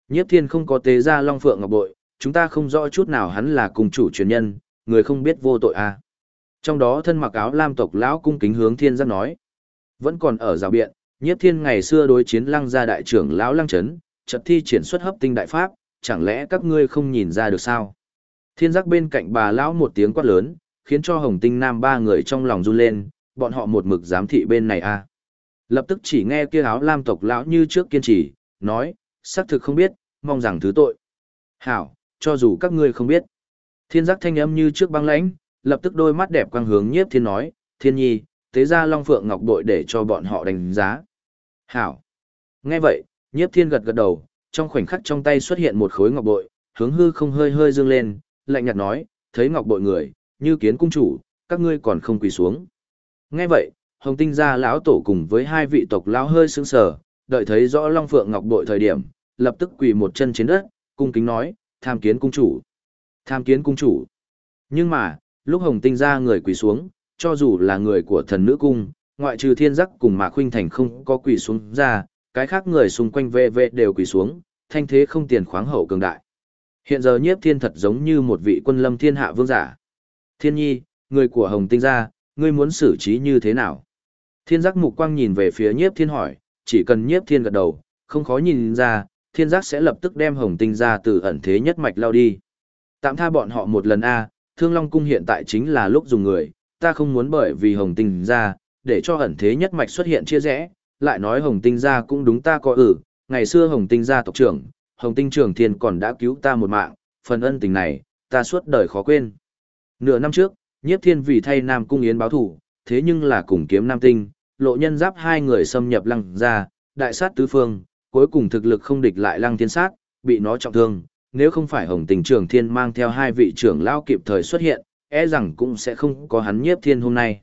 Nhiếp Thiên không có tế ra Long Phượng Ngọc Bội, chúng ta không rõ chút nào hắn là cung chủ truyền nhân, người không biết vô tội à. Trong đó thân mặc áo lam tộc lão cung kính hướng Thiên Giác nói. Vẫn còn ở rào biện, Nhiếp Thiên ngày xưa đối chiến Lăng gia đại trưởng lão Lăng Chấn, chợt thi triển xuất hấp tinh đại pháp, chẳng lẽ các ngươi không nhìn ra được sao? Thiên Giác bên cạnh bà lão một tiếng quát lớn, khiến cho Hồng Tinh Nam ba người trong lòng run lên, bọn họ một mực giám thị bên này à. Lập tức chỉ nghe kia áo lam tộc lão như trước kiên trì, nói, xác thực không biết, mong rằng thứ tội. Hảo, cho dù các ngươi không biết. Thiên Giác thanh âm như trước băng lãnh, lập tức đôi mắt đẹp quang hướng Nhiếp Thiên nói, Thiên Nhi, tế ra Long Phượng Ngọc Bội để cho bọn họ đánh giá. Hảo. Nghe vậy, Nhiếp Thiên gật gật đầu, trong khoảnh khắc trong tay xuất hiện một khối ngọc bội, hướng hư không hơi hơi dương lên, lạnh nhạt nói, thấy ngọc bội người, như kiến cung chủ, các ngươi còn không quỳ xuống. Nghe vậy, Hồng Tinh gia lão tổ cùng với hai vị tộc lão hơi sững sờ, đợi thấy rõ Long Phượng Ngọc Bội thời điểm, lập tức quỳ một chân trên đất, cung kính nói, tham kiến cung chủ. Tham kiến cung chủ. Nhưng mà, lúc Hồng Tinh gia người quỳ xuống, cho dù là người của thần nữ cung, ngoại trừ Thiên Giác cùng Mạc Khuynh Thành không có quỳ xuống ra, cái khác người xung quanh vệ vệ đều quỳ xuống, thanh thế không tiền khoáng hậu cường đại. Hiện giờ Nhiếp Thiên thật giống như một vị quân lâm thiên hạ vương giả. Thiên Nhi, người của Hồng Tinh gia, ngươi muốn xử trí như thế nào? Thiên Giác mục quang nhìn về phía Nhiếp Thiên hỏi, chỉ cần Nhiếp Thiên gật đầu, không khó nhìn ra, Thiên Giác sẽ lập tức đem Hồng Tinh gia từ ẩn thế nhất mạch lao đi. Tạm tha bọn họ một lần a, Thương Long cung hiện tại chính là lúc dùng người, ta không muốn bởi vì Hồng Tinh gia để cho ẩn thế nhất mạch xuất hiện chia rẽ, lại nói Hồng Tinh gia cũng đúng ta có ngày xưa Hồng Tinh gia tộc trưởng, Hồng Tinh Trường Thiên còn đã cứu ta một mạng, phần ân tình này, ta suốt đời khó quên. Nửa năm trước, Nhiếp Thiên vì thay Nam Cung Yến báo thù, thế nhưng là cùng kiếm Nam Tinh, Lộ Nhân Giáp hai người xâm nhập Lăng gia, đại sát tứ phương, cuối cùng thực lực không địch lại Lăng Thiên sát, bị nó trọng thương, nếu không phải Hồng Tinh Trường Thiên mang theo hai vị trưởng lão kịp thời xuất hiện, e rằng cũng sẽ không có hắn Nhiếp Thiên hôm nay.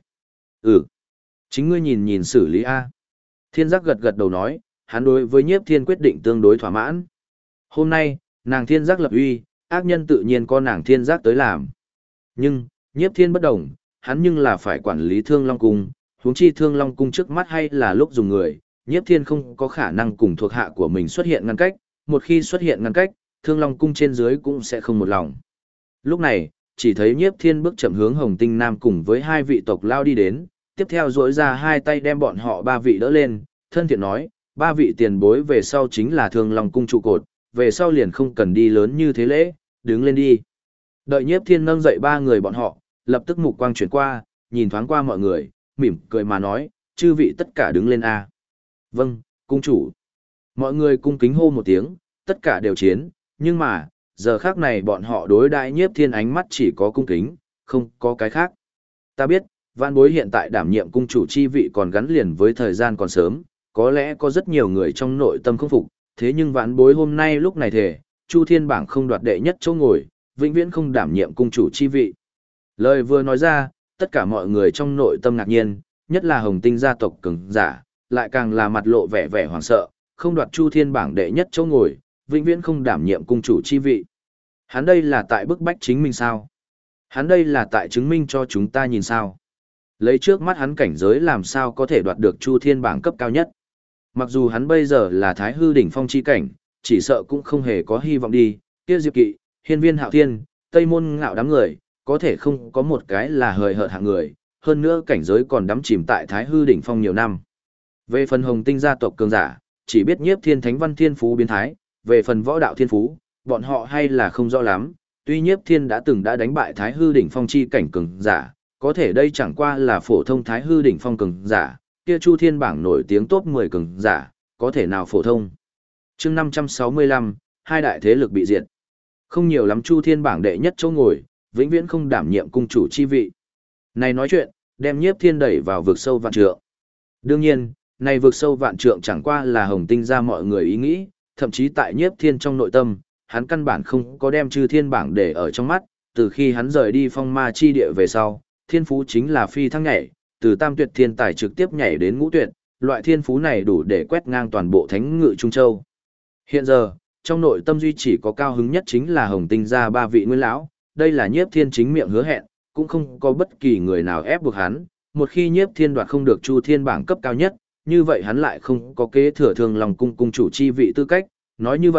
Chính ngươi nhìn nhìn xử lý a. Thiên Giác gật gật đầu nói, hắn đối với Nhiếp Thiên quyết định tương đối thỏa mãn. Hôm nay, nàng Thiên Giác lập uy, ác nhân tự nhiên có nàng Thiên Giác tới làm. Nhưng, Nhiếp Thiên bất đồng, hắn nhưng là phải quản lý Thương Long cung, huống chi Thương Long cung trước mắt hay là lúc dùng người, Nhiếp Thiên không có khả năng cùng thuộc hạ của mình xuất hiện ngăn cách, một khi xuất hiện ngăn cách, Thương Long cung trên dưới cũng sẽ không một lòng. Lúc này, chỉ thấy Nhiếp Thiên bước chậm hướng Hồng Tinh Nam cùng với hai vị tộc lao đi đến, tiếp theo duỗi ra hai tay đem bọn họ ba vị đỡ lên, thân thiện nói, ba vị tiền bối về sau chính là Thương Long cung trụ cột, về sau liền không cần đi lớn như thế lễ, đứng lên đi. Đợi Nhiếp Thiên nâng dậy ba người bọn họ, lập tức mục quang chuyển qua, nhìn thoáng qua mọi người, mỉm cười mà nói, chư vị tất cả đứng lên a. Vâng, cung chủ. Mọi người cung kính hô một tiếng, tất cả đều chiến, nhưng mà, giờ khác này bọn họ đối đãi Nhiếp Thiên ánh mắt chỉ có cung kính, không có cái khác. Ta biết, vạn bối hiện tại đảm nhiệm cung chủ chi vị còn gắn liền với thời gian còn sớm, có lẽ có rất nhiều người trong nội tâm không phục, thế nhưng vạn bối hôm nay lúc này thề, Chu Thiên bảng không đoạt đệ nhất chỗ ngồi, vĩnh viễn không đảm nhiệm cung chủ chi vị. Lời vừa nói ra, tất cả mọi người trong nội tâm ngạc nhiên, nhất là Hồng Tinh gia tộc cường giả, lại càng là mặt lộ vẻ vẻ hoảng sợ, không đoạt Chu Thiên bảng đệ nhất chỗ ngồi, vĩnh viễn không đảm nhiệm cung chủ chi vị. Hắn đây là tại bức bách chính mình sao? Hắn đây là tại chứng minh cho chúng ta nhìn sao? Lấy trước mắt hắn cảnh giới làm sao có thể đoạt được Chu Thiên bảng cấp cao nhất. Mặc dù hắn bây giờ là Thái Hư đỉnh phong chi cảnh, chỉ sợ cũng không hề có hy vọng đi, kia Diệp Kỵ, Hiên Viên Hạo Thiên, Tây Môn Ngạo đám người, có thể không có một cái là hời hợt hạng người, hơn nữa cảnh giới còn đắm chìm tại Thái Hư đỉnh phong nhiều năm. Về phần Hồng Tinh gia tộc cường giả, chỉ biết Nhiếp Thiên Thánh Văn Thiên Phú biến thái, về phần võ đạo thiên phú, bọn họ hay là không rõ lắm, tuy Nhiếp Thiên đã đánh bại Thái Hư đỉnh phong chi cảnh cường giả, có thể đây chẳng qua là phổ thông Thái Hư đỉnh phong cường giả, kia Chu Thiên bảng nổi tiếng top 10 cường giả, có thể nào phổ thông. Chương 565, hai đại thế lực bị diệt. Không nhiều lắm Chu Thiên bảng đệ nhất chỗ ngồi, vĩnh viễn không đảm nhiệm cung chủ chi vị. Này nói chuyện, đem Nhiếp Thiên đẩy vào vực sâu vạn trượng. Đương nhiên, này vực sâu vạn trượng chẳng qua là Hồng Tinh ra mọi người ý nghĩ, thậm chí tại Nhiếp Thiên trong nội tâm, hắn căn bản không có đem Chư Thiên bảng để ở trong mắt, từ khi hắn rời đi Phong Ma chi địa về sau, thiên phú chính là phi thăng nhảy, từ tam tuyệt thiên tài trực tiếp nhảy đến ngũ tuyệt, loại thiên phú này đủ để quét ngang toàn bộ thánh ngự Trung Châu. Hiện giờ, trong nội tâm duy chỉ có cao hứng nhất chính là Hồng Tinh gia ba vị nguyên lão, đây là Nhiếp Thiên chính miệng hứa hẹn, cũng không có bất kỳ người nào ép buộc hắn, một khi Nhiếp Thiên đoạt không được Chu Thiên bảng cấp cao nhất, như vậy hắn lại không có kế thừa Thương Long cung cung chủ chi vị tư cách, nói như vậy,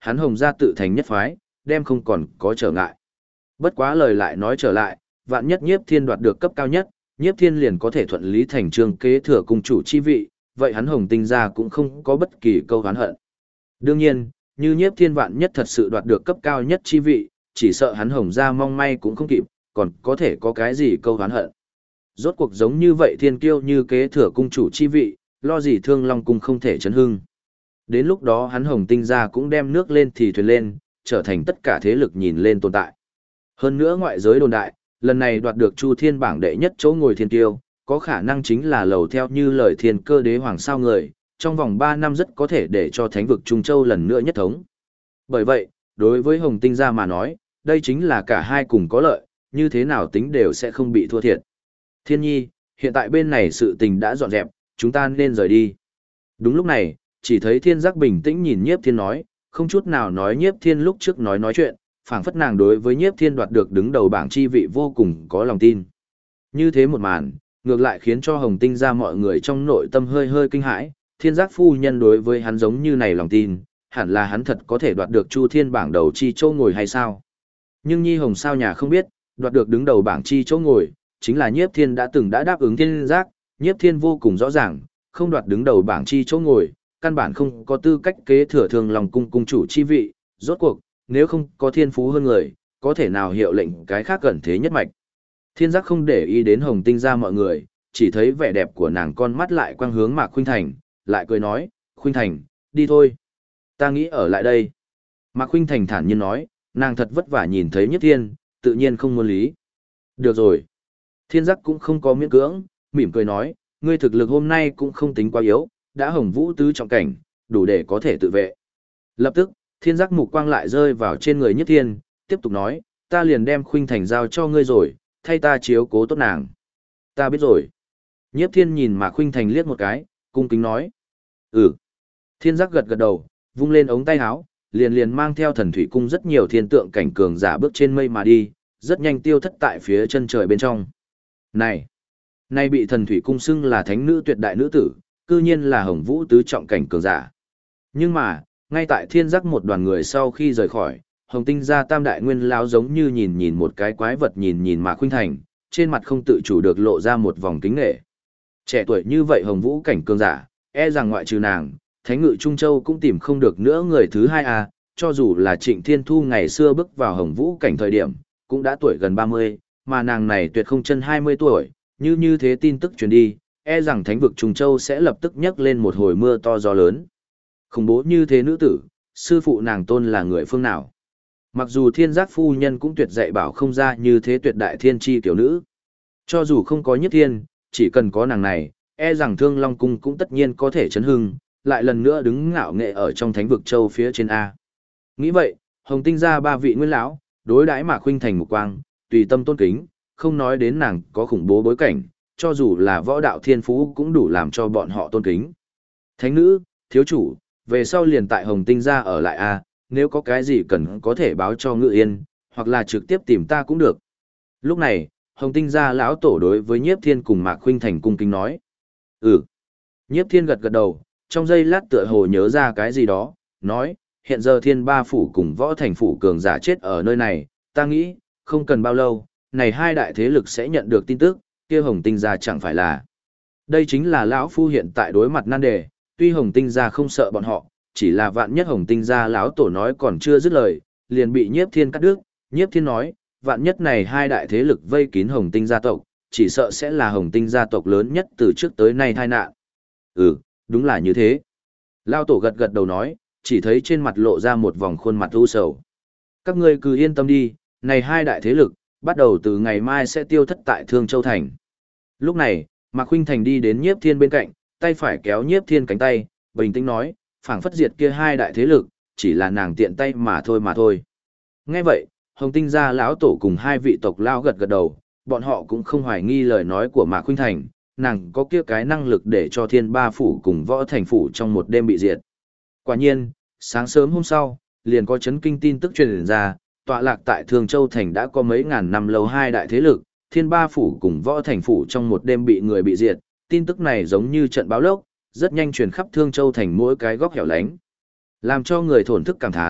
hắn Hồng gia tự thành nhất phái, đem không còn có trở ngại. Bất quá lời lại nói trở lại, vạn nhất Nhiếp Thiên đoạt được cấp cao nhất, Nhiếp Thiên liền có thể thuận lý thành trương kế thừa cung chủ chi vị, vậy hắn Hồng Tinh gia cũng không có bất kỳ câu oán hận. Đương nhiên, như Nhiếp Thiên vạn nhất thật sự đoạt được cấp cao nhất chi vị, chỉ sợ hắn Hồng gia mong may cũng không kịp, còn có thể có cái gì câu oán hận. Rốt cuộc giống như vậy thiên kiêu như kế thừa cung chủ chi vị, lo gì Thương Long cung không thể chấn hưng. Đến lúc đó hắn Hồng Tinh gia cũng đem nước lên thì thuyền lên, trở thành tất cả thế lực nhìn lên tồn tại. Hơn nữa ngoại giới đồn đại, lần này đoạt được Chu Thiên bảng đệ nhất chỗ ngồi thiên kiêu, có khả năng chính là lầu theo như lời thiên cơ đế hoàng sao người, trong vòng 3 năm rất có thể để cho thánh vực Trung Châu lần nữa nhất thống. Bởi vậy, đối với Hồng Tinh gia mà nói, đây chính là cả hai cùng có lợi, như thế nào tính đều sẽ không bị thua thiệt. Thiên nhi, hiện tại bên này sự tình đã dọn dẹp, chúng ta nên rời đi. Đúng lúc này, chỉ thấy Thiên Giác bình tĩnh nhìn Nhiếp Thiên nói, không chút nào nói Nhiếp Thiên lúc trước nói chuyện, phảng phất nàng đối với Nhiếp Thiên đoạt được đứng đầu bảng chi vị vô cùng có lòng tin. Như thế một màn, ngược lại khiến cho Hồng Tinh gia mọi người trong nội tâm hơi hơi kinh hãi, Thiên Giác phu nhân đối với hắn giống như này lòng tin, hẳn là hắn thật có thể đoạt được Chu Thiên bảng đầu chi chỗ ngồi hay sao? Nhưng Nhi Hồng sao nhà không biết, đoạt được đứng đầu bảng chi chỗ ngồi, chính là Nhiếp Thiên đã từng đáp ứng Thiên Giác, Nhiếp Thiên vô cùng rõ ràng, không đoạt đứng đầu bảng chi chỗ ngồi, căn bản không có tư cách kế thừa Thương Long cung cung chủ chi vị, rốt cuộc, nếu không có thiên phú hơn người, có thể nào hiệu lệnh cái khác gần thế nhất mạch. Thiên Giác không để ý đến Hồng Tinh gia mọi người, chỉ thấy vẻ đẹp của nàng con mắt lại quang hướng Mạc Khuynh Thành, lại cười nói, Khuynh Thành, đi thôi. Ta nghĩ ở lại đây. Mạc Khuynh Thành thản nhiên nói, nàng thật vất vả nhìn thấy Nhiếp Thiên, tự nhiên không muốn lý. Được rồi. Thiên Giác cũng không có miễn cưỡng, mỉm cười nói, ngươi thực lực hôm nay cũng không tính quá yếu, đã Hồng Vũ tứ trọng cảnh, đủ để có thể tự vệ. Lập tức, Thiên Giác mục quang lại rơi vào trên người Nhiếp Thiên, tiếp tục nói, ta liền đem Khuynh Thành giao cho ngươi rồi, thay ta chiếu cố tốt nàng. Ta biết rồi. Nhiếp Thiên nhìn Mạc Khuynh Thành liếc một cái, cung kính nói. Ừ. Thiên Giác gật gật đầu, vung lên ống tay áo, liền mang theo Thần Thủy cung rất nhiều thiên tượng cảnh cường giả bước trên mây mà đi, rất nhanh tiêu thất tại phía chân trời bên trong. Này, nay bị Thần Thủy cung xưng là thánh nữ tuyệt đại nữ tử, cư nhiên là Hồng Vũ tứ trọng cảnh cường giả. Nhưng mà, ngay tại Thiên Giác một đoàn người sau khi rời khỏi, Hồng Tinh gia tam đại nguyên lão giống như nhìn một cái quái vật nhìn Mạc Khuynh Thành, trên mặt không tự chủ được lộ ra một vòng kính nể. Trẻ tuổi như vậy Hồng Vũ cảnh cường giả, e rằng ngoại trừ nàng, Thánh ngự Trung Châu cũng tìm không được nữa người thứ hai à, cho dù là Trịnh Thiên Thu ngày xưa bước vào Hồng Vũ cảnh thời điểm, cũng đã tuổi gần 30, mà nàng này tuyệt không chân 20 tuổi, như thế tin tức truyền đi, e rằng Thánh vực Trung Châu sẽ lập tức nhấc lên một hồi mưa to gió lớn. Khủng bố như thế nữ tử, sư phụ nàng tôn là người phương nào? Mặc dù Thiên Giác phu nhân cũng tuyệt dạy bảo không ra như thế tuyệt đại thiên chi tiểu nữ. Cho dù không có Nhiếp Thiên, chỉ cần có nàng này, e rằng Thương Long cung cũng tất nhiên có thể chấn hưng, lại lần nữa đứng ngạo nghệ ở trong Thánh vực Châu phía trên A. Nghĩ vậy, Hồng Tinh gia ba vị nguyên lão, đối đãi Mạc Khuynh Thành một quang, tùy tâm tôn kính, không nói đến nàng có khủng bố bối cảnh, cho dù là võ đạo thiên phú cũng đủ làm cho bọn họ tôn kính. Thánh nữ, thiếu chủ, về sau liền tại Hồng Tinh gia ở lại A, nếu có cái gì cần có thể báo cho Ngự Yên, hoặc là trực tiếp tìm ta cũng được. Lúc này, Hồng Tinh gia lão tổ đối với Nhiếp Thiên cùng Mạc Khuynh Thành cung kính nói. Ừ. Nhiếp Thiên gật gật đầu, trong giây lát tựa hồ nhớ ra cái gì đó, nói, hiện giờ Thiên Ba phủ cùng Võ Thành phủ cường giả chết ở nơi này, ta nghĩ, không cần bao lâu, này hai đại thế lực sẽ nhận được tin tức, kia Hồng Tinh gia chẳng phải là. Đây chính là lão phu hiện tại đối mặt nan đề, tuy Hồng Tinh gia không sợ bọn họ, chỉ là vạn nhất Hồng Tinh gia lão tổ nói còn chưa dứt lời, liền bị Nhiếp Thiên cắt đứt. Nhiếp Thiên nói, vạn nhất này hai đại thế lực vây kín Hồng Tinh gia tộc, chỉ sợ sẽ là Hồng Tinh gia tộc lớn nhất từ trước tới nay tai nạn. Ừ, đúng là như thế. Lão tổ gật gật đầu nói, chỉ thấy trên mặt lộ ra một vòng khuôn mặt u sầu. Các ngươi cứ yên tâm đi, này hai đại thế lực, bắt đầu từ ngày mai sẽ tiêu thất tại Thương Châu Thành. Lúc này, Mạc Khuynh Thành đi đến Nhiếp Thiên bên cạnh, tay phải kéo Nhiếp Thiên cánh tay, bình tĩnh nói, phảng phất diệt kia hai đại thế lực, chỉ là nàng tiện tay mà thôi. Nghe vậy, Hồng Tinh gia lão tổ cùng hai vị tộc lão gật gật đầu, bọn họ cũng không hoài nghi lời nói của Mạc Khuynh Thành, nàng có kia cái năng lực để cho Thiên Ba phủ cùng Võ Thành phủ trong một đêm bị diệt. Quả nhiên, sáng sớm hôm sau, liền có chấn kinh tin tức truyền ra, tọa lạc tại Thương Châu Thành đã có mấy ngàn năm lâu hai đại thế lực, Thiên Ba phủ cùng Võ Thành phủ trong một đêm bị người bị diệt, tin tức này giống như trận báo lốc, rất nhanh truyền khắp Thương Châu Thành mỗi cái góc hẻo lánh. Làm cho người thổn thức cảm thán,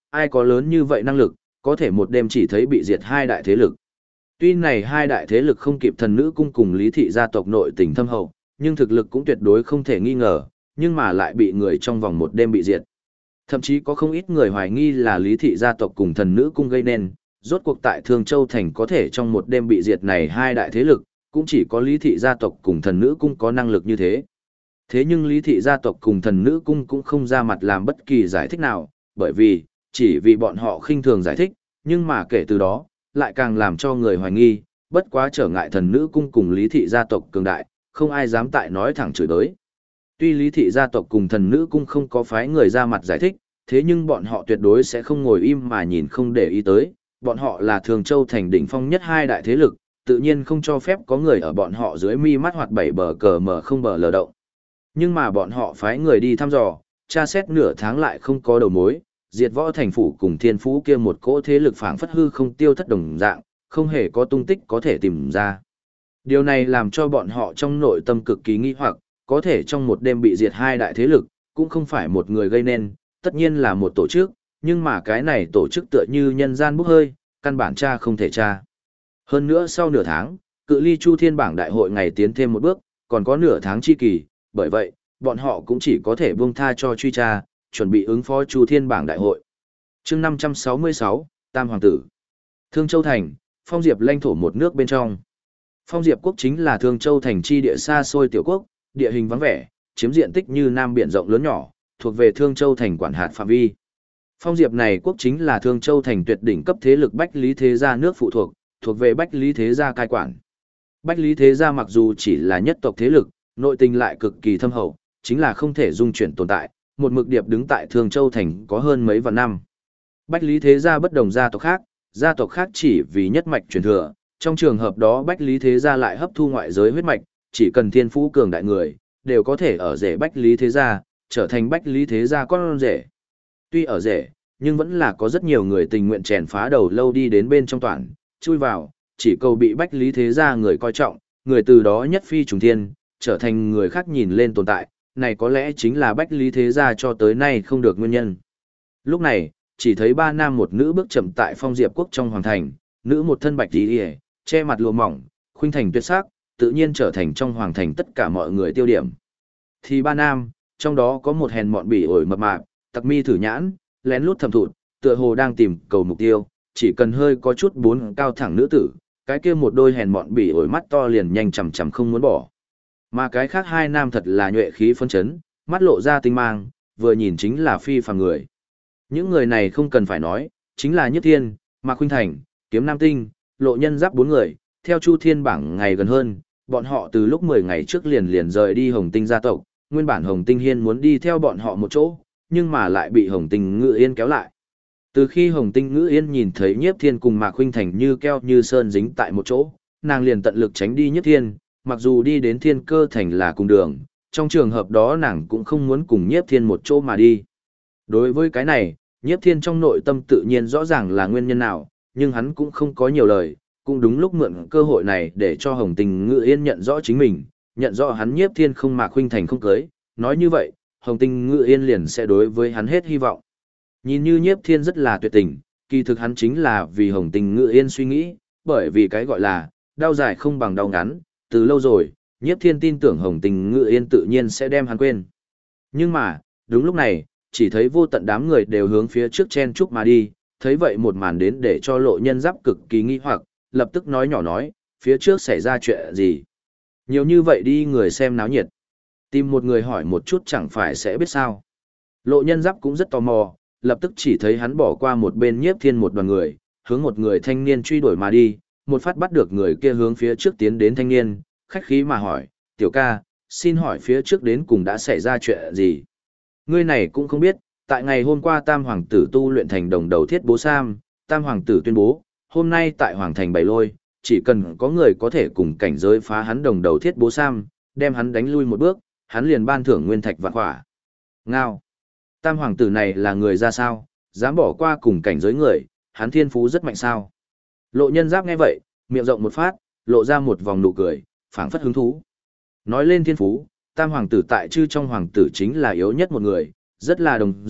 ai có lớn như vậy năng lực, có thể một đêm chỉ thấy bị diệt hai đại thế lực. Tuy này hai đại thế lực không kịp thần nữ cung cùng Lý thị gia tộc nội tình thâm hậu, nhưng thực lực cũng tuyệt đối không thể nghi ngờ, nhưng mà lại bị người trong vòng một đêm bị diệt. Thậm chí có không ít người hoài nghi là Lý thị gia tộc cùng thần nữ cung gây nên, rốt cuộc tại Thương Châu Thành có thể trong một đêm bị diệt này hai đại thế lực, cũng chỉ có Lý thị gia tộc cùng thần nữ cung có năng lực như thế. Thế nhưng Lý thị gia tộc cùng thần nữ cung cũng không ra mặt làm bất kỳ giải thích nào, bởi vì, chỉ vì bọn họ khinh thường giải thích, nhưng mà kể từ đó, lại càng làm cho người hoài nghi, bất quá trở ngại thần nữ cung cùng Lý thị gia tộc cường đại, không ai dám tại nói thẳng chửi đới. Tuy Lý thị gia tộc cùng thần nữ cung không có phái người ra mặt giải thích, thế nhưng bọn họ tuyệt đối sẽ không ngồi im mà nhìn không để ý tới, bọn họ là Thường Châu Thành đỉnh phong nhất hai đại thế lực, tự nhiên không cho phép có người ở bọn họ dưới mi mắt hoặc bảy bờ cờ mờ không bờ lờ động. Nhưng mà bọn họ phái người đi thăm dò, tra xét nửa tháng lại không có đầu mối, diệt võ thành phủ cùng thiên phú kia một cỗ thế lực phảng phất hư không tiêu thất đồng dạng, không hề có tung tích có thể tìm ra. Điều này làm cho bọn họ trong nội tâm cực kỳ nghi hoặc, có thể trong một đêm bị diệt hai đại thế lực, cũng không phải một người gây nên, tất nhiên là một tổ chức, nhưng mà cái này tổ chức tựa như nhân gian bốc hơi, căn bản tra không thể tra. Hơn nữa sau nửa tháng, cự ly Chu Thiên bảng đại hội ngày tiến thêm một bước, còn có nửa tháng chi kỳ, bởi vậy, bọn họ cũng chỉ có thể buông tha cho truy tra, chuẩn bị ứng phó Chu Thiên bảng đại hội. Chương 566, Tam Hoàng tử. Thương Châu Thành, Phong Diệp lãnh thổ một nước bên trong. Phong Diệp quốc chính là Thương Châu Thành chi địa xa xôi tiểu quốc, địa hình vắng vẻ, chiếm diện tích như Nam biển rộng lớn nhỏ, thuộc về Thương Châu Thành quản hạt phạm vi. Phong Diệp này quốc chính là Thương Châu Thành tuyệt đỉnh cấp thế lực Bách Lý Thế Gia nước phụ thuộc về Bách Lý Thế Gia cai quản. Bách Lý Thế Gia mặc dù chỉ là nhất tộc thế lực, nội tình lại cực kỳ thâm hậu, chính là không thể dung chuyển tồn tại, một mực điệp đứng tại Thương Châu Thành có hơn mấy vạn năm. Bách Lý Thế Gia bất đồng gia tộc khác chỉ vì nhất mạch truyền thừa, trong trường hợp đó Bách Lý Thế Gia lại hấp thu ngoại giới huyết mạch, chỉ cần thiên phú cường đại người, đều có thể ở rể Bách Lý Thế Gia, trở thành Bách Lý Thế Gia con rể. Tuy ở rể, nhưng vẫn là có rất nhiều người tình nguyện chèn phá đầu lâu đi đến bên trong toàn, chui vào, chỉ cầu bị Bách Lý Thế Gia người coi trọng, người từ đó nhất phi trùng thiên, trở thành người khác nhìn lên tồn tại, này có lẽ chính là Bách Lý Thế Gia cho tới nay không được nguyên nhân. Lúc này, chỉ thấy ba nam một nữ bước chậm tại Phong Diệp quốc trong hoàng thành, nữ một thân bạch y, che mặt lụa mỏng, khuynh thành tuyệt sắc, tự nhiên trở thành trong hoàng thành tất cả mọi người tiêu điểm. Thì ba nam, trong đó có một hèn mọn bỉ ổi mập mạp, tặc mi thử nhãn, lén lút thầm thụt, tựa hồ đang tìm cầu mục tiêu, chỉ cần hơi có chút bốn cao thẳng nữ tử, cái kia một đôi hèn mọn bỉ ổi mắt to liền nhanh chằm chằm không muốn bỏ. Mà cái khác hai nam thật là nhuệ khí phân chấn, mắt lộ ra tinh mang, vừa nhìn chính là phi phàm người. Những người này không cần phải nói, chính là Nhất Thiên, Mạc Khuynh Thành, Kiếm Nam Tinh, Lộ Nhân Giáp bốn người, theo Chu Thiên bảng ngày gần hơn, bọn họ từ lúc 10 ngày trước liền rời đi Hồng Tinh gia tộc, nguyên bản Hồng Tinh Hiên muốn đi theo bọn họ một chỗ, nhưng mà lại bị Hồng Tinh Ngự Yên kéo lại. Từ khi Hồng Tinh Ngự Yên nhìn thấy Nhiếp Thiên cùng Mạc Khuynh Thành như keo như sơn dính tại một chỗ, nàng liền tận lực tránh đi Nhiếp Thiên, mặc dù đi đến Thiên Cơ Thành là cùng đường, trong trường hợp đó nàng cũng không muốn cùng Nhiếp Thiên một chỗ mà đi. Đối với cái này, Nhiếp Thiên trong nội tâm tự nhiên rõ ràng là nguyên nhân nào, nhưng hắn cũng không có nhiều lời, cũng đúng lúc mượn cơ hội này để cho Hồng Tinh Ngự Yên nhận rõ chính mình, nhận rõ hắn Nhiếp Thiên không Mạc Khuynh Thành không cưới, nói như vậy, Hồng Tinh Ngự Yên liền sẽ đối với hắn hết hy vọng. Nhìn như Nhiếp Thiên rất là tuyệt tình, kỳ thực hắn chính là vì Hồng Tinh Ngự Yên suy nghĩ, bởi vì cái gọi là đau dài không bằng đau ngắn, từ lâu rồi, Nhiếp Thiên tin tưởng Hồng Tinh Ngự Yên tự nhiên sẽ đem hắn quên. Nhưng mà, đúng lúc này, chỉ thấy vô tận đám người đều hướng phía trước chen chúc mà đi, thấy vậy một màn đến để cho Lộ Nhân Giáp cực kỳ nghi hoặc, lập tức nói nhỏ nói, phía trước xảy ra chuyện gì? Nhiều như vậy đi người xem náo nhiệt. Tìm một người hỏi một chút chẳng phải sẽ biết sao. Lộ Nhân Giáp cũng rất tò mò, lập tức chỉ thấy hắn bỏ qua một bên Nhiếp Thiên một đoàn người, hướng một người thanh niên truy đuổi mà đi, một phát bắt được người kia hướng phía trước tiến đến thanh niên, khách khí mà hỏi, tiểu ca, xin hỏi phía trước đến cùng đã xảy ra chuyện gì? Ngươi này cũng không biết, tại ngày hôm qua Tam Hoàng tử tu luyện thành đồng đầu thiết bố Sam, Tam Hoàng tử tuyên bố, hôm nay tại Hoàng thành Bày Lôi, chỉ cần có người có thể cùng cảnh giới phá hắn đồng đầu thiết bố Sam, đem hắn đánh lui một bước, hắn liền ban thưởng nguyên thạch vạn khỏa. Ngao! Tam Hoàng tử này là người ra sao, dám bỏ qua cùng cảnh giới người, hắn thiên phú rất mạnh sao. Lộ Nhân Giáp nghe vậy, miệng rộng một phát, lộ ra một vòng nụ cười, phảng phất hứng thú. Nói lên thiên phú, Tam Hoàng tử tại chư trong Hoàng tử chính là yếu nhất một người, rất là đồng dạng,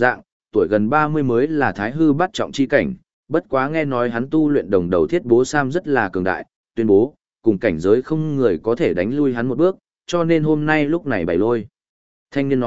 tuổi gần 30 mới là thái hư bát trọng chi cảnh, bất quá nghe nói hắn tu luyện đồng đầu thiết bố sam rất là cường đại, tuyên bố, cùng cảnh giới không người có thể đánh lui hắn một bước, cho nên hôm nay lúc này bày lôi. Thanh niên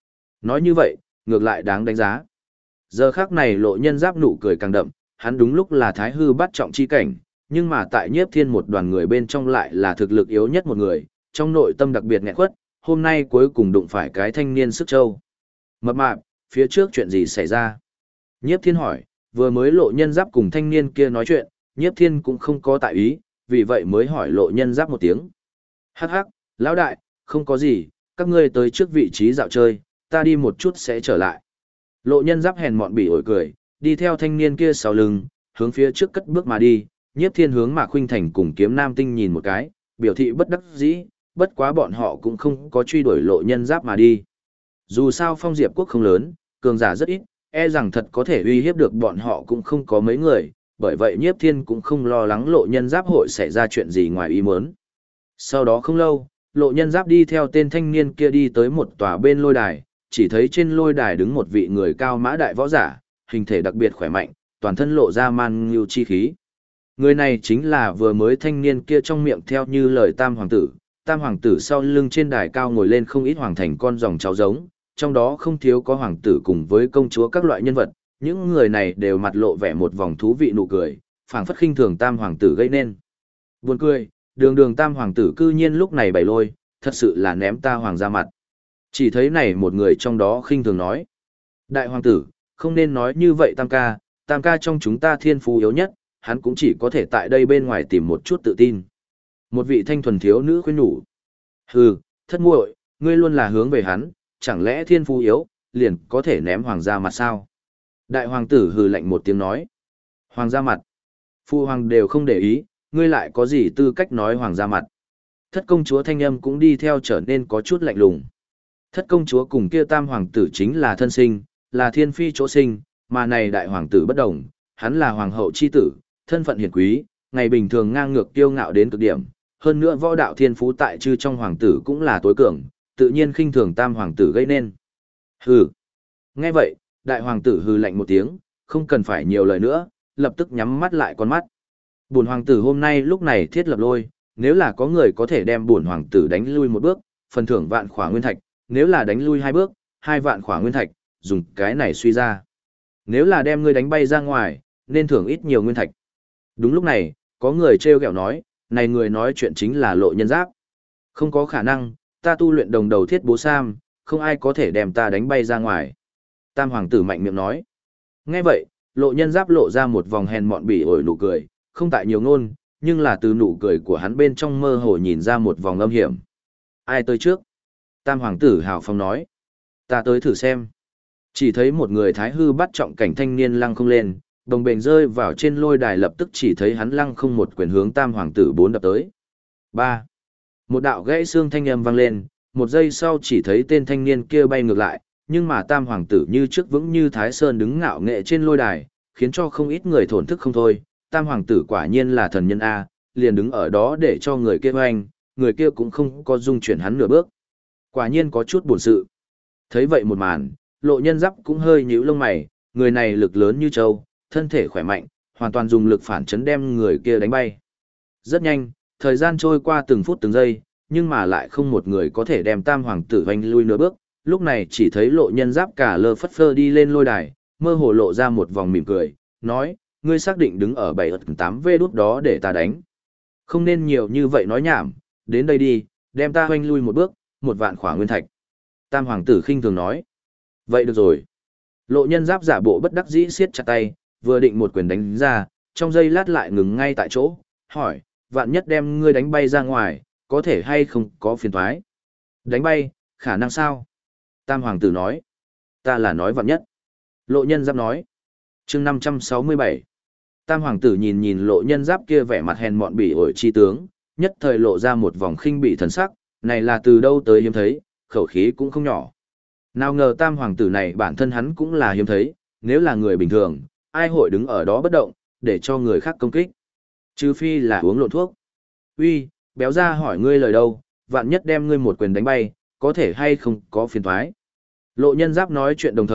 nói như vậy, ngược lại đáng đánh giá. Giờ khắc này Lộ Nhân Giáp nụ cười càng đậm, hắn đúng lúc là thái hư bát trọng chi cảnh, nhưng mà tại Nhiếp Thiên một đoàn người bên trong lại là thực lực yếu nhất một người, trong nội tâm đặc biệt nghẹn quất, hôm nay cuối cùng đụng phải cái thanh niên sức châu. Mập mạp, phía trước chuyện gì xảy ra? Nhiếp Thiên hỏi, vừa mới Lộ Nhân Giáp cùng thanh niên kia nói chuyện, Nhiếp Thiên cũng không có tại ý, vì vậy mới hỏi Lộ Nhân Giáp một tiếng. Hắc hắc, lão đại, không có gì, các ngươi tới trước vị trí dạo chơi, ta đi một chút sẽ trở lại. Lộ Nhân Giáp hèn mọn bỉ ổi cười, đi theo thanh niên kia sau lưng, hướng phía trước cất bước mà đi, Nhiếp Thiên hướng Mạc Khuynh Thành cùng Kiếm Nam Tinh nhìn một cái, biểu thị bất đắc dĩ, bất quá bọn họ cũng không có truy đuổi Lộ Nhân Giáp mà đi. Dù sao Phong Diệp quốc không lớn, cường giả rất ít, e rằng thật có thể uy hiếp được bọn họ cũng không có mấy người, bởi vậy Nhiếp Thiên cũng không lo lắng Lộ Nhân Giáp hội xảy ra chuyện gì ngoài ý muốn. Sau đó không lâu, Lộ Nhân Giáp đi theo tên thanh niên kia đi tới một tòa bên lôi đài, chỉ thấy trên lôi đài đứng một vị người cao mã đại võ giả, hình thể đặc biệt khỏe mạnh, toàn thân lộ ra man ngưu chi khí. Người này chính là vừa mới thanh niên kia trong miệng theo như lời Tam Hoàng tử. Tam Hoàng tử sau lưng trên đài cao ngồi lên không ít hoàng thành con dòng cháu giống, trong đó không thiếu có hoàng tử cùng với công chúa các loại nhân vật, những người này đều mặt lộ vẻ một vòng thú vị nụ cười, phảng phất khinh thường Tam Hoàng tử gây nên. Buồn cười, đường Tam Hoàng tử cư nhiên lúc này bày lôi, thật sự là ném ta hoàng ra mặt. Chỉ thấy này một người trong đó khinh thường nói. Đại Hoàng tử, không nên nói như vậy Tam ca trong chúng ta thiên phú yếu nhất, hắn cũng chỉ có thể tại đây bên ngoài tìm một chút tự tin. Một vị thanh thuần thiếu nữ khuyên nhủ. Hừ, thất muội, ngươi luôn là hướng về hắn, chẳng lẽ thiên phú yếu, liền có thể ném hoàng gia mặt sao? Đại hoàng tử hừ lạnh một tiếng nói. Hoàng gia mặt. Phụ hoàng đều không để ý, ngươi lại có gì tư cách nói hoàng gia mặt. Thất công chúa thanh âm cũng đi theo trở nên có chút lạnh lùng. Thất công chúa cùng kia Tam hoàng tử chính là thân sinh, là thiên phi chỗ sinh, mà này đại hoàng tử bất đồng, hắn là hoàng hậu chi tử, thân phận hiển quý, ngày bình thường ngang ngược kiêu ngạo đến cực điểm, hơn nữa võ đạo thiên phú tại chư trong hoàng tử cũng là tối cường, tự nhiên khinh thường Tam hoàng tử gây nên. Hừ. Nghe vậy, đại hoàng tử hừ lạnh một tiếng, không cần phải nhiều lời nữa, lập tức nhắm mắt lại con mắt. Bổn hoàng tử hôm nay lúc này thiết lập lôi, nếu là có người có thể đem bổn hoàng tử đánh lui một bước, phần thưởng vạn khỏa nguyên thạch, nếu là đánh lui hai bước, 2 vạn khỏa nguyên thạch, dùng cái này suy ra. Nếu là đem ngươi đánh bay ra ngoài, nên thưởng ít nhiều nguyên thạch. Đúng lúc này, có người trêu ghẹo nói, này người nói chuyện chính là Lộ Nhân Giáp. Không có khả năng, ta tu luyện đồng đầu thiết bố sam, không ai có thể đem ta đánh bay ra ngoài. Tam hoàng tử mạnh miệng nói. Nghe vậy, Lộ Nhân Giáp lộ ra một vòng hèn mọn bỉ ổi nụ cười, không tại nhiều ngôn, nhưng là từ nụ cười của hắn bên trong mơ hồ nhìn ra một vòng âm hiểm. Ai tới trước? Tam hoàng tử hào phong nói. Ta tới thử xem. Chỉ thấy một người thái hư bắt trọng cảnh thanh niên lăng không lên, đồng bền rơi vào trên lôi đài, lập tức chỉ thấy hắn lăng không một quyền hướng Tam hoàng tử 4 đập tới. 3. Một đạo gãy xương thanh âm vang lên, một giây sau chỉ thấy tên thanh niên kia bay ngược lại, nhưng mà Tam hoàng tử như trước vững như Thái Sơn đứng ngạo nghệ trên lôi đài, khiến cho không ít người thổn thức không thôi. Tam hoàng tử quả nhiên là thần nhân A, liền đứng ở đó để cho người kia oanh, người kia cũng không có dung chuyển hắn nửa bước. Quả nhiên có chút buồn sự. Thấy vậy một màn, Lộ Nhân Giáp cũng hơi nhíu lông mày, người này lực lớn như trâu, thân thể khỏe mạnh, hoàn toàn dùng lực phản chấn đem người kia đánh bay. Rất nhanh, thời gian trôi qua từng phút từng giây, nhưng mà lại không một người có thể đem Tam hoàng tử vanh lui nửa bước. Lúc này chỉ thấy Lộ Nhân Giáp cả lơ phất phơ đi lên lôi đài, mơ hồ lộ ra một vòng mỉm cười, nói, ngươi xác định đứng ở 7-8 vê đút đó để ta đánh. Không nên nhiều như vậy nói nhảm, đến đây đi, đem ta hoanh lui một bước, 1 vạn khỏa nguyên thạch. Tam hoàng tử khinh thường nói. Vậy được rồi. Lộ Nhân Giáp giả bộ bất đắc dĩ siết chặt tay, vừa định một quyền đánh ra, trong giây lát lại ngừng ngay tại chỗ, hỏi, vạn nhất đem ngươi đánh bay ra ngoài, có thể hay không có phiền toái? Đánh bay, khả năng sao? Tam hoàng tử nói. Ta là nói vạn nhất. Lộ Nhân Giáp nói. Chương 567. Tam hoàng tử nhìn nhìn Lộ Nhân Giáp kia vẻ mặt hèn mọn bỉ ổi chi tướng, nhất thời lộ ra một vòng khinh bỉ thần sắc, này là từ đâu tới hiếm thấy, khẩu khí cũng không nhỏ. Nào ngờ Tam hoàng tử này bản thân hắn cũng là hiếm thấy, nếu là người bình thường, ai hội đứng ở đó bất động, để cho người khác công kích. Trừ phi là uống lộn thuốc. Uy, béo ra hỏi ngươi lời đâu, vạn nhất đem ngươi một quyền đánh bay, có thể hay không có phiền toái. Lộ Nhân Giáp nói chuyện đồng thời,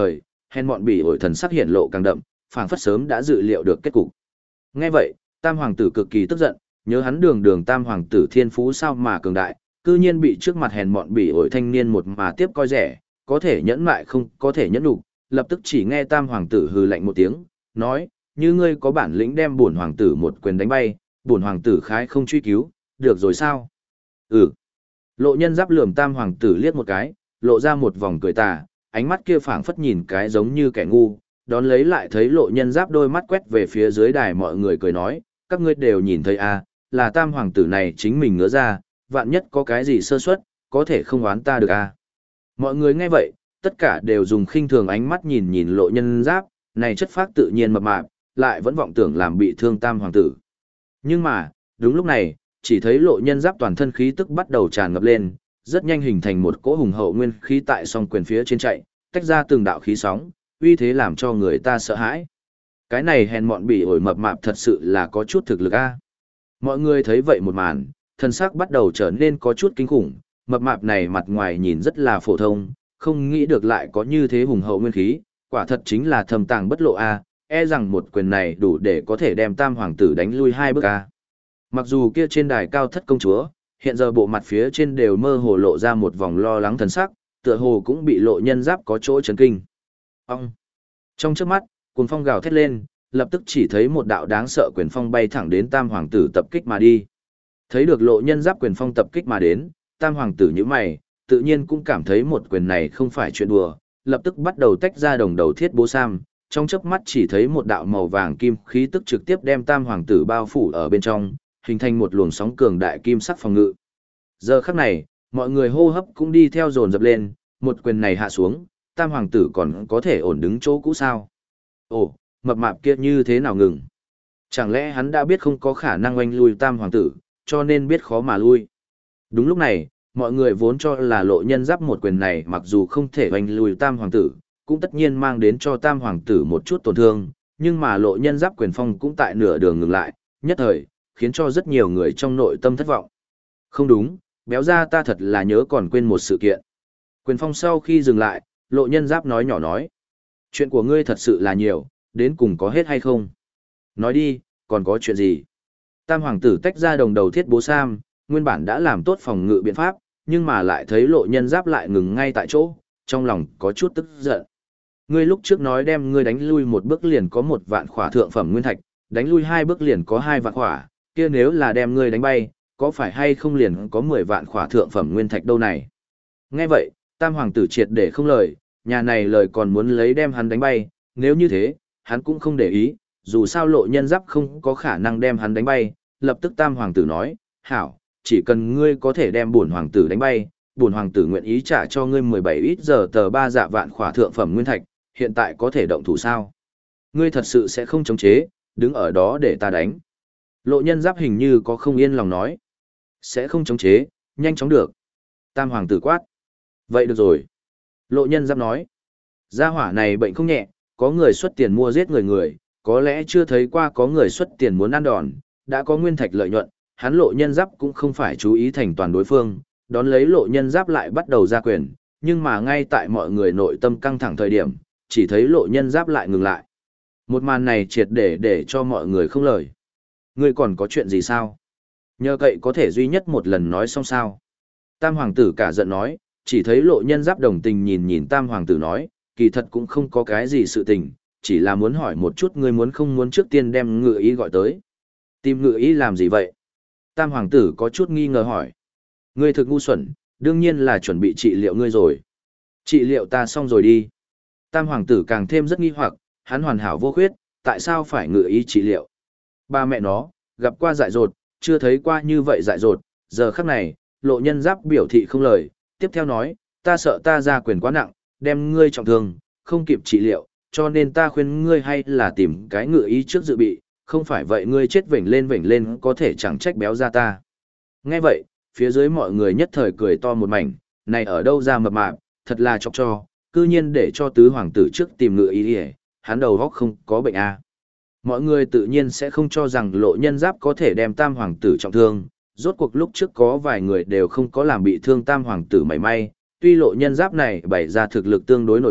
hèn mọn bỉ ổi thần sắc hiện lộ càng đậm, phảng phất sớm đã dự liệu được kết cục. Nghe vậy, Tam hoàng tử cực kỳ tức giận, nhớ hắn đường Tam hoàng tử thiên phú sao mà cường đại, cư nhiên bị trước mặt hèn mọn bỉ ổi thanh niên một mà tiếp coi rẻ, có thể nhẫn mại không có thể nhẫn đủ, lập tức chỉ nghe Tam hoàng tử hừ lạnh một tiếng, nói, như ngươi có bản lĩnh đem bổn hoàng tử một quyền đánh bay, bổn hoàng tử khái không truy cứu, được rồi sao? Ừ. Lộ Nhân Giáp lườm Tam hoàng tử liếc một cái, lộ ra một vòng cười tà, ánh mắt kia phảng phất nhìn cái giống như kẻ ngu, đón lấy lại thấy Lộ Nhân Giáp đôi mắt quét về phía dưới đài, mọi người cười nói, các ngươi đều nhìn thấy à, là Tam hoàng tử này chính mình ngỡ ra, vạn nhất có cái gì sơ suất, có thể không oán ta được à. Mọi người nghe vậy, tất cả đều dùng khinh thường ánh mắt nhìn nhìn Lộ Nhân Giáp, này chất phác tự nhiên mập mạp, lại vẫn vọng tưởng làm bị thương Tam hoàng tử. Nhưng mà, đúng lúc này, chỉ thấy Lộ Nhân Giáp toàn thân khí tức bắt đầu tràn ngập lên, rất nhanh hình thành một cỗ hùng hậu nguyên khí tại song quyền phía trên chạy, tách ra từng đạo khí sóng, uy thế làm cho người ta sợ hãi. Cái này hèn mọn bỉ ổi mập mạp thật sự là có chút thực lực a. Mọi người thấy vậy một màn, thân xác bắt đầu trở nên có chút kinh khủng, mập mạp này mặt ngoài nhìn rất là phổ thông, không nghĩ được lại có như thế hùng hậu nguyên khí, quả thật chính là thâm tàng bất lộ a, e rằng một quyền này đủ để có thể đem Tam hoàng tử đánh lui 2 bước a. Mặc dù kia trên đài cao thất công chúa, hiện giờ bộ mặt phía trên đều mơ hồ lộ ra một vòng lo lắng thần sắc, tựa hồ cũng bị Lộ Nhân Giáp có chỗ chấn kinh. Ông! Trong chớp mắt, cuồng phong gào thét lên, lập tức chỉ thấy một đạo đáng sợ quyền phong bay thẳng đến Tam hoàng tử tập kích mà đi. Thấy được Lộ Nhân Giáp quyền phong tập kích mà đến, Tam hoàng tử nhíu mày, tự nhiên cũng cảm thấy một quyền này không phải chuyện đùa, lập tức bắt đầu tách ra đồng đầu thiết bố sam, trong chớp mắt chỉ thấy một đạo màu vàng kim khí tức trực tiếp đem Tam hoàng tử bao phủ ở bên trong, hình thành một luồng sóng cường đại kim sắc phòng ngự. Giờ khắc này, mọi người hô hấp cũng đi theo dồn dập lên, một quyền này hạ xuống, Tam hoàng tử còn có thể ổn đứng chỗ cũ sao? Ồ, mập mạp kia như thế nào ngừng? Chẳng lẽ hắn đã biết không có khả năng oanh lui Tam hoàng tử, cho nên biết khó mà lui? Đúng lúc này, mọi người vốn cho là Lộ Nhân Giáp một quyền này mặc dù không thể oanh lui Tam hoàng tử, cũng tất nhiên mang đến cho Tam hoàng tử một chút tổn thương, nhưng mà Lộ Nhân Giáp quyền phong cũng tại nửa đường ngừng lại, nhất thời khiến cho rất nhiều người trong nội tâm thất vọng. Không đúng, béo ra ta thật là nhớ còn quên một sự kiện. Quyền phong sau khi dừng lại, Lộ Nhân Giáp nói nhỏ nói. Chuyện của ngươi thật sự là nhiều, đến cùng có hết hay không? Nói đi, còn có chuyện gì? Tam hoàng tử tách ra đồng đầu thiết bố sam, nguyên bản đã làm tốt phòng ngự biện pháp, nhưng mà lại thấy Lộ Nhân Giáp lại ngừng ngay tại chỗ, trong lòng có chút tức giận. Ngươi lúc trước nói đem ngươi đánh lui 1 bước liền có 1 vạn khỏa thượng phẩm nguyên thạch, đánh lui 2 bước liền có 2 vạn khỏa, kia nếu là đem ngươi đánh bay, có phải hay không liền có 10 vạn khỏa thượng phẩm nguyên thạch đâu này? Nghe vậy, Tam hoàng tử triệt để không lời, nhà này lời còn muốn lấy đem hắn đánh bay, nếu như thế, hắn cũng không để ý, dù sao Lộ Nhân Giáp không có khả năng đem hắn đánh bay, lập tức Tam hoàng tử nói, hảo, chỉ cần ngươi có thể đem bổn hoàng tử đánh bay, bổn hoàng tử nguyện ý trả cho ngươi 17 ít giờ tờ 3 dạ vạn khỏa thượng phẩm nguyên thạch, hiện tại có thể động thủ sao? Ngươi thật sự sẽ không chống chế, đứng ở đó để ta đánh. Lộ Nhân Giáp hình như có không yên lòng nói. Sẽ không chống chế, nhanh chóng được. Tam hoàng tử quát. Vậy được rồi. Lộ Nhân Giáp nói. Gia hỏa này bệnh không nhẹ, có người xuất tiền mua giết người, có lẽ chưa thấy qua có người xuất tiền muốn ăn đòn, đã có nguyên thạch lợi nhuận, hắn Lộ Nhân Giáp cũng không phải chú ý thành toàn đối phương, đón lấy Lộ Nhân Giáp lại bắt đầu ra quyền, nhưng mà ngay tại mọi người nội tâm căng thẳng thời điểm, chỉ thấy Lộ Nhân Giáp lại ngừng lại. Một màn này triệt để cho mọi người không lời. Ngươi còn có chuyện gì sao? Nhờ cậy có thể duy nhất một lần nói xong sao? Tam hoàng tử cả giận nói, chỉ thấy Lộ Nhân Giáp đồng tình nhìn nhìn Tam hoàng tử nói, kỳ thật cũng không có cái gì sự tình, chỉ là muốn hỏi một chút ngươi muốn không muốn trước tiên đem Ngự Ý gọi tới. Tìm Ngự Ý làm gì vậy? Tam hoàng tử có chút nghi ngờ hỏi. Ngươi thực ngu xuẩn, đương nhiên là chuẩn bị trị liệu ngươi rồi. Trị liệu ta xong rồi đi. Tam hoàng tử càng thêm rất nghi hoặc, hắn hoàn hảo vô khuyết, tại sao phải Ngự Ý trị liệu? Ba mẹ nó, gặp qua dại dột, chưa thấy qua như vậy dại dột, giờ khắc này, Lộ Nhân Giáp biểu thị không lời, tiếp theo nói, ta sợ ta ra quyền quá nặng, đem ngươi trọng thương, không kịp trị liệu, cho nên ta khuyên ngươi hay là tìm cái Ngự Ý trước dự bị, không phải vậy ngươi chết vểnh lên có thể chẳng trách béo ra ta. Nghe vậy, phía dưới mọi người nhất thời cười to một mảnh, này ở đâu ra mập mạp, thật là chọc cho, cư nhiên để cho tứ hoàng tử trước tìm Ngự Ý, hắn đầu góc không có bệnh à. Mọi người tự nhiên sẽ không cho rằng Lộ Nhân Giáp có thể đem Tam hoàng tử trọng thương, rốt cuộc lúc trước có vài người đều không có làm bị thương Tam hoàng tử mảy may, tuy Lộ Nhân Giáp này bày ra thực lực tương đối nổi bật,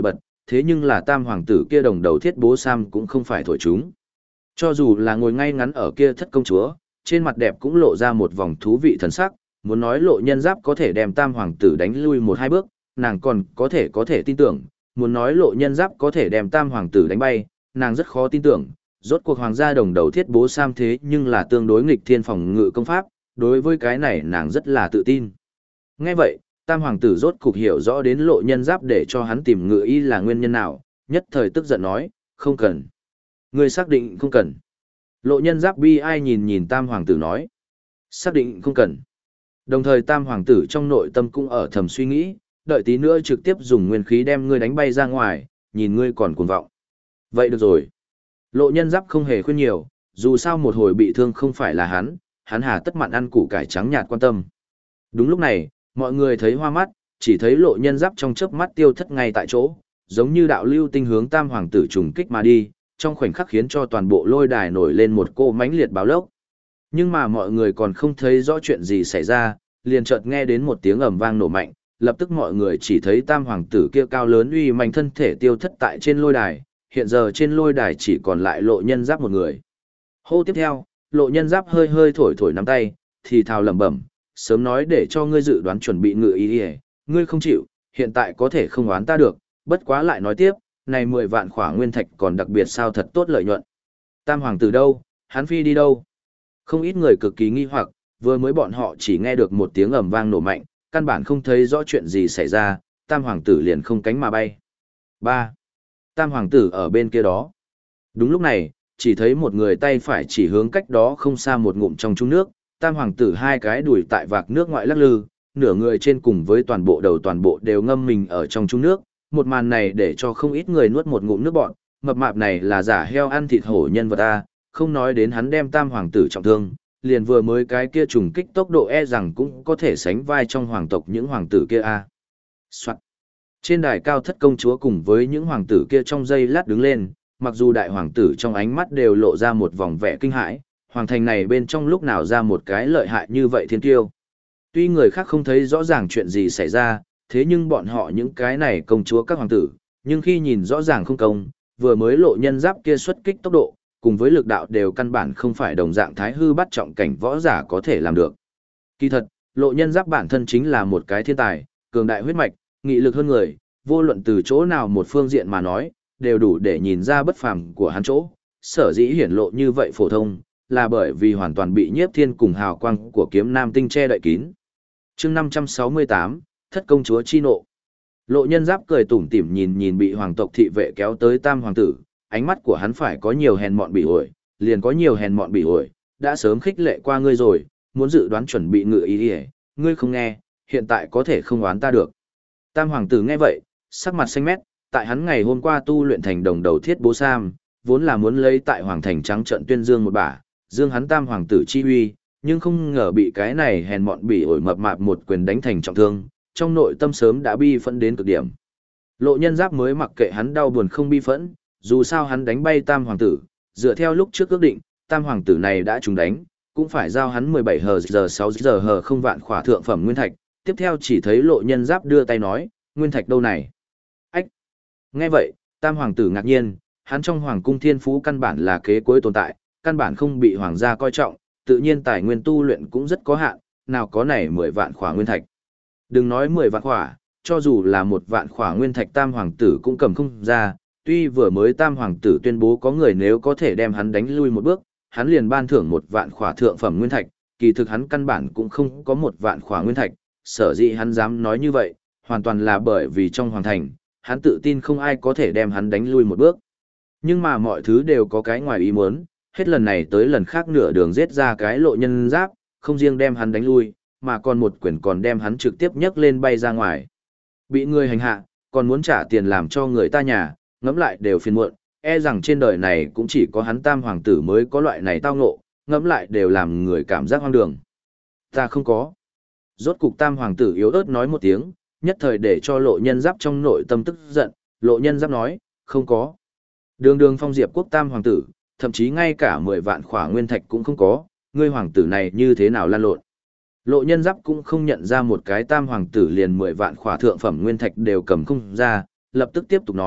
thế nhưng là tam hoàng tử kia đồng đầu thiết bố Sam cũng không phải thổi chúng. Cho dù là ngồi ngay ngắn ở kia thất công chúa, trên mặt đẹp cũng lộ ra một vòng thú vị thần sắc, muốn nói Lộ Nhân Giáp có thể đem tam hoàng tử đánh lui một hai bước, nàng còn có thể tin tưởng, muốn nói Lộ Nhân Giáp có thể đem tam hoàng tử đánh bay, nàng rất khó tin tưởng, rốt cuộc hoàng gia đồng đầu thiết bố Sam thế nhưng là tương đối nghịch thiên phòng ngự công pháp, đối với cái này nàng rất là tự tin. Nghe vậy, tam hoàng tử rốt cục hiểu rõ đến Lộ Nhân Giáp để cho hắn tìm ngự y là nguyên nhân nào, nhất thời tức giận nói, không cần. Ngươi xác định không cần. Lộ Nhân Giáp bi ai nhìn tam hoàng tử nói. Xác định không cần. Đồng thời tam hoàng tử trong nội tâm cũng ở thầm suy nghĩ, đợi tí nữa trực tiếp dùng nguyên khí đem ngươi đánh bay ra ngoài, nhìn ngươi còn cuồng vọng. Vậy được rồi. Lộ Nhân Giáp không hề khuyên nhiều, dù sao một hồi bị thương không phải là hắn hà tất mặn ăn củ cải trắng nhạt quan tâm. Đúng lúc này, mọi người thấy hoa mắt, chỉ thấy Lộ Nhân Giáp trong chớp mắt tiêu thất ngay tại chỗ, giống như đạo lưu tinh hướng tam hoàng tử trùng kích mà đi, trong khoảnh khắc khiến cho toàn bộ lôi đài nổi lên một cô mãnh liệt báo lốc. Nhưng mà mọi người còn không thấy rõ chuyện gì xảy ra, liền chợt nghe đến một tiếng ầm vang nổ mạnh, lập tức mọi người chỉ thấy tam hoàng tử kia cao lớn uy mạnh thân thể tiêu thất tại trên lôi đài, hiện giờ trên lôi đài chỉ còn lại Lộ Nhân Giáp một người. Hô tiếp theo, Lộ Nhân Giáp hơi hơi thổi nắm tay, thì thào lẩm bẩm, sớm nói để cho ngươi dự đoán chuẩn bị ngự ý đi, ngươi không chịu, hiện tại có thể không oán ta được, bất quá lại nói tiếp, này 10 vạn khỏa nguyên thạch còn đặc biệt sao thật tốt lợi nhuận. Tam hoàng tử đâu, hắn phi đi đâu? Không ít người cực kỳ nghi hoặc, vừa mới bọn họ chỉ nghe được một tiếng ầm vang nổ mạnh, căn bản không thấy rõ chuyện gì xảy ra, tam hoàng tử liền không cánh mà bay. 3. Tam hoàng tử ở bên kia đó. Đúng lúc này, chỉ thấy một người tay phải chỉ hướng cách đó không xa một ngụm trong chung nước, tam hoàng tử hai cái đùi tại vạc nước ngoại lắc lư, nửa người trên cùng với toàn bộ đầu toàn bộ đều ngâm mình ở trong chung nước. Một màn này để cho không ít người nuốt một ngụm nước bọn, mập mạp này là giả heo ăn thịt hổ nhân vật a, không nói đến hắn đem tam hoàng tử trọng thương, liền vừa mới cái kia trùng kích tốc độ e rằng cũng có thể sánh vai trong hoàng tộc những hoàng tử kia a. Soạn. Trên đài cao thất công chúa cùng với những hoàng tử kia trong giây lát đứng lên, mặc dù đại hoàng tử trong ánh mắt đều lộ ra một vòng vẻ kinh hãi, hoàng thành này bên trong lúc nào ra một cái lợi hại như vậy thiên tiêu. Tuy người khác không thấy rõ ràng chuyện gì xảy ra, thế nhưng bọn họ những cái này công chúa các hoàng tử, nhưng khi nhìn rõ ràng không công, vừa mới Lộ Nhân Giáp kia xuất kích tốc độ, cùng với lực đạo đều căn bản không phải đồng dạng thái hư bắt trọng cảnh võ giả có thể làm được. Kỳ thật, Lộ Nhân Giáp bản thân chính là một cái thiên tài, cường đại huyết mạch, nghị lực hơn người, vô luận từ chỗ nào một phương diện mà nói, đều đủ để nhìn ra bất phàm của hắn chỗ. Sở dĩ hiển lộ như vậy phổ thông, là bởi vì hoàn toàn bị Nhiếp Thiên cùng hào quang của kiếm nam tinh che đậy kín. Chương 568, Thất công chúa chi nộ. Lộ Nhân Giáp cười tủm tỉm nhìn bị hoàng tộc thị vệ kéo tới tam hoàng tử, ánh mắt của hắn phải có nhiều hèn mọn bị ổi, liền có nhiều hèn mọn bị ổi, đã sớm khích lệ qua ngươi rồi, muốn dự đoán chuẩn bị ngự ý đi, ngươi không nghe, hiện tại có thể không oán ta được. Tam hoàng tử nghe vậy, sắc mặt xanh mét, tại hắn ngày hôm qua tu luyện thành đồng đầu thiết bố Sam, vốn là muốn lấy tại hoàng thành trắng trận tuyên dương một bả, dương hắn tam hoàng tử chi uy, nhưng không ngờ bị cái này hèn mọn bị ổi mập mạp một quyền đánh thành trọng thương, trong nội tâm sớm đã bi phẫn đến cực điểm. Lộ Nhân Giáp mới mặc kệ hắn đau buồn không bi phẫn, dù sao hắn đánh bay tam hoàng tử, dựa theo lúc trước ước định, tam hoàng tử này đã trúng đánh, cũng phải giao hắn 17 giờ 6 giờ hờ không vạn khỏa thượng phẩm nguyên thạch. Tiếp theo chỉ thấy Lộ Nhân Giáp đưa tay nói, nguyên thạch đâu này? Ách! Nghe vậy, tam hoàng tử ngạc nhiên, hắn trong hoàng cung thiên phú căn bản là kế cuối tồn tại, căn bản không bị hoàng gia coi trọng, tự nhiên tài nguyên tu luyện cũng rất có hạn, nào có này 10 vạn khỏa nguyên thạch. Đừng nói 10 vạn khỏa, cho dù là 1 vạn khỏa nguyên thạch tam hoàng tử cũng cầm không ra, tuy vừa mới tam hoàng tử tuyên bố có người nếu có thể đem hắn đánh lui một bước, hắn liền ban thưởng 1 vạn khỏa thượng phẩm nguyên thạch, kỳ thực hắn căn bản cũng không có 1 vạn khỏa nguyên thạch, sở dĩ hắn dám nói như vậy, hoàn toàn là bởi vì trong hoàng thành, hắn tự tin không ai có thể đem hắn đánh lui một bước. Nhưng mà mọi thứ đều có cái ngoài ý muốn, hết lần này tới lần khác nửa đường giết ra cái Lộ Nhân Giáp, không riêng đem hắn đánh lui, mà còn một quyền còn đem hắn trực tiếp nhấc lên bay ra ngoài. Bị người hành hạ, còn muốn trả tiền làm cho người ta nhà, ngẫm lại đều phiền muộn, e rằng trên đời này cũng chỉ có hắn tam hoàng tử mới có loại này tao ngộ, ngẫm lại đều làm người cảm giác hoang đường. Ta không có. Rốt cục tam hoàng tử yếu ớt nói một tiếng, nhất thời để cho Lộ Nhân Giáp trong nội tâm tức giận, Lộ Nhân Giáp nói, không có. Đường đường phong diệp quốc tam hoàng tử, thậm chí ngay cả 10 vạn khỏa nguyên thạch cũng không có, ngươi hoàng tử này như thế nào lan lộn. Lộ Nhân Giáp cũng không nhận ra một cái tam hoàng tử liền 10 vạn khỏa thượng phẩm nguyên thạch đều cầm không ra, lập tức tiếp tục nói,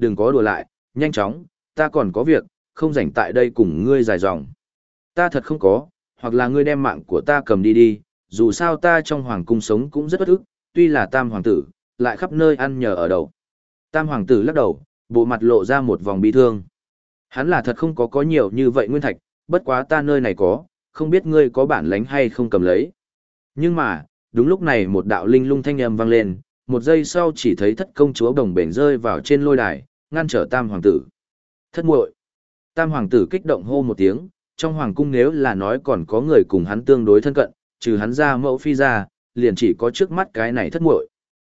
đừng có đùa lại, nhanh chóng, ta còn có việc, không rảnh tại đây cùng ngươi dài dòng. Ta thật không có, hoặc là ngươi đem mạng của ta cầm đi đi, dù sao ta trong hoàng cung sống cũng rất bất ức, tuy là tam hoàng tử, lại khắp nơi ăn nhờ ở đậu. Tam hoàng tử lắc đầu, bộ mặt lộ ra một vòng bi thương. Hắn là thật không có nhiều như vậy nguyên thạch, bất quá ta nơi này có, không biết ngươi có bản lánh hay không cầm lấy. Nhưng mà, đúng lúc này một đạo linh lung thanh âm vang lên, một giây sau chỉ thấy thất công chúa đồng bền rơi vào trên lôi đài, ngăn trở tam hoàng tử. Thất muội. Tam hoàng tử kích động hô một tiếng, trong hoàng cung nếu là nói còn có người cùng hắn tương đối thân cận, trừ hắn ra mẫu phi ra, liền chỉ có trước mắt cái này thất muội.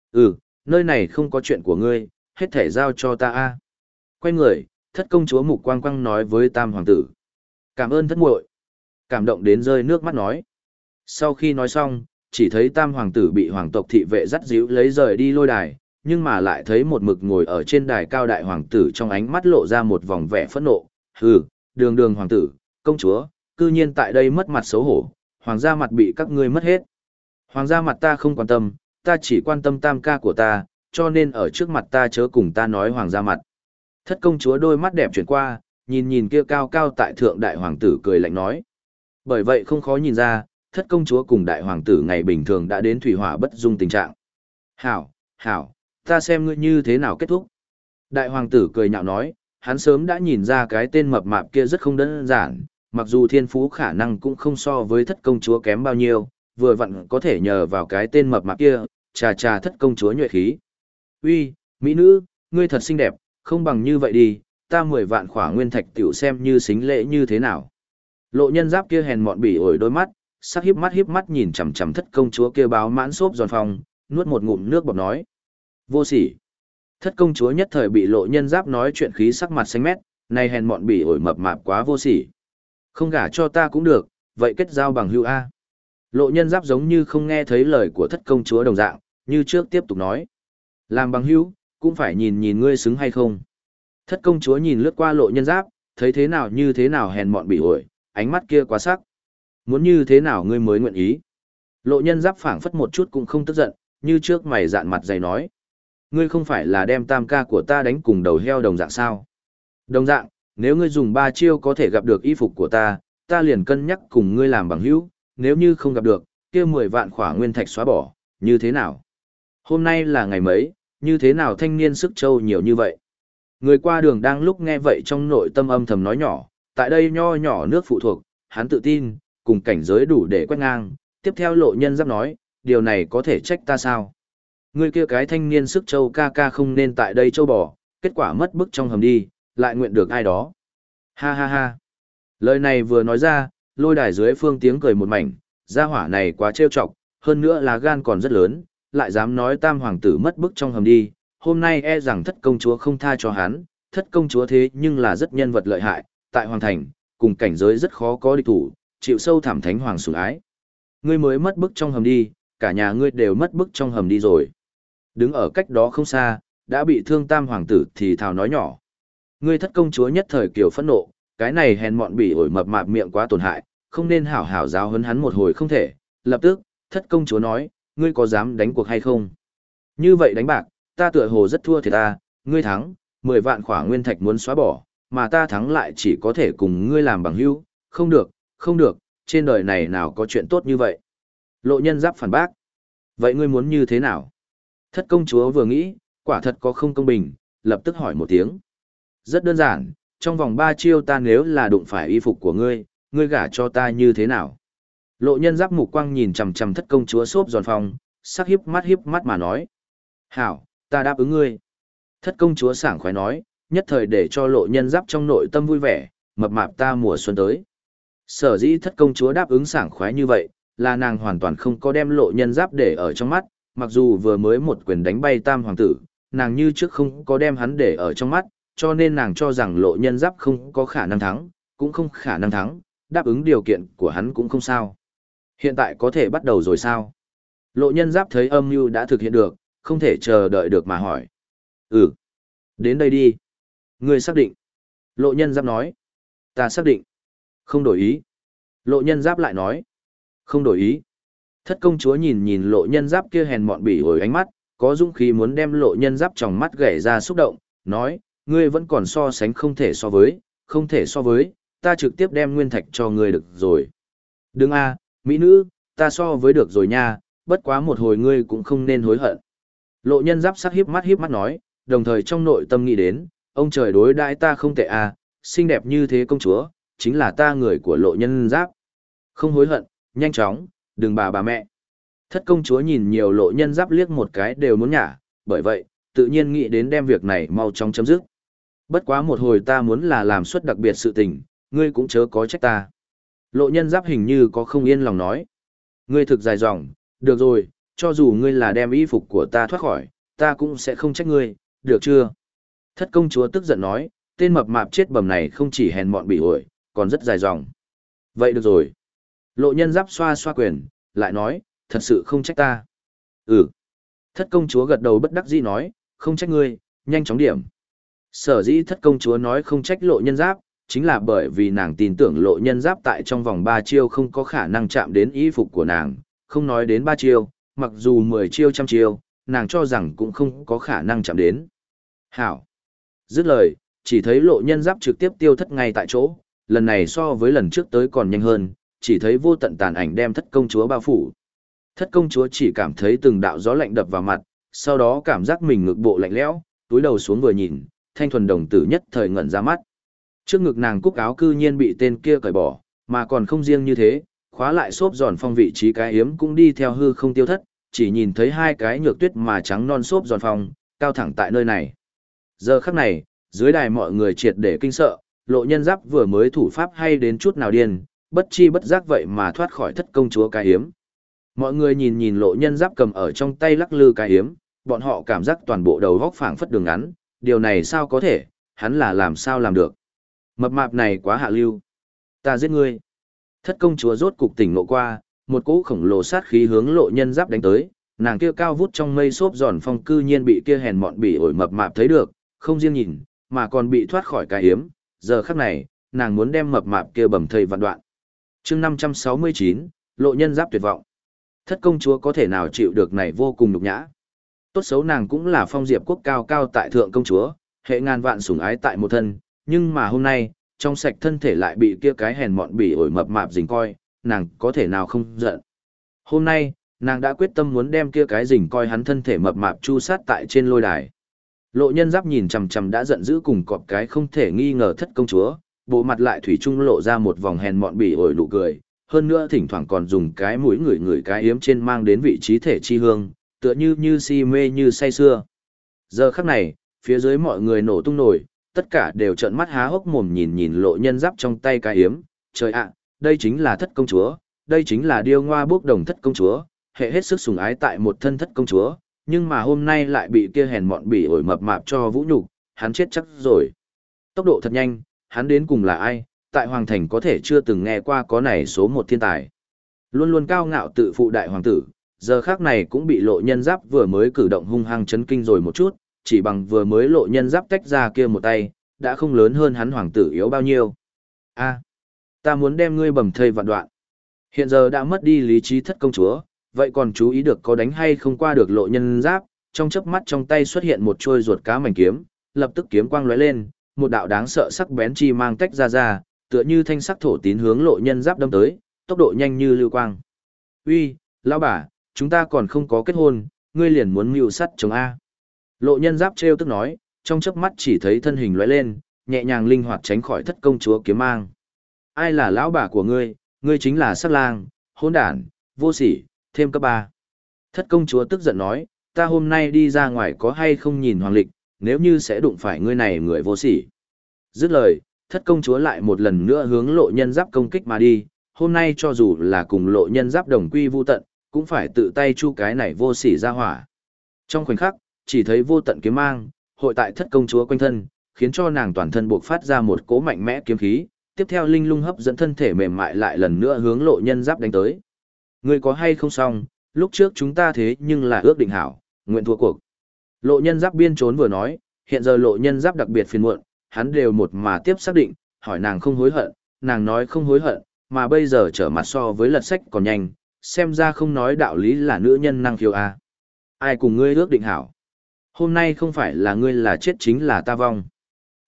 Nơi này không có chuyện của ngươi, hết thể giao cho ta a. Quay người, thất công chúa mục quang quang nói với tam hoàng tử. Cảm ơn thất muội. Cảm động đến rơi nước mắt nói. Sau khi nói xong, chỉ thấy tam hoàng tử bị hoàng tộc thị vệ dắt díu lấy rời đi lôi đài, nhưng mà lại thấy một mực ngồi ở trên đài cao đại hoàng tử trong ánh mắt lộ ra một vòng vẻ phẫn nộ. Hừ, đường đường hoàng tử, công chúa, cư nhiên tại đây mất mặt xấu hổ, hoàng gia mặt bị các ngươi mất hết. Hoàng gia mặt ta không quan tâm, ta chỉ quan tâm tam ca của ta, cho nên ở trước mặt ta chớ cùng ta nói hoàng gia mặt. Thất công chúa đôi mắt đẹp chuyển qua, nhìn nhìn kia cao cao tại thượng đại hoàng tử cười lạnh nói. Bởi vậy không khó nhìn ra, thất công chúa cùng đại hoàng tử ngày bình thường đã đến thủy hỏa bất dung tình trạng. Hảo, hảo, ta xem ngươi như thế nào kết thúc. Đại hoàng tử cười nhạo nói, hắn sớm đã nhìn ra cái tên mập mạp kia rất không đơn giản, mặc dù thiên phú khả năng cũng không so với thất công chúa kém bao nhiêu, vừa vặn có thể nhờ vào cái tên mập mạp kia, trà thất công chúa nhuệ khí. Uy, mỹ nữ, ngươi thật xinh đẹp, không bằng như vậy đi, ta 10 vạn khỏa nguyên thạch tiểu xem như xính lễ như thế nào. Lộ nhân giáp kia hèn mọn bỉ ổi đôi mắt, sắc hiếp mắt nhìn chằm chằm thất công chúa kia báo mãn xốp giòn phong, nuốt một ngụm nước bọt nói. Vô sỉ. Thất công chúa nhất thời bị lộ nhân giáp nói chuyện khí sắc mặt xanh mét, này hèn mọn bỉ ổi mập mạp quá vô sỉ. Không gả cho ta cũng được, vậy kết giao bằng hữu A. Lộ nhân giáp giống như không nghe thấy lời của thất công chúa đồng dạng, như trước tiếp tục nói. Làm bằng hữu, cũng phải nhìn nhìn ngươi xứng hay không. Thất công chúa nhìn lướt qua lộ nhân giáp, thấy thế nào như thế nào hèn mọn bỉ ổi, ánh mắt kia quá sắc. Muốn như thế nào ngươi mới nguyện ý. Lộ nhân giáp phảng phất một chút cũng không tức giận, như trước mày dạn mặt dày nói. Ngươi không phải là đem tam ca của ta đánh cùng đầu heo đồng dạng sao? Đồng dạng, nếu ngươi dùng 3 chiêu có thể gặp được y phục của ta, ta liền cân nhắc cùng ngươi làm bằng hữu, nếu như không gặp được, kia 10 vạn khỏa nguyên thạch xóa bỏ, như thế nào? Hôm nay là ngày mấy, như thế nào thanh niên sức châu nhiều như vậy? Người qua đường đang lúc nghe vậy trong nội tâm âm thầm nói nhỏ, tại đây nho nhỏ nước phụ thuộc, hắn tự tin, cùng cảnh giới đủ để quét ngang, tiếp theo lộ nhân giáp nói, điều này có thể trách ta sao? Người kia cái thanh niên sức châu ca ca không nên tại đây châu bò, kết quả mất bức trong hầm đi, lại nguyện được ai đó. Ha ha ha. Lời này vừa nói ra, lôi đài dưới phương tiếng cười một mảnh, gia hỏa này quá trêu chọc, hơn nữa là gan còn rất lớn, lại dám nói tam hoàng tử mất bức trong hầm đi, hôm nay e rằng thất công chúa không tha cho hắn, thất công chúa thế nhưng là rất nhân vật lợi hại, tại hoàng thành, cùng cảnh giới rất khó có địch thủ, chịu sâu thẳm thánh hoàng sủng ái. Ngươi mới mất bức trong hầm đi, cả nhà ngươi đều mất bức trong hầm đi rồi. Đứng ở cách đó không xa, đã bị thương tam hoàng tử thì thào nói nhỏ. Ngươi thất công chúa nhất thời kiều phẫn nộ, cái này hèn mọn bỉ ổi mập mạp miệng quá tổn hại, không nên hảo hảo giáo huấn hắn một hồi không thể. Lập tức, thất công chúa nói, ngươi có dám đánh cuộc hay không? Như vậy đánh bạc, ta tựa hồ rất thua thiệt ta, ngươi thắng, 10 vạn khỏa nguyên thạch muốn xóa bỏ, mà ta thắng lại chỉ có thể cùng ngươi làm bằng hữu, không được, không được, trên đời này nào có chuyện tốt như vậy. Lộ nhân giáp phản bác. Vậy ngươi muốn như thế nào? Thất công chúa vừa nghĩ, quả thật có không công bình, lập tức hỏi một tiếng. Rất đơn giản, trong vòng 3 chiêu ta nếu là đụng phải y phục của ngươi, ngươi gả cho ta như thế nào? Lộ nhân giáp mục quang nhìn chằm chằm thất công chúa xốp giòn phòng, sắc hiếp mắt mà nói. Hảo, ta đáp ứng ngươi. Thất công chúa sảng khoái nói, nhất thời để cho lộ nhân giáp trong nội tâm vui vẻ, mập mạp ta mùa xuân tới. Sở dĩ thất công chúa đáp ứng sảng khoái như vậy, là nàng hoàn toàn không có đem lộ nhân giáp để ở trong mắt, mặc dù vừa mới một quyền đánh bay tam hoàng tử, nàng như trước không có đem hắn để ở trong mắt, cho nên nàng cho rằng lộ nhân giáp không có khả năng thắng, cũng không khả năng thắng, đáp ứng điều kiện của hắn cũng không sao. Hiện tại có thể bắt đầu rồi sao? Lộ nhân giáp thấy âm mưu đã thực hiện được, không thể chờ đợi được mà hỏi. Đến đây đi. Ngươi xác định. Lộ nhân giáp nói. Ta xác định. Không đổi ý. Lộ nhân giáp lại nói. Không đổi ý. Thất công chúa nhìn nhìn lộ nhân giáp kia hèn mọn bỉ ổi ánh mắt, có dũng khí muốn đem lộ nhân giáp trong mắt gảy ra xúc động, nói, ngươi vẫn còn so sánh không thể so với, ta trực tiếp đem nguyên thạch cho ngươi được rồi. Đừng a, mỹ nữ, ta so với được rồi nha, bất quá một hồi ngươi cũng không nên hối hận. Lộ nhân giáp sắc hiếp mắt nói, đồng thời trong nội tâm nghĩ đến, ông trời đối đãi ta không tệ a, xinh đẹp như thế công chúa, chính là ta người của lộ nhân giáp. Không hối hận, nhanh chóng, đừng bà mẹ. Thất công chúa nhìn nhiều lộ nhân giáp liếc một cái đều muốn nhả, bởi vậy, tự nhiên nghĩ đến đem việc này mau chóng chấm dứt. Bất quá một hồi ta muốn là làm suất đặc biệt sự tình, ngươi cũng chớ có trách ta. Lộ nhân giáp hình như có không yên lòng nói. Ngươi thực dài dòng, được rồi, cho dù ngươi là đem y phục của ta thoát khỏi, ta cũng sẽ không trách ngươi, được chưa? Thất công chúa tức giận nói, tên mập mạp chết bầm này không chỉ hèn mọn bị ổi, còn rất dài dòng. Vậy được rồi. Lộ nhân giáp xoa xoa quyền, lại nói, thật sự không trách ta. Ừ. Thất công chúa gật đầu bất đắc dĩ nói, không trách ngươi, nhanh chóng điểm. Sở dĩ thất công chúa nói không trách lộ nhân giáp, chính là bởi vì nàng tin tưởng lộ nhân giáp tại trong vòng 3 chiêu không có khả năng chạm đến y phục của nàng, không nói đến 3 chiêu, mặc dù 10 chiêu trăm chiêu, nàng cho rằng cũng không có khả năng chạm đến. Hảo. Dứt lời, chỉ thấy lộ nhân giáp trực tiếp tiêu thất ngay tại chỗ, lần này so với lần trước tới còn nhanh hơn, chỉ thấy vô tận tàn ảnh đem thất công chúa bao phủ. Thất công chúa chỉ cảm thấy từng đạo gió lạnh đập vào mặt, sau đó cảm giác mình ngực bộ lạnh lẽo, túi đầu xuống vừa nhìn, thanh thuần đồng tử nhất thời ngẩn ra mắt. Trước ngực nàng cúc áo cư nhiên bị tên kia cởi bỏ, mà còn không riêng như thế, khóa lại xốp giòn phong vị trí cái hiếm cũng đi theo hư không tiêu thất, chỉ nhìn thấy hai cái nhược tuyết mà trắng non xốp giòn phong, cao thẳng tại nơi này. Giờ khắc này, dưới đài mọi người triệt để kinh sợ, lộ nhân giáp vừa mới thủ pháp hay đến chút nào điên, bất chi bất giác vậy mà thoát khỏi thất công chúa cái hiếm. Mọi người nhìn nhìn lộ nhân giáp cầm ở trong tay lắc lư cái hiếm, bọn họ cảm giác toàn bộ đầu góc phảng phất đường ngắn, điều này sao có thể, hắn là làm sao làm được. Mập mạp này quá hạ lưu. Ta giết ngươi. Thất công chúa rốt cục tỉnh ngộ qua, một cỗ khổng lồ sát khí hướng lộ nhân giáp đánh tới, nàng kia cao vút trong mây xốp giòn phong cư nhiên bị kia hèn mọn bỉ ổi mập mạp thấy được, không riêng nhìn, mà còn bị thoát khỏi cái hiếm, giờ khắc này, nàng muốn đem mập mạp kia bầm thây vạn đoạn. Chương 569, lộ nhân giáp tuyệt vọng. Thất công chúa có thể nào chịu được này vô cùng nhục nhã. Tốt xấu nàng cũng là phong diệp quốc cao cao tại thượng công chúa, hệ ngàn vạn sủng ái tại một thân, nhưng mà hôm nay, trong sạch thân thể lại bị kia cái hèn mọn bỉ ổi mập mạp dình coi, nàng có thể nào không giận. Hôm nay, nàng đã quyết tâm muốn đem kia cái dình coi hắn thân thể mập mạp chu sát tại trên lôi đài. Lộ nhân giáp nhìn chằm chằm đã giận dữ cùng cọp cái không thể nghi ngờ thất công chúa, bộ mặt lại thủy chung lộ ra một vòng hèn mọn bỉ ổi nụ cười, hơn nữa thỉnh thoảng còn dùng cái mũi ngửi cái yếm trên mang đến vị trí thể chi hương, tựa như si mê như say xưa. Giờ khắc này, phía dưới mọi người nổ tung nổi, tất cả đều trợn mắt há hốc mồm nhìn nhìn lộ nhân giáp trong tay cái yếm, trời ạ, đây chính là thất công chúa, đây chính là điêu ngoa bước đồng thất công chúa, hệ hết sức sủng ái tại một thân thất công chúa, nhưng mà hôm nay lại bị kia hèn mọn bỉ ổi mập mạp cho vũ nhục, hắn chết chắc rồi. Tốc độ thật nhanh, hắn đến cùng là ai, tại Hoàng Thành có thể chưa từng nghe qua có này số một thiên tài. Luôn luôn cao ngạo tự phụ đại hoàng tử, giờ khác này cũng bị lộ nhân giáp vừa mới cử động hung hăng chấn kinh rồi một chút, chỉ bằng vừa mới lộ nhân giáp tách ra kia một tay, đã không lớn hơn hắn hoàng tử yếu bao nhiêu. A, ta muốn đem ngươi bầm thây vạn đoạn. Hiện giờ đã mất đi lý trí thất công chúa, vậy còn chú ý được có đánh hay không qua được lộ nhân giáp, trong chớp mắt trong tay xuất hiện một trôi ruột cá mảnh kiếm, lập tức kiếm quang lóe lên, một đạo đáng sợ sắc bén chi mang tách ra, tựa như thanh sắc thổ tín hướng lộ nhân giáp đâm tới, tốc độ nhanh như lưu quang. Uy, lão bà, chúng ta còn không có kết hôn, ngươi liền muốn mưu sắt chồng A. Lộ nhân giáp trêu tức nói, trong chớp mắt chỉ thấy thân hình lóe lên, nhẹ nhàng linh hoạt tránh khỏi thất công chúa kiếm mang. Ai là lão bà của ngươi, ngươi chính là sắc lang, hỗn đản, vô sỉ, thêm cấp 3. Thất công chúa tức giận nói, ta hôm nay đi ra ngoài có hay không nhìn hoàng lịch, nếu như sẽ đụng phải ngươi này người vô sỉ. Dứt lời, thất công chúa lại một lần nữa hướng lộ nhân giáp công kích mà đi, hôm nay cho dù là cùng lộ nhân giáp đồng quy vu tận, cũng phải tự tay chu cái này vô sỉ ra hỏa. Trong khoảnh khắc, chỉ thấy vô tận kiếm mang, hội tại thất công chúa quanh thân, khiến cho nàng toàn thân buộc phát ra một cỗ mạnh mẽ kiếm khí, tiếp theo linh lung hấp dẫn thân thể mềm mại lại lần nữa hướng lộ nhân giáp đánh tới. Ngươi có hay không xong, lúc trước chúng ta thế nhưng là ước định hảo, nguyện thua cuộc. Lộ nhân giáp biên trốn vừa nói, hiện giờ lộ nhân giáp đặc biệt phiền muộn, hắn đều một mà tiếp xác định, hỏi nàng không hối hận, nàng nói không hối hận, mà bây giờ trở mặt so với lật sách còn nhanh, xem ra không nói đạo lý là nữ nhân năng khiêu a. Ai cùng ngươi ước định hảo? Hôm nay không phải là ngươi là chết chính là ta vong.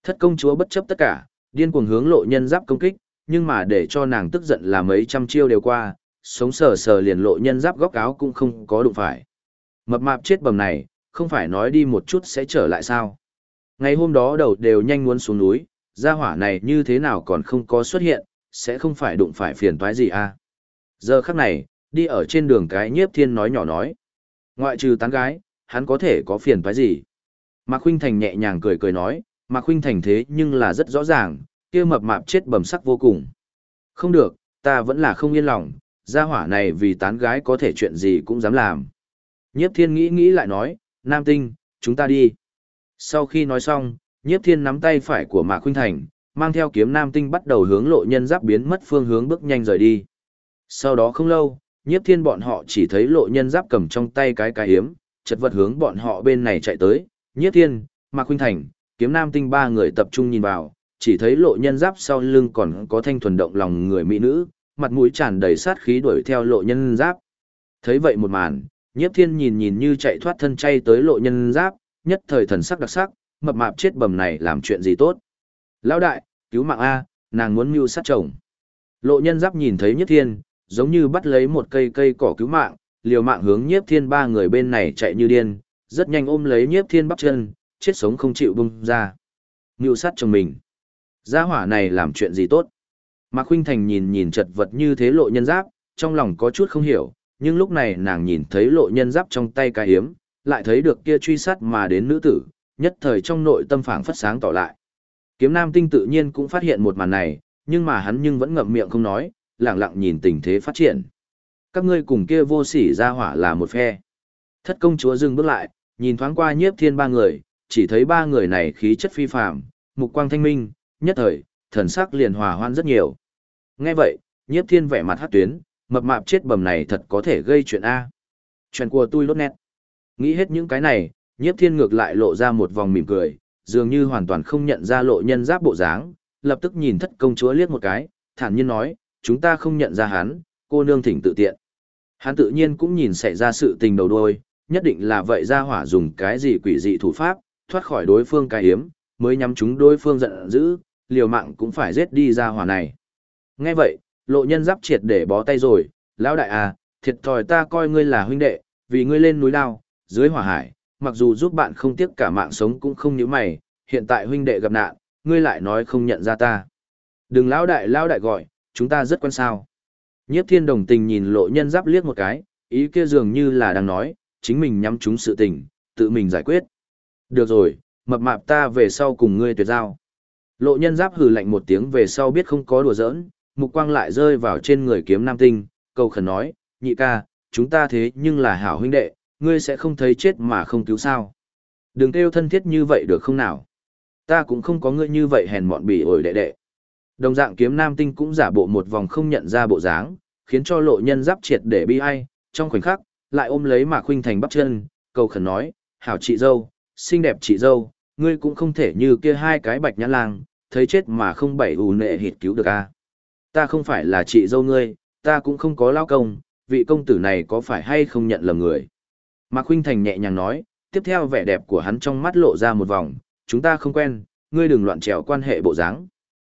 Thất công chúa bất chấp tất cả, điên cuồng hướng lộ nhân giáp công kích, nhưng mà để cho nàng tức giận là mấy trăm chiêu đều qua, sống sờ sờ liền lộ nhân giáp góc áo cũng không có đụng phải. Mập mạp chết bầm này, không phải nói đi một chút sẽ trở lại sao? Ngày hôm đó đầu đều nhanh muốn xuống núi, gia hỏa này như thế nào còn không có xuất hiện, sẽ không phải đụng phải phiền toái gì à? Giờ khắc này, đi ở trên đường cái Nhiếp Thiên nói nhỏ nói. Ngoại trừ tán gái, hắn có thể có phiền toái gì? Mạc Khuynh Thành nhẹ nhàng cười cười nói, Mạc Khuynh Thành thế nhưng là rất rõ ràng, kia mập mạp chết bầm sắc vô cùng. Không được, ta vẫn là không yên lòng, gia hỏa này vì tán gái có thể chuyện gì cũng dám làm. Nhiếp Thiên nghĩ nghĩ lại nói, Nam Tinh, chúng ta đi. Sau khi nói xong, Nhiếp Thiên nắm tay phải của Mạc Khuynh Thành, mang theo kiếm Nam Tinh bắt đầu hướng lộ nhân giáp biến mất phương hướng bước nhanh rời đi. Sau đó không lâu, Nhiếp Thiên bọn họ chỉ thấy lộ nhân giáp cầm trong tay cái hiếm, chật vật hướng bọn họ bên này chạy tới. Nhiếp Thiên, Mạc Khuynh Thành, kiếm Nam Tinh ba người tập trung nhìn vào, chỉ thấy lộ nhân giáp sau lưng còn có thanh thuần động lòng người mỹ nữ, mặt mũi tràn đầy sát khí đuổi theo lộ nhân giáp. Thấy vậy một màn, Nhiếp Thiên nhìn nhìn như chạy thoát thân chay tới lộ nhân giáp, nhất thời thần sắc đặc sắc, mập mạp chết bầm này làm chuyện gì tốt. Lão đại, cứu mạng A, nàng muốn mưu sát chồng. Lộ nhân giáp nhìn thấy Nhiếp Thiên, giống như bắt lấy một cây cỏ cứu mạng, liều mạng hướng Nhiếp Thiên ba người bên này chạy như điên, rất nhanh ôm lấy Nhiếp Thiên bắp chân, chết sống không chịu bung ra. Mưu sát chồng mình. Gia hỏa này làm chuyện gì tốt. Mạc Khuynh Thành nhìn nhìn chật vật như thế lộ nhân giáp, trong lòng có chút không hiểu, nhưng lúc này nàng nhìn thấy lộ nhân giáp trong tay cái hiếm, lại thấy được kia truy sát mà đến nữ tử, nhất thời trong nội tâm phảng phất sáng tỏ lại. Kiếm Nam Tinh tự nhiên cũng phát hiện một màn này, nhưng mà hắn vẫn ngậm miệng không nói, lặng lặng nhìn tình thế phát triển. Các ngươi cùng kia vô sỉ gia hỏa là một phe. Thất công chúa dừng bước lại, nhìn thoáng qua Nhiếp Thiên ba người, chỉ thấy ba người này khí chất phi phàm, mục quang thanh minh, nhất thời, thần sắc liền hòa hoan rất nhiều. Nghe vậy, Nhiếp Thiên vẻ mặt hắc tuyến, mập mạp chết bầm này thật có thể gây chuyện A. Chuyện của tôi lốt nét. Nghĩ hết những cái này, Nhiếp Thiên ngược lại lộ ra một vòng mỉm cười, dường như hoàn toàn không nhận ra lộ nhân giáp bộ dáng, lập tức nhìn thất công chúa liếc một cái, thản nhiên nói, chúng ta không nhận ra hắn, cô nương thỉnh tự tiện. Hắn tự nhiên cũng nhìn xảy ra sự tình đầu đuôi, nhất định là vậy gia hỏa dùng cái gì quỷ dị thủ pháp, thoát khỏi đối phương cái hiếm, mới nhắm chúng đối phương giận dữ, liều mạng cũng phải giết đi gia hỏa này. Nghe vậy, lộ nhân giáp triệt để bó tay rồi, lão đại à, thiệt thòi ta coi ngươi là huynh đệ, vì ngươi lên núi lao, dưới hỏa hải, mặc dù giúp bạn không tiếc cả mạng sống cũng không nhíu mày, hiện tại huynh đệ gặp nạn, ngươi lại nói không nhận ra ta. Đừng lão đại gọi, chúng ta rất quen sao. Nhiếp Thiên đồng tình nhìn lộ nhân giáp liếc một cái, ý kia dường như là đang nói, chính mình nhắm trúng sự tình, tự mình giải quyết. Được rồi, mập mạp ta về sau cùng ngươi tuyệt giao. Lộ nhân giáp hừ lạnh một tiếng về sau biết không có đùa giỡn, mục quang lại rơi vào trên người kiếm Nam Tinh, cầu khẩn nói, nhị ca, chúng ta thế nhưng là hảo huynh đệ, ngươi sẽ không thấy chết mà không cứu sao. Đừng kêu thân thiết như vậy được không nào. Ta cũng không có ngươi như vậy hèn mọn bỉ ổi đệ đệ. Đồng dạng kiếm Nam Tinh cũng giả bộ một vòng không nhận ra bộ dáng, khiến cho lộ nhân giáp triệt để bi ai, trong khoảnh khắc, lại ôm lấy Mạc Khuynh Thành bắp chân, cầu khẩn nói, hảo chị dâu, xinh đẹp chị dâu, ngươi cũng không thể như kia hai cái bạch nhãn lang, thấy chết mà không bảy ù nệ hịt cứu được a. Ta không phải là chị dâu ngươi, ta cũng không có lao công, vị công tử này có phải hay không nhận lầm người. Mạc Khuynh Thành nhẹ nhàng nói, tiếp theo vẻ đẹp của hắn trong mắt lộ ra một vòng, chúng ta không quen, ngươi đừng loạn trèo quan hệ bộ dáng.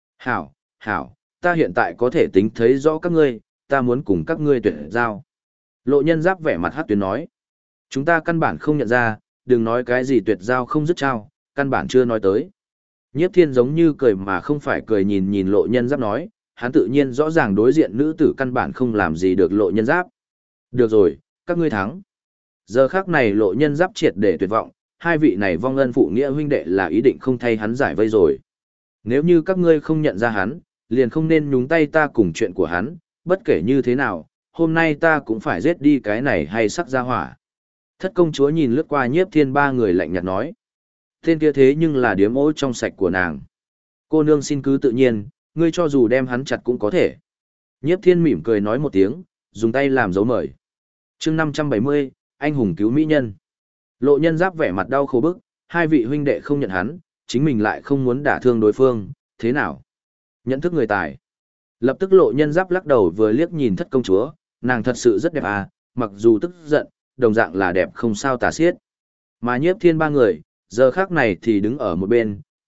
Hảo, ta hiện tại có thể tính thấy rõ các ngươi, ta muốn cùng các ngươi tuyệt giao. Lộ nhân giáp vẻ mặt hát tuyến nói, chúng ta căn bản không nhận ra, đừng nói cái gì tuyệt giao không dứt trao, căn bản chưa nói tới. Nhiếp Thiên giống như cười mà không phải cười nhìn nhìn lộ nhân giáp nói, hắn tự nhiên rõ ràng đối diện nữ tử căn bản không làm gì được lộ nhân giáp. Được rồi, các ngươi thắng. Giờ khác này lộ nhân giáp triệt để tuyệt vọng, hai vị này vong ân phụ nghĩa huynh đệ là ý định không thay hắn giải vây rồi. Nếu như các ngươi không nhận ra hắn, liền không nên nhúng tay ta cùng chuyện của hắn, bất kể như thế nào, hôm nay ta cũng phải giết đi cái này hay sắc ra hỏa. Thất công chúa nhìn lướt qua Nhiếp Thiên ba người lạnh nhạt nói. Tên kia thế nhưng là điếm ối trong sạch của nàng. Cô nương xin cứ tự nhiên, ngươi cho dù đem hắn chặt cũng có thể. Nhiếp Thiên mỉm cười nói một tiếng, dùng tay làm dấu mời. Chương 570, anh hùng cứu mỹ nhân. Lộ nhân giáp vẻ mặt đau khổ bức, hai vị huynh đệ không nhận hắn, chính mình lại không muốn đả thương đối phương, thế nào? Nhận thức người tài. Lập tức lộ nhân giáp lắc đầu vừa liếc nhìn thất công chúa, nàng thật sự rất đẹp à, mặc dù tức giận, đồng dạng là đẹp không sao tả xiết. Mà Nhiếp Thiên ba người, giờ khác này thì đứng ở một bên,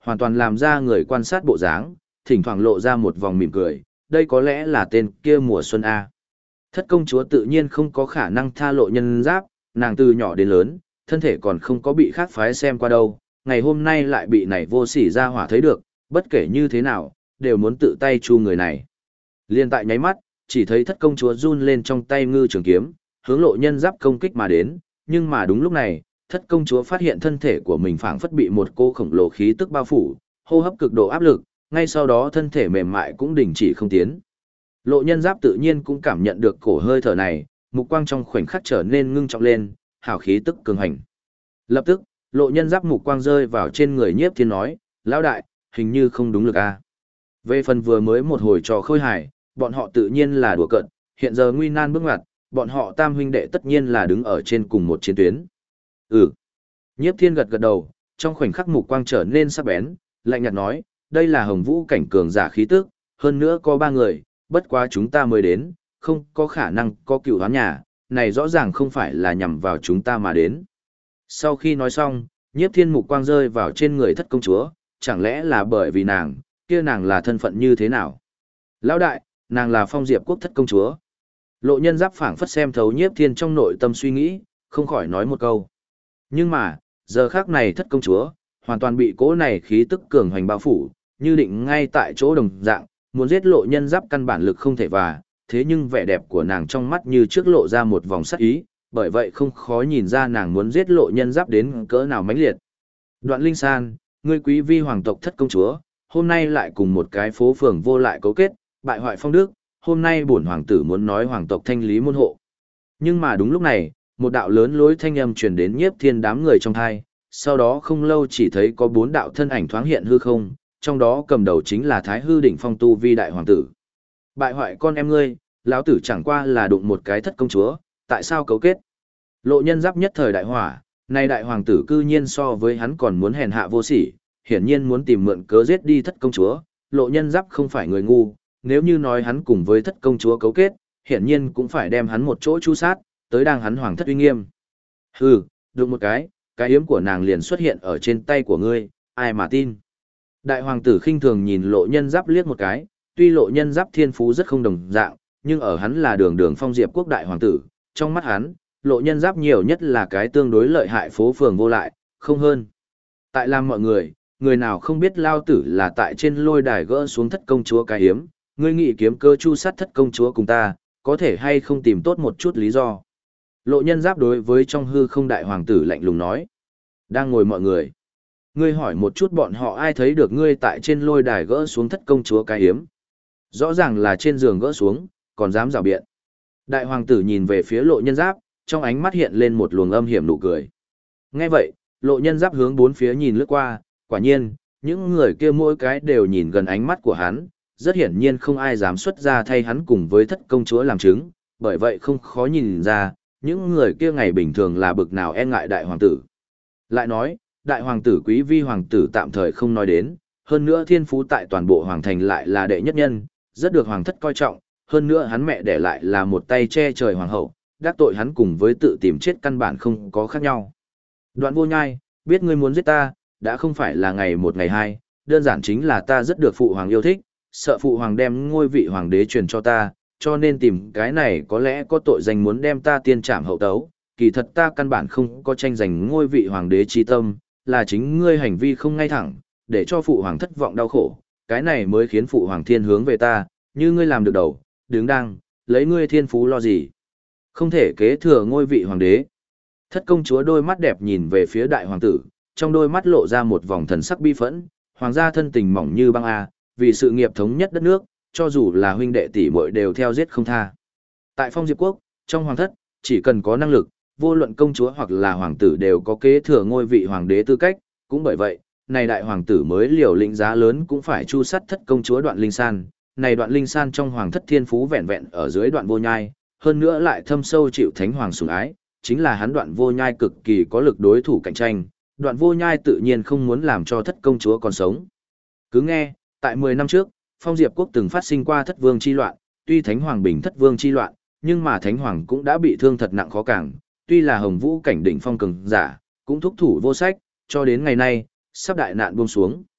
hoàn toàn làm ra người quan sát bộ dáng, thỉnh thoảng lộ ra một vòng mỉm cười, đây có lẽ là tên kia mùa xuân A. Thất công chúa tự nhiên không có khả năng tha Lộ Nhân Giáp, nàng từ nhỏ đến lớn, thân thể còn không có bị khác phái xem qua đâu, ngày hôm nay lại bị này vô sỉ ra hỏa thấy được, bất kể như thế nào, đều muốn tự tay chu người này. Liên tại nháy mắt, chỉ thấy thất công chúa run lên trong tay ngư trường kiếm, hướng Lộ Nhân Giáp công kích mà đến, nhưng mà đúng lúc này, thất công chúa phát hiện thân thể của mình phảng phất bị một cô khổng lồ khí tức bao phủ, hô hấp cực độ áp lực, ngay sau đó thân thể mềm mại cũng đình chỉ không tiến. Lộ Nhân Giáp tự nhiên cũng cảm nhận được cổ hơi thở này, mục quang trong khoảnh khắc trở nên ngưng trọng lên, hào khí tức cường hành. Lập tức, Lộ Nhân Giáp mục quang rơi vào trên người Nhiếp Thiên nói, lão đại, hình như không đúng lực a. Về phần vừa mới một hồi trò khơi hài, bọn họ tự nhiên là đùa cợt, hiện giờ nguy nan bước ngoặt, bọn họ tam huynh đệ tất nhiên là đứng ở trên cùng một chiến tuyến. Ừ. Nhiếp Thiên gật gật đầu, trong khoảnh khắc mục quang trở nên sắc bén, lạnh nhạt nói, đây là Hồng Vũ cảnh cường giả khí tức, hơn nữa có 3 người, bất quá chúng ta mới đến, không có khả năng có cựu đoán nhà, này rõ ràng không phải là nhằm vào chúng ta mà đến. Sau khi nói xong, Nhiếp Thiên mục quang rơi vào trên người thất công chúa, chẳng lẽ là bởi vì nàng, kia nàng là thân phận như thế nào? Lão đại, nàng là Phong Diệp quốc thất công chúa. Lộ Nhân Giáp phảng phất xem thấu Nhiếp Thiên trong nội tâm suy nghĩ, không khỏi nói một câu. Nhưng mà, giờ khác này thất công chúa, hoàn toàn bị cỗ này khí tức cường hoành bao phủ, như định ngay tại chỗ đồng dạng, muốn giết Lộ Nhân Giáp căn bản lực không thể và, thế nhưng vẻ đẹp của nàng trong mắt như trước lộ ra một vòng sắc ý, bởi vậy không khó nhìn ra nàng muốn giết Lộ Nhân Giáp đến cỡ nào mãnh liệt. Đoạn Linh San, ngươi quý vi hoàng tộc thất công chúa, hôm nay lại cùng một cái phố phường vô lại cấu kết, bại hoại phong đức, hôm nay bổn hoàng tử muốn nói hoàng tộc thanh lý môn hộ. Nhưng mà đúng lúc này, một đạo lớn lối thanh âm truyền đến Nhiếp Thiên đám người trong thai, sau đó không lâu chỉ thấy có 4 đạo thân ảnh thoáng hiện hư không, trong đó cầm đầu chính là Thái Hư đỉnh phong tu vi đại hoàng tử. Bại hoại con em ngươi, lão tử chẳng qua là đụng một cái thất công chúa, tại sao cấu kết? Lộ Nhân Giáp nhất thời đại hỏa, nay đại hoàng tử cư nhiên so với hắn còn muốn hèn hạ vô sỉ, hiển nhiên muốn tìm mượn cớ giết đi thất công chúa. Lộ Nhân Giáp không phải người ngu, nếu như nói hắn cùng với thất công chúa cấu kết, hiển nhiên cũng phải đem hắn một chỗ chu sát, tới đang hắn hoàng thất uy nghiêm. Hừ, đụng một cái yếm của nàng liền xuất hiện ở trên tay của ngươi, ai mà tin. Đại hoàng tử khinh thường nhìn Lộ Nhân Giáp liếc một cái, tuy Lộ Nhân Giáp thiên phú rất không đồng dạng, nhưng ở hắn là đường đường Phong Diệp quốc đại hoàng tử, trong mắt hắn, Lộ Nhân Giáp nhiều nhất là cái tương đối lợi hại phố phường vô lại, không hơn. Tại làm mọi người, người nào không biết lao tử là tại trên lôi đài gỡ xuống thất công chúa cái hiếm, ngươi nghĩ kiếm cơ chu sát thất công chúa cùng ta, có thể hay không tìm tốt một chút lý do. Lộ Nhân Giáp đối với trong hư không đại hoàng tử lạnh lùng nói. Đang ngồi mọi người. Ngươi hỏi một chút bọn họ ai thấy được ngươi tại trên lôi đài gỡ xuống thất công chúa cái hiếm. Rõ ràng là trên giường gỡ xuống, còn dám rào biện. Đại hoàng tử nhìn về phía Lộ Nhân Giáp, trong ánh mắt hiện lên một luồng âm hiểm nụ cười. Nghe vậy, Lộ Nhân Giáp hướng 4 phía nhìn lướt qua, quả nhiên, những người kia mỗi cái đều nhìn gần ánh mắt của hắn, rất hiển nhiên không ai dám xuất ra thay hắn cùng với thất công chúa làm chứng, bởi vậy không khó nhìn ra, những người kia ngày bình thường là bực nào e ngại đại hoàng tử. Lại nói, đại hoàng tử quý vi hoàng tử tạm thời không nói đến, hơn nữa thiên phú tại toàn bộ hoàng thành lại là đệ nhất nhân, rất được hoàng thất coi trọng, hơn nữa hắn mẹ để lại là một tay che trời hoàng hậu, đắc tội hắn cùng với tự tìm chết căn bản không có khác nhau. Đoạn Vô Nhai, biết ngươi muốn giết ta, đã không phải là ngày một ngày hai, đơn giản chính là ta rất được phụ hoàng yêu thích, sợ phụ hoàng đem ngôi vị hoàng đế truyền cho ta, cho nên tìm cái này có lẽ có tội danh muốn đem ta tiên trảm hậu tấu, kỳ thật ta căn bản không có tranh giành ngôi vị hoàng đế chi tâm, là chính ngươi hành vi không ngay thẳng, để cho phụ hoàng thất vọng đau khổ, cái này mới khiến phụ hoàng thiên hướng về ta, như ngươi làm được đầu, đứng đăng, lấy ngươi thiên phú lo gì. Không thể kế thừa ngôi vị hoàng đế. Thất công chúa đôi mắt đẹp nhìn về phía đại hoàng tử, trong đôi mắt lộ ra một vòng thần sắc bi phẫn, hoàng gia thân tình mỏng như băng a, vì sự nghiệp thống nhất đất nước, cho dù là huynh đệ tỷ muội đều theo giết không tha. Tại Phong Diệp quốc, trong hoàng thất, chỉ cần có năng lực, vô luận công chúa hoặc là hoàng tử đều có kế thừa ngôi vị hoàng đế tư cách, cũng bởi vậy, này đại hoàng tử mới liều lĩnh giá lớn cũng phải chu sát thất công chúa Đoạn Linh San. Này Đoạn Linh San trong hoàng thất thiên phú vẹn vẹn ở dưới Đoạn Vô Nhai, hơn nữa lại thâm sâu chịu thánh hoàng sủng ái, chính là hắn Đoạn Vô Nhai cực kỳ có lực đối thủ cạnh tranh, Đoạn Vô Nhai tự nhiên không muốn làm cho thất công chúa còn sống. Cứ nghe, tại 10 năm trước, Phong Diệp quốc từng phát sinh qua thất vương chi loạn, tuy thánh hoàng bình thất vương chi loạn, nhưng mà thánh hoàng cũng đã bị thương thật nặng khó cảng, tuy là Hồng Vũ cảnh đỉnh phong cường giả, cũng thúc thủ vô sách, cho đến ngày nay, sắp đại nạn buông xuống.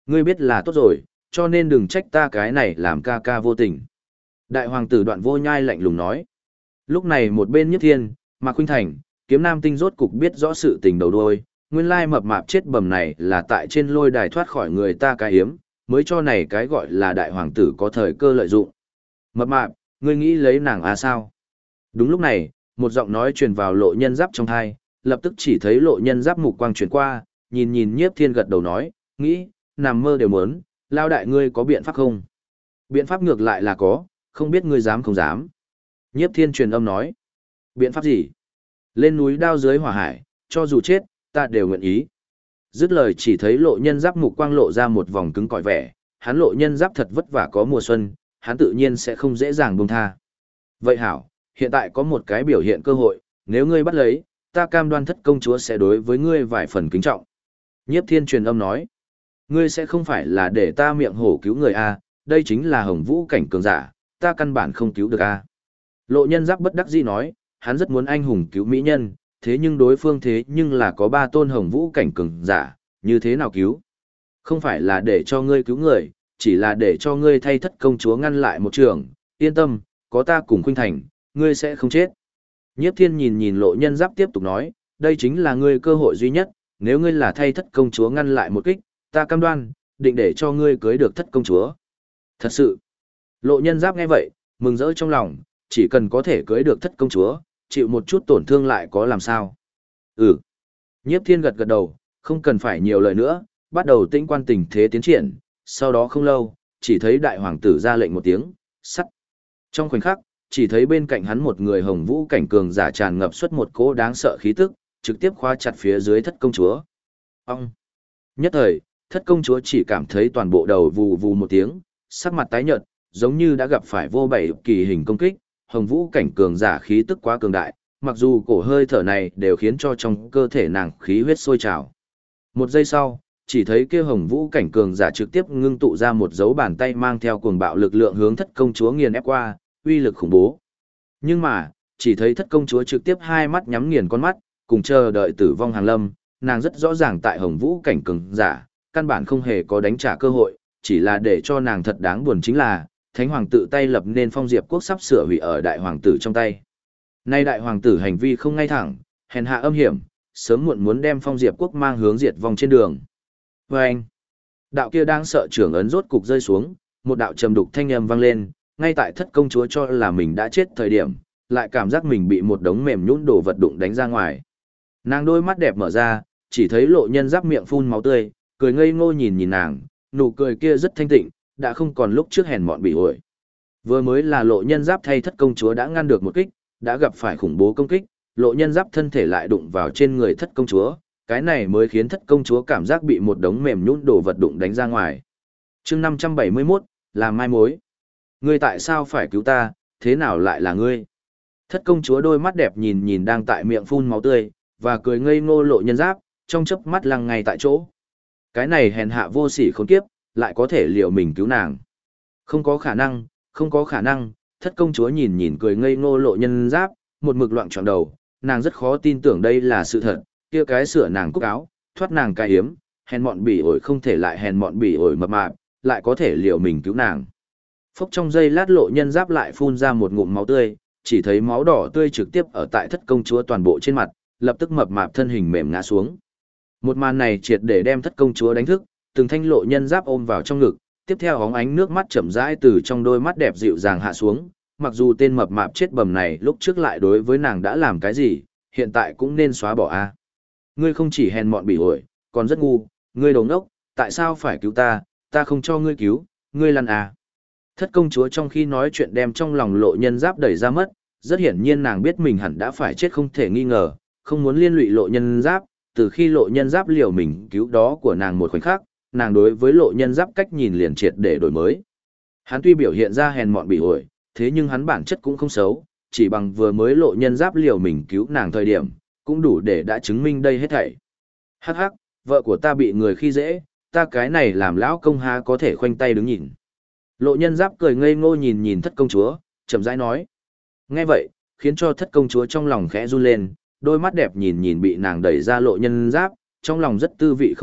Ngươi biết là tốt rồi, cho nên đừng trách ta cái này làm ca ca vô tình. Đại hoàng tử Đoạn Vô Nhai lạnh lùng nói. Lúc này một bên Nhiếp Thiên, Mạc Khuynh Thành, Kiếm Nam Tinh rốt cục biết rõ sự tình đầu đuôi, nguyên lai mập mạp chết bầm này là tại trên lôi đài thoát khỏi người ta cái hiếm, mới cho này cái gọi là đại hoàng tử có thời cơ lợi dụng. Mập mạp, ngươi nghĩ lấy nàng à sao? Đúng lúc này, một giọng nói truyền vào Lộ Nhân Giáp trong tai, lập tức chỉ thấy Lộ Nhân Giáp mục quang chuyển qua, nhìn Nhiếp Thiên gật đầu nói, nghĩ, nằm mơ đều muốn, lao đại ngươi có biện pháp không? Biện pháp ngược lại là có, không biết ngươi dám không dám. Nhiếp Thiên truyền âm nói, biện pháp gì? Lên núi đao dưới hỏa hải, cho dù chết, ta đều nguyện ý. Dứt lời chỉ thấy Lộ Nhân Giáp mục quang lộ ra một vòng cứng cỏi vẻ, hắn Lộ Nhân Giáp thật vất vả có mùa xuân, hắn tự nhiên sẽ không dễ dàng buông tha. Vậy hảo, hiện tại có một cái biểu hiện cơ hội, nếu ngươi bắt lấy, ta cam đoan Thất công chúa sẽ đối với ngươi vài phần kính trọng. Nhiếp Thiên truyền âm nói, ngươi sẽ không phải là để ta miệng hổ cứu người a, đây chính là Hồng Vũ cảnh cường giả, ta căn bản không cứu được a. Lộ Nhân Giáp bất đắc dĩ nói, hắn rất muốn anh hùng cứu mỹ nhân, thế nhưng đối phương thế nhưng là có 3 tôn Hồng Vũ cảnh cường giả, như thế nào cứu? Không phải là để cho ngươi cứu người, chỉ là để cho ngươi thay Thất công chúa ngăn lại một trường, yên tâm, có ta cùng Khuynh Thành, ngươi sẽ không chết. Nhiếp Thiên nhìn Lộ Nhân Giáp tiếp tục nói, đây chính là ngươi cơ hội duy nhất, nếu ngươi là thay Thất công chúa ngăn lại một kích, ta cam đoan, định để cho ngươi cưới được Thất công chúa. Thật sự, Lộ Nhân Giáp nghe vậy, mừng rỡ trong lòng, chỉ cần có thể cưới được Thất công chúa, chịu một chút tổn thương lại có làm sao. Ừ. Nhiếp Thiên gật gật đầu, không cần phải nhiều lời nữa, bắt đầu tĩnh quan tình thế tiến triển, sau đó không lâu, chỉ thấy đại hoàng tử ra lệnh một tiếng, sắt. Trong khoảnh khắc, chỉ thấy bên cạnh hắn một người Hồng Vũ cảnh cường giả tràn ngập xuất một cỗ đáng sợ khí tức, trực tiếp khóa chặt phía dưới Thất công chúa. Ông. Nhất thời, Thất công chúa chỉ cảm thấy toàn bộ đầu vù vù một tiếng, sắc mặt tái nhợt, giống như đã gặp phải vô bảy kỳ hình công kích, Hồng Vũ cảnh cường giả khí tức quá cường đại, mặc dù cổ hơi thở này đều khiến cho trong cơ thể nàng khí huyết sôi trào. Một giây sau, chỉ thấy kia Hồng Vũ cảnh cường giả trực tiếp ngưng tụ ra một dấu bàn tay mang theo cuồng bạo lực lượng hướng Thất công chúa nghiền ép qua, uy lực khủng bố. Nhưng mà, chỉ thấy Thất công chúa trực tiếp hai mắt nhắm nghiền con mắt, cùng chờ đợi tử vong hàng lâm, nàng rất rõ ràng tại Hồng Vũ cảnh cường giả, căn bản không hề có đánh trả cơ hội, chỉ là để cho nàng thật đáng buồn chính là, Thánh hoàng tự tay lập nên Phong Diệp quốc sắp sửa hủy ở đại hoàng tử trong tay. Nay đại hoàng tử hành vi không ngay thẳng, hèn hạ âm hiểm, sớm muộn muốn đem Phong Diệp quốc mang hướng diệt vong trên đường. Và anh, đạo kia đang sợ trưởng ấn rốt cục rơi xuống, một đạo trầm đục thanh âm vang lên, ngay tại Thất công chúa cho là mình đã chết thời điểm, lại cảm giác mình bị một đống mềm nhũn đồ vật đụng đánh ra ngoài. Nàng đôi mắt đẹp mở ra, chỉ thấy Lộ Nhân Giáp miệng phun máu tươi, cười ngây ngô nhìn nàng, nụ cười kia rất thanh tịnh, đã không còn lúc trước hèn mọn bị ổi. Vừa mới là Lộ Nhân Giáp thay Thất công chúa đã ngăn được một kích, đã gặp phải khủng bố công kích, Lộ Nhân Giáp thân thể lại đụng vào trên người Thất công chúa, cái này mới khiến Thất công chúa cảm giác bị một đống mềm nhũn đồ vật đụng đánh ra ngoài. Chương 571, làm mai mối. Ngươi tại sao phải cứu ta, thế nào lại là ngươi? Thất công chúa đôi mắt đẹp nhìn đang tại miệng phun máu tươi, và cười ngây ngô Lộ Nhân Giáp, trong chớp mắt lăng ngay tại chỗ. Cái này hèn hạ vô sỉ khốn kiếp, lại có thể liệu mình cứu nàng. Không có khả năng, không có khả năng, Thất công chúa nhìn cười ngây ngô Lộ Nhân Giáp, một mực loạn tròn đầu, nàng rất khó tin tưởng đây là sự thật, kia cái sửa nàng cúc áo, thoát nàng cái hiếm, hèn mọn bỉ ổi không thể lại hèn mọn bỉ ổi mập mạp, lại có thể liệu mình cứu nàng. Phốc trong giây lát Lộ Nhân Giáp lại phun ra một ngụm máu tươi, chỉ thấy máu đỏ tươi trực tiếp ở tại Thất công chúa toàn bộ trên mặt, lập tức mập mạp thân hình mềm ngã xuống. Một màn này triệt để đem Thất công chúa đánh thức, từng thanh Lộ Nhân Giáp ôm vào trong ngực, tiếp theo hóng ánh nước mắt chậm rãi từ trong đôi mắt đẹp dịu dàng hạ xuống, mặc dù tên mập mạp chết bầm này lúc trước lại đối với nàng đã làm cái gì, hiện tại cũng nên xóa bỏ a. Ngươi không chỉ hèn mọn bỉ ổi, còn rất ngu, ngươi đồ ngốc, tại sao phải cứu ta, ta không cho ngươi cứu, ngươi lăn à. Thất công chúa trong khi nói chuyện đem trong lòng Lộ Nhân Giáp đẩy ra mất, rất hiển nhiên nàng biết mình hẳn đã phải chết không thể nghi ngờ, không muốn liên lụy Lộ Nhân Giáp, từ khi Lộ Nhân Giáp liều mình cứu đó của nàng một khoảnh khắc, nàng đối với Lộ Nhân Giáp cách nhìn liền triệt để đổi mới. Hắn tuy biểu hiện ra hèn mọn bỉ ổi, thế nhưng hắn bản chất cũng không xấu, chỉ bằng vừa mới Lộ Nhân Giáp liều mình cứu nàng thời điểm, cũng đủ để đã chứng minh đây hết thảy. Hắc hắc, vợ của ta bị người khi dễ, ta cái này làm lão công há có thể khoanh tay đứng nhìn. Lộ Nhân Giáp cười ngây ngô nhìn Thất công chúa, chậm rãi nói. Nghe vậy, khiến cho Thất công chúa trong lòng khẽ run lên, đôi mắt đẹp nhìn bị nàng đẩy ra Lộ Nhân Giáp, trong lòng rất tư vị không tốt,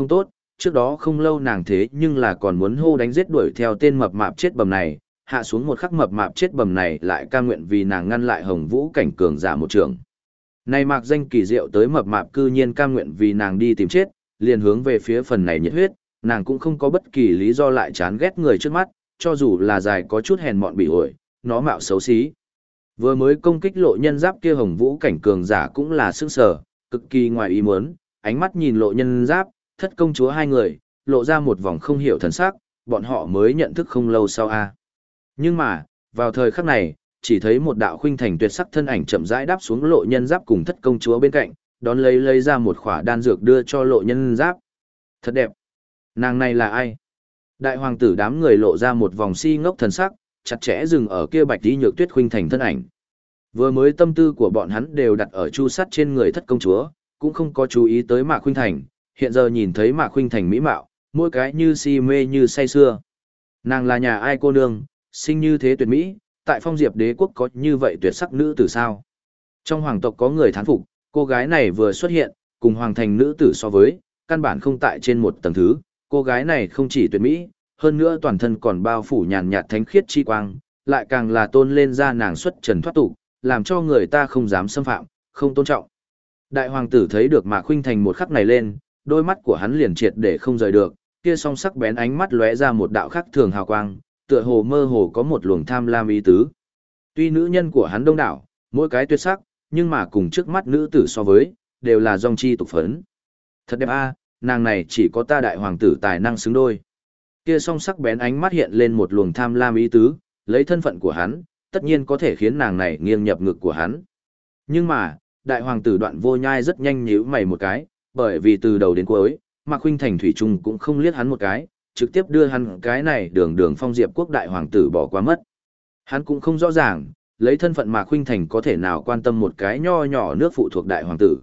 trước đó không lâu nàng thế nhưng là còn muốn hô đánh giết đuổi theo tên mập mạp chết bầm này, hạ xuống một khắc mập mạp chết bầm này lại cam nguyện vì nàng ngăn lại Hồng Vũ cảnh cường giả một trường. Này mạc danh kỳ diệu tới mập mạp cư nhiên cam nguyện vì nàng đi tìm chết, liền hướng về phía phần này nhiệt huyết, nàng cũng không có bất kỳ lý do lại chán ghét người trước mắt, cho dù là dài có chút hèn mọn bị ổi, nó mạo xấu xí. Vừa mới công kích lộ nhân giáp kia Hồng Vũ cảnh cường giả cũng là sức sở, cực kỳ ngoài ý muốn, ánh mắt nhìn lộ nhân giáp, thất công chúa hai người, lộ ra một vòng không hiểu thần sắc, bọn họ mới nhận thức không lâu sau a. Nhưng mà, vào thời khắc này, chỉ thấy một đạo khuynh thành tuyệt sắc thân ảnh chậm rãi đáp xuống lộ nhân giáp cùng thất công chúa bên cạnh, đón lấy ra một khỏa đan dược đưa cho lộ nhân giáp. Thật đẹp. Nàng này là ai? Đại hoàng tử đám người lộ ra một vòng si ngốc thần sắc, chặt chẽ dừng ở kia bạch tí nhược tuyết khuynh thành thân ảnh. Vừa mới tâm tư của bọn hắn đều đặt ở chu sắt trên người thất công chúa, cũng không có chú ý tới Mạc Khuynh Thành, hiện giờ nhìn thấy Mạc Khuynh Thành mỹ mạo, mỗi cái như si mê như say sưa. Nàng là nhà ai cô nương, sinh như thế tuyệt mỹ, tại Phong Diệp đế quốc có như vậy tuyệt sắc nữ tử sao? Trong hoàng tộc có người thán phục, cô gái này vừa xuất hiện, cùng hoàng thành nữ tử so với, căn bản không tại trên một tầng thứ, cô gái này không chỉ tuyệt mỹ, hơn nữa toàn thân còn bao phủ nhàn nhạt thánh khiết chi quang, lại càng là tôn lên ra nàng xuất trần thoát tục, làm cho người ta không dám xâm phạm, không tôn trọng. Đại hoàng tử thấy được Mạc Khuynh Thành một khắc này lên, đôi mắt của hắn liền triệt để không rời được, kia song sắc bén ánh mắt lóe ra một đạo khắc thường hào quang, tựa hồ mơ hồ có một luồng tham lam ý tứ. Tuy nữ nhân của hắn đông đảo, mỗi cái tuyệt sắc, nhưng mà cùng trước mắt nữ tử so với, đều là dòng chi tục phấn. Thật đẹp a, nàng này chỉ có ta đại hoàng tử tài năng xứng đôi. Kia song sắc bén ánh mắt hiện lên một luồng tham lam ý tứ, lấy thân phận của hắn, tất nhiên có thể khiến nàng này nghiêng nhập ngực của hắn. Nhưng mà, đại hoàng tử Đoạn Vô Nhai rất nhanh nhíu mày một cái, bởi vì từ đầu đến cuối, Mạc Khuynh Thành thủy chung cũng không liếc hắn một cái, trực tiếp đưa hắn cái này đường Phong Diệp quốc đại hoàng tử bỏ qua mất. Hắn cũng không rõ ràng, lấy thân phận Mạc Khuynh Thành có thể nào quan tâm một cái nho nhỏ nước phụ thuộc đại hoàng tử.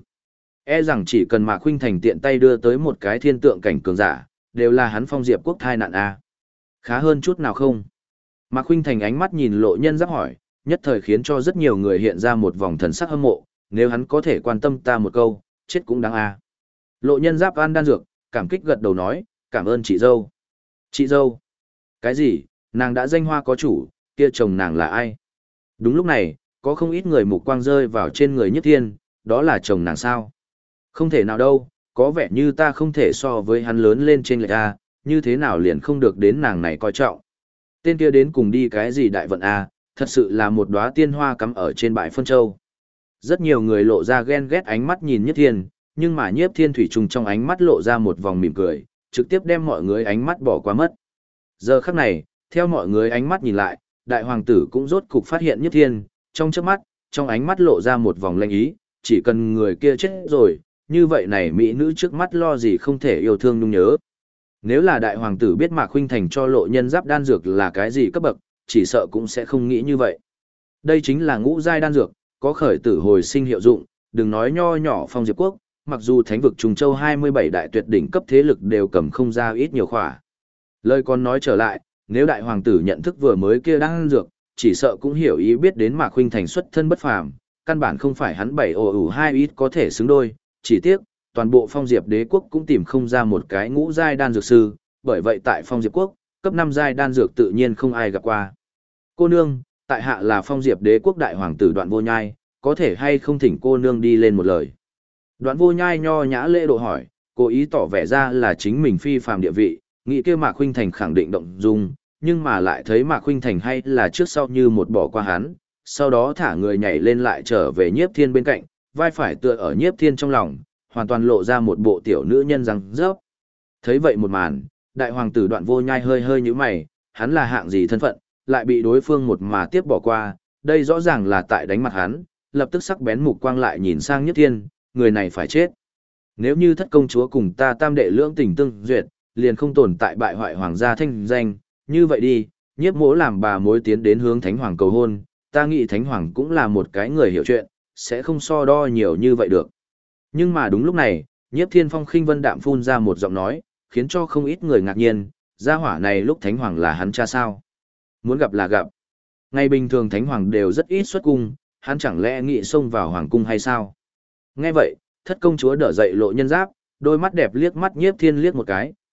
E rằng chỉ cần Mạc Khuynh Thành tiện tay đưa tới một cái thiên tượng cảnh cường giả, đều là hắn Phong Diệp quốc thai nạn a. Khá hơn chút nào không? Mạc Khuynh Thành ánh mắt nhìn lộ nhân giáp hỏi, nhất thời khiến cho rất nhiều người hiện ra một vòng thần sắc hâm mộ, nếu hắn có thể quan tâm ta một câu, chết cũng đáng a. Lộ nhân giáp ăn đan dược, cảm kích gật đầu nói, cảm ơn chị dâu. Chị dâu? Cái gì, nàng đã danh hoa có chủ, kia chồng nàng là ai? Đúng lúc này, có không ít người mục quang rơi vào trên người Nhất Thiên, đó là chồng nàng sao? Không thể nào đâu, có vẻ như ta không thể so với hắn lớn lên trên lệch a, như thế nào liền không được đến nàng này coi trọng. Tên kia đến cùng đi cái gì đại vận a, thật sự là một đóa tiên hoa cắm ở trên bãi phân châu. Rất nhiều người lộ ra ghen ghét ánh mắt nhìn Nhất Thiên, nhưng mà Nhiếp Thiên thủy trùng trong ánh mắt lộ ra một vòng mỉm cười, trực tiếp đem mọi người ánh mắt bỏ qua mất. Giờ khắc này, theo mọi người ánh mắt nhìn lại, đại hoàng tử cũng rốt cục phát hiện Nhiếp Thiên, trong chớp mắt, trong ánh mắt lộ ra một vòng lanh ý, chỉ cần người kia chết rồi, như vậy này mỹ nữ trước mắt lo gì không thể yêu thương nhung nhớ. Nếu là đại hoàng tử biết Mạc Khuynh Thành cho lộ nhân giáp đan dược là cái gì cấp bậc, chỉ sợ cũng sẽ không nghĩ như vậy. Đây chính là ngũ giai đan dược, có khởi tử hồi sinh hiệu dụng, đừng nói nho nhỏ Phong Diệp quốc, mặc dù thánh vực Trùng Châu 27 đại tuyệt đỉnh cấp thế lực đều cầm không ra ít nhiều khỏa. Lời còn nói trở lại, nếu đại hoàng tử nhận thức vừa mới kia đan dược, chỉ sợ cũng hiểu ý biết đến Mạc Khuynh Thành xuất thân bất phàm, căn bản không phải hắn bảy ồ ủ hai ít có thể xứng đôi, chỉ tiếc, toàn bộ Phong Diệp đế quốc cũng tìm không ra một cái ngũ giai đan dược sư, bởi vậy tại Phong Diệp quốc, cấp 5 giai đan dược tự nhiên không ai gặp qua. Cô nương, tại hạ là Phong Diệp đế quốc đại hoàng tử Đoạn Vô Nhai, có thể hay không thỉnh cô nương đi lên một lời. Đoạn Vô Nhai nho nhã lễ độ hỏi, cố ý tỏ vẻ ra là chính mình phi phàm địa vị, nghĩ kia Mạc Khuynh Thành khẳng định động dung, nhưng mà lại thấy Mạc Khuynh Thành hay là trước sau như một bỏ qua hắn, sau đó thả người nhảy lên lại trở về Nhiếp Thiên bên cạnh, vai phải tựa ở Nhiếp Thiên trong lòng, hoàn toàn lộ ra một bộ tiểu nữ nhân răng rớp. Thấy vậy một màn, đại hoàng tử Đoạn Vô Nhai hơi hơi nhíu mày, hắn là hạng gì thân phận, lại bị đối phương một mà tiếp bỏ qua, đây rõ ràng là tại đánh mặt hắn, lập tức sắc bén mục quang lại nhìn sang Nhiếp Thiên, người này phải chết. Nếu như thất công chúa cùng ta tam đệ lưỡng tình tương duyệt, liền không tồn tại bại hoại hoàng gia thanh danh, như vậy đi, Nhiếp mỗ làm bà mối tiến đến hướng thánh hoàng cầu hôn, ta nghĩ thánh hoàng cũng là một cái người hiểu chuyện, sẽ không so đo nhiều như vậy được. Nhưng mà đúng lúc này, Nhiếp Thiên phong khinh vân đạm phun ra một giọng nói, khiến cho không ít người ngạc nhiên, gia hỏa này lúc thánh hoàng là hắn cha sao? Muốn gặp là gặp. Ngày bình thường thánh hoàng đều rất ít xuất cung, hắn chẳng lẽ nghĩ xông vào hoàng cung hay sao? Nghe vậy, thất công chúa đỡ dậy lộ nhân giáp, đôi mắt đẹp liếc mắt Nhiếp Thiên liếc một cái,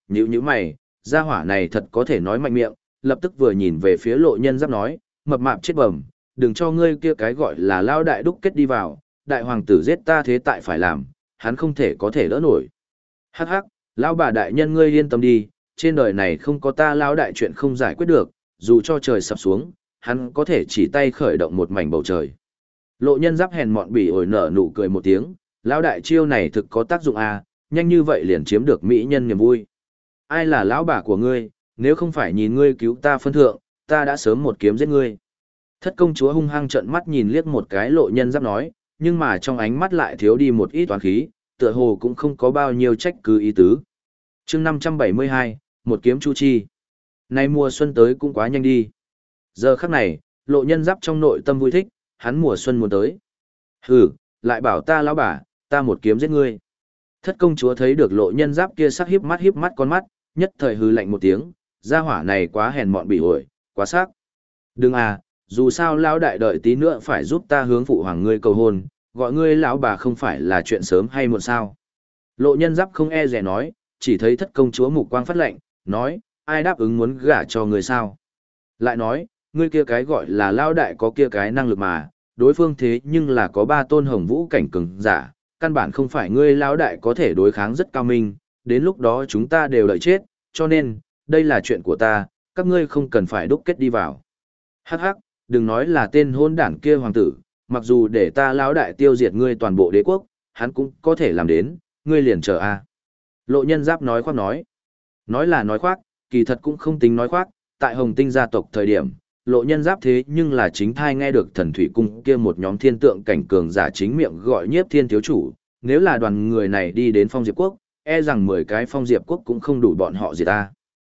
nhíu mày, gia hỏa này thật có thể nói mạnh miệng, lập tức vừa nhìn về phía Lộ Nhân Giáp nói, mập mạp chết bẩm, đừng cho ngươi kia cái gọi là lao đại đúc kết đi vào, đại hoàng tử giết ta thế tại phải làm, hắn không thể có thể đỡ nổi. Hắc hắc, lão bà đại nhân ngươi yên tâm đi, trên đời này không có ta lão đại chuyện không giải quyết được, dù cho trời sập xuống, hắn có thể chỉ tay khởi động một mảnh bầu trời. Lộ Nhân Giáp hèn mọn bỉ ổi nở nụ cười một tiếng, lão đại chiêu này thực có tác dụng à, nhanh như vậy liền chiếm được mỹ nhân niềm vui. Ai là lão bà của ngươi, nếu không phải nhìn ngươi cứu ta phân thượng, ta đã sớm một kiếm giết ngươi. Thất công chúa hung hăng trợn mắt nhìn liếc một cái Lộ Nhân Giáp nói, nhưng mà trong ánh mắt lại thiếu đi một ít toán khí, tựa hồ cũng không có bao nhiêu trách cứ ý tứ. Chương 572, một kiếm chu chi. Nay mùa xuân tới cũng quá nhanh đi. Giờ khắc này, Lộ Nhân Giáp trong nội tâm vui thích, hắn mùa xuân muốn tới. Hừ, lại bảo ta lão bà, ta một kiếm giết ngươi. Thất công chúa thấy được Lộ Nhân Giáp kia sắc híp mắt con mắt, nhất thời hừ lạnh một tiếng, gia hỏa này quá hèn mọn bỉ ổi, quá sắc. Đừng à, dù sao lão đại đợi tí nữa phải giúp ta hướng phụ hoàng ngươi cầu hôn, gọi ngươi lão bà không phải là chuyện sớm hay muộn sao. Lộ Nhân Giáp không e dè nói, chỉ thấy thất công chúa mục quang phát lạnh, nói, ai đáp ứng muốn gả cho ngươi sao. Lại nói, ngươi kia cái gọi là lão đại có kia cái năng lực mà, đối phương thế nhưng là có 3 tôn hồng vũ cảnh cường giả, căn bản không phải ngươi lão đại có thể đối kháng rất cao minh, đến lúc đó chúng ta đều đợi chết, cho nên, đây là chuyện của ta, các ngươi không cần phải đúc kết đi vào. Hắc hắc, đừng nói là tên hôn đản kia hoàng tử, mặc dù để ta lão đại tiêu diệt ngươi toàn bộ đế quốc, hắn cũng có thể làm đến, ngươi liền chờ a. Lộ Nhân Giáp nói khoác nói. Nói là nói khoác, kỳ thật cũng không tính nói khoác, tại Hồng Tinh gia tộc thời điểm, Lộ Nhân Giáp thế nhưng là chính thai nghe được thần thủy cung kia một nhóm thiên tượng cảnh cường giả chính miệng gọi Nhiếp Thiên thiếu chủ, nếu là đoàn người này đi đến Phong Diệp quốc, e rằng 10 cái Phong Diệp quốc cũng không đủ bọn họ diệt ta.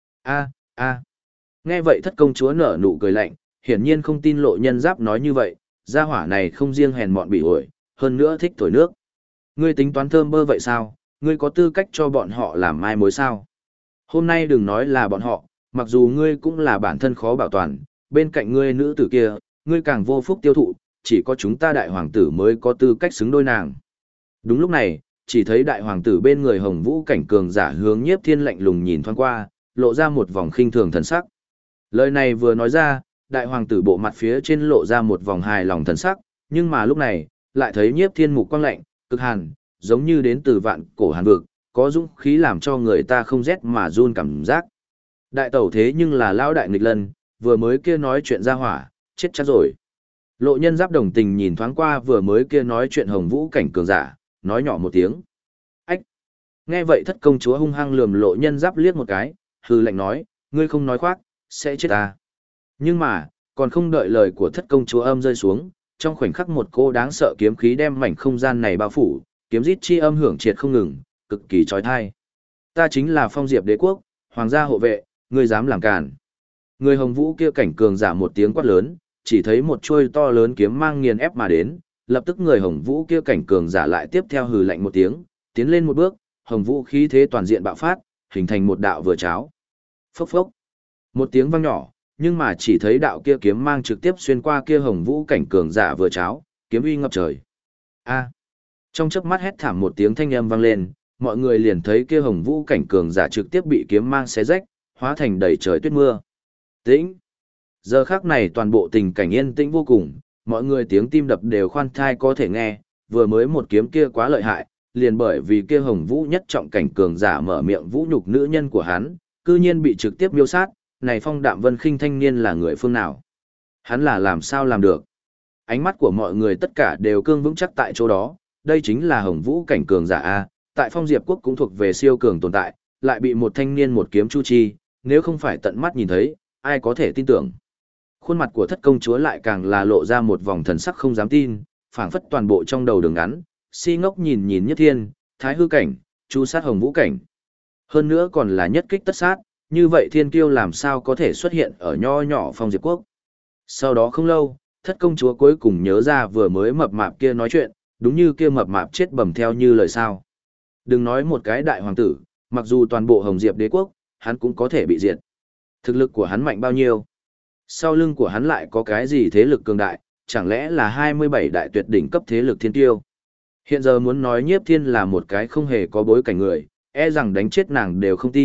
A. Nghe vậy thất công chúa nở nụ cười lạnh, hiển nhiên không tin Lộ Nhân Giáp nói như vậy, gia hỏa này không riêng hèn mọn bỉ ổi, hơn nữa thích thổi nước. Ngươi tính toán thơm bơ vậy sao, ngươi có tư cách cho bọn họ làm mai mối sao? Hôm nay đừng nói là bọn họ, mặc dù ngươi cũng là bản thân khó bảo toàn, bên cạnh ngươi nữ tử kia, ngươi càng vô phúc tiêu thụ, chỉ có chúng ta đại hoàng tử mới có tư cách xứng đôi nàng. Đúng lúc này, chỉ thấy đại hoàng tử bên người hồng vũ cảnh cường giả hướng Nhiếp Thiên lạnh lùng nhìn thoáng qua, lộ ra một vòng khinh thường thần sắc. Lời này vừa nói ra, đại hoàng tử bộ mặt phía trên lộ ra một vòng hài lòng thần sắc, nhưng mà lúc này, lại thấy Nhiếp Thiên mục quang lạnh, cực hàn, giống như đến từ vạn cổ hàn vực, có dũng khí làm cho người ta không rét mà run cảm giác. Đại tẩu thế nhưng là lão đại nghịch lân, vừa mới kia nói chuyện ra hỏa, chết chắc rồi. Lộ Nhân Giáp đồng tình nhìn thoáng qua vừa mới kia nói chuyện hồng vũ cảnh cường giả, nói nhỏ một tiếng. Ách! Nghe vậy thất công chúa hung hăng lườm Lộ Nhân Giáp liếc một cái, hừ lạnh nói, ngươi không nói khoác, sẽ chết ta. Nhưng mà, còn không đợi lời của thất công chúa âm rơi xuống, trong khoảnh khắc một cô đáng sợ kiếm khí đem mảnh không gian này bao phủ, kiếm rít chi âm hưởng triệt không ngừng, cực kỳ chói tai. Ta chính là Phong Diệp đế quốc, hoàng gia hộ vệ, ngươi dám làm cản. Người hồng vũ kia cảnh cường giả một tiếng quát lớn, chỉ thấy một chuôi to lớn kiếm mang nghiền ép mà đến, lập tức người hồng vũ kia cảnh cường giả lại tiếp theo hừ lạnh một tiếng, tiến lên một bước, hồng vũ khí thế toàn diện bạo phát, hình thành một đạo vừa cháo. Phốc phốc. Một tiếng vang nhỏ, nhưng mà chỉ thấy đạo kia kiếm mang trực tiếp xuyên qua kia hồng vũ cảnh cường giả vừa cháo, kiếm uy ngập trời. A. Trong chớp mắt hét thảm một tiếng thanh âm vang lên, mọi người liền thấy kia hồng vũ cảnh cường giả trực tiếp bị kiếm mang xé rách, hóa thành đầy trời tuyết mưa. Tĩnh. Giờ khắc này toàn bộ tình cảnh yên tĩnh vô cùng, mọi người tiếng tim đập đều khoan thai có thể nghe, vừa mới một kiếm kia quá lợi hại, liền bởi vì kia hồng vũ nhất trọng cảnh cường giả mở miệng vũ nhục nữ nhân của hắn, cư nhiên bị trực tiếp miêu sát, này Phong Đạm Vân Khinh thanh niên là người phương nào? Hắn là làm sao làm được? Ánh mắt của mọi người tất cả đều cương vững chắc tại chỗ đó, đây chính là hồng vũ cảnh cường giả A, tại Phong Diệp quốc cũng thuộc về siêu cường tồn tại, lại bị một thanh niên một kiếm chu chi, nếu không phải tận mắt nhìn thấy, ai có thể tin tưởng. Khuôn mặt của thất công chúa lại càng là lộ ra một vòng thần sắc không dám tin, phảng phất toàn bộ trong đầu đường ngắn, si ngốc nhìn Nhất Thiên, Thái Hư cảnh, chu sát hồng vũ cảnh. Hơn nữa còn là nhất kích tất sát, như vậy thiên kiêu làm sao có thể xuất hiện ở nho nhỏ Phong Diệp quốc. Sau đó không lâu, thất công chúa cuối cùng nhớ ra vừa mới mập mạp kia nói chuyện, đúng như kia mập mạp chết bầm theo như lời sao. Đừng nói một cái đại hoàng tử, mặc dù toàn bộ Hồng Diệp đế quốc, hắn cũng có thể bị diệt. Thực lực của hắn mạnh bao nhiêu? Sau lưng của hắn lại có cái gì thế lực cường đại, chẳng lẽ là 27 đại tuyệt đỉnh cấp thế lực thiên tiêu? Hiện giờ muốn nói Nhiếp Thiên là một cái không hề có bối cảnh người, e rằng đánh chết nàng đều không tin,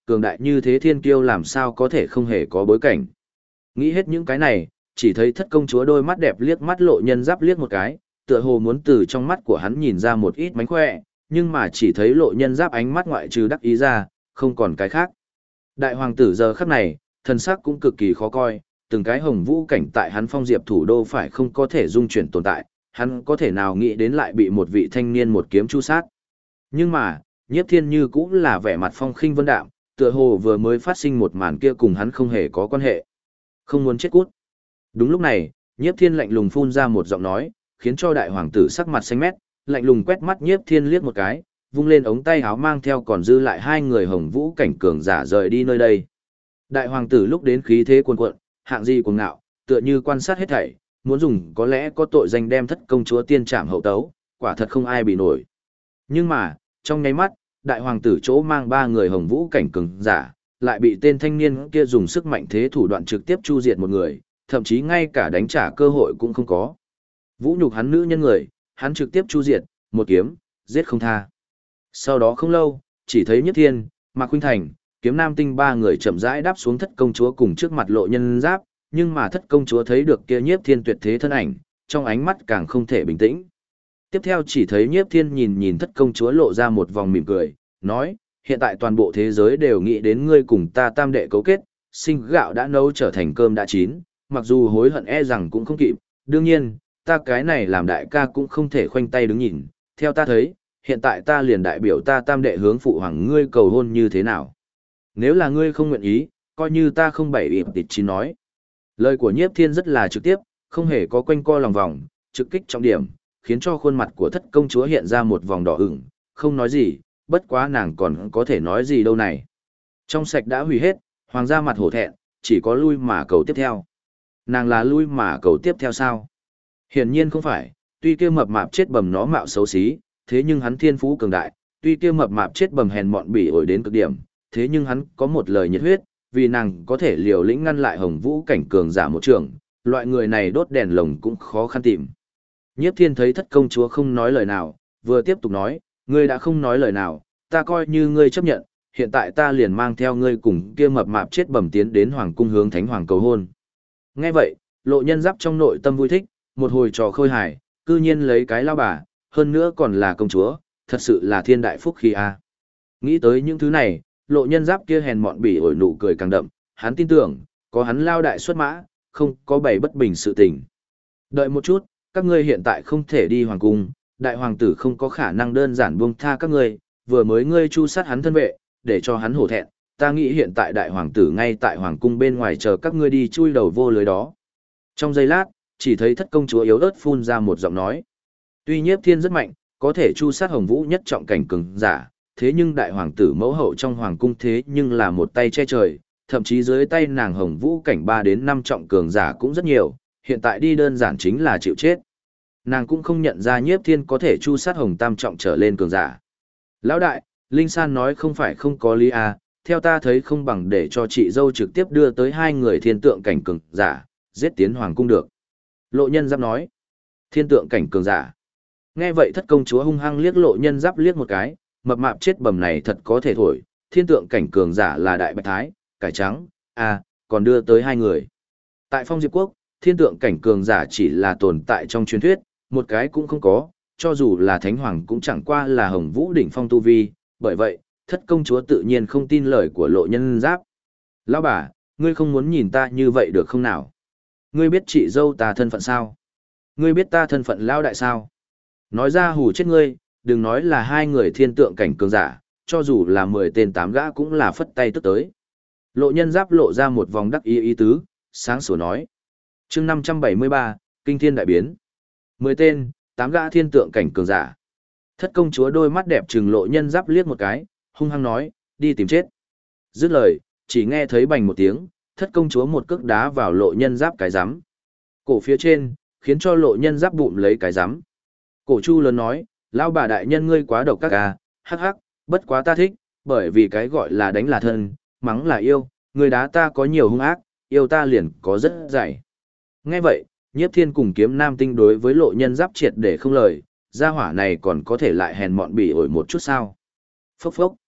cường đại như thế thiên kiêu làm sao có thể không hề có bối cảnh. Nghĩ hết những cái này, chỉ thấy thất công chúa đôi mắt đẹp liếc mắt lộ nhân giáp liếc một cái, tựa hồ muốn từ trong mắt của hắn nhìn ra một ít mánh khỏe, nhưng mà chỉ thấy lộ nhân giáp ánh mắt ngoại trừ đắc ý ra, không còn cái khác. Đại hoàng tử giờ khắc này, thần sắc cũng cực kỳ khó coi, từng cái hồng vũ cảnh tại hắn Phong Diệp thủ đô phải không có thể dung chuyển tồn tại, hắn có thể nào nghĩ đến lại bị một vị thanh niên một kiếm chu sát. Nhưng mà, Nhiếp Thiên như cũng là vẻ mặt phong khinh vân đạm, tựa hồ vừa mới phát sinh một màn kia cùng hắn không hề có quan hệ. Không muốn chết cút. Đúng lúc này, Nhiếp Thiên lạnh lùng phun ra một giọng nói, khiến cho đại hoàng tử sắc mặt xanh mét, lạnh lùng quét mắt Nhiếp Thiên liếc một cái, vung lên ống tay áo mang theo còn dư lại hai người hồng vũ cảnh cường giả rời đi nơi đây. Đại hoàng tử lúc đến khí thế cuồn cuộn, hạng gì cuồng ngạo, tựa như quan sát hết thảy, muốn dùng có lẽ có tội danh đem thất công chúa tiên trảm hậu tấu, quả thật không ai bị nổi. Nhưng mà, trong nháy mắt, đại hoàng tử chỗ mang ba người hồng vũ cảnh cường giả, lại bị tên thanh niên kia dùng sức mạnh thế thủ đoạn trực tiếp chu diệt một người, thậm chí ngay cả đánh trả cơ hội cũng không có. Vũ nhục hắn nữ nhân người, hắn trực tiếp chu diệt, một kiếm, giết không tha. Sau đó không lâu, chỉ thấy Nhất Thiên, Mạc Khuynh Thành, Kiếm Nam Tinh ba người chậm rãi đáp xuống thất công chúa cùng trước mặt lộ nhân giáp, nhưng mà thất công chúa thấy được kia Nhiếp Thiên tuyệt thế thân ảnh, trong ánh mắt càng không thể bình tĩnh. Tiếp theo chỉ thấy Nhiếp Thiên nhìn nhìn thất công chúa lộ ra một vòng mỉm cười, nói, hiện tại toàn bộ thế giới đều nghĩ đến ngươi cùng ta tam đệ cấu kết, sinh gạo đã nấu trở thành cơm đã chín, mặc dù hối hận e rằng cũng không kịp, đương nhiên, ta cái này làm đại ca cũng không thể khoanh tay đứng nhìn, theo ta thấy, hiện tại ta liền đại biểu ta tam đệ hướng phụ hoàng ngươi cầu hôn như thế nào. Nếu là ngươi không nguyện ý, coi như ta không bảy ịp tịt chỉ nói. Lời của Nhiếp Thiên rất là trực tiếp, không hề có quanh co lòng vòng, trực kích trọng điểm, khiến cho khuôn mặt của thất công chúa hiện ra một vòng đỏ ửng, không nói gì, bất quá nàng còn có thể nói gì đâu này. Trong sạch đã hủy hết, hoàng gia mặt hổ thẹn, chỉ có lui mà cầu tiếp theo. Nàng là lui mà cầu tiếp theo sao? Hiển nhiên không phải, tuy kia mập mạp chết bầm nó mạo xấu xí, thế nhưng hắn thiên phú cường đại, tuy kia mập mạp chết bầm hèn mọn bỉ ổi đến cực điểm, thế nhưng hắn có một lời nhiệt huyết, vì nàng có thể liều lĩnh ngăn lại hồng vũ cảnh cường giả một trường, loại người này đốt đèn lồng cũng khó khăn tìm. Nhiếp Thiên thấy thất công chúa không nói lời nào, vừa tiếp tục nói, ngươi đã không nói lời nào, ta coi như ngươi chấp nhận, hiện tại ta liền mang theo ngươi cùng kia mập mạp chết bầm tiến đến hoàng cung hướng thánh hoàng cầu hôn. Nghe vậy, lộ nhân giáp trong nội tâm vui thích, một hồi trò khôi hài, cư nhiên lấy cái lao bà, hơn nữa còn là công chúa, thật sự là thiên đại phúc khi a. Nghĩ tới những thứ này, lộ nhân giáp kia hèn mọn bỉ ổi nụ cười càng đậm, hắn tin tưởng, có hắn lao đại xuất mã, không có bày bất bình sự tình. Đợi một chút, các ngươi hiện tại không thể đi hoàng cung, đại hoàng tử không có khả năng đơn giản buông tha các ngươi, vừa mới ngươi chu sát hắn thân vệ, để cho hắn hổ thẹn, ta nghĩ hiện tại đại hoàng tử ngay tại hoàng cung bên ngoài chờ các ngươi đi chui đầu vô lưới đó. Trong giây lát, chỉ thấy thất công chúa yếu ớt phun ra một giọng nói. Tuy Nhiếp Thiên rất mạnh, có thể chu sát hồng vũ nhất trọng cảnh cường giả, thế nhưng đại hoàng tử mẫu hậu trong hoàng cung thế nhưng là một tay che trời, thậm chí dưới tay nàng hồng vũ cảnh 3 đến 5 trọng cường giả cũng rất nhiều, hiện tại đi đơn giản chính là chịu chết. Nàng cũng không nhận ra Nhiếp Thiên có thể chu sát hồng tam trọng trở lên cường giả. Lão đại, Linh San nói không phải không có lý à, theo ta thấy không bằng để cho chị dâu trực tiếp đưa tới hai người thiên tượng cảnh cường giả, giết tiến hoàng cung được. Lộ nhân giáp nói, thiên tượng cảnh cường giả. Nghe vậy thất công chúa hung hăng liếc lộ nhân giáp liếc một cái, mập mạp chết bầm này thật có thể thổi, thiên tượng cảnh cường giả là đại bạch thái, cải trắng, à, còn đưa tới hai người. Tại Phong Diệp Quốc, thiên tượng cảnh cường giả chỉ là tồn tại trong truyền thuyết, một cái cũng không có, cho dù là thánh hoàng cũng chẳng qua là hồng vũ đỉnh phong tu vi, bởi vậy, thất công chúa tự nhiên không tin lời của lộ nhân giáp. Lão bà, ngươi không muốn nhìn ta như vậy được không nào? Ngươi biết chị dâu ta thân phận sao? Ngươi biết ta thân phận lao đại sao? Nói ra hù chết ngươi, đừng nói là hai người thiên tượng cảnh cường giả, cho dù là 10 tên 8 gã cũng là phất tay tức tới. Lộ nhân giáp lộ ra một vòng đắc ý ý tứ, sáng sủa nói. Chương 573, Kinh Thiên Đại Biến. 10 tên, 8 gã thiên tượng cảnh cường giả. Thất công chúa đôi mắt đẹp trừng lộ nhân giáp liếc một cái, hung hăng nói, đi tìm chết. Dứt lời, chỉ nghe thấy bành một tiếng, thất công chúa một cước đá vào lộ nhân giáp cái rắm. Cổ phía trên, khiến cho lộ nhân giáp bụng lấy cái rắm. Cổ chu lớn nói, lão bà đại nhân ngươi quá độc các à, hắc hắc, bất quá ta thích, bởi vì cái gọi là đánh là thân, mắng là yêu, người đá ta có nhiều hung ác, yêu ta liền có rất dày. Nghe vậy, Nhiếp Thiên cùng Kiếm Nam Tinh đối với lộ nhân giáp triệt để không lời, gia hỏa này còn có thể lại hèn mọn bỉ ổi một chút sao. Phốc phốc.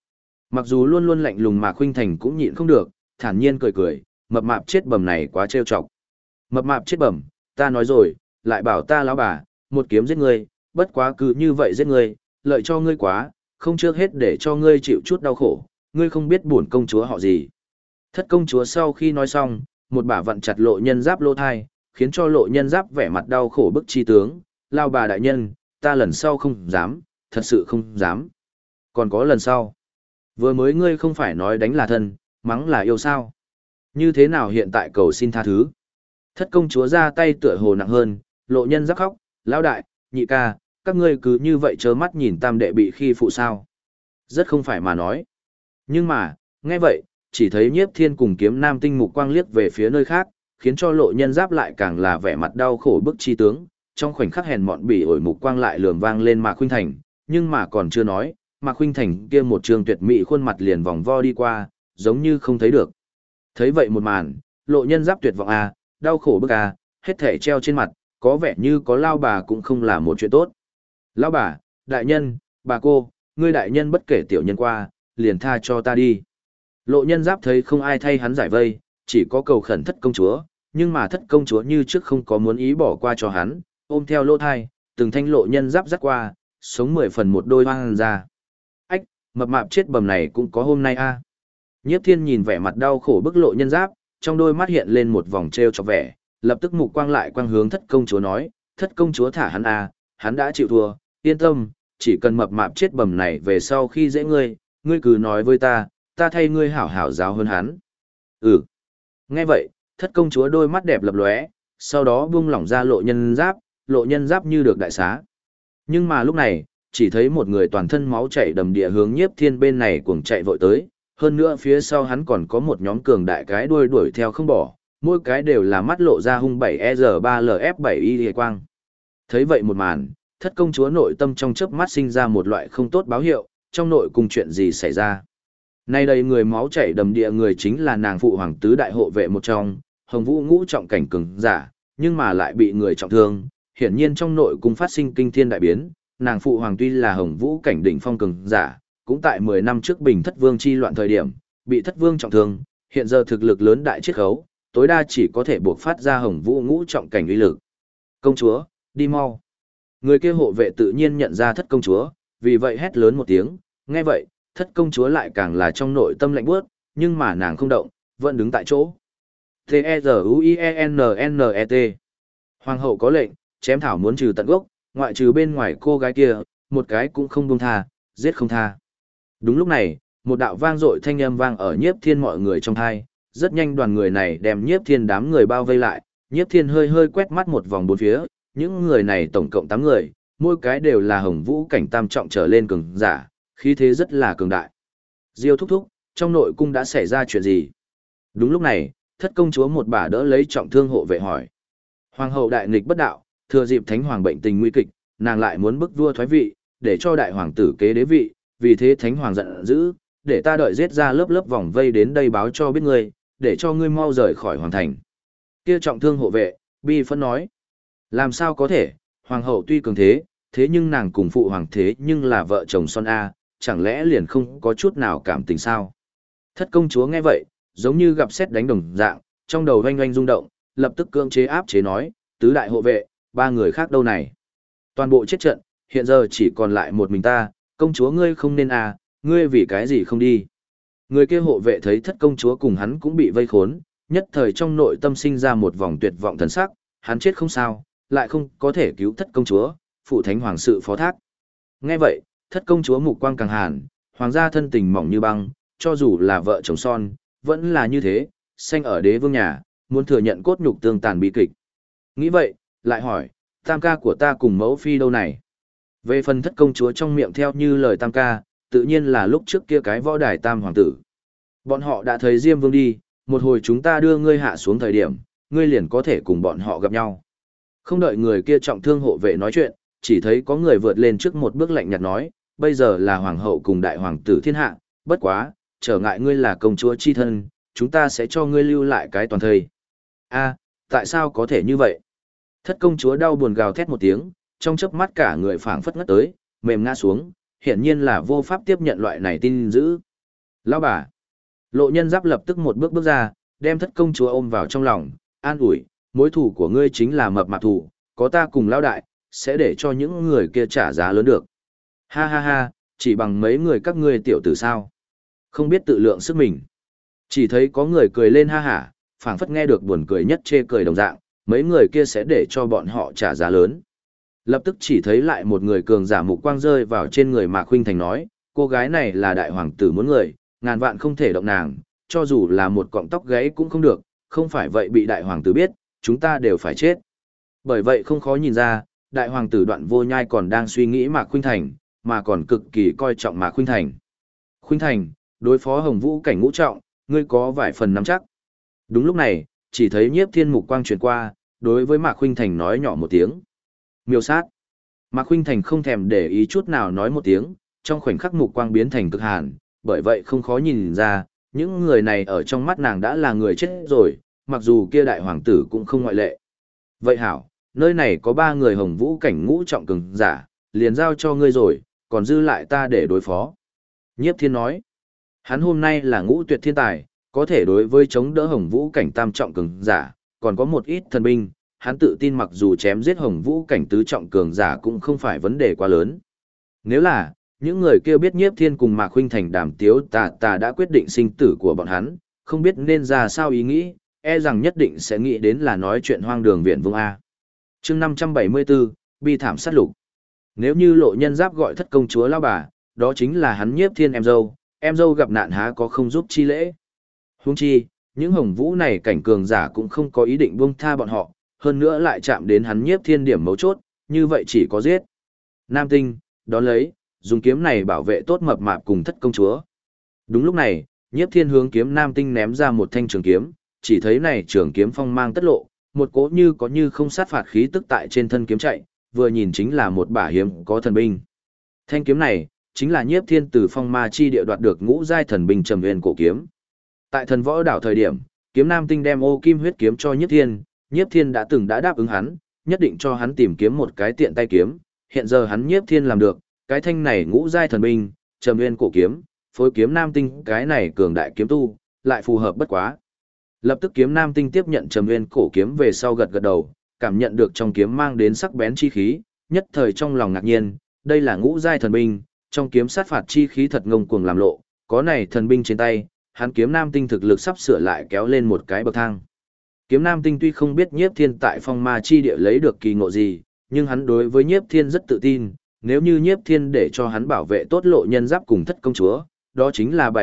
Mặc dù luôn luôn lạnh lùng Mạc Khuynh Thành cũng nhịn không được, thản nhiên cười cười, mập mạp chết bầm này quá trêu chọc. Mập mạp chết bầm, ta nói rồi, lại bảo ta lão bà, một kiếm giết ngươi, bất quá cứ như vậy giết ngươi, lợi cho ngươi quá, không trước hết để cho ngươi chịu chút đau khổ, ngươi không biết bổn công chúa họ gì. Thất công chúa sau khi nói xong, một bả vặn chặt Lộ Nhân Giáp lỗ thai, khiến cho Lộ Nhân Giáp vẻ mặt đau khổ bức chi tướng, lao bà đại nhân, ta lần sau không dám, thật sự không dám. Còn có lần sau, vừa mới ngươi không phải nói đánh là thân, mắng là yêu sao. Như thế nào hiện tại cầu xin tha thứ. Thất công chúa ra tay tựa hồ nặng hơn, Lộ Nhân Giáp khóc, lão đại, nhị ca, các ngươi cứ như vậy trơ mắt nhìn tam đệ bị khi phụ sao. Rất không phải mà nói. Nhưng mà, nghe vậy, chỉ thấy Nhiếp Thiên cùng Kiếm Nam tinh mục quang liếc về phía nơi khác, khiến cho Lộ Nhân Giáp lại càng là vẻ mặt đau khổ bức chi tướng, trong khoảnh khắc hèn mọn bỉ ổi mục quang lại lườm vang lên Mạc Khuynh Thành, nhưng mà còn chưa nói, Mạc Khuynh Thành kia một trường tuyệt mỹ khuôn mặt liền vòng vo đi qua, giống như không thấy được. Thấy vậy một màn, Lộ Nhân Giáp tuyệt vọng à, đau khổ bức à, hết thể treo trên mặt, có vẻ như có lao bà cũng không là một chuyện tốt. Lao bà, đại nhân, bà cô, ngươi đại nhân bất kể tiểu nhân qua, liền tha cho ta đi. Lộ Nhân Giáp thấy không ai thay hắn giải vây, chỉ có cầu khẩn thất công chúa, nhưng mà thất công chúa như trước không có muốn ý bỏ qua cho hắn, ôm theo lỗ thai, từng thanh Lộ Nhân Giáp dắt qua, sống 10 phần một đôi hoang ra. Ách, mập mạp chết bầm này cũng có hôm nay a. À. Nhiếp Thiên nhìn vẻ mặt đau khổ bức Lộ Nhân Giáp, trong đôi mắt hiện lên một vòng trêu chọc vẻ, lập tức mục quang lại quang hướng thất công chúa nói, thất công chúa thả hắn a, hắn đã chịu thua, yên tâm, chỉ cần mập mạp chết bầm này về sau khi dễ ngươi, ngươi cứ nói với ta thay ngươi hảo hảo giáo hơn hắn. Ừ. Nghe vậy, thất công chúa đôi mắt đẹp lập lóe, sau đó buông lỏng ra Lộ Nhân Giáp như được đại xá. Nhưng mà lúc này, chỉ thấy một người toàn thân máu chảy đầm địa hướng Nhiếp Thiên bên này cuồng chạy vội tới, hơn nữa phía sau hắn còn có một nhóm cường đại cái đuôi đuổi theo không bỏ, mỗi cái đều là mắt lộ ra hung 7ER3LF7Y quang. Thấy vậy một màn, thất công chúa nội tâm trong chớp mắt sinh ra một loại không tốt báo hiệu, trong nội cùng chuyện gì xảy ra. Nay đây người máu chảy đầm địa người chính là nàng phụ hoàng tứ đại hộ vệ một trong, Hồng Vũ ngũ trọng cảnh cường giả, nhưng mà lại bị người trọng thương, hiển nhiên trong nội cung phát sinh kinh thiên đại biến, nàng phụ hoàng tuy là Hồng Vũ cảnh đỉnh phong cường giả, cũng tại 10 năm trước Bình Thất Vương chi loạn thời điểm, bị Thất Vương trọng thương, hiện giờ thực lực lớn đại chiết khấu, tối đa chỉ có thể buộc phát ra Hồng Vũ ngũ trọng cảnh uy lực. Công chúa, đi mau. Người kia hộ vệ tự nhiên nhận ra thất công chúa, vì vậy hét lớn một tiếng, nghe vậy, thất công chúa lại càng là trong nội tâm lạnh bước, nhưng mà nàng không động, vẫn đứng tại chỗ. T-E-Z-U-I-E-N-N-E-T Hoàng hậu có lệnh, chém thảo muốn trừ tận gốc, ngoại trừ bên ngoài cô gái kia, một cái cũng không buông tha, giết không tha. Đúng lúc này, một đạo vang dội thanh âm vang ở Nhiếp Thiên mọi người trong thai, rất nhanh đoàn người này đem Nhiếp Thiên đám người bao vây lại, Nhiếp Thiên hơi hơi quét mắt một vòng bốn phía, những người này tổng cộng 8 người, mỗi cái đều là Hồng Vũ cảnh tam trọng trở lên cường giả, khí thế rất là cường đại. Diêu thúc thúc, trong nội cung đã xảy ra chuyện gì? Đúng lúc này, thất công chúa một bà đỡ lấy trọng thương hộ vệ hỏi. Hoàng hậu đại nghịch bất đạo, thừa dịp thánh hoàng bệnh tình nguy kịch, nàng lại muốn bức vua thoái vị, để cho đại hoàng tử kế đế vị, vì thế thánh hoàng giận dữ, để ta đợi giết ra lớp lớp vòng vây đến đây báo cho biết ngươi, để cho ngươi mau rời khỏi hoàng thành. Kia trọng thương hộ vệ, bi phẫn nói. Làm sao có thể, hoàng hậu tuy cường thế, thế nhưng nàng cùng phụ hoàng thế nhưng là vợ chồng son A, chẳng lẽ liền không có chút nào cảm tình sao? Thất công chúa nghe vậy, giống như gặp sét đánh đồng dạng, trong đầu oanh oanh rung động, lập tức cưỡng chế áp chế nói, tứ đại hộ vệ, 3 người khác đâu này? Toàn bộ chết trận, hiện giờ chỉ còn lại một mình ta, công chúa ngươi không nên à, ngươi vì cái gì không đi? Người kia hộ vệ thấy thất công chúa cùng hắn cũng bị vây khốn, nhất thời trong nội tâm sinh ra một vòng tuyệt vọng thần sắc, hắn chết không sao, lại không có thể cứu thất công chúa, phụ thánh hoàng sự phó thác. Nghe vậy, thất công chúa mục quang càng hàn, hoàng gia thân tình mỏng như băng, cho dù là vợ chồng son, vẫn là như thế, sanh ở đế vương nhà, muốn thừa nhận cốt nhục tương tàn bi kịch. Nghĩ vậy, lại hỏi, tam ca của ta cùng mẫu phi đâu này? Về phần thất công chúa trong miệng theo như lời tam ca, tự nhiên là lúc trước kia cái võ đài tam hoàng tử. Bọn họ đã thấy Diêm Vương đi, một hồi chúng ta đưa ngươi hạ xuống thời điểm, ngươi liền có thể cùng bọn họ gặp nhau. Không đợi người kia trọng thương hộ vệ nói chuyện, chỉ thấy có người vượt lên trước một bước lạnh nhạt nói, bây giờ là hoàng hậu cùng đại hoàng tử thiên hạ, bất quá, trở ngại ngươi là công chúa chi thân, chúng ta sẽ cho ngươi lưu lại cái toàn thây. A, tại sao có thể như vậy? Thất công chúa đau buồn gào thét một tiếng, trong chớp mắt cả người phảng phất ngất tới, mềm ngã xuống, hiển nhiên là vô pháp tiếp nhận loại này tin dữ. Lão bà. Lộ Nhân Giáp lập tức một bước bước ra, đem Thất công chúa ôm vào trong lòng, an ủi, mối thù của ngươi chính là mập mạp thù, có ta cùng lão đại, sẽ để cho những người kia trả giá lớn được. Ha ha ha, chỉ bằng mấy người các ngươi tiểu tử sao? Không biết tự lượng sức mình. Chỉ thấy có người cười lên ha hả, phảng phất nghe được buồn cười nhất chê cười đồng dạng, mấy người kia sẽ để cho bọn họ trả giá lớn. Lập tức chỉ thấy lại một người cường giả mục quang rơi vào trên người Mạc Khuynh Thành nói, cô gái này là đại hoàng tử muốn người, ngàn vạn không thể động nàng, cho dù là một cọng tóc gáy cũng không được, không phải vậy bị đại hoàng tử biết, chúng ta đều phải chết. Bởi vậy không khó nhìn ra, đại hoàng tử Đoạn Vô Nhai còn đang suy nghĩ Mạc Khuynh Thành, mà còn cực kỳ coi trọng Mạc Khuynh Thành. Khuynh Thành, đối phó Hồng Vũ cảnh ngũ trọng, ngươi có vài phần nắm chắc. Đúng lúc này, chỉ thấy Nhiếp Thiên mục quang truyền qua, đối với Mạc Khuynh Thành nói nhỏ một tiếng. Miêu sát. Mạc Khuynh Thành không thèm để ý chút nào nói một tiếng, trong khoảnh khắc mục quang biến thành cực hàn, bởi vậy không khó nhìn ra, những người này ở trong mắt nàng đã là người chết rồi, mặc dù kia đại hoàng tử cũng không ngoại lệ. Vậy hảo, nơi này có 3 người Hồng Vũ cảnh ngũ trọng cường giả, liền giao cho ngươi rồi, còn dư lại ta để đối phó. Nhiếp Thiên nói, hắn hôm nay là ngũ tuyệt thiên tài, có thể đối với chống đỡ Hồng Vũ cảnh tam trọng cường giả, còn có một ít thần binh, hắn tự tin mặc dù chém giết Hồng Vũ cảnh tứ trọng cường giả cũng không phải vấn đề quá lớn. Nếu là, những người kia biết Nhiếp Thiên cùng Mạc Khuynh Thành đàm tiếu tà đã quyết định sinh tử của bọn hắn, không biết nên ra sao ý nghĩ, e rằng nhất định sẽ nghĩ đến là nói chuyện hoang đường viện vương A. Chương 574, bi thảm sát lục. Nếu như Lộ Nhân Giáp gọi Thất công chúa lão bà, đó chính là hắn Nhiếp Thiên em dâu gặp nạn há có không giúp chi lễ. Huống chi, những Hồng Vũ này cảnh cường giả cũng không có ý định buông tha bọn họ, hơn nữa lại chạm đến hắn Nhiếp Thiên điểm mấu chốt, như vậy chỉ có giết. Nam Tinh, đón lấy, dùng kiếm này bảo vệ tốt mập mạp cùng Thất công chúa. Đúng lúc này, Nhiếp Thiên hướng kiếm Nam Tinh ném ra một thanh trường kiếm, chỉ thấy này trường kiếm phong mang tất lộ, một cỗ như có như không sát phạt khí tức tại trên thân kiếm chạy, vừa nhìn chính là một bả hiếm có thần binh. Thanh kiếm này, chính là Nhiếp Thiên từ phong ma chi địa đoạt được ngũ giai thần binh Trầm Nguyên cổ kiếm. Tại thần võ đảo thời điểm, kiếm Nam Tinh đem ô kim huyết kiếm cho Nhiếp Thiên đã đáp ứng hắn, nhất định cho hắn tìm kiếm một cái tiện tay kiếm, hiện giờ hắn Nhiếp Thiên làm được, cái thanh này ngũ giai thần binh, Trầm Nguyên cổ kiếm, phối kiếm Nam Tinh cái này cường đại kiếm tu, lại phù hợp bất quá. Lập tức kiếm Nam Tinh tiếp nhận Trầm Nguyên cổ kiếm về sau gật gật đầu, cảm nhận được trong kiếm mang đến sắc bén chi khí, nhất thời trong lòng ngạc nhiên, đây là ngũ giai thần binh, trong kiếm sát phạt chi khí thật ngông cuồng làm lộ, có này thần binh trên tay, hắn kiếm Nam Tinh thực lực sắp sửa lại kéo lên một cái bậc thang. Kiếm Nam Tinh tuy không biết Nhiếp Thiên tại phong ma chi địa lấy được kỳ ngộ gì, nhưng hắn đối với Nhiếp Thiên rất tự tin, nếu như Nhiếp Thiên để cho hắn bảo vệ tốt Lộ Nhân Giáp cùng Thất công chúa, đó chính là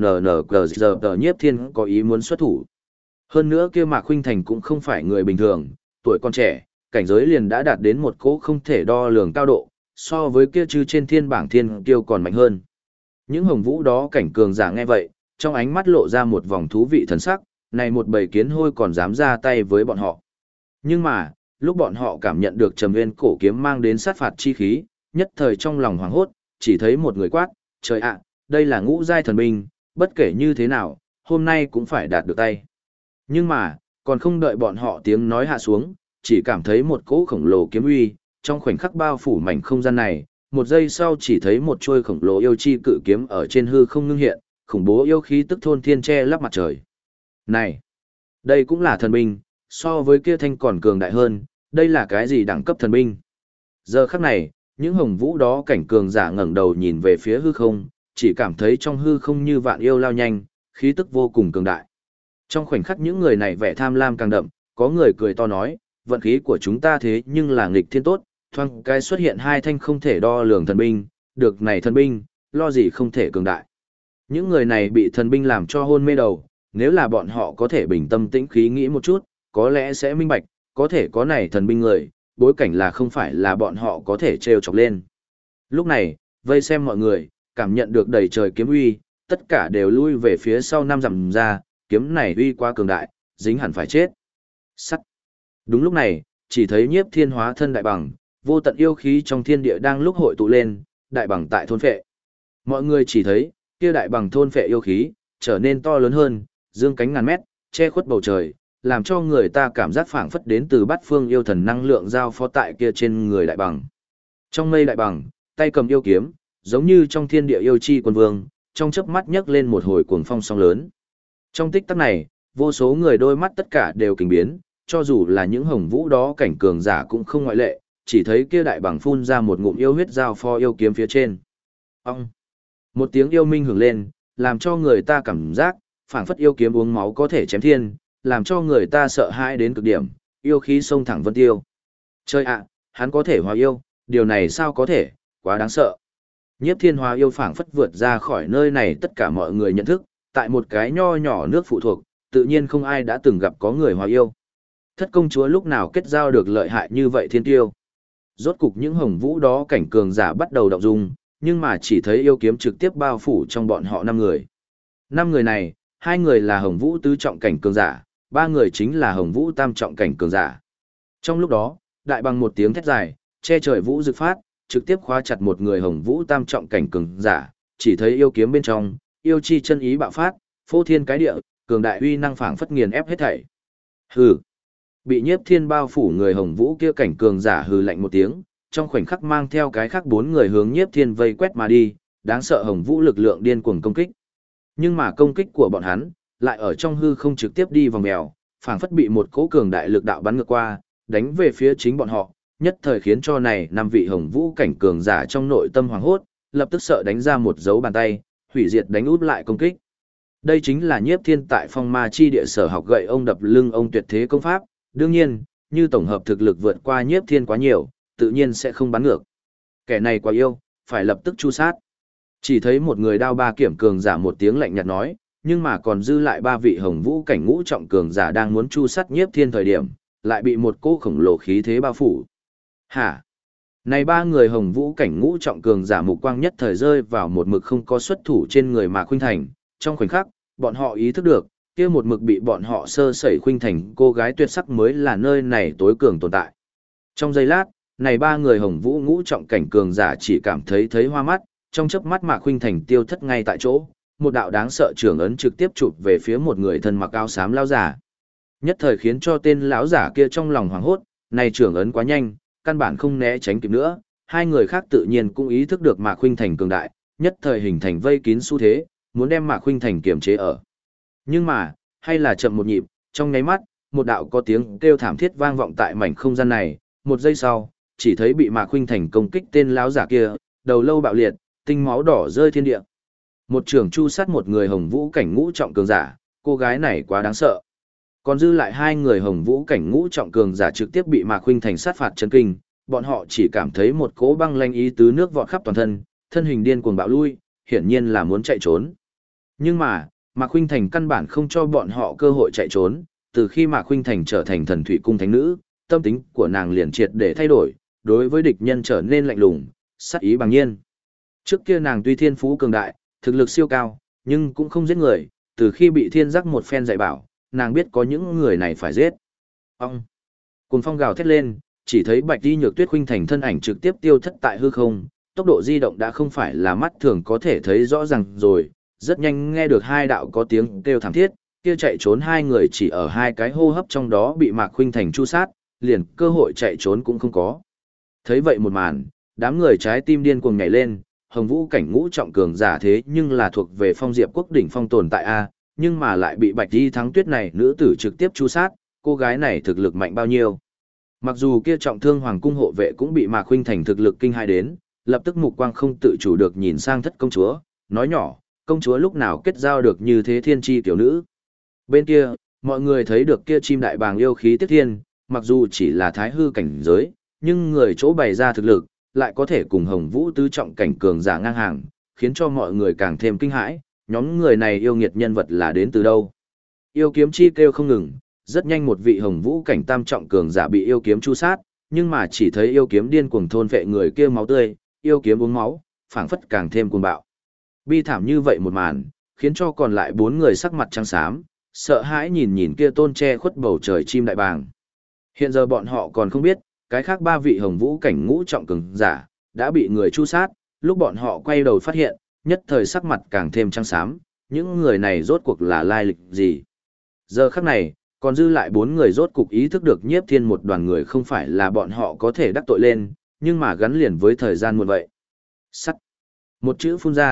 7VNNGZ Nhiếp Thiên có ý muốn xuất thủ. Hơn nữa kia Mạc Khuynh Thành cũng không phải người bình thường, tuổi còn trẻ, cảnh giới liền đã đạt đến một cỗ không thể đo lường cao độ, so với kia chư trên thiên bảng thiên kiêu còn mạnh hơn. Những Hồng Vũ đó cảnh cường giả nghe vậy, trong ánh mắt lộ ra một vòng thú vị thần sắc, này một bầy kiến hôi còn dám ra tay với bọn họ. Nhưng mà, lúc bọn họ cảm nhận được Trầm Nguyên cổ kiếm mang đến sát phạt chi khí, nhất thời trong lòng hoảng hốt, chỉ thấy một người quát, trời ạ, đây là ngũ giai thần binh, bất kể như thế nào, hôm nay cũng phải đạt được tay. Nhưng mà, còn không đợi bọn họ tiếng nói hạ xuống, chỉ cảm thấy một cỗ khổng lồ kiếm uy, trong khoảnh khắc bao phủ mảnh không gian này, một giây sau chỉ thấy một chuôi khổng lồ yêu chi cự kiếm ở trên hư không ngưng hiện, khủng bố yêu khí tức thôn thiên che lấp mặt trời. Này, đây cũng là thần binh, so với kia thanh còn cường đại hơn, đây là cái gì đẳng cấp thần binh? Giờ khắc này, những Hồng Vũ đó cảnh cường giả ngẩng đầu nhìn về phía hư không, chỉ cảm thấy trong hư không như vạn yêu lao nhanh, khí tức vô cùng cường đại. Trong khoảnh khắc những người này vẻ tham lam càng đậm, có người cười to nói, vận khí của chúng ta thế nhưng là nghịch thiên tốt, thoáng cái xuất hiện 2 thanh không thể đo lường thần binh, được này thần binh, lo gì không thể cường đại. Những người này bị thần binh làm cho hôn mê đầu, nếu là bọn họ có thể bình tâm tĩnh khí nghĩ một chút, có lẽ sẽ minh bạch, có thể có này thần binh người, bối cảnh là không phải là bọn họ có thể trêu chọc lên. Lúc này, vây xem mọi người, cảm nhận được đầy trời kiếm uy, tất cả đều lui về phía sau 5 dặm ra, kiếm này uy quá cường đại, dính hẳn phải chết. Sắt. Đúng lúc này, chỉ thấy Nhiếp Thiên hóa thân đại bằng, vô tận yêu khí trong thiên địa đang lúc hội tụ lên, đại bằng tại thôn phệ. Mọi người chỉ thấy, kia đại bằng thôn phệ yêu khí, trở nên to lớn hơn, dương cánh ngàn mét, che khuất bầu trời, làm cho người ta cảm giác phảng phất đến từ bát phương yêu thần năng lượng giao phó tại kia trên người đại bằng. Trong mây đại bằng, tay cầm yêu kiếm, giống như trong thiên địa yêu chi quân vương, trong chớp mắt nhấc lên một hồi cuồng phong sóng lớn. Trong tích tắc này, vô số người đôi mắt tất cả đều kinh biến, cho dù là những hồng vũ đó cảnh cường giả cũng không ngoại lệ, chỉ thấy kia đại bằng phun ra một ngụm yêu huyết giao pho yêu kiếm phía trên. Ông! Một tiếng yêu minh hưởng lên, làm cho người ta cảm giác, phảng phất yêu kiếm uống máu có thể chém thiên, làm cho người ta sợ hãi đến cực điểm, yêu khí xông thẳng vân tiêu. Chơi ạ, hắn có thể hóa yêu, điều này sao có thể, quá đáng sợ. Nhiếp thiên hóa yêu phảng phất vượt ra khỏi nơi này tất cả mọi người nhận thức, tại một cái nho nhỏ nước phụ thuộc, tự nhiên không ai đã từng gặp có người hóa yêu. Thất công chúa lúc nào kết giao được lợi hại như vậy thiên tiêu. Rốt cục những hồng vũ đó cảnh cường giả bắt đầu động dung, nhưng mà chỉ thấy yêu kiếm trực tiếp bao phủ trong bọn họ 5 người. 5 người này, 2 người là hồng vũ tứ trọng cảnh cường giả, 3 người chính là hồng vũ tam trọng cảnh cường giả. Trong lúc đó, đại bằng một tiếng thét dài, che trời vũ rực phát, trực tiếp khóa chặt một người hồng vũ tam trọng cảnh cường giả, chỉ thấy yêu kiếm bên trong, yêu chi chân ý bạo phát, phô thiên cái địa, cường đại uy năng phảng phất nghiền ép hết thảy. Hừ. Bị nhiếp thiên bao phủ người hồng vũ kia cảnh cường giả hừ lạnh một tiếng, trong khoảnh khắc mang theo cái khác 4 người hướng nhiếp thiên vây quét mà đi, đáng sợ hồng vũ lực lượng điên cuồng công kích. Nhưng mà công kích của bọn hắn, lại ở trong hư không trực tiếp đi vòng mèo, phảng phất bị một cỗ cường đại lực đạo bắn ngược qua, đánh về phía chính bọn họ, nhất thời khiến cho này 5 vị hồng vũ cảnh cường giả trong nội tâm hoảng hốt, lập tức sợ đánh ra một dấu bàn tay, hủy diệt đánh út lại công kích. Đây chính là nhiếp thiên tại phong ma chi địa sở học gậy ông đập lưng ông tuyệt thế công pháp, đương nhiên, như tổng hợp thực lực vượt qua nhiếp thiên quá nhiều, tự nhiên sẽ không bắn ngược. Kẻ này quá yêu, phải lập tức chu sát. Chỉ thấy một người đao ba kiểm cường giả một tiếng lạnh nhạt nói, nhưng mà còn dư lại 3 vị hồng vũ cảnh ngũ trọng cường giả đang muốn chu sát nhiếp thiên thời điểm, lại bị một cỗ khổng lồ khí thế bao phủ. Hả? Này 3 người hồng vũ cảnh ngũ trọng cường giả mục quang nhất thời rơi vào một mực không có xuất thủ trên người Mạc Khuynh Thành, trong khoảnh khắc, bọn họ ý thức được, kia một mực bị bọn họ sơ sẩy Khuynh Thành cô gái tuyệt sắc mới là nơi này tối cường tồn tại. Trong giây lát, này 3 người hồng vũ ngũ trọng cảnh cường giả chỉ cảm thấy hoa mắt, trong chớp mắt Mạc Khuynh Thành tiêu thất ngay tại chỗ, một đạo đáng sợ trường ấn trực tiếp chụp về phía một người thân mặc áo xám lão giả. Nhất thời khiến cho tên lão giả kia trong lòng hoảng hốt, này trường ấn quá nhanh, căn bản không né tránh kịp nữa, 2 người khác tự nhiên cũng ý thức được Mạc Khuynh Thành cường đại, nhất thời hình thành vây kín xu thế, muốn đem Mạc Khuynh Thành kiềm chế ở. Nhưng mà, hay là chậm một nhịp, trong nháy mắt, một đạo có tiếng kêu thảm thiết vang vọng tại mảnh không gian này, một giây sau, chỉ thấy bị Mạc Khuynh Thành công kích tên lão giả kia, đầu lâu bạo liệt, tinh máu đỏ rơi thiên địa. Một trường chu sát một người hồng vũ cảnh ngũ trọng cường giả, cô gái này quá đáng sợ. Còn dư lại 2 người hồng vũ cảnh ngũ trọng cường giả trực tiếp bị Mạc Khuynh Thành sát phạt chấn kinh, bọn họ chỉ cảm thấy một cỗ băng lanh ý tứ nước vọt khắp toàn thân, thân hình điên cuồng bạo lui, hiển nhiên là muốn chạy trốn. Nhưng mà, Mạc Khuynh Thành căn bản không cho bọn họ cơ hội chạy trốn, từ khi Mạc Khuynh Thành trở thành thần thủy cung thánh nữ, tâm tính của nàng liền triệt để thay đổi, đối với địch nhân trở nên lạnh lùng, sát ý bằng nhiên. Trước kia nàng tuy thiên phú cường đại, thực lực siêu cao, nhưng cũng không giết người, từ khi bị thiên giác một phen dạy bảo, nàng biết có những người này phải giết. Ông! Cùng phong gào thét lên, chỉ thấy Bạch Di Nhược Tuyết Khuynh Thành thân ảnh trực tiếp tiêu thất tại hư không, tốc độ di động đã không phải là mắt thường có thể thấy rõ ràng rồi, rất nhanh nghe được 2 đạo có tiếng kêu thảm thiết, kia chạy trốn 2 người chỉ ở 2 cái hô hấp trong đó bị Mạc Khuynh Thành chu sát, liền cơ hội chạy trốn cũng không có. Thấy vậy một màn, đám người trái tim điên cuồng nhảy lên, hồng vũ cảnh ngũ trọng cường giả thế nhưng là thuộc về phong diệp quốc đỉnh phong tồn tại A, nhưng mà lại bị Bạch Di Thắng Tuyết này nữ tử trực tiếp chu sát, cô gái này thực lực mạnh bao nhiêu. Mặc dù kia trọng thương hoàng cung hộ vệ cũng bị Mạc Khuynh Thành thực lực kinh hai đến, lập tức mục quang không tự chủ được nhìn sang thất công chúa, nói nhỏ, công chúa lúc nào kết giao được như thế thiên chi tiểu nữ. Bên kia, mọi người thấy được kia chim đại bàng yêu khí tiết thiên, mặc dù chỉ là thái hư cảnh giới, nhưng người chỗ bày ra thực lực, lại có thể cùng hồng vũ tứ trọng cảnh cường giả ngang hàng, khiến cho mọi người càng thêm kinh hãi, nhóm người này yêu nghiệt nhân vật là đến từ đâu. Yêu kiếm chi kêu không ngừng, rất nhanh một vị hồng vũ cảnh tam trọng cường giả bị yêu kiếm chu sát, nhưng mà chỉ thấy yêu kiếm điên cuồng thôn vệ người kia máu tươi, yêu kiếm uống máu, phảng phất càng thêm cuồng bạo. Bi thảm như vậy một màn, khiến cho còn lại 4 người sắc mặt trắng xám, sợ hãi nhìn nhìn kia tôn che khuất bầu trời chim đại bàng. Hiện giờ bọn họ còn không biết, cái khác 3 vị hồng vũ cảnh ngũ trọng cường giả đã bị người chu sát, lúc bọn họ quay đầu phát hiện, nhất thời sắc mặt càng thêm trắng xám, những người này rốt cuộc là lai lịch gì. Giờ khắc này, còn dư lại 4 người rốt cục ý thức được Nhiếp Thiên một đoàn người không phải là bọn họ có thể đắc tội lên, nhưng mà gắn liền với thời gian muộn vậy. Sắt. Một chữ phun ra,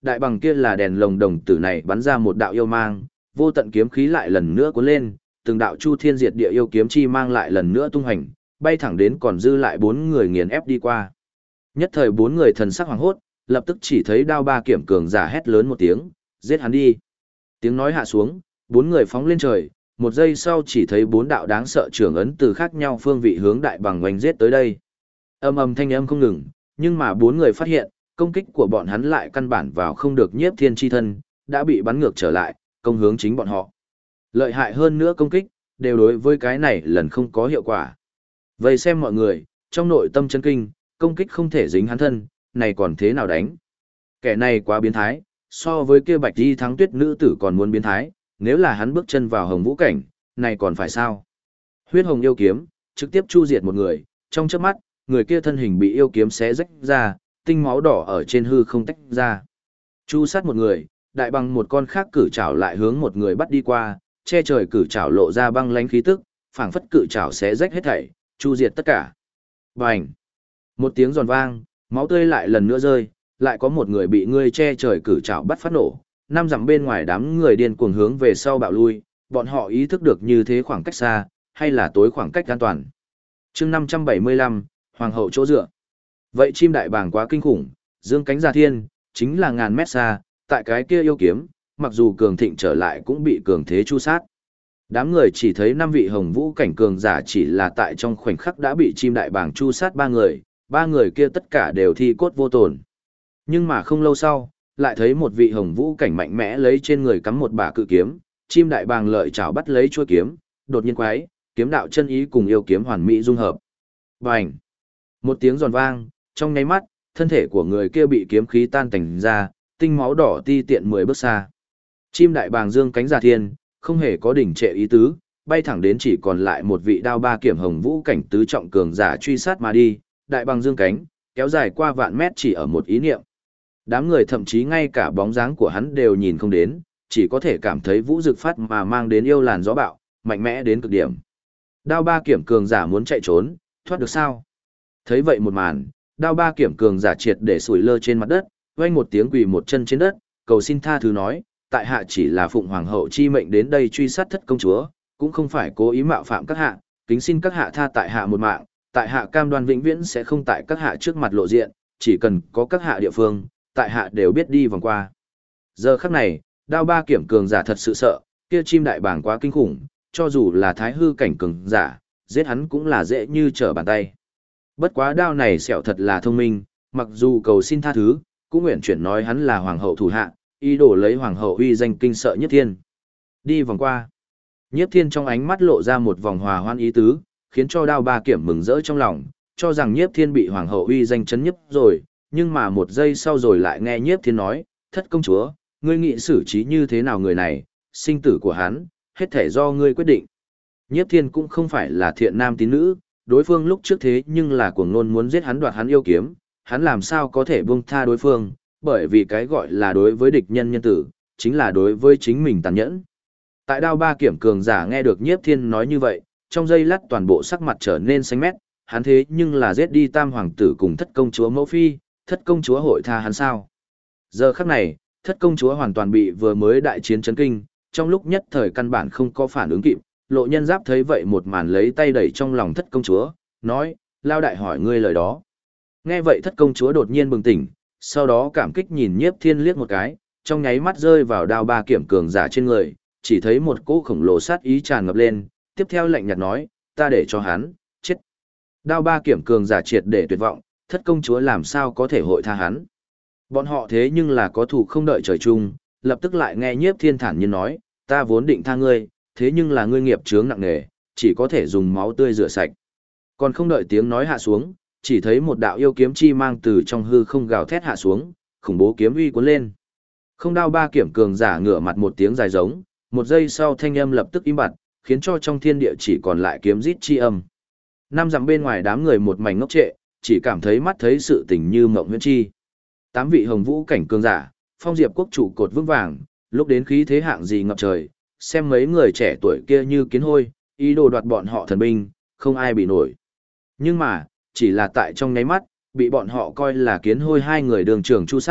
đại bằng kia là đèn lồng đồng tử này bắn ra một đạo yêu mang, vô tận kiếm khí lại lần nữa cuốn lên, từng đạo chu thiên diệt địa yêu kiếm chi mang lại lần nữa tung hành, bay thẳng đến còn dư lại 4 người nghiền ép đi qua. Nhất thời 4 người thần sắc hoàng hốt, lập tức chỉ thấy đao ba kiểm cường giả hét lớn một tiếng, giết hắn đi. Tiếng nói hạ xuống, 4 người phóng lên trời, một giây sau chỉ thấy 4 đạo đáng sợ trưởng ấn từ khác nhau phương vị hướng đại bằng oanh giết tới đây. Âm ầm thanh âm không ngừng, nhưng mà 4 người phát hiện, công kích của bọn hắn lại căn bản vào không được Nhiếp Thiên chi thân, đã bị bắn ngược trở lại, công hướng chính bọn họ. Lợi hại hơn nữa công kích, đều đối với cái này lần không có hiệu quả. Vậy xem mọi người, trong nội tâm chấn kinh, công kích không thể dính hắn thân, này còn thế nào đánh? Kẻ này quá biến thái, so với kia Bạch Y Thắng Tuyết nữ tử còn muốn biến thái, nếu là hắn bước chân vào Hồng Vũ cảnh, này còn phải sao? Huyết hồng yêu kiếm, trực tiếp chu diệt một người, trong chớp mắt, người kia thân hình bị yêu kiếm xé rách ra, tinh máu đỏ ở trên hư không tách ra. Chu sát một người, đại bằng một con khác cử trảo lại hướng một người bắt đi qua, che trời cử trảo lộ ra băng lánh khí tức, phảng phất cử trảo xé rách hết thảy, chu diệt tất cả. Bành! Một tiếng giòn vang, máu tươi lại lần nữa rơi, lại có một người bị ngươi che trời cử trảo bắt phát nổ, 5 dặm bên ngoài đám người điên cuồng hướng về sau bạo lui, bọn họ ý thức được như thế khoảng cách xa, hay là tối khoảng cách an toàn. Chương 575, Hoàng hậu chỗ dựa. Vậy chim đại bàng quá kinh khủng, dương cánh ra thiên, chính là ngàn mét xa, tại cái kia yêu kiếm, mặc dù cường thịnh trở lại cũng bị cường thế chu sát. Đám người chỉ thấy 5 vị hồng vũ cảnh cường giả chỉ là tại trong khoảnh khắc đã bị chim đại bàng chu sát 3 người kia tất cả đều thi cốt vô tổn. Nhưng mà không lâu sau, lại thấy một vị hồng vũ cảnh mạnh mẽ lấy trên người cắm một bả cự kiếm, chim đại bàng lợi chảo bắt lấy chuôi kiếm, đột nhiên quái, kiếm đạo chân ý cùng yêu kiếm hoàn mỹ dung hợp. Bành! Một tiếng giòn vang, trong nháy mắt, thân thể của người kia bị kiếm khí tan tành ra, tinh máu đỏ ti tiện 10 bước xa. Chim đại bàng dương cánh ra thiên, không hề có đỉnh trệ ý tứ, bay thẳng đến chỉ còn lại một vị đao ba kiểm hồng vũ cảnh tứ trọng cường giả truy sát mà đi, đại bàng dương cánh, kéo dài qua vạn mét chỉ ở một ý niệm. Đám người thậm chí ngay cả bóng dáng của hắn đều nhìn không đến, chỉ có thể cảm thấy vũ dực phát mà mang đến yêu làn gió bạo, mạnh mẽ đến cực điểm. Đao ba kiểm cường giả muốn chạy trốn, thoát được sao? Thấy vậy một màn, đao ba kiểm cường giả triệt để sủi lơ trên mặt đất, vang một tiếng quỳ một chân trên đất, cầu xin tha thứ nói, tại hạ chỉ là phụng hoàng hậu chi mệnh đến đây truy sát thất công chúa, cũng không phải cố ý mạo phạm các hạ, kính xin các hạ tha tại hạ một mạng, tại hạ cam đoan vĩnh viễn sẽ không tại các hạ trước mặt lộ diện, chỉ cần có các hạ địa phương, tại hạ đều biết đi vòng qua. Giờ khắc này, đao ba kiểm cường giả thật sự sợ, kia chim đại bàng quá kinh khủng, cho dù là thái hư cảnh cường giả, giết hắn cũng là dễ như trở bàn tay. Bất quá đao này sẹo thật là thông minh, mặc dù cầu xin tha thứ, cũng nguyện chuyển nói hắn là hoàng hậu thủ hạ, ý đồ lấy hoàng hậu uy danh kinh sợ Nhiếp Thiên. Đi vòng qua. Nhiếp Thiên trong ánh mắt lộ ra một vòng hòa hoan ý tứ, khiến cho đao ba kiểm mừng rỡ trong lòng, cho rằng Nhiếp Thiên bị hoàng hậu uy danh chấn nhấp rồi, nhưng mà một giây sau rồi lại nghe Nhiếp Thiên nói, thất công chúa, ngươi nghị xử trí như thế nào người này, sinh tử của hắn, hết thể do ngươi quyết định. Nhiếp Thiên cũng không phải là thiện nam tín nữ, đối phương lúc trước thế nhưng là cuồng ngôn muốn giết hắn đoạt hắn yêu kiếm, hắn làm sao có thể buông tha đối phương, bởi vì cái gọi là đối với địch nhân nhân tử, chính là đối với chính mình tàn nhẫn. Tại đao ba kiểm cường giả nghe được Nhiếp Thiên nói như vậy, trong giây lát toàn bộ sắc mặt trở nên xanh mét, hắn thế nhưng là giết đi tam hoàng tử cùng thất công chúa mẫu phi, thất công chúa hội tha hắn sao? Giờ khắc này, thất công chúa hoàn toàn bị vừa mới đại chiến chấn kinh, trong lúc nhất thời căn bản không có phản ứng kịp, Lộ Nhân Giáp thấy vậy một màn lấy tay đẩy trong lòng thất công chúa, nói, lao đại hỏi ngươi lời đó. Nghe vậy thất công chúa đột nhiên bừng tỉnh, sau đó cảm kích nhìn Nhiếp Thiên liếc một cái, trong nháy mắt rơi vào đao ba kiểm cường giả trên người, chỉ thấy một cỗ khổng lồ sát ý tràn ngập lên, tiếp theo lạnh nhạt nói, ta để cho hắn, chết. Đao ba kiểm cường giả triệt để tuyệt vọng, thất công chúa làm sao có thể hội tha hắn. Bọn họ thế nhưng là có thủ không đợi trời chung, lập tức lại nghe Nhiếp Thiên thản nhiên nói, ta vốn định tha ngươi, thế nhưng là ngươi nghiệp chướng nặng nề, chỉ có thể dùng máu tươi rửa sạch. Còn không đợi tiếng nói hạ xuống, chỉ thấy một đạo yêu kiếm chi mang từ trong hư không gào thét hạ xuống, khủng bố kiếm uy cuốn lên. Không đao ba kiểm cường giả ngửa mặt một tiếng dài giống, một giây sau thanh âm lập tức im bặt, khiến cho trong thiên địa chỉ còn lại kiếm rít chi âm. 5 dặm bên ngoài đám người một mảnh ngốc trệ, chỉ cảm thấy mắt thấy sự tình như mộng huyễn chi. 8 vị hồng vũ cảnh cường giả, phong diệp quốc trụ cột vững vàng, lúc đến khí thế hạng gì ngập trời, xem mấy người trẻ tuổi kia như kiến hôi, ý đồ đoạt bọn họ thần binh, không ai bị nổi. Nhưng mà, chỉ là tại trong nháy mắt, bị bọn họ coi là kiến hôi hai người đường trường chu sát,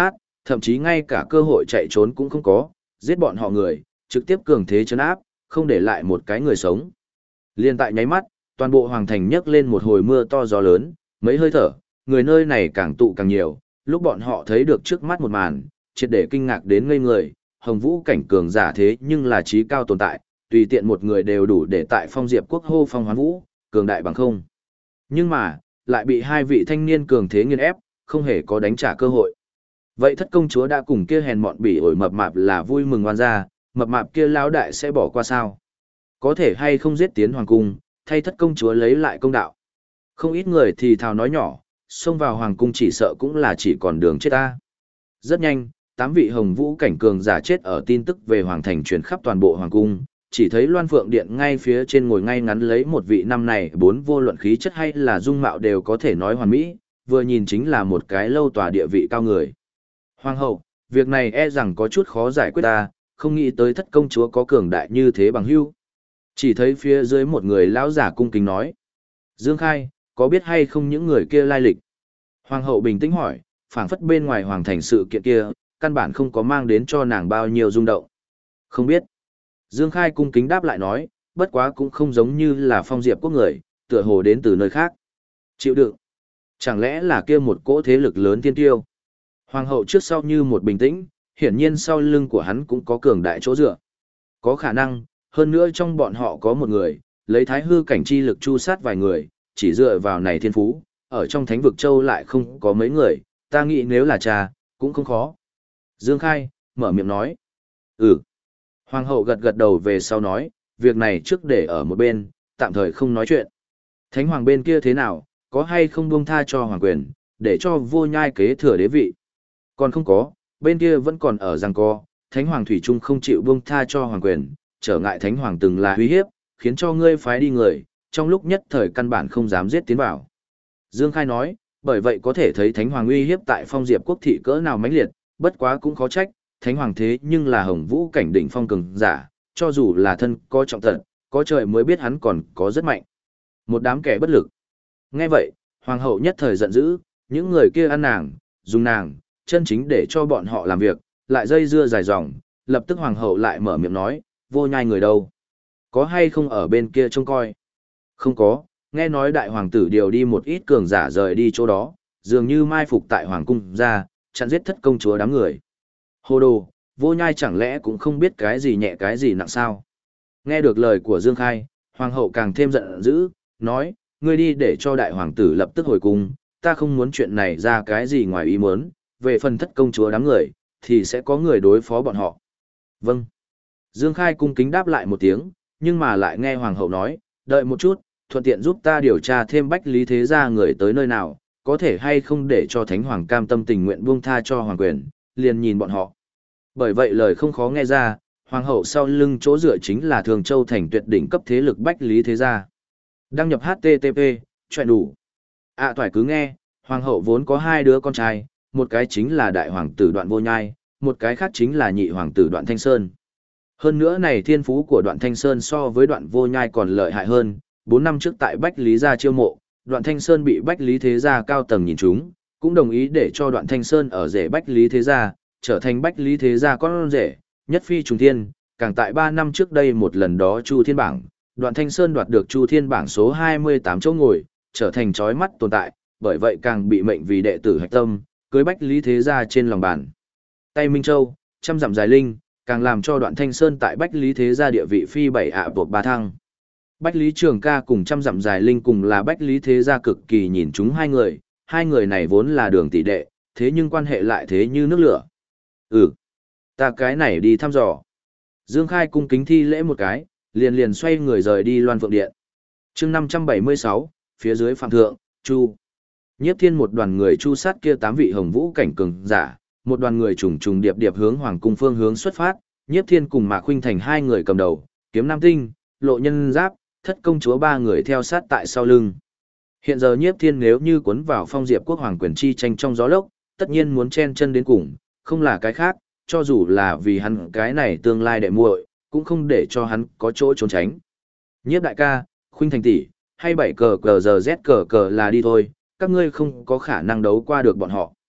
Thậm chí ngay cả cơ hội chạy trốn cũng không có, giết bọn họ người, trực tiếp cường thế trấn áp, không để lại một cái người sống. Liên tại nháy mắt, toàn bộ hoàng thành nhấc lên một hồi mưa to gió lớn, mấy hơi thở, người nơi này càng tụ càng nhiều, lúc bọn họ thấy được trước mắt một màn, triệt để kinh ngạc đến ngây người, Hồng Vũ cảnh cường giả thế nhưng là trí cao tồn tại, tùy tiện một người đều đủ để tại Phong Diệp quốc hô phong hoán vũ, cường đại bằng không. Nhưng mà, lại bị hai vị thanh niên cường thế nghiền ép, không hề có đánh trả cơ hội. Vậy thất công chúa đã cùng kia hèn mọn bỉ ổi mập mạp là vui mừng oan gia, mập mạp kia lão đại sẽ bỏ qua sao? Có thể hay không giết tiến hoàng cung, thay thất công chúa lấy lại công đạo. Không ít người thì thào nói nhỏ, xông vào hoàng cung chỉ sợ cũng là chỉ còn đường chết ta. Rất nhanh, 8 vị Hồng Vũ cảnh cường giả chết ở tin tức về hoàng thành truyền khắp toàn bộ hoàng cung, chỉ thấy Loan Phượng Điện ngay phía trên ngồi ngay ngắn lấy một vị năm này bốn vô luận khí chất hay là dung mạo đều có thể nói hoàn mỹ, vừa nhìn chính là một cái lâu tòa địa vị cao người. Hoàng hậu, việc này e rằng có chút khó giải quyết ta, không nghĩ tới thất công chúa có cường đại như thế bằng hữu. Chỉ thấy phía dưới một người lão giả cung kính nói. Dương Khai, có biết hay không những người kia lai lịch? Hoàng hậu bình tĩnh hỏi, phảng phất bên ngoài hoàng thành sự kiện kia, căn bản không có mang đến cho nàng bao nhiêu rung động. Không biết. Dương Khai cung kính đáp lại nói, bất quá cũng không giống như là Phong Diệp quốc người, tựa hồ đến từ nơi khác. Chịu đựng. Chẳng lẽ là kia một cỗ thế lực lớn thiên tiêu? Hoàng hậu trước sau như một bình tĩnh, hiển nhiên sau lưng của hắn cũng có cường đại chỗ dựa. Có khả năng, hơn nữa trong bọn họ có một người, lấy thái hư cảnh chi lực chu sát vài người, chỉ dựa vào này thiên phú, ở trong thánh vực châu lại không có mấy người, ta nghĩ nếu là cha, cũng không khó. Dương Khai, mở miệng nói. Ừ. Hoàng hậu gật gật đầu về sau nói, việc này trước để ở một bên, tạm thời không nói chuyện. Thánh hoàng bên kia thế nào, có hay không buông tha cho hoàng quyền, để cho vô nhai kế thừa đế vị. Còn không có, bên kia vẫn còn ở giằng co, thánh hoàng thủy trung không chịu buông tha cho hoàng quyền, trở ngại thánh hoàng từng là uy hiếp, khiến cho ngươi phái đi người, trong lúc nhất thời căn bản không dám giết tiến vào. Dương Khai nói, bởi vậy có thể thấy thánh hoàng uy hiếp tại Phong Diệp quốc thị cỡ nào mãnh liệt, bất quá cũng khó trách, thánh hoàng thế nhưng là Hồng Vũ cảnh đỉnh phong cường giả, cho dù là thân có trọng tận, có trời mới biết hắn còn có rất mạnh. Một đám kẻ bất lực. Nghe vậy, hoàng hậu nhất thời giận dữ, những người kia ăn nàng, dùng nàng, chân chính để cho bọn họ làm việc, lại dây dưa dài dòng, lập tức hoàng hậu lại mở miệng nói, vô nhai người đâu? Có hay không ở bên kia trông coi? Không có, nghe nói đại hoàng tử điều đi một ít cường giả rời đi chỗ đó, dường như mai phục tại hoàng cung ra, chặn giết thất công chúa đám người. Hồ đồ, vô nhai chẳng lẽ cũng không biết cái gì nhẹ cái gì nặng sao? Nghe được lời của Dương Khai, hoàng hậu càng thêm giận dữ, nói, ngươi đi để cho đại hoàng tử lập tức hồi cung, ta không muốn chuyện này ra cái gì ngoài ý muốn, về phần thất công chúa đám người, thì sẽ có người đối phó bọn họ. Vâng. Dương Khai cung kính đáp lại một tiếng, nhưng mà lại nghe hoàng hậu nói, đợi một chút, thuận tiện giúp ta điều tra thêm Bách Lý Thế Gia người tới nơi nào, có thể hay không để cho thánh hoàng cam tâm tình nguyện buông tha cho hoàng quyền, liền nhìn bọn họ. Bởi vậy lời không khó nghe ra, hoàng hậu sau lưng chỗ dựa chính là Thường Châu thành tuyệt đỉnh cấp thế lực Bách Lý Thế Gia. Đăng nhập HTTP, chuyện đủ. Toại cứ nghe, hoàng hậu vốn có hai đứa con trai, một cái chính là đại hoàng tử Đoạn Vô Nhai, một cái khác chính là nhị hoàng tử Đoạn Thanh Sơn. Hơn nữa này thiên phú của Đoạn Thanh Sơn so với Đoạn Vô Nhai còn lợi hại hơn, 4 năm trước tại Bách Lý Gia chiêu mộ, Đoạn Thanh Sơn bị Bách Lý Thế Gia cao tầng nhìn trúng, cũng đồng ý để cho Đoạn Thanh Sơn ở rể Bách Lý Thế Gia, trở thành Bách Lý Thế Gia con rể, nhất phi trùng thiên, càng tại 3 năm trước đây một lần đó Chu Thiên Bảng, Đoạn Thanh Sơn đoạt được Chu Thiên Bảng số 28 chỗ ngồi, trở thành chói mắt tồn tại, bởi vậy càng bị mệnh vì đệ tử hạch tâm, cưới Bách Lý Thế Gia trên lòng bàn. Tay Minh Châu, trăm dặm dài linh, càng làm cho Đoạn Thanh Sơn tại Bách Lý Thế Gia địa vị phi bảy buộc ba thăng. Bách Lý Trường Ca cùng trăm dặm dài linh cùng là Bách Lý Thế Gia cực kỳ nhìn chúng hai người này vốn là đường tỷ đệ, thế nhưng quan hệ lại thế như nước lửa. Ta cái này đi thăm dò. Dương Khai cung kính thi lễ một cái, liền xoay người rời đi Loan Phượng Điện. chương 576, phía dưới phạm thượng, Chu. Nhiếp Thiên một đoàn người chu sát kia 8 vị Hồng Vũ cảnh cường giả, một đoàn người trùng trùng điệp điệp hướng hoàng cung phương hướng xuất phát, Nhiếp Thiên cùng Mạc Khuynh Thành hai người cầm đầu, Kiếm Nam Tinh, Lộ Nhân Giáp, Thất công chúa ba người theo sát tại sau lưng. Hiện giờ Nhiếp Thiên nếu như cuốn vào Phong Diệp quốc hoàng quyền chi tranh trong gió lốc, tất nhiên muốn chen chân đến cùng, không là cái khác, cho dù là vì hắn cái này tương lai đệ muội, cũng không để cho hắn có chỗ trốn tránh. Nhiếp đại ca, Khuynh Thành tỷ, hay 7 cờ cờ giờ Z cờ cờ là đi thôi, các ngươi không có khả năng đấu qua được bọn họ.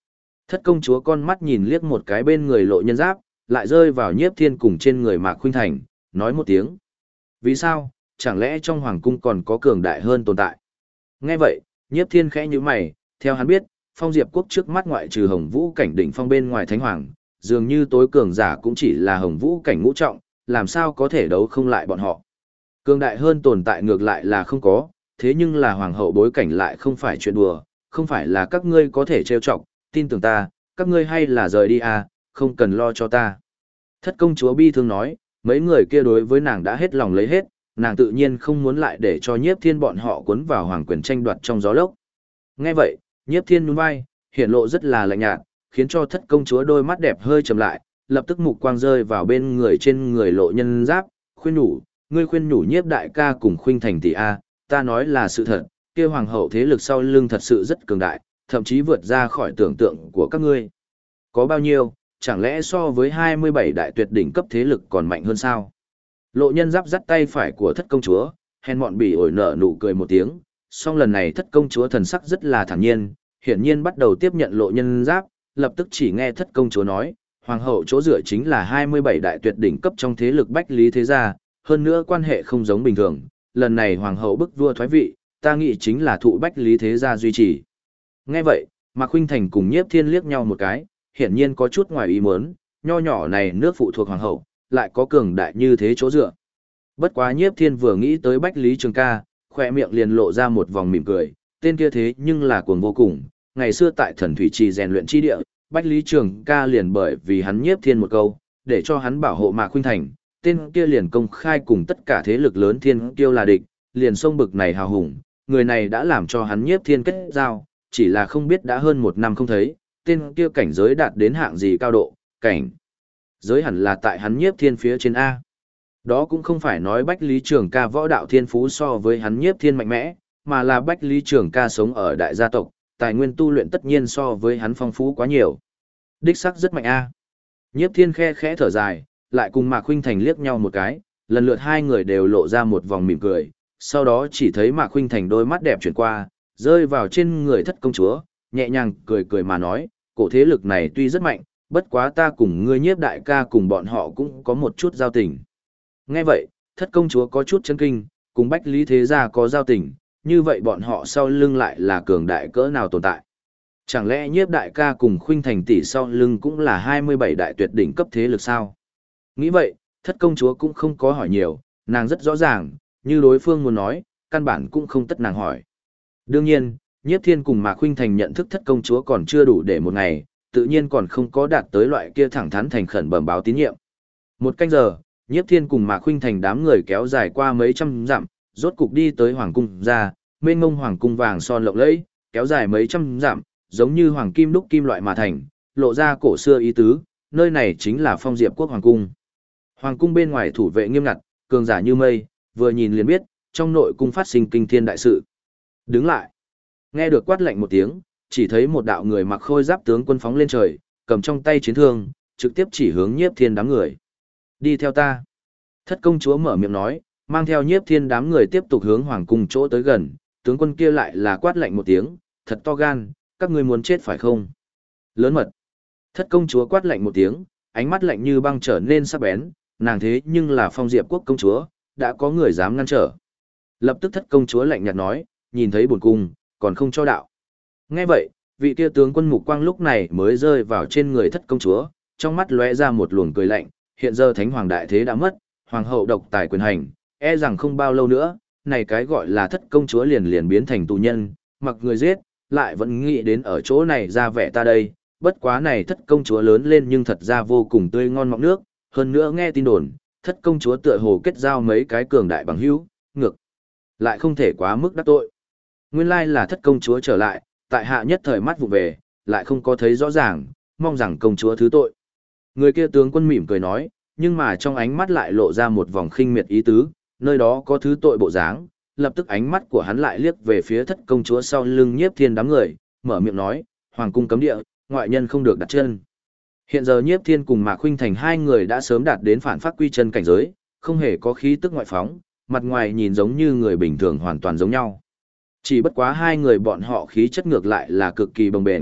Thất công chúa con mắt nhìn liếc một cái bên người Lộ Nhân Giáp, lại rơi vào Nhiếp Thiên cùng trên người Mạc Khuynh Thành, nói một tiếng. Vì sao, chẳng lẽ trong hoàng cung còn có cường đại hơn tồn tại? Nghe vậy, Nhiếp Thiên khẽ nhíu mày, theo hắn biết, Phong Diệp quốc trước mắt ngoại trừ Hồng Vũ cảnh đỉnh phong bên ngoài thánh hoàng, dường như tối cường giả cũng chỉ là Hồng Vũ cảnh ngũ trọng, làm sao có thể đấu không lại bọn họ. Cường đại hơn tồn tại ngược lại là không có, thế nhưng là hoàng hậu bối cảnh lại không phải chuyện đùa, không phải là các ngươi có thể trêu chọc, tin tưởng ta, các ngươi hay là rời đi à, không cần lo cho ta. Thất công chúa bi thương nói, mấy người kia đối với nàng đã hết lòng lấy hết, nàng tự nhiên không muốn lại để cho Nhiếp Thiên bọn họ cuốn vào hoàng quyền tranh đoạt trong gió lốc. Nghe vậy, Nhiếp Thiên nhún vai, hiển lộ rất là lạnh nhạt, khiến cho thất công chúa đôi mắt đẹp hơi trầm lại, lập tức mục quang rơi vào bên người trên người Lộ Nhân Giáp, khuyên nhủ, ngươi khuyên nhủ Nhiếp đại ca cùng Khuynh Thành tỷ a, ta nói là sự thật, kia hoàng hậu thế lực sau lưng thật sự rất cường đại, thậm chí vượt ra khỏi tưởng tượng của các ngươi. Có bao nhiêu, chẳng lẽ so với 27 đại tuyệt đỉnh cấp thế lực còn mạnh hơn sao? Lộ Nhân Giáp dắt tay phải của thất công chúa, hèn mọn bỉ ổi nở nụ cười một tiếng, song lần này thất công chúa thần sắc rất là thản nhiên, hiển nhiên bắt đầu tiếp nhận Lộ Nhân Giáp, lập tức chỉ nghe thất công chúa nói, hoàng hậu chỗ dựa chính là 27 đại tuyệt đỉnh cấp trong thế lực bách lý thế gia, hơn nữa quan hệ không giống bình thường, lần này hoàng hậu bức vua thoái vị, ta nghĩ chính là thụ bách lý thế gia duy trì. Nghe vậy, Mạc Khuynh Thành cùng Nhiếp Thiên liếc nhau một cái, hiển nhiên có chút ngoài ý muốn, nho nhỏ này nước phụ thuộc hoàng hậu, lại có cường đại như thế chỗ dựa. Bất quá Nhiếp Thiên vừa nghĩ tới Bách Lý Trường Ca, khỏe miệng liền lộ ra một vòng mỉm cười, tên kia thế nhưng là cuồng vô cùng, ngày xưa tại Thần Thủy Trì rèn luyện chi địa, Bách Lý Trường Ca liền bởi vì hắn Nhiếp Thiên một câu, để cho hắn bảo hộ Mạc Khuynh Thành, tên kia liền công khai cùng tất cả thế lực lớn thiên kiêu là địch, liền sông bực này hào hùng, người này đã làm cho hắn Nhiếp Thiên kết giao, chỉ là không biết đã hơn một năm không thấy, tên kia cảnh giới đạt đến hạng gì cao độ, cảnh giới hẳn là tại hắn Nhiếp Thiên phía trên A. Đó cũng không phải nói Bách Lý Trường Ca võ đạo thiên phú so với hắn Nhiếp Thiên mạnh mẽ, mà là Bách Lý Trường Ca sống ở đại gia tộc, tài nguyên tu luyện tất nhiên so với hắn phong phú quá nhiều. Đích sắc rất mạnh A. Nhiếp Thiên khe khẽ thở dài, lại cùng Mạc Khuynh Thành liếc nhau một cái, lần lượt hai người đều lộ ra một vòng mỉm cười, sau đó chỉ thấy Mạc Khuynh Thành đôi mắt đẹp chuyển qua, rơi vào trên người thất công chúa, nhẹ nhàng cười cười mà nói, cổ thế lực này tuy rất mạnh, bất quá ta cùng ngươi Nhiếp đại ca cùng bọn họ cũng có một chút giao tình. Nghe vậy, thất công chúa có chút chấn kinh, cùng Bách Lý thế gia có giao tình, như vậy bọn họ sau lưng lại là cường đại cỡ nào tồn tại. Chẳng lẽ Nhiếp đại ca cùng Khuynh Thành tỷ sau lưng cũng là 27 đại tuyệt đỉnh cấp thế lực sao? Nghĩ vậy, thất công chúa cũng không có hỏi nhiều, nàng rất rõ ràng, như đối phương muốn nói, căn bản cũng không tất nàng hỏi. Đương nhiên, Nhiếp Thiên cùng Mạc Khuynh Thành nhận thức thất công chúa còn chưa đủ để một ngày, tự nhiên còn không có đạt tới loại kia thẳng thắn thành khẩn bẩm báo tín nhiệm. Một canh giờ, Nhiếp Thiên cùng Mạc Khuynh Thành đám người kéo dài qua mấy trăm dặm, rốt cục đi tới hoàng cung ra, mênh mông hoàng cung vàng son lộng lẫy, kéo dài mấy trăm dặm, giống như hoàng kim đúc kim loại mà thành, lộ ra cổ xưa ý tứ, nơi này chính là Phong Diệp quốc hoàng cung. Hoàng cung bên ngoài thủ vệ nghiêm ngặt, cường giả như mây, vừa nhìn liền biết, trong nội cung phát sinh kinh thiên đại sự. Đứng lại. Nghe được quát lệnh một tiếng, chỉ thấy một đạo người mặc khôi giáp tướng quân phóng lên trời, cầm trong tay chiến thương, trực tiếp chỉ hướng Nhiếp Thiên đám người. Đi theo ta. Thất công chúa mở miệng nói, mang theo Nhiếp Thiên đám người tiếp tục hướng hoàng cung chỗ tới gần, tướng quân kia lại là quát lệnh một tiếng, thật to gan, các ngươi muốn chết phải không? Lớn mật. Thất công chúa quát lệnh một tiếng, ánh mắt lạnh như băng trở nên sắc bén, nàng thế nhưng là Phong Diệp quốc công chúa, đã có người dám ngăn trở. Lập tức thất công chúa lạnh nhạt nói, nhìn thấy bổn cung, còn không cho đạo. Nghe vậy, vị kia tướng quân mục quang lúc này mới rơi vào trên người thất công chúa, trong mắt lóe ra một luồng cười lạnh, hiện giờ thánh hoàng đại thế đã mất, hoàng hậu độc tài quyền hành, e rằng không bao lâu nữa, này cái gọi là thất công chúa liền liền biến thành tù nhân, mặc người giết, lại vẫn nghĩ đến ở chỗ này ra vẻ ta đây, bất quá này thất công chúa lớn lên nhưng thật ra vô cùng tươi ngon mọng nước, hơn nữa nghe tin đồn, thất công chúa tựa hồ kết giao mấy cái cường đại bằng hữu, ngược lại không thể quá mức đắc tội. Nguyên lai là thất công chúa trở lại, tại hạ nhất thời mắt vụ về, lại không có thấy rõ ràng, mong rằng công chúa thứ tội. Người kia tướng quân mỉm cười nói, nhưng mà trong ánh mắt lại lộ ra một vòng khinh miệt ý tứ, nơi đó có thứ tội bộ dáng, lập tức ánh mắt của hắn lại liếc về phía thất công chúa sau lưng Nhiếp Thiên đám người, mở miệng nói, hoàng cung cấm địa, ngoại nhân không được đặt chân. Hiện giờ Nhiếp Thiên cùng Mạc Khuynh Thành hai người đã sớm đạt đến phản phát quy chân cảnh giới, không hề có khí tức ngoại phóng, mặt ngoài nhìn giống như người bình thường hoàn toàn giống nhau. Chỉ bất quá hai người bọn họ khí chất ngược lại là cực kỳ bồng bềnh,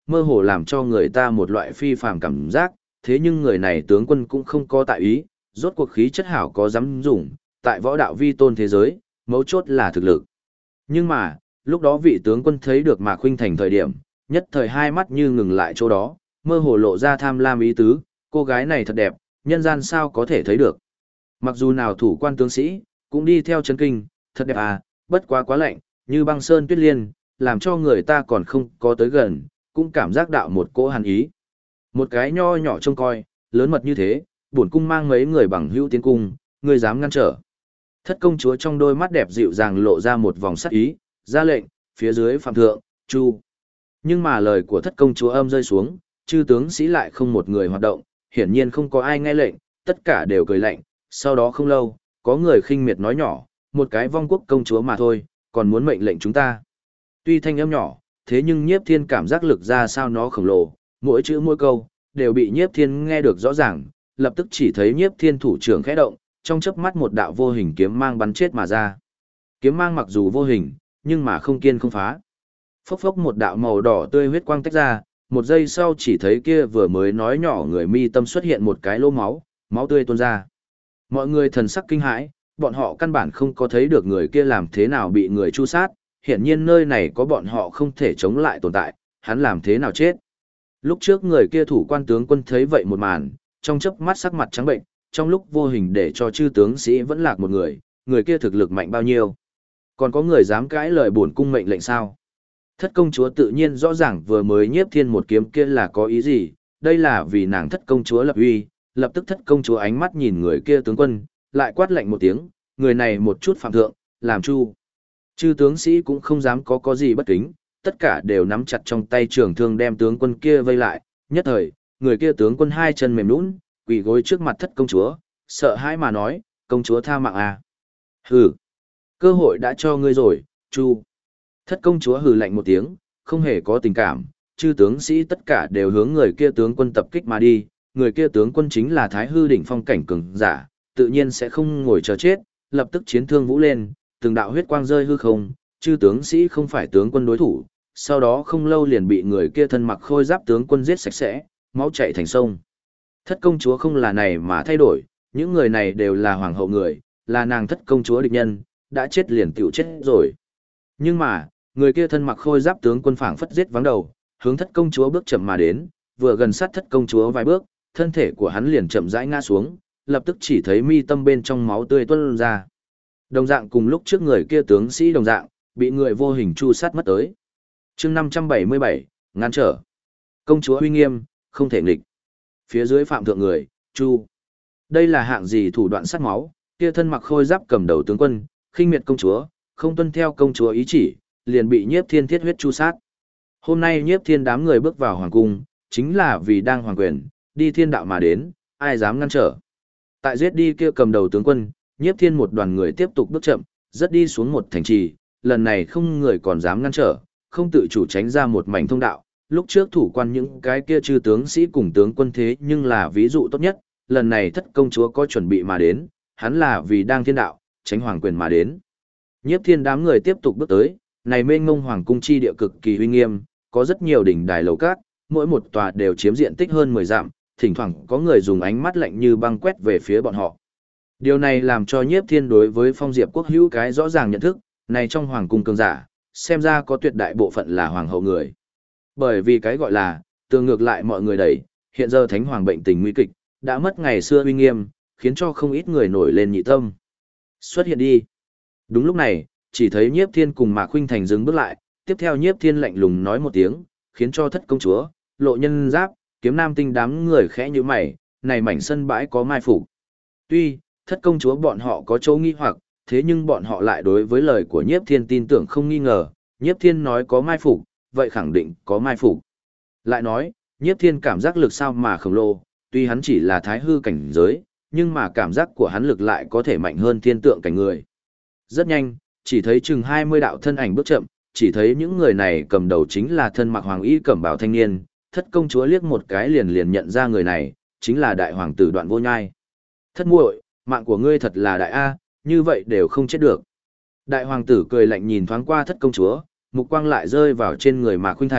mơ hồ làm cho người ta một loại phi phàm cảm giác, thế nhưng người này tướng quân cũng không có tại ý, rốt cuộc khí chất hảo có dám dùng, tại võ đạo vi tôn thế giới, mấu chốt là thực lực. Nhưng mà, lúc đó vị tướng quân thấy được Mạc Khuynh Thành thời điểm, nhất thời hai mắt như ngừng lại chỗ đó, mơ hồ lộ ra tham lam ý tứ, cô gái này thật đẹp, nhân gian sao có thể thấy được. Mặc dù nào thủ quan tướng sĩ, cũng đi theo chấn kinh, thật đẹp à, bất quá quá lạnh, như băng sơn tuyết liên, làm cho người ta còn không có tới gần, cũng cảm giác đạo một cỗ hàn ý. Một cái nho nhỏ trông coi, lớn mật như thế, bổn cung mang mấy người bằng hữu tiến cung, ngươi dám ngăn trở. Thất công chúa trong đôi mắt đẹp dịu dàng lộ ra một vòng sắc ý, ra lệnh, phía dưới phạm thượng, chu. Nhưng mà lời của thất công chúa âm rơi xuống, chư tướng sĩ lại không một người hoạt động, hiển nhiên không có ai nghe lệnh, tất cả đều cười lạnh. Sau đó không lâu, có người khinh miệt nói nhỏ, một cái vong quốc công chúa mà thôi, còn muốn mệnh lệnh chúng ta. Tuy thanh âm nhỏ, thế nhưng Nhiếp Thiên cảm giác lực ra sao nó khổng lồ, mỗi chữ mỗi câu, đều bị Nhiếp Thiên nghe được rõ ràng, lập tức chỉ thấy Nhiếp Thiên thủ trưởng khẽ động, trong chớp mắt một đạo vô hình kiếm mang bắn chết mà ra. Kiếm mang mặc dù vô hình, nhưng mà không kiên không phá. Phốc phốc một đạo màu đỏ tươi huyết quang tách ra, một giây sau chỉ thấy kia vừa mới nói nhỏ người mi tâm xuất hiện một cái lỗ máu, máu tươi tuôn ra. Mọi người thần sắc kinh hãi, bọn họ căn bản không có thấy được người kia làm thế nào bị người tru sát, hiển nhiên nơi này có bọn họ không thể chống lại tồn tại, hắn làm thế nào chết. Lúc trước người kia thủ quan tướng quân thấy vậy một màn, trong chớp mắt sắc mặt trắng bệnh, trong lúc vô hình để cho chư tướng sĩ vẫn lạc một người kia thực lực mạnh bao nhiêu. Còn có người dám cãi lời bổn cung mệnh lệnh sao? Thất công chúa tự nhiên rõ ràng vừa mới Nhiếp Thiên một kiếm kia là có ý gì, đây là vì nàng thất công chúa lập uy, lập tức thất công chúa ánh mắt nhìn người kia tướng quân, lại quát lạnh một tiếng, người này một chút phạm thượng, làm chu. Chư tướng sĩ cũng không dám có gì bất kính, tất cả đều nắm chặt trong tay trường thương đem tướng quân kia vây lại, nhất thời, người kia tướng quân hai chân mềm nhũn, quỳ gối trước mặt thất công chúa, sợ hãi mà nói, công chúa tha mạng à. Hừ, cơ hội đã cho ngươi rồi, chu. Thất công chúa hừ lạnh một tiếng, không hề có tình cảm, chư tướng sĩ tất cả đều hướng người kia tướng quân tập kích mà đi, người kia tướng quân chính là Thái Hư đỉnh phong cảnh cường giả, tự nhiên sẽ không ngồi chờ chết, lập tức chiến thương vũ lên, từng đạo huyết quang rơi hư không, chư tướng sĩ không phải tướng quân đối thủ, sau đó không lâu liền bị người kia thân mặc khôi giáp tướng quân giết sạch sẽ, máu chảy thành sông. Thất công chúa không là này mà thay đổi, những người này đều là hoàng hậu người, là nàng thất công chúa địch nhân, đã chết liền tiểu chết rồi. Nhưng mà, người kia thân mặc khôi giáp tướng quân phảng phất giết vắng đầu, hướng thất công chúa bước chậm mà đến, vừa gần sát thất công chúa vài bước, thân thể của hắn liền chậm rãi ngã xuống, lập tức chỉ thấy mi tâm bên trong máu tươi tuôn ra. Đồng dạng cùng lúc trước người kia tướng sĩ đồng dạng, bị người vô hình chu sát mất tới. Chương 577, ngăn trở. Công chúa uy nghiêm, không thể nghịch. Phía dưới phạm thượng người, chu. Đây là hạng gì thủ đoạn sát máu, kia thân mặc khôi giáp cầm đầu tướng quân, khinh miệt công chúa, không tuân theo công chúa ý chỉ, liền bị Nhiếp Thiên thiết huyết chu sát. Hôm nay Nhiếp Thiên đám người bước vào hoàng cung, chính là vì đang hoàng quyền, đi thiên đạo mà đến, ai dám ngăn trở. Tại giết đi kia cầm đầu tướng quân, Nhiếp Thiên một đoàn người tiếp tục bước chậm, rất đi xuống một thành trì, lần này không người còn dám ngăn trở, không tự chủ tránh ra một mảnh thông đạo. Lúc trước thủ quan những cái kia chư tướng sĩ cùng tướng quân thế nhưng là ví dụ tốt nhất, lần này thất công chúa có chuẩn bị mà đến, hắn là vì đang thiên đạo, tránh hoàng quyền mà đến. Nhiếp Thiên đám người tiếp tục bước tới, này mênh mông hoàng cung chi địa cực kỳ uy nghiêm, có rất nhiều đỉnh đài lầu cát, mỗi một tòa đều chiếm diện tích hơn 10 dặm, thỉnh thoảng có người dùng ánh mắt lạnh như băng quét về phía bọn họ. Điều này làm cho Nhiếp Thiên đối với Phong Diệp quốc hữu cái rõ ràng nhận thức, này trong hoàng cung cường giả, xem ra có tuyệt đại bộ phận là hoàng hậu người. Bởi vì cái gọi là, tương ngược lại mọi người đẩy, hiện giờ thánh hoàng bệnh tình nguy kịch, đã mất ngày xưa uy nghiêm, khiến cho không ít người nổi lên nhị tâm. Xuất hiện đi. Đúng lúc này, chỉ thấy Nhiếp Thiên cùng Mạc Khuynh Thành dừng bước lại, tiếp theo Nhiếp Thiên lạnh lùng nói một tiếng, khiến cho thất công chúa, lộ nhân giáp, kiếm nam tinh đám người khẽ như mày, này mảnh sân bãi có mai phục. Tuy, thất công chúa bọn họ có chỗ nghi hoặc, thế nhưng bọn họ lại đối với lời của Nhiếp Thiên tin tưởng không nghi ngờ, Nhiếp Thiên nói có mai phục, vậy khẳng định có mai phục. Lại nói, Nhiếp Thiên cảm giác lực sao mà khổng lồ, tuy hắn chỉ là thái hư cảnh giới, nhưng mà cảm giác của hắn lực lại có thể mạnh hơn thiên tượng cảnh người. Rất nhanh, chỉ thấy chừng 20 đạo thân ảnh bước chậm, chỉ thấy những người này cầm đầu chính là thân mặc hoàng y cẩm bào thanh niên, thất công chúa liếc một cái liền nhận ra người này, chính là đại hoàng tử Đoạn Vô Nhai. Thất muội, mạng của ngươi thật là đại A, như vậy đều không chết được. Đại hoàng tử cười lạnh nhìn thoáng qua thất công chúa, mục quang lại rơi vào trên người Mạc Khuynh Thành,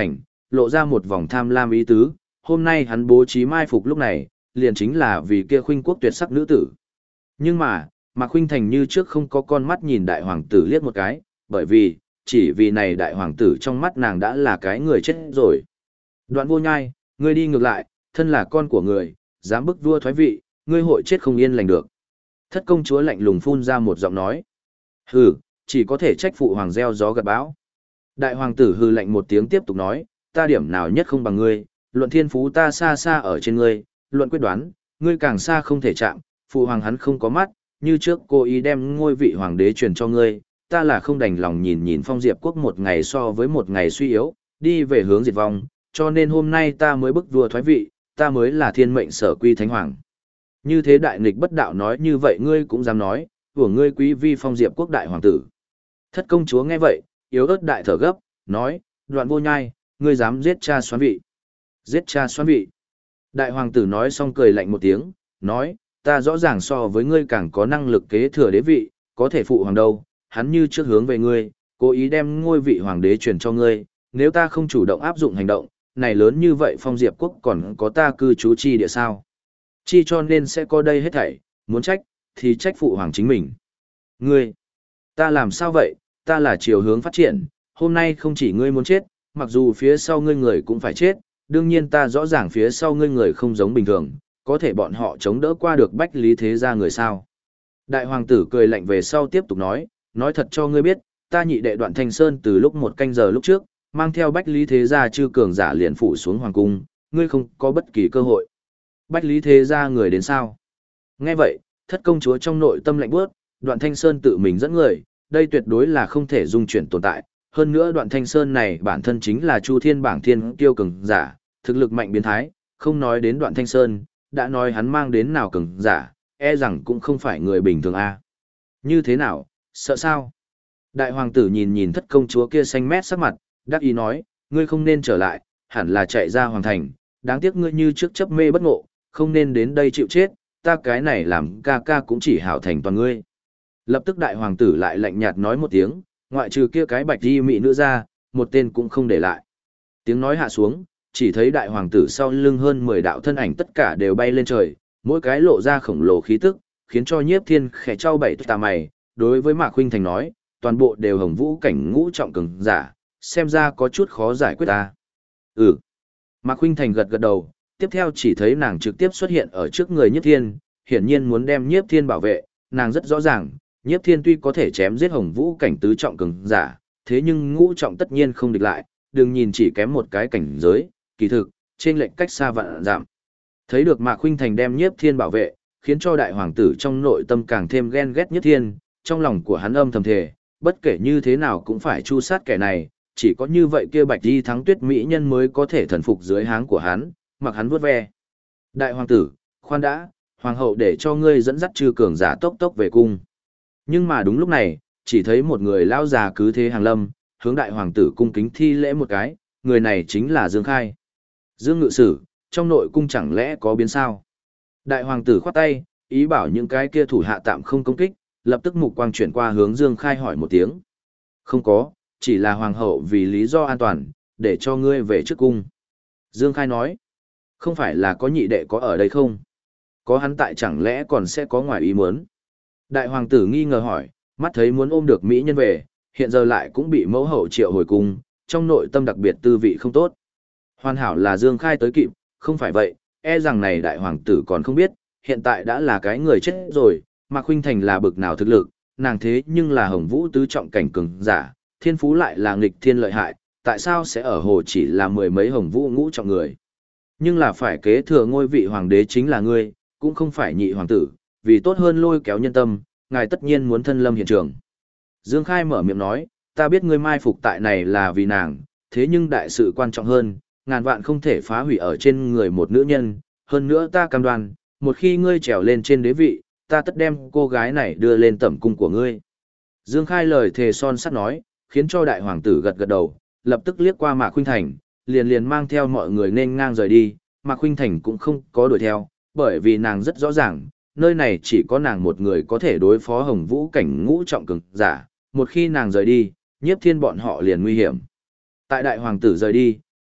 lộ ra một vòng tham lam ý tứ, hôm nay hắn bố trí mai phục lúc này, liền chính là vì kia khuynh quốc tuyệt sắc nữ tử. Nhưng mà, Mạc Khuynh Thành như trước không có con mắt nhìn đại hoàng tử liếc một cái, bởi vì, chỉ vì này đại hoàng tử trong mắt nàng đã là cái người chết rồi. Đoạn Vô Nhai, ngươi đi ngược lại, thân là con của người, dám bức vua thoái vị, ngươi hội chết không yên lành được. Thất công chúa lạnh lùng phun ra một giọng nói. Hừ, chỉ có thể trách phụ hoàng gieo gió gặt bão. Đại hoàng tử hừ lạnh một tiếng tiếp tục nói, ta điểm nào nhất không bằng ngươi, luận thiên phú ta xa xa ở trên ngươi, luận quyết đoán, ngươi càng xa không thể chạm, phụ hoàng hắn không có mắt, như trước cô ý đem ngôi vị hoàng đế truyền cho ngươi, ta là không đành lòng nhìn nhìn Phong Diệp quốc một ngày so với một ngày suy yếu, đi về hướng diệt vong, cho nên hôm nay ta mới bức vua thoái vị, ta mới là thiên mệnh sở quy thánh hoàng. Như thế đại nghịch bất đạo nói như vậy ngươi cũng dám nói, của ngươi quý vi Phong Diệp quốc đại hoàng tử. Thất công chúa nghe vậy, yếu ớt đại thở gấp, nói, Đoạn Vô Nhai, ngươi dám giết cha xoán vị. Giết cha xoán vị. Đại hoàng tử nói xong cười lạnh một tiếng, nói, ta rõ ràng so với ngươi càng có năng lực kế thừa đế vị, có thể phụ hoàng đâu, hắn như trước hướng về ngươi, cố ý đem ngôi vị hoàng đế truyền cho ngươi, nếu ta không chủ động áp dụng hành động, này lớn như vậy Phong Diệp quốc còn có ta cư trú chi địa sao. Chi cho nên sẽ có đây hết thảy, muốn trách, thì trách phụ hoàng chính mình. Ngươi, ta làm sao vậy, ta là chiều hướng phát triển, hôm nay không chỉ ngươi muốn chết, mặc dù phía sau ngươi người cũng phải chết, đương nhiên ta rõ ràng phía sau ngươi người không giống bình thường, có thể bọn họ chống đỡ qua được Bách Lý Thế Gia người sao. Đại hoàng tử cười lạnh về sau tiếp tục nói thật cho ngươi biết, ta nhị đệ Đoạn Thanh Sơn từ lúc 1 canh giờ lúc trước, mang theo Bách Lý Thế Gia chư cường giả liền phủ xuống hoàng cung, ngươi không có bất kỳ cơ hội. Bách Lý Thế Gia người đến sao? Nghe vậy, thất công chúa trong nội tâm lạnh bước, Đoạn Thanh Sơn tự mình dẫn người, đây tuyệt đối là không thể dung chuyển tồn tại. Hơn nữa Đoạn Thanh Sơn này bản thân chính là Chu Thiên bảng thiên kiêu cường giả, thực lực mạnh biến thái, không nói đến Đoạn Thanh Sơn, đã nói hắn mang đến nào cường giả, e rằng cũng không phải người bình thường a. Như thế nào, sợ sao? Đại hoàng tử nhìn nhìn thất công chúa kia xanh mét sắc mặt, đắc ý nói, ngươi không nên trở lại, hẳn là chạy ra hoàng thành, đáng tiếc ngươi như trước chấp mê bất ngộ, không nên đến đây chịu chết, ta cái này làm ca ca cũng chỉ hảo thành toàn ngươi. Lập tức đại hoàng tử lại lạnh nhạt nói một tiếng, ngoại trừ kia cái bạch y mỹ nữ ra, một tên cũng không để lại. Tiếng nói hạ xuống, chỉ thấy đại hoàng tử sau lưng hơn 10 đạo thân ảnh tất cả đều bay lên trời, mỗi cái lộ ra khổng lồ khí tức, khiến cho Nhiếp Thiên khẽ trao bảy tà mày, đối với Mạc Khuynh Thành nói, toàn bộ đều hồng vũ cảnh ngũ trọng cường giả, xem ra có chút khó giải quyết ta. Ừ. Mạc Khuynh Thành gật gật đầu, tiếp theo chỉ thấy nàng trực tiếp xuất hiện ở trước người Nhiếp Thiên, hiển nhiên muốn đem Nhiếp Thiên bảo vệ, nàng rất rõ ràng, Nhiếp Thiên tuy có thể chém giết hồng vũ cảnh tứ trọng cường giả, thế nhưng ngũ trọng tất nhiên không địch lại, đừng nhìn chỉ kém một cái cảnh giới, kỳ thực, trên lệnh cách xa vạn giảm. Thấy được Mạc Khuynh Thành đem Nhiếp Thiên bảo vệ, khiến cho đại hoàng tử trong nội tâm càng thêm ghen ghét Nhiếp Thiên, trong lòng của hắn âm thầm thề, bất kể như thế nào cũng phải chu sát kẻ này, chỉ có như vậy kia Bạch Y Thắng Tuyết mỹ nhân mới có thể thần phục dưới háng của hắn, mặc hắn vuốt ve. Đại hoàng tử, khoan đã, hoàng hậu để cho ngươi dẫn dắt chư cường giả tốc tốc về cung. Nhưng mà đúng lúc này, chỉ thấy một người lão già cứ thế hàng lâm, hướng đại hoàng tử cung kính thi lễ một cái, người này chính là Dương Khai. Dương ngự sử, trong nội cung chẳng lẽ có biến sao? Đại hoàng tử khoát tay, ý bảo những cái kia thủ hạ tạm không công kích, lập tức mục quang chuyển qua hướng Dương Khai hỏi một tiếng. Không có, chỉ là hoàng hậu vì lý do an toàn, để cho ngươi về trước cung. Dương Khai nói, không phải là có nhị đệ có ở đây không? Có hắn tại chẳng lẽ còn sẽ có ngoài ý muốn? Đại hoàng tử nghi ngờ hỏi, mắt thấy muốn ôm được mỹ nhân về, hiện giờ lại cũng bị mẫu hậu triệu hồi cung, trong nội tâm đặc biệt tư vị không tốt. Hoàn hảo là Dương Khai tới kịp, không phải vậy, e rằng này đại hoàng tử còn không biết, hiện tại đã là cái người chết rồi, mà Khuynh Thành là bực nào thực lực, nàng thế nhưng là hồng vũ tứ trọng cảnh cường giả, thiên phú lại là nghịch thiên lợi hại, tại sao sẽ ở hồ chỉ là mười mấy hồng vũ ngũ trọng người. Nhưng là phải kế thừa ngôi vị hoàng đế chính là ngươi, cũng không phải nhị hoàng tử, vì tốt hơn lôi kéo nhân tâm, ngài tất nhiên muốn thân lâm hiện trường. Dương Khai mở miệng nói, ta biết ngươi mai phục tại này là vì nàng, thế nhưng đại sự quan trọng hơn, ngàn vạn không thể phá hủy ở trên người một nữ nhân, hơn nữa ta cam đoan, một khi ngươi trèo lên trên đế vị, ta tất đem cô gái này đưa lên tẩm cung của ngươi. Dương Khai lời thề son sắt nói, khiến cho đại hoàng tử gật gật đầu, lập tức liếc qua Mạc Khuynh Thành, liền mang theo mọi người nên ngang rời đi, Mạc Khuynh Thành cũng không có đuổi theo, bởi vì nàng rất rõ ràng, nơi này chỉ có nàng một người có thể đối phó hồng vũ cảnh ngũ trọng cường giả, một khi nàng rời đi, Nhiếp Thiên bọn họ liền nguy hiểm. Tại đại hoàng tử rời đi,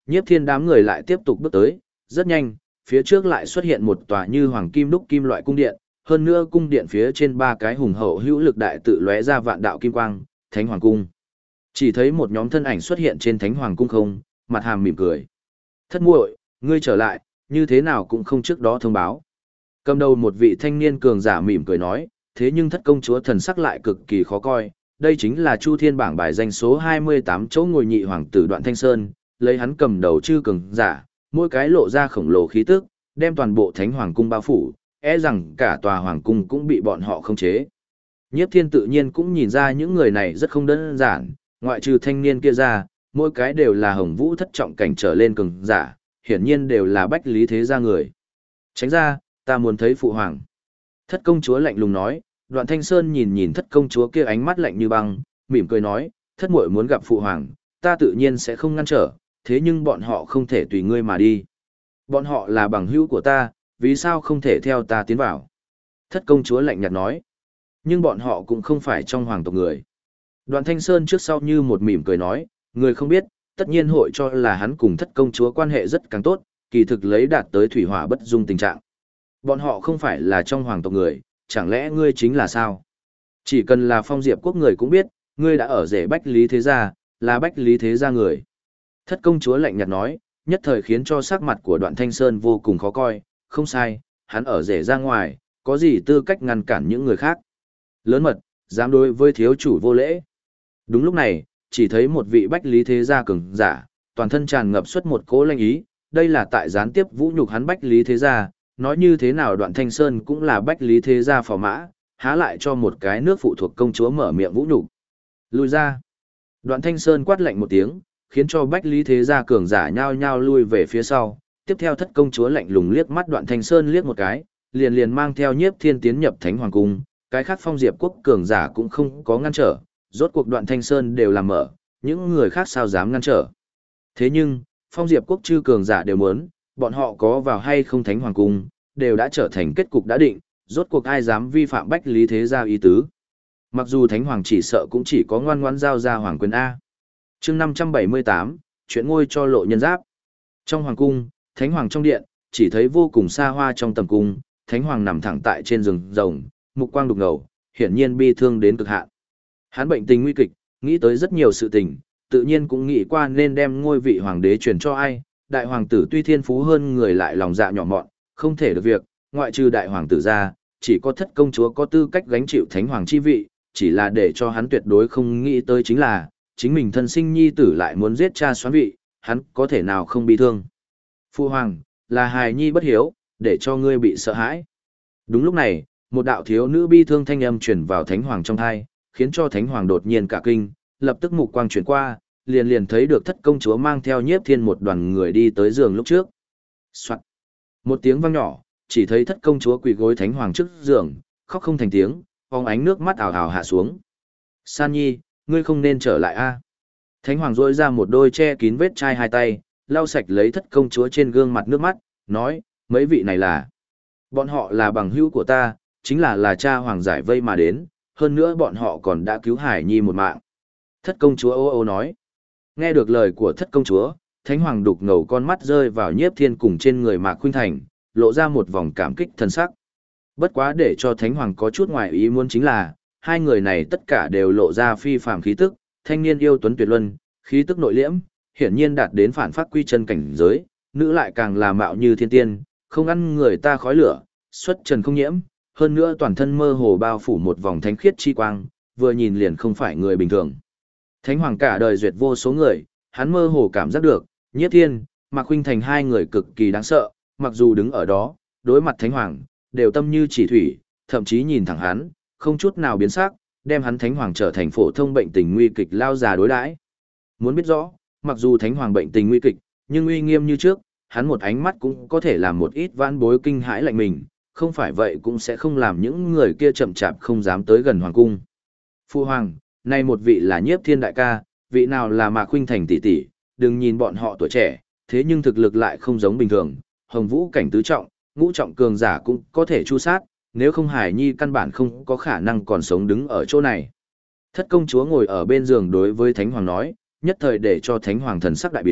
Nhiếp Thiên đám người lại tiếp tục bước tới, rất nhanh, phía trước lại xuất hiện một tòa như hoàng kim đúc kim loại cung điện, hơn nữa cung điện phía trên ba cái hùng hậu hữu lực đại tự lóe ra vạn đạo kim quang, Thánh Hoàng cung. Chỉ thấy một nhóm thân ảnh xuất hiện trên Thánh Hoàng cung không, mặt hàm mỉm cười. Thất muội, ngươi trở lại, như thế nào cũng không trước đó thông báo. Cầm đầu một vị thanh niên cường giả mỉm cười nói, thế nhưng thất công chúa thần sắc lại cực kỳ khó coi. Đây chính là Chu Thiên bảng bài danh số 28 chỗ ngồi nhị hoàng tử Đoạn Thanh Sơn, lấy hắn cầm đầu chư cường giả, mỗi cái lộ ra khổng lồ khí tức, đem toàn bộ Thánh Hoàng cung bao phủ, rằng cả tòa hoàng cung cũng bị bọn họ khống chế. Nhiếp Thiên tự nhiên cũng nhìn ra những người này rất không đơn giản, ngoại trừ thanh niên kia ra, mỗi cái đều là hồng vũ thất trọng cảnh trở lên cường giả, hiển nhiên đều là bách lý thế gia người. Tránh ra, ta muốn thấy phụ hoàng. Thất công chúa lạnh lùng nói. Đoạn Thanh Sơn nhìn nhìn thất công chúa kia ánh mắt lạnh như băng, mỉm cười nói, thất muội muốn gặp phụ hoàng, ta tự nhiên sẽ không ngăn trở, thế nhưng bọn họ không thể tùy ngươi mà đi. Bọn họ là bằng hữu của ta, vì sao không thể theo ta tiến vào? Thất công chúa lạnh nhạt nói, nhưng bọn họ cũng không phải trong hoàng tộc người. Đoạn Thanh Sơn trước sau như một mỉm cười nói, người không biết, tất nhiên hội cho là hắn cùng thất công chúa quan hệ rất càng tốt, kỳ thực lấy đạt tới thủy hỏa bất dung tình trạng. Bọn họ không phải là trong hoàng tộc người, chẳng lẽ ngươi chính là sao? Chỉ cần là Phong Diệp quốc người cũng biết, ngươi đã ở rể Bách Lý Thế Gia, là Bách Lý Thế Gia người. Thất công chúa lạnh nhạt nói, nhất thời khiến cho sắc mặt của Đoạn Thanh Sơn vô cùng khó coi, không sai, hắn ở rể ra ngoài, có gì tư cách ngăn cản những người khác. Lớn mật, dám đối với thiếu chủ vô lễ. Đúng lúc này, chỉ thấy một vị Bách Lý Thế Gia cường giả, toàn thân tràn ngập xuất một cỗ lanh ý, đây là tại gián tiếp vũ nhục hắn Bách Lý Thế Gia. Nói như thế nào Đoạn Thanh Sơn cũng là Bách Lý Thế Gia phò mã, há lại cho một cái nước phụ thuộc công chúa mở miệng vũ nhục. Lui ra. Đoạn Thanh Sơn quát lạnh một tiếng, khiến cho Bách Lý Thế Gia cường giả nhao nhao lui về phía sau. Tiếp theo thất công chúa lạnh lùng liếc mắt Đoạn Thanh Sơn liếc một cái, liền liền mang theo Nhiếp Thiên tiến nhập Thánh Hoàng cung, cái khác Phong Diệp quốc cường giả cũng không có ngăn trở, rốt cuộc Đoạn Thanh Sơn đều làm mở, những người khác sao dám ngăn trở. Thế nhưng, Phong Diệp quốc chư cường giả đều muốn, bọn họ có vào hay không Thánh Hoàng cung, đều đã trở thành kết cục đã định, rốt cuộc ai dám vi phạm Bách Lý Thế Gia ý tứ. Mặc dù Thánh Hoàng chỉ sợ cũng chỉ có ngoan ngoãn giao ra Hoàng quyền A. chương 578, chuyện ngôi cho lộ nhân giáp. Trong Hoàng cung, Thánh Hoàng trong điện, chỉ thấy vô cùng xa hoa trong tầm cung, Thánh Hoàng nằm thẳng tại trên giường rồng, mục quang đục ngầu, hiển nhiên bi thương đến cực hạn. Hắn bệnh tình nguy kịch, nghĩ tới rất nhiều sự tình, tự nhiên cũng nghĩ qua nên đem ngôi vị hoàng đế truyền cho ai. Đại hoàng tử tuy thiên phú hơn người lại lòng dạ nhỏ mọn, không thể được việc, ngoại trừ đại hoàng tử ra, chỉ có thất công chúa có tư cách gánh chịu thánh hoàng chi vị, chỉ là để cho hắn tuyệt đối không nghĩ tới chính là, chính mình thân sinh nhi tử lại muốn giết cha xoán vị, hắn có thể nào không bị thương. Phu hoàng, là hài nhi bất hiếu, để cho ngươi bị sợ hãi. Đúng lúc này, một đạo thiếu nữ bi thương thanh âm truyền vào thánh hoàng trong thai, khiến cho thánh hoàng đột nhiên cả kinh, lập tức mục quang chuyển qua, liền liền thấy được thất công chúa mang theo Nhiếp Thiên một đoàn người đi tới giường lúc trước. Soạn. Một tiếng vang nhỏ, chỉ thấy thất công chúa quỳ gối thánh hoàng trước giường, khóc không thành tiếng, phóng ánh nước mắt ào ào hạ xuống. San Nhi, ngươi không nên trở lại a. Thánh hoàng duỗi ra một đôi che kín vết chai hai tay, lau sạch lấy thất công chúa trên gương mặt nước mắt, nói, mấy vị này là. Bọn họ là bằng hữu của ta, chính là cha hoàng giải vây mà đến, hơn nữa bọn họ còn đã cứu Hải Nhi một mạng. Thất công chúa ô ô nói. Nghe được lời của thất công chúa, thánh hoàng đục ngầu con mắt rơi vào Nhiếp Thiên cùng trên người Mạc Khuynh Thành, lộ ra một vòng cảm kích thân sắc. Bất quá để cho thánh hoàng có chút ngoài ý muốn chính là, hai người này tất cả đều lộ ra phi phàm khí tức, thanh niên yêu tuấn tuyệt luân, khí tức nội liễm, hiển nhiên đạt đến phản phát quy chân cảnh giới, nữ lại càng là mạo như thiên tiên, không ăn người ta khói lửa, xuất trần không nhiễm, hơn nữa toàn thân mơ hồ bao phủ một vòng thánh khiết chi quang, vừa nhìn liền không phải người bình thường. Thánh hoàng cả đời duyệt vô số người, hắn mơ hồ cảm giác được, Nhiếp Thiên, Mạc Khuynh Thành hai người cực kỳ đáng sợ, mặc dù đứng ở đó, đối mặt thánh hoàng, đều tâm như chỉ thủy, thậm chí nhìn thẳng hắn, không chút nào biến sắc, đem hắn thánh hoàng trở thành phổ thông bệnh tình nguy kịch lao già đối đãi. Muốn biết rõ, mặc dù thánh hoàng bệnh tình nguy kịch, nhưng uy nghiêm như trước, hắn một ánh mắt cũng có thể làm một ít vãn bối kinh hãi lạnh mình, không phải vậy cũng sẽ không làm những người kia chậm chạp không dám tới gần hoàng cung. Phu hoàng, nay một vị là Nhiếp Thiên đại ca, vị nào là Mạc Khuynh Thành tỷ tỷ, đừng nhìn bọn họ tuổi trẻ, thế nhưng thực lực lại không giống bình thường, hồng vũ cảnh tứ trọng, ngũ trọng cường giả cũng có thể chu sát, nếu không Hải Nhi căn bản không có khả năng còn sống đứng ở chỗ này. Thất công chúa ngồi ở bên giường đối với Thánh Hoàng nói, nhất thời để cho Thánh Hoàng thần sắc đại biến,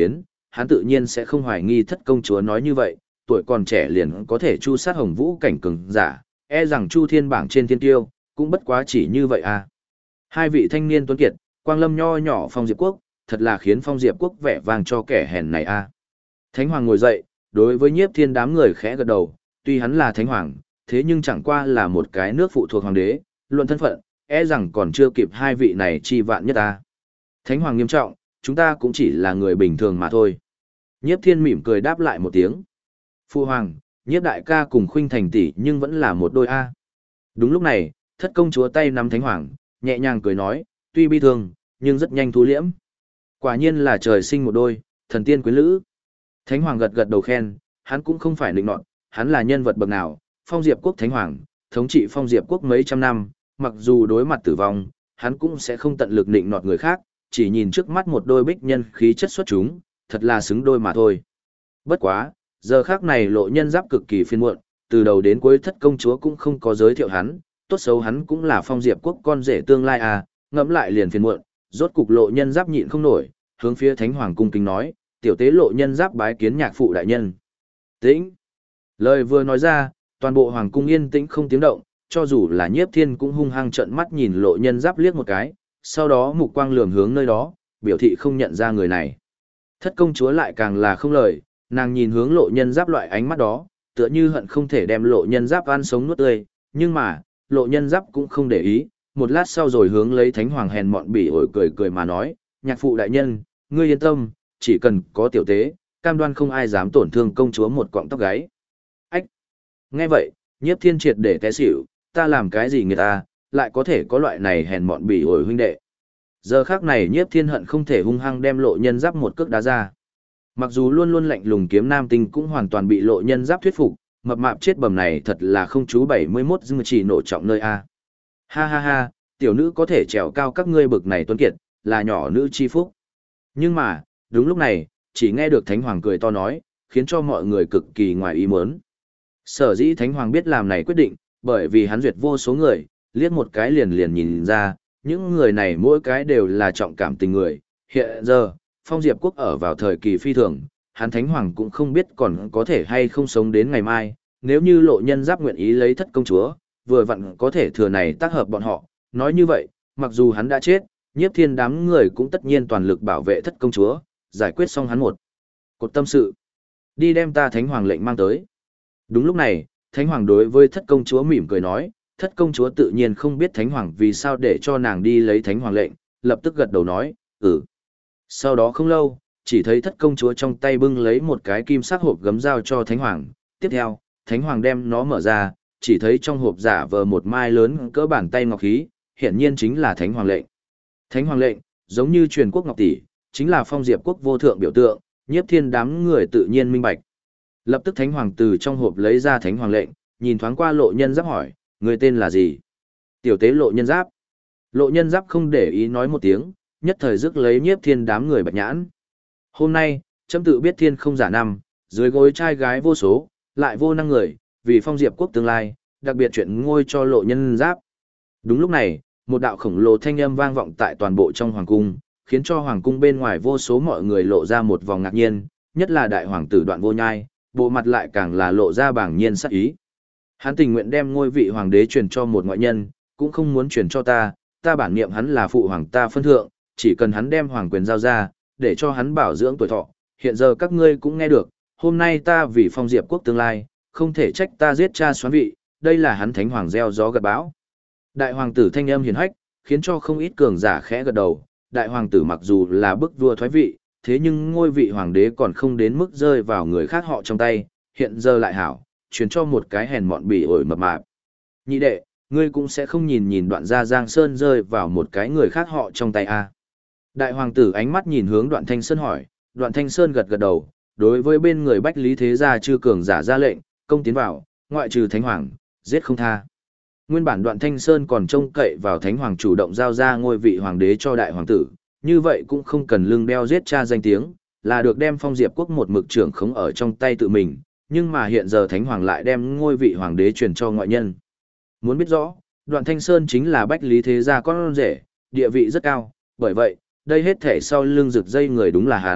hắn tự nhiên sẽ không hoài nghi thất công chúa nói như vậy, tuổi còn trẻ liền có thể chu sát hồng vũ cảnh cường giả, e rằng chu thiên bảng trên thiên tiêu, cũng bất quá chỉ như vậy à. Hai vị thanh niên tuấn kiệt, quang lâm nho nhỏ Phong Diệp Quốc, thật là khiến Phong Diệp Quốc vẻ vang cho kẻ hèn này à. Thánh Hoàng ngồi dậy, đối với Nhiếp Thiên đám người khẽ gật đầu, tuy hắn là Thánh Hoàng, thế nhưng chẳng qua là một cái nước phụ thuộc hoàng đế, luận thân phận, e rằng còn chưa kịp hai vị này chi vạn nhất ta. Thánh Hoàng nghiêm trọng, chúng ta cũng chỉ là người bình thường mà thôi. Nhiếp Thiên mỉm cười đáp lại một tiếng. Phu Hoàng, Nhiếp đại ca cùng Khuynh Thành tỷ nhưng vẫn là một đôi A. Đúng lúc này, thất công chúa tay nắm Thánh Hoàng, nhẹ nhàng cười nói, tuy bi thương, nhưng rất nhanh thu liễm. Quả nhiên là trời sinh một đôi, thần tiên quyến lữ. Thánh Hoàng gật gật đầu khen, hắn cũng không phải nịnh nọt, hắn là nhân vật bậc nào, Phong Diệp Quốc Thánh Hoàng, thống trị Phong Diệp Quốc mấy trăm năm, mặc dù đối mặt tử vong, hắn cũng sẽ không tận lực nịnh nọt người khác, chỉ nhìn trước mắt một đôi bích nhân khí chất xuất chúng, thật là xứng đôi mà thôi. Bất quá, giờ khác này Lộ Nhân Giáp cực kỳ phiền muộn, từ đầu đến cuối thất công chúa cũng không có giới thiệu hắn, tốt xấu hắn cũng là Phong Diệp Quốc con rể tương lai à, ngẫm lại liền phiền muộn, rốt cục Lộ Nhân Giáp nhịn không nổi, hướng phía Thánh Hoàng cung kính nói, tiểu tế Lộ Nhân Giáp bái kiến nhạc phụ đại nhân. Tĩnh. Lời vừa nói ra, toàn bộ hoàng cung yên tĩnh không tiếng động, cho dù là Nhiếp Thiên cũng hung hăng trợn mắt nhìn Lộ Nhân Giáp liếc một cái, sau đó mục quang lườm hướng nơi đó, biểu thị không nhận ra người này. Thất công chúa lại càng là không lời, nàng nhìn hướng Lộ Nhân Giáp loại ánh mắt đó, tựa như hận không thể đem Lộ Nhân Giáp ăn sống nuốt tươi, nhưng mà, Lộ Nhân Giáp cũng không để ý, một lát sau rồi hướng lấy Thánh Hoàng hèn mọn bỉ ổi cười cười mà nói, nhạc phụ đại nhân, ngươi yên tâm, chỉ cần có tiểu tế, cam đoan không ai dám tổn thương công chúa một cọng tóc gáy. Ách! Nghe vậy, Nhiếp Thiên triệt để té xỉu, ta làm cái gì người ta, lại có thể có loại này hèn mọn bỉ ổi huynh đệ. Giờ khác này Nhiếp Thiên hận không thể hung hăng đem Lộ Nhân Giáp một cước đá ra. Mặc dù luôn luôn lạnh lùng kiếm nam tinh cũng hoàn toàn bị Lộ Nhân Giáp thuyết phục, mập mạp chết bầm này thật là không chú 71 dưng chỉ nổ trọng nơi A. Ha ha ha, tiểu nữ có thể trèo cao các ngươi bực này tuấn kiệt, là nhỏ nữ chi phúc. Nhưng mà, đúng lúc này, chỉ nghe được Thánh Hoàng cười to nói, khiến cho mọi người cực kỳ ngoài ý muốn. Sở dĩ Thánh Hoàng biết làm này quyết định, bởi vì hắn duyệt vô số người, liếc một cái liền liền nhìn ra, những người này mỗi cái đều là trọng cảm tình người. Hiện giờ, Phong Diệp Quốc ở vào thời kỳ phi thường, hắn Thánh Hoàng cũng không biết còn có thể hay không sống đến ngày mai, nếu như Lộ Nhân Giáp nguyện ý lấy thất công chúa, vừa vặn có thể thừa này tác hợp bọn họ. Nói như vậy, mặc dù hắn đã chết, Nhiếp Thiên đám người cũng tất nhiên toàn lực bảo vệ thất công chúa, giải quyết xong hắn một cột tâm sự. Đi đem ta Thánh Hoàng lệnh mang tới. Đúng lúc này, Thánh Hoàng đối với thất công chúa mỉm cười nói, thất công chúa tự nhiên không biết Thánh Hoàng vì sao để cho nàng đi lấy Thánh Hoàng lệnh, lập tức gật đầu nói, ừ. Sau đó không lâu, chỉ thấy thất công chúa trong tay bưng lấy một cái kim sắc hộp gấm giao cho Thánh Hoàng. Tiếp theo, Thánh Hoàng đem nó mở ra, chỉ thấy trong hộp giả vờ một mai lớn cỡ bàn tay ngọc khí, hiển nhiên chính là Thánh Hoàng lệnh. Thánh Hoàng lệnh, giống như truyền quốc ngọc tỷ, chính là Phong Diệp Quốc vô thượng biểu tượng, Nhiếp Thiên đám người tự nhiên minh bạch. Lập tức Thánh Hoàng từ trong hộp lấy ra Thánh Hoàng lệnh, nhìn thoáng qua Lộ Nhân Giáp hỏi, người tên là gì? Tiểu tế Lộ Nhân Giáp. Lộ Nhân Giáp không để ý nói một tiếng, nhất thời rước lấy Nhiếp Thiên đám người bạch nhãn. Hôm nay, chấm tự biết thiên không giả năm, dưới gối trai gái vô số, lại vô năng người, vì Phong Diệp Quốc tương lai, đặc biệt chuyện ngôi cho Lộ Nhân Giáp. Đúng lúc này, một đạo khổng lồ thanh âm vang vọng tại toàn bộ trong hoàng cung, khiến cho hoàng cung bên ngoài vô số mọi người lộ ra một vòng ngạc nhiên, nhất là đại hoàng tử Đoạn Vô Nhai, bộ mặt lại càng là lộ ra bảng nhiên sắc ý. Hắn tình nguyện đem ngôi vị hoàng đế truyền cho một ngoại nhân, cũng không muốn truyền cho ta, ta bản niệm hắn là phụ hoàng ta phân thượng, chỉ cần hắn đem hoàng quyền giao ra, để cho hắn bảo dưỡng tuổi thọ. Hiện giờ các ngươi cũng nghe được, hôm nay ta vì Phong Diệp Quốc tương lai, không thể trách ta giết cha xoán vị, đây là hắn Thánh Hoàng gieo gió gặt bão. Đại hoàng tử thanh âm hiền hách, khiến cho không ít cường giả khẽ gật đầu. Đại hoàng tử mặc dù là bức vua thoái vị, thế nhưng ngôi vị hoàng đế còn không đến mức rơi vào người khác họ trong tay, hiện giờ lại hảo, truyền cho một cái hèn mọn bỉ ổi mập mạp. Nhị đệ, ngươi cũng sẽ không nhìn nhìn Đoạn gia Giang Sơn rơi vào một cái người khác họ trong tay à. Đại hoàng tử ánh mắt nhìn hướng Đoạn Thanh Sơn hỏi, Đoạn Thanh Sơn gật gật đầu, đối với bên người Bách Lý Thế Gia chư cường giả ra lệnh, công tiến vào, ngoại trừ Thánh Hoàng, giết không tha. Nguyên bản Đoạn Thanh Sơn còn trông cậy vào Thánh Hoàng chủ động giao ra ngôi vị hoàng đế cho đại hoàng tử, như vậy cũng không cần lưng đeo giết cha danh tiếng, là được đem Phong Diệp Quốc một mực trưởng khống ở trong tay tự mình, nhưng mà hiện giờ Thánh Hoàng lại đem ngôi vị hoàng đế truyền cho ngoại nhân. Muốn biết rõ, Đoạn Thanh Sơn chính là Bách Lý Thế Gia con rể, địa vị rất cao, bởi vậy, đây hết thể sau lưng rực dây người đúng là hắn,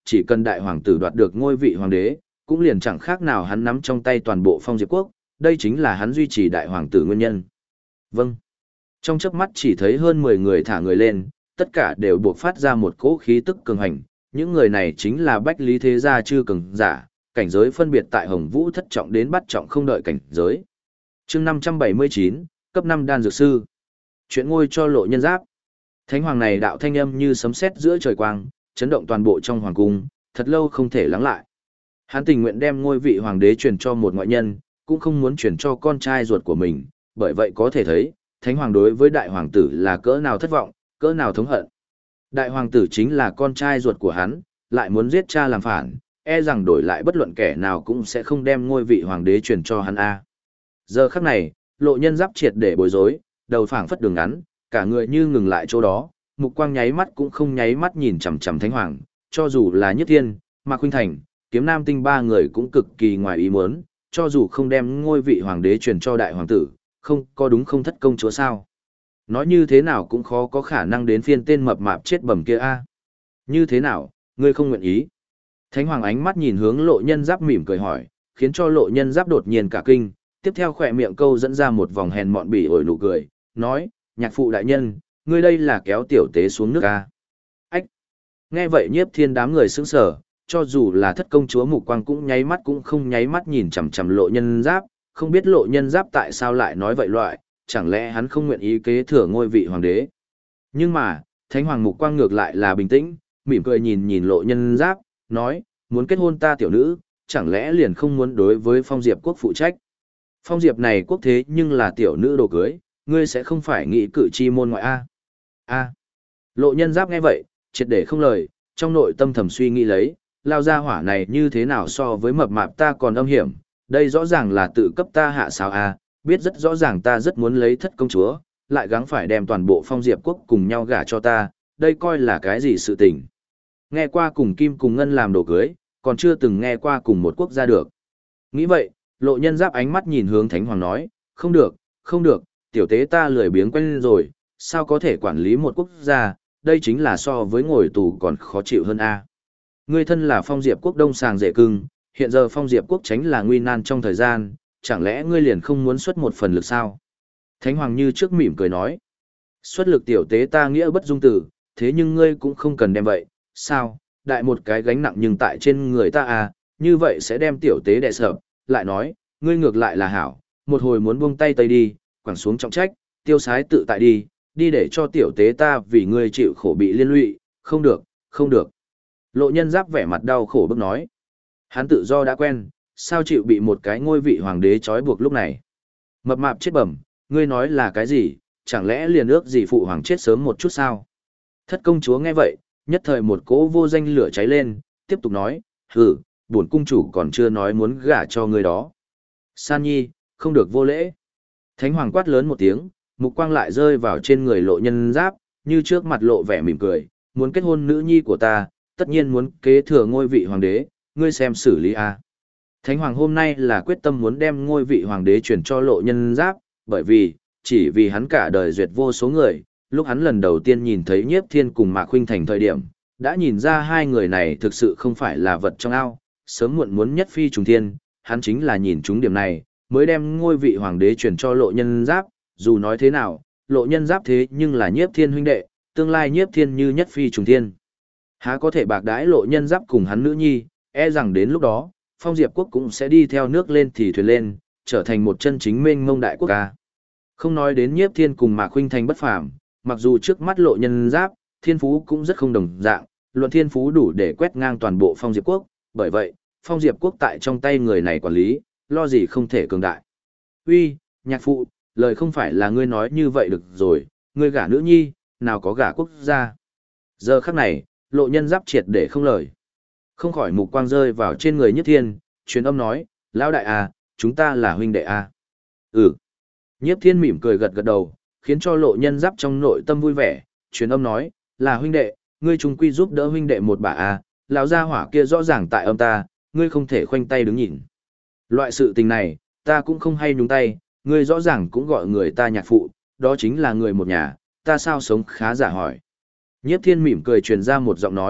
chỉ cần đại hoàng tử đoạt được ngôi vị hoàng đế, cũng liền chẳng khác nào hắn nắm trong tay toàn bộ Phong Diệp quốc, đây chính là hắn duy trì đại hoàng tử nguyên nhân. Vâng. Trong chớp mắt chỉ thấy hơn 10 người thả người lên, tất cả đều buộc phát ra một cỗ khí tức cường hành, những người này chính là Bách Lý Thế Gia chư cường giả, cảnh giới phân biệt tại Hồng Vũ thất trọng đến bát trọng không đợi cảnh giới. Chương 579, cấp 5 đan dược sư. Chuyện ngôi cho Lộ Nhân Giáp. Thánh hoàng này đạo thanh âm như sấm sét giữa trời quang, chấn động toàn bộ trong hoàng cung, thật lâu không thể lắng lại. Hắn tình nguyện đem ngôi vị hoàng đế truyền cho một ngoại nhân, cũng không muốn truyền cho con trai ruột của mình, bởi vậy có thể thấy, thánh hoàng đối với đại hoàng tử là cỡ nào thất vọng, cỡ nào thống hận. Đại hoàng tử chính là con trai ruột của hắn, lại muốn giết cha làm phản, e rằng đổi lại bất luận kẻ nào cũng sẽ không đem ngôi vị hoàng đế truyền cho hắn a. Giờ khắc này, Lộ Nhân Giáp triệt để bối rối, đầu phảng phất đường ngắn, cả người như ngừng lại chỗ đó, mục quang nháy mắt cũng không nháy mắt nhìn chằm chằm thánh hoàng, cho dù là Nhất Thiên, Mạc Khuynh Thành, Kiếm Nam Tinh ba người cũng cực kỳ ngoài ý muốn, cho dù không đem ngôi vị hoàng đế truyền cho đại hoàng tử, không có đúng không thất công chúa sao. Nói như thế nào cũng khó có khả năng đến phiên tên mập mạp chết bầm kia a. Như thế nào, ngươi không nguyện ý? Thánh hoàng ánh mắt nhìn hướng Lộ Nhân Giáp mỉm cười hỏi, khiến cho Lộ Nhân Giáp đột nhiên cả kinh, tiếp theo khỏe miệng câu dẫn ra một vòng hèn mọn bỉ ổi nụ cười, nói, nhạc phụ đại nhân, ngươi đây là kéo tiểu tế xuống nước a. Ách! Nghe vậy Nhiếp Thiên đám người sững sờ, cho dù là thất công chúa mục quang cũng nháy mắt cũng không nháy mắt nhìn chằm chằm Lộ Nhân Giáp, không biết Lộ Nhân Giáp tại sao lại nói vậy loại, chẳng lẽ hắn không nguyện ý kế thừa ngôi vị hoàng đế. Nhưng mà, thánh hoàng mục quang ngược lại là bình tĩnh, mỉm cười nhìn nhìn Lộ Nhân Giáp, nói, muốn kết hôn ta tiểu nữ, chẳng lẽ liền không muốn đối với Phong Diệp quốc phụ trách. Phong Diệp này quốc thế nhưng là tiểu nữ đồ cưới, ngươi sẽ không phải nghĩ cử chi môn ngoại a. A. Lộ Nhân Giáp nghe vậy, triệt để không lời, trong nội tâm thầm suy nghĩ lấy, lao ra hỏa này như thế nào so với mập mạp ta còn âm hiểm, đây rõ ràng là tự cấp ta hạ sao a, biết rất rõ ràng ta rất muốn lấy thất công chúa, lại gắng phải đem toàn bộ Phong Diệp quốc cùng nhau gả cho ta, đây coi là cái gì sự tình. Nghe qua cùng Kim cùng Ngân làm đồ cưới, còn chưa từng nghe qua cùng một quốc gia được. Nghĩ vậy, Lộ Nhân Giáp ánh mắt nhìn hướng thánh hoàng nói, không được, không được, tiểu tế ta lười biếng quen rồi, sao có thể quản lý một quốc gia, đây chính là so với ngồi tù còn khó chịu hơn a. Ngươi thân là Phong Diệp quốc đông sàng rể cưng, hiện giờ Phong Diệp quốc tránh là nguy nan trong thời gian, chẳng lẽ ngươi liền không muốn xuất một phần lực sao? Thánh hoàng như trước mỉm cười nói, xuất lực tiểu tế ta nghĩa bất dung tử, thế nhưng ngươi cũng không cần đem vậy, sao, đại một cái gánh nặng nhưng tại trên người ta à, như vậy sẽ đem tiểu tế đè sập, lại nói, ngươi ngược lại là hảo, một hồi muốn buông tay tây đi, quẳng xuống trọng trách, tiêu sái tự tại đi, đi để cho tiểu tế ta vì ngươi chịu khổ bị liên lụy, không được, không được. Lộ Nhân Giáp vẻ mặt đau khổ bức nói, hắn tự do đã quen, sao chịu bị một cái ngôi vị hoàng đế trói buộc lúc này. Mập mạp chết bẩm, ngươi nói là cái gì, chẳng lẽ liền ước gì phụ hoàng chết sớm một chút sao? Thất công chúa nghe vậy, nhất thời một cỗ vô danh lửa cháy lên, tiếp tục nói, hừ, bổn cung chủ còn chưa nói muốn gả cho ngươi đó. San Nhi, không được vô lễ. Thánh hoàng quát lớn một tiếng, mục quang lại rơi vào trên người Lộ Nhân Giáp, như trước mặt lộ vẻ mỉm cười, muốn kết hôn nữ nhi của ta, tất nhiên muốn kế thừa ngôi vị hoàng đế, ngươi xem xử lý a. Thánh hoàng hôm nay là quyết tâm muốn đem ngôi vị hoàng đế chuyển cho Lộ Nhân Giáp, bởi vì, chỉ vì hắn cả đời duyệt vô số người, lúc hắn lần đầu tiên nhìn thấy Nhiếp Thiên cùng Mạc Khuynh Thành thời điểm, đã nhìn ra hai người này thực sự không phải là vật trong ao, sớm muộn muốn nhất phi trùng thiên, hắn chính là nhìn trúng điểm này, mới đem ngôi vị hoàng đế chuyển cho Lộ Nhân Giáp, dù nói thế nào, Lộ Nhân Giáp thế nhưng là Nhiếp Thiên huynh đệ, tương lai Nhiếp Thiên như nhất phi trùng thiên. Há có thể bạc đãi Lộ Nhân Giáp cùng hắn nữ nhi, e rằng đến lúc đó, Phong Diệp quốc cũng sẽ đi theo nước lên thì thuyền lên, trở thành một chân chính mênh mông đại quốc ca. Không nói đến Nhiếp Thiên cùng Mạc Khuynh Thành bất phàm, mặc dù trước mắt Lộ Nhân Giáp, thiên phú cũng rất không đồng dạng, luận thiên phú đủ để quét ngang toàn bộ Phong Diệp quốc, bởi vậy, Phong Diệp quốc tại trong tay người này quản lý, lo gì không thể cường đại. Uy, nhạc phụ, lời không phải là ngươi nói như vậy được rồi, ngươi gả nữ nhi, nào có gả quốc gia. Giờ khắc này, Lộ Nhân Giáp triệt để không lời. Không khỏi mục quang rơi vào trên người Nhất Thiên, truyền âm nói, lão đại à, chúng ta là huynh đệ à. Ừ. Nhiếp Thiên mỉm cười gật gật đầu, khiến cho Lộ Nhân Giáp trong nội tâm vui vẻ, truyền âm nói, là huynh đệ, ngươi chung quy giúp đỡ huynh đệ một bà à, lão gia hỏa kia rõ ràng tại âm ta, ngươi không thể khoanh tay đứng nhìn. Loại sự tình này, ta cũng không hay nhúng tay, ngươi rõ ràng cũng gọi người ta nhạc phụ, đó chính là người một nhà, ta sao sống khá giả hỏi. Nhiếp Thiên mỉm cười truyền ra một giọng nói,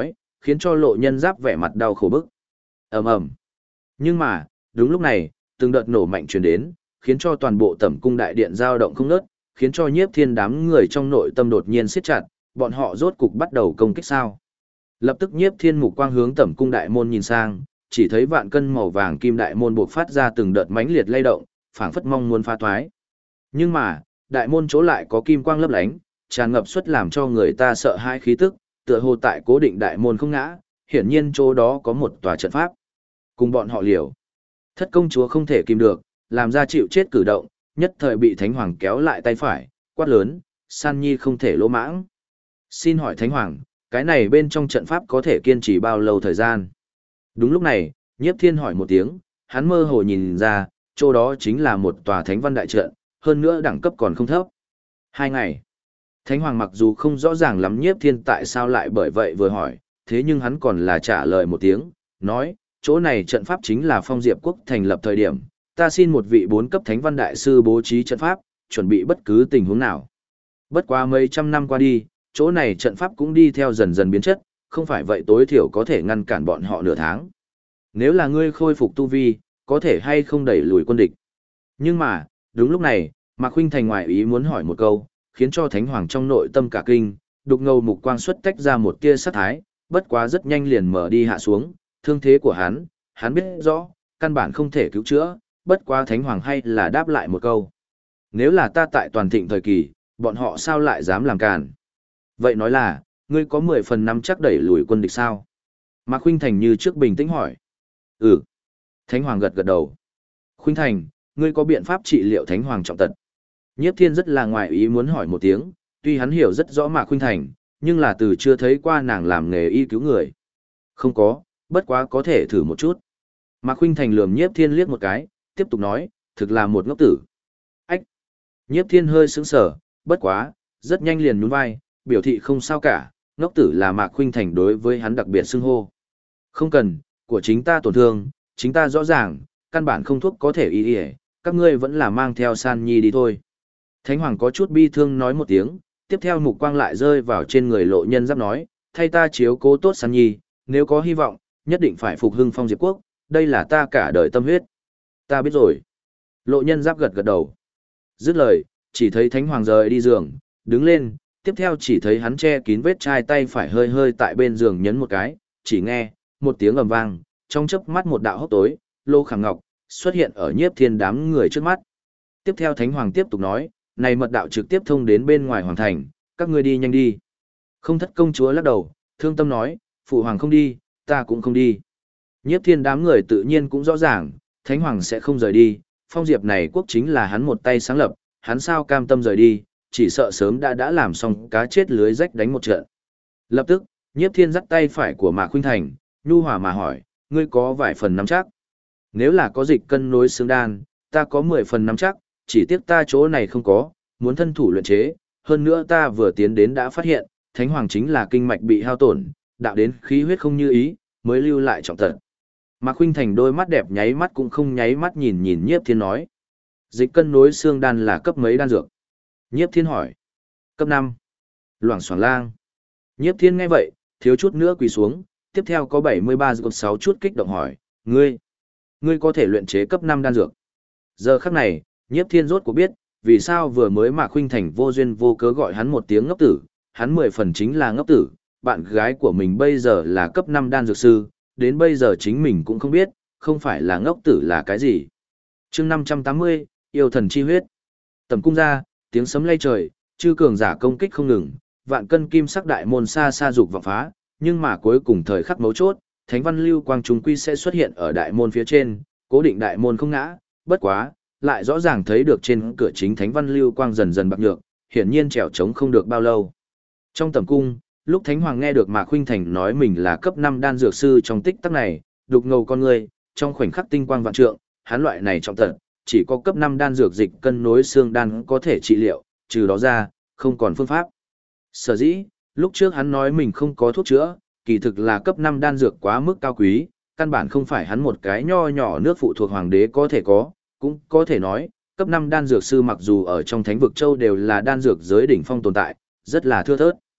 khiến cho Lộ Nhân Giáp vẻ mặt đau khổ bức. Ầm ầm. Nhưng mà, đúng lúc này, từng đợt nổ mạnh truyền đến, khiến cho toàn bộ Tẩm cung đại điện dao động không ngớt, khiến cho Nhiếp Thiên đám người trong nội tâm đột nhiên siết chặt, bọn họ rốt cục bắt đầu công kích sao? Lập tức Nhiếp Thiên mục quang hướng Tẩm cung đại môn nhìn sang, chỉ thấy vạn cân màu vàng kim đại môn bộc phát ra từng đợt mãnh liệt lay động, phảng phất mong muốn phá toái. Nhưng mà, đại môn chỗ lại có kim quang lấp lánh, tràn ngập suất làm cho người ta sợ hãi khí tức, tựa hồ tại cố định đại môn không ngã, hiển nhiên chỗ đó có một tòa trận pháp. Cùng bọn họ liều. Thất công chúa không thể kìm được, làm ra chịu chết cử động, nhất thời bị Thánh Hoàng kéo lại tay phải, quát lớn, San Nhi không thể lỗ mãng. Xin hỏi Thánh Hoàng, cái này bên trong trận pháp có thể kiên trì bao lâu thời gian? Đúng lúc này, Nhiếp Thiên hỏi một tiếng, hắn mơ hồ nhìn ra, chỗ đó chính là một tòa thánh văn đại trận, hơn nữa đẳng cấp còn không thấp. 2 ngày. Thánh Hoàng mặc dù không rõ ràng lắm Nhiếp Thiên tại sao lại bởi vậy vừa hỏi, thế nhưng hắn còn là trả lời một tiếng, nói, chỗ này trận pháp chính là Phong Diệp Quốc thành lập thời điểm, ta xin một vị 4 cấp thánh văn đại sư bố trí trận pháp, chuẩn bị bất cứ tình huống nào. Bất quá mấy trăm năm qua đi, chỗ này trận pháp cũng đi theo dần dần biến chất, không phải vậy tối thiểu có thể ngăn cản bọn họ nửa tháng. Nếu là ngươi khôi phục tu vi, có thể hay không đẩy lùi quân địch. Nhưng mà, đúng lúc này, Mạc Khuynh Thành ngoài ý muốn hỏi một câu, khiến cho Thánh Hoàng trong nội tâm cả kinh, đục ngầu mục quang xuất tách ra một tia sát thái, bất quá rất nhanh liền mở đi hạ xuống, thương thế của hắn biết rõ, căn bản không thể cứu chữa, bất quá Thánh Hoàng hay là đáp lại một câu. Nếu là ta tại toàn thịnh thời kỳ, bọn họ sao lại dám làm càn? Vậy nói là, ngươi có 10 phần nắm chắc đẩy lùi quân địch sao? Mạc Khuynh Thành như trước bình tĩnh hỏi. Ừ. Thánh Hoàng gật gật đầu. Khuynh Thành, ngươi có biện pháp trị liệu Thánh Hoàng trọng tật? Nhiếp Thiên rất là ngoài ý muốn hỏi một tiếng, tuy hắn hiểu rất rõ Mạc Khuynh Thành, nhưng là từ chưa thấy qua nàng làm nghề y cứu người. Không có, bất quá có thể thử một chút. Mạc Khuynh Thành lườm Nhiếp Thiên liếc một cái, tiếp tục nói, thực là một ngốc tử. Ách! Nhiếp Thiên hơi sững sờ, bất quá, rất nhanh liền nhún vai, biểu thị không sao cả, ngốc tử là Mạc Khuynh Thành đối với hắn đặc biệt xưng hô. Không cần, của chính ta tổn thương, chính ta rõ ràng, căn bản không thuốc có thể y các ngươi vẫn là mang theo San Nhi đi thôi. Thánh Hoàng có chút bi thương nói một tiếng, tiếp theo mục quang lại rơi vào trên người Lộ Nhân Giáp nói, thay ta chiếu cố tốt San Nhi, nếu có hy vọng, nhất định phải phục hưng Phong Diệp Quốc, đây là ta cả đời tâm huyết. Ta biết rồi. Lộ Nhân Giáp gật gật đầu. Dứt lời, chỉ thấy Thánh Hoàng rời đi giường, đứng lên, tiếp theo chỉ thấy hắn che kín vết chai tay phải hơi hơi tại bên giường nhấn một cái, chỉ nghe một tiếng ầm vang, trong chớp mắt một đạo hốc tối, Lô Khảm Ngọc xuất hiện ở Nhiếp Thiên đám người trước mắt. Tiếp theo Thánh Hoàng tiếp tục nói, này mật đạo trực tiếp thông đến bên ngoài hoàng thành, các ngươi đi nhanh đi. Không Thất công chúa lắc đầu, thương tâm nói, phụ hoàng không đi, ta cũng không đi. Nhiếp Thiên đám người tự nhiên cũng rõ ràng, Thánh Hoàng sẽ không rời đi, Phong Diệp này quốc chính là hắn một tay sáng lập, hắn sao cam tâm rời đi, chỉ sợ sớm đã làm xong cá chết lưới rách đánh một trận. Lập tức, Nhiếp Thiên dắt tay phải của Mạc Khuynh Thành, nhu hòa mà hỏi, ngươi có vài phần nắm chắc? Nếu là có dịch cân nối xương đan, ta có 10 phần nắm chắc, chỉ tiếc ta chỗ này không có, muốn thân thủ luyện chế, hơn nữa ta vừa tiến đến đã phát hiện, Thánh Hoàng chính là kinh mạch bị hao tổn, đạo đến khí huyết không như ý, mới lưu lại trọng tật. Mạc Khuynh Thành đôi mắt đẹp nháy mắt cũng không nháy mắt nhìn Nhiếp Thiên nói. Dịch cân nối xương đan là cấp mấy đan dược? Nhiếp Thiên hỏi. Cấp 5. Loảng xoảng lang. Nhiếp Thiên nghe vậy, thiếu chút nữa quỳ xuống, tiếp theo có 73 gột 6 chút kích động hỏi, ngươi có thể luyện chế cấp 5 đan dược. Giờ khắc này, Nhiếp Thiên rốt cuộc biết, vì sao vừa mới Mạc Khuynh Thành vô duyên vô cớ gọi hắn một tiếng ngốc tử, hắn 10 phần chính là ngốc tử, bạn gái của mình bây giờ là cấp 5 đan dược sư, đến bây giờ chính mình cũng không biết, không phải là ngốc tử là cái gì. Chương 580, yêu thần chi huyết. Tầm cung ra, tiếng sấm lay trời, chư cường giả công kích không ngừng, vạn cân kim sắc đại môn xa xa dục vọng phá, nhưng mà cuối cùng thời khắc mấu chốt, thánh văn lưu quang trung quy sẽ xuất hiện ở đại môn phía trên, cố định đại môn không ngã, bất quá, lại rõ ràng thấy được trên cửa chính thánh văn lưu quang dần dần bạc nhược, hiển nhiên trèo trống không được bao lâu. Trong tầm cung, lúc Thánh Hoàng nghe được Mạc Khuynh Thành nói mình là cấp 5 đan dược sư trong tích tắc này, đục ngầu con người, trong khoảnh khắc tinh quang vạn trượng, hắn loại này trọng tật, chỉ có cấp 5 đan dược dịch cân nối xương đan có thể trị liệu, trừ đó ra, không còn phương pháp. Sở dĩ, lúc trước hắn nói mình không có thuốc chữa, kỳ thực là cấp 5 đan dược quá mức cao quý, căn bản không phải hắn một cái nho nhỏ nước phụ thuộc hoàng đế có thể có, cũng có thể nói, cấp 5 đan dược sư mặc dù ở trong Thánh vực châu đều là đan dược giới đỉnh phong tồn tại, rất là thưa thớt.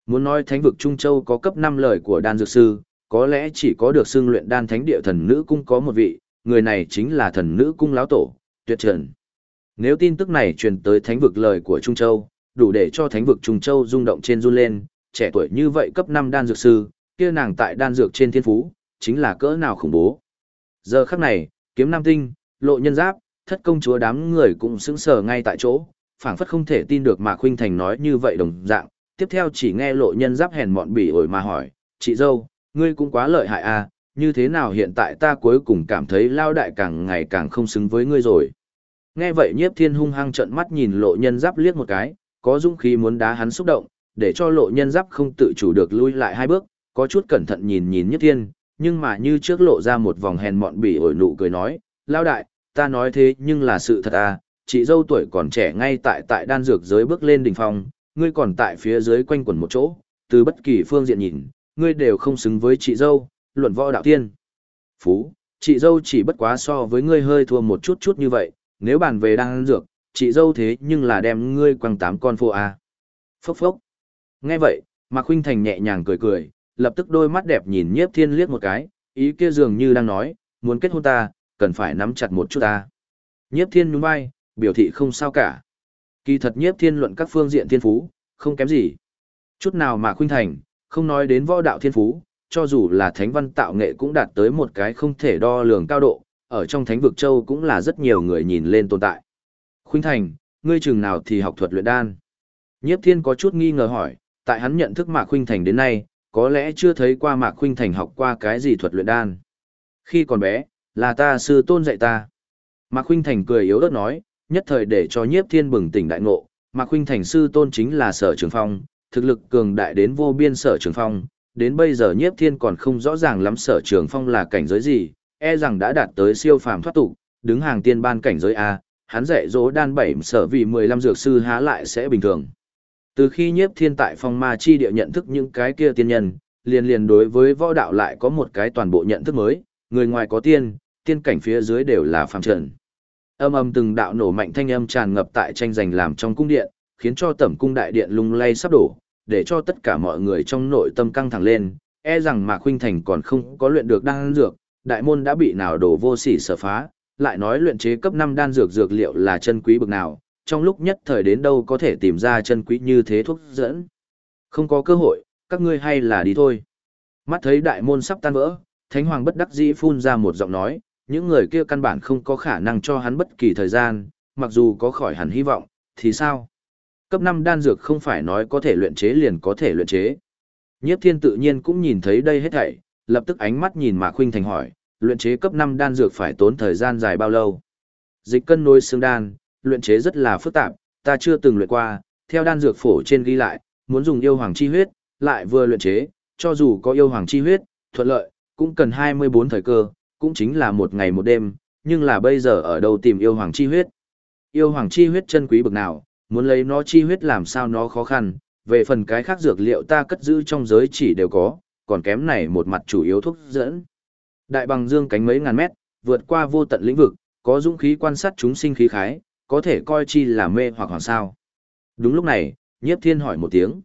Muốn nói thánh vực Trung Châu có cấp 5 lời của đan dược sư, có lẽ chỉ có được xưng luyện đan thánh địa thần nữ cung có một vị, người này chính là thần nữ cung lão tổ, Tuyệt Trần. Nếu tin tức này truyền tới thánh vực lời của Trung Châu, đủ để cho thánh vực Trung Châu rung động trên run lên, trẻ tuổi như vậy cấp 5 đan dược sư, kia nàng tại đan dược trên thiên phú, chính là cỡ nào khủng bố. Giờ khắc này, Kiếm Nam Tinh, Lộ Nhân Giáp, Thất Công Chúa đám người cũng sững sờ ngay tại chỗ, phảng phất không thể tin được Mạc Khuynh Thành nói như vậy đồng dạng. Tiếp theo chỉ nghe Lộ Nhân Giáp hèn mọn bỉ ổi mà hỏi, chị dâu, ngươi cũng quá lợi hại à, như thế nào hiện tại ta cuối cùng cảm thấy lao đại càng ngày càng không xứng với ngươi rồi. Nghe vậy Nhiếp Thiên hung hăng trợn mắt nhìn Lộ Nhân Giáp liếc một cái, có dũng khí muốn đá hắn xúc động, để cho Lộ Nhân Giáp không tự chủ được lui lại hai bước, có chút cẩn thận nhìn Nhiếp Thiên, nhưng mà như trước lộ ra một vòng hèn mọn bỉ ổi nụ cười nói, lao đại, ta nói thế nhưng là sự thật à, chị dâu tuổi còn trẻ ngay tại đan dược giới bước lên đỉnh phong, ngươi còn tại phía dưới quanh quẩn một chỗ, từ bất kỳ phương diện nhìn, ngươi đều không xứng với chị dâu, luận võ đạo tiên. Phú, chị dâu chỉ bất quá so với ngươi hơi thua một chút chút như vậy, nếu bàn về đan dược, chị dâu thế nhưng là đem ngươi quăng 8 con phô à. Phốc phốc. Nghe vậy, Mạc Khuynh Thành nhẹ nhàng cười cười, lập tức đôi mắt đẹp nhìn Nhiếp Thiên liếc một cái, ý kia dường như đang nói, muốn kết hôn ta, cần phải nắm chặt một chút ta. Nhiếp Thiên nhún vai, biểu thị không sao cả. Kỳ thật Nhiếp Thiên luận các phương diện thiên phú, không kém gì. Chút nào mà Khuynh Thành, không nói đến võ đạo thiên phú, cho dù là thánh văn tạo nghệ cũng đạt tới một cái không thể đo lường cao độ, ở trong thánh vực châu cũng là rất nhiều người nhìn lên tồn tại. Khuynh Thành, ngươi chừng nào thì học thuật luyện đan? Nhiếp Thiên có chút nghi ngờ hỏi, tại hắn nhận thức Mạc Khuynh Thành đến nay, có lẽ chưa thấy qua Mạc Khuynh Thành học qua cái gì thuật luyện đan. Khi còn bé, là ta sư tôn dạy ta. Mạc Khuynh Thành cười yếu ớt nói, nhất thời để cho Nhiếp Thiên bừng tỉnh đại ngộ, Mạc Khuynh Thành sư tôn chính là Sở Trường Phong, thực lực cường đại đến vô biên Sở Trường Phong, đến bây giờ Nhiếp Thiên còn không rõ ràng lắm Sở Trường Phong là cảnh giới gì, e rằng đã đạt tới siêu phàm thoát tục, đứng hàng tiên ban cảnh giới A, hắn dạy dỗ đan 7 sở vì 15 dược sư há lại sẽ bình thường. Từ khi Nhiếp Thiên tại Phong Ma chi địa nhận thức những cái kia tiên nhân, liền đối với võ đạo lại có một cái toàn bộ nhận thức mới, người ngoài có tiên, tiên cảnh phía dưới đều là phàm trần. Âm âm từng đạo nổ mạnh thanh âm tràn ngập tại tranh giành làm trong cung điện, khiến cho tẩm cung đại điện lung lay sắp đổ, để cho tất cả mọi người trong nội tâm căng thẳng lên, e rằng Mạc Khuynh Thành còn không có luyện được đan dược, đại môn đã bị nào đổ vô sỉ sở phá, lại nói luyện chế cấp 5 đan dược dược liệu là chân quý bực nào, trong lúc nhất thời đến đâu có thể tìm ra chân quý như thế thuốc dẫn. Không có cơ hội, các ngươi hay là đi thôi. Mắt thấy đại môn sắp tan vỡ, Thánh Hoàng bất đắc dĩ phun ra một giọng nói, những người kia căn bản không có khả năng cho hắn bất kỳ thời gian, mặc dù có khỏi hẳn hy vọng, thì sao? Cấp 5 đan dược không phải nói có thể luyện chế liền có thể luyện chế. Nhiếp Thiên tự nhiên cũng nhìn thấy đây hết thảy, lập tức ánh mắt nhìn Mạc Khuynh Thành hỏi, luyện chế cấp 5 đan dược phải tốn thời gian dài bao lâu? Dịch cân nối xương đan, luyện chế rất là phức tạp, ta chưa từng luyện qua, theo đan dược phổ trên ghi lại, muốn dùng yêu hoàng chi huyết, lại vừa luyện chế, cho dù có yêu hoàng chi huyết, thuận lợi, cũng cần 24 thời cơ, cũng chính là một ngày một đêm, nhưng là bây giờ ở đâu tìm yêu hoàng chi huyết? Yêu hoàng chi huyết chân quý bực nào, muốn lấy nó chi huyết làm sao nó khó khăn, về phần cái khác dược liệu ta cất giữ trong giới chỉ đều có, còn kém này một mặt chủ yếu thuốc dẫn. Đại bằng dương cánh mấy ngàn mét, vượt qua vô tận lĩnh vực, có dũng khí quan sát chúng sinh khí khái, có thể coi chi là mê hoặc hoàng sao. Đúng lúc này, Nhiếp Thiên hỏi một tiếng.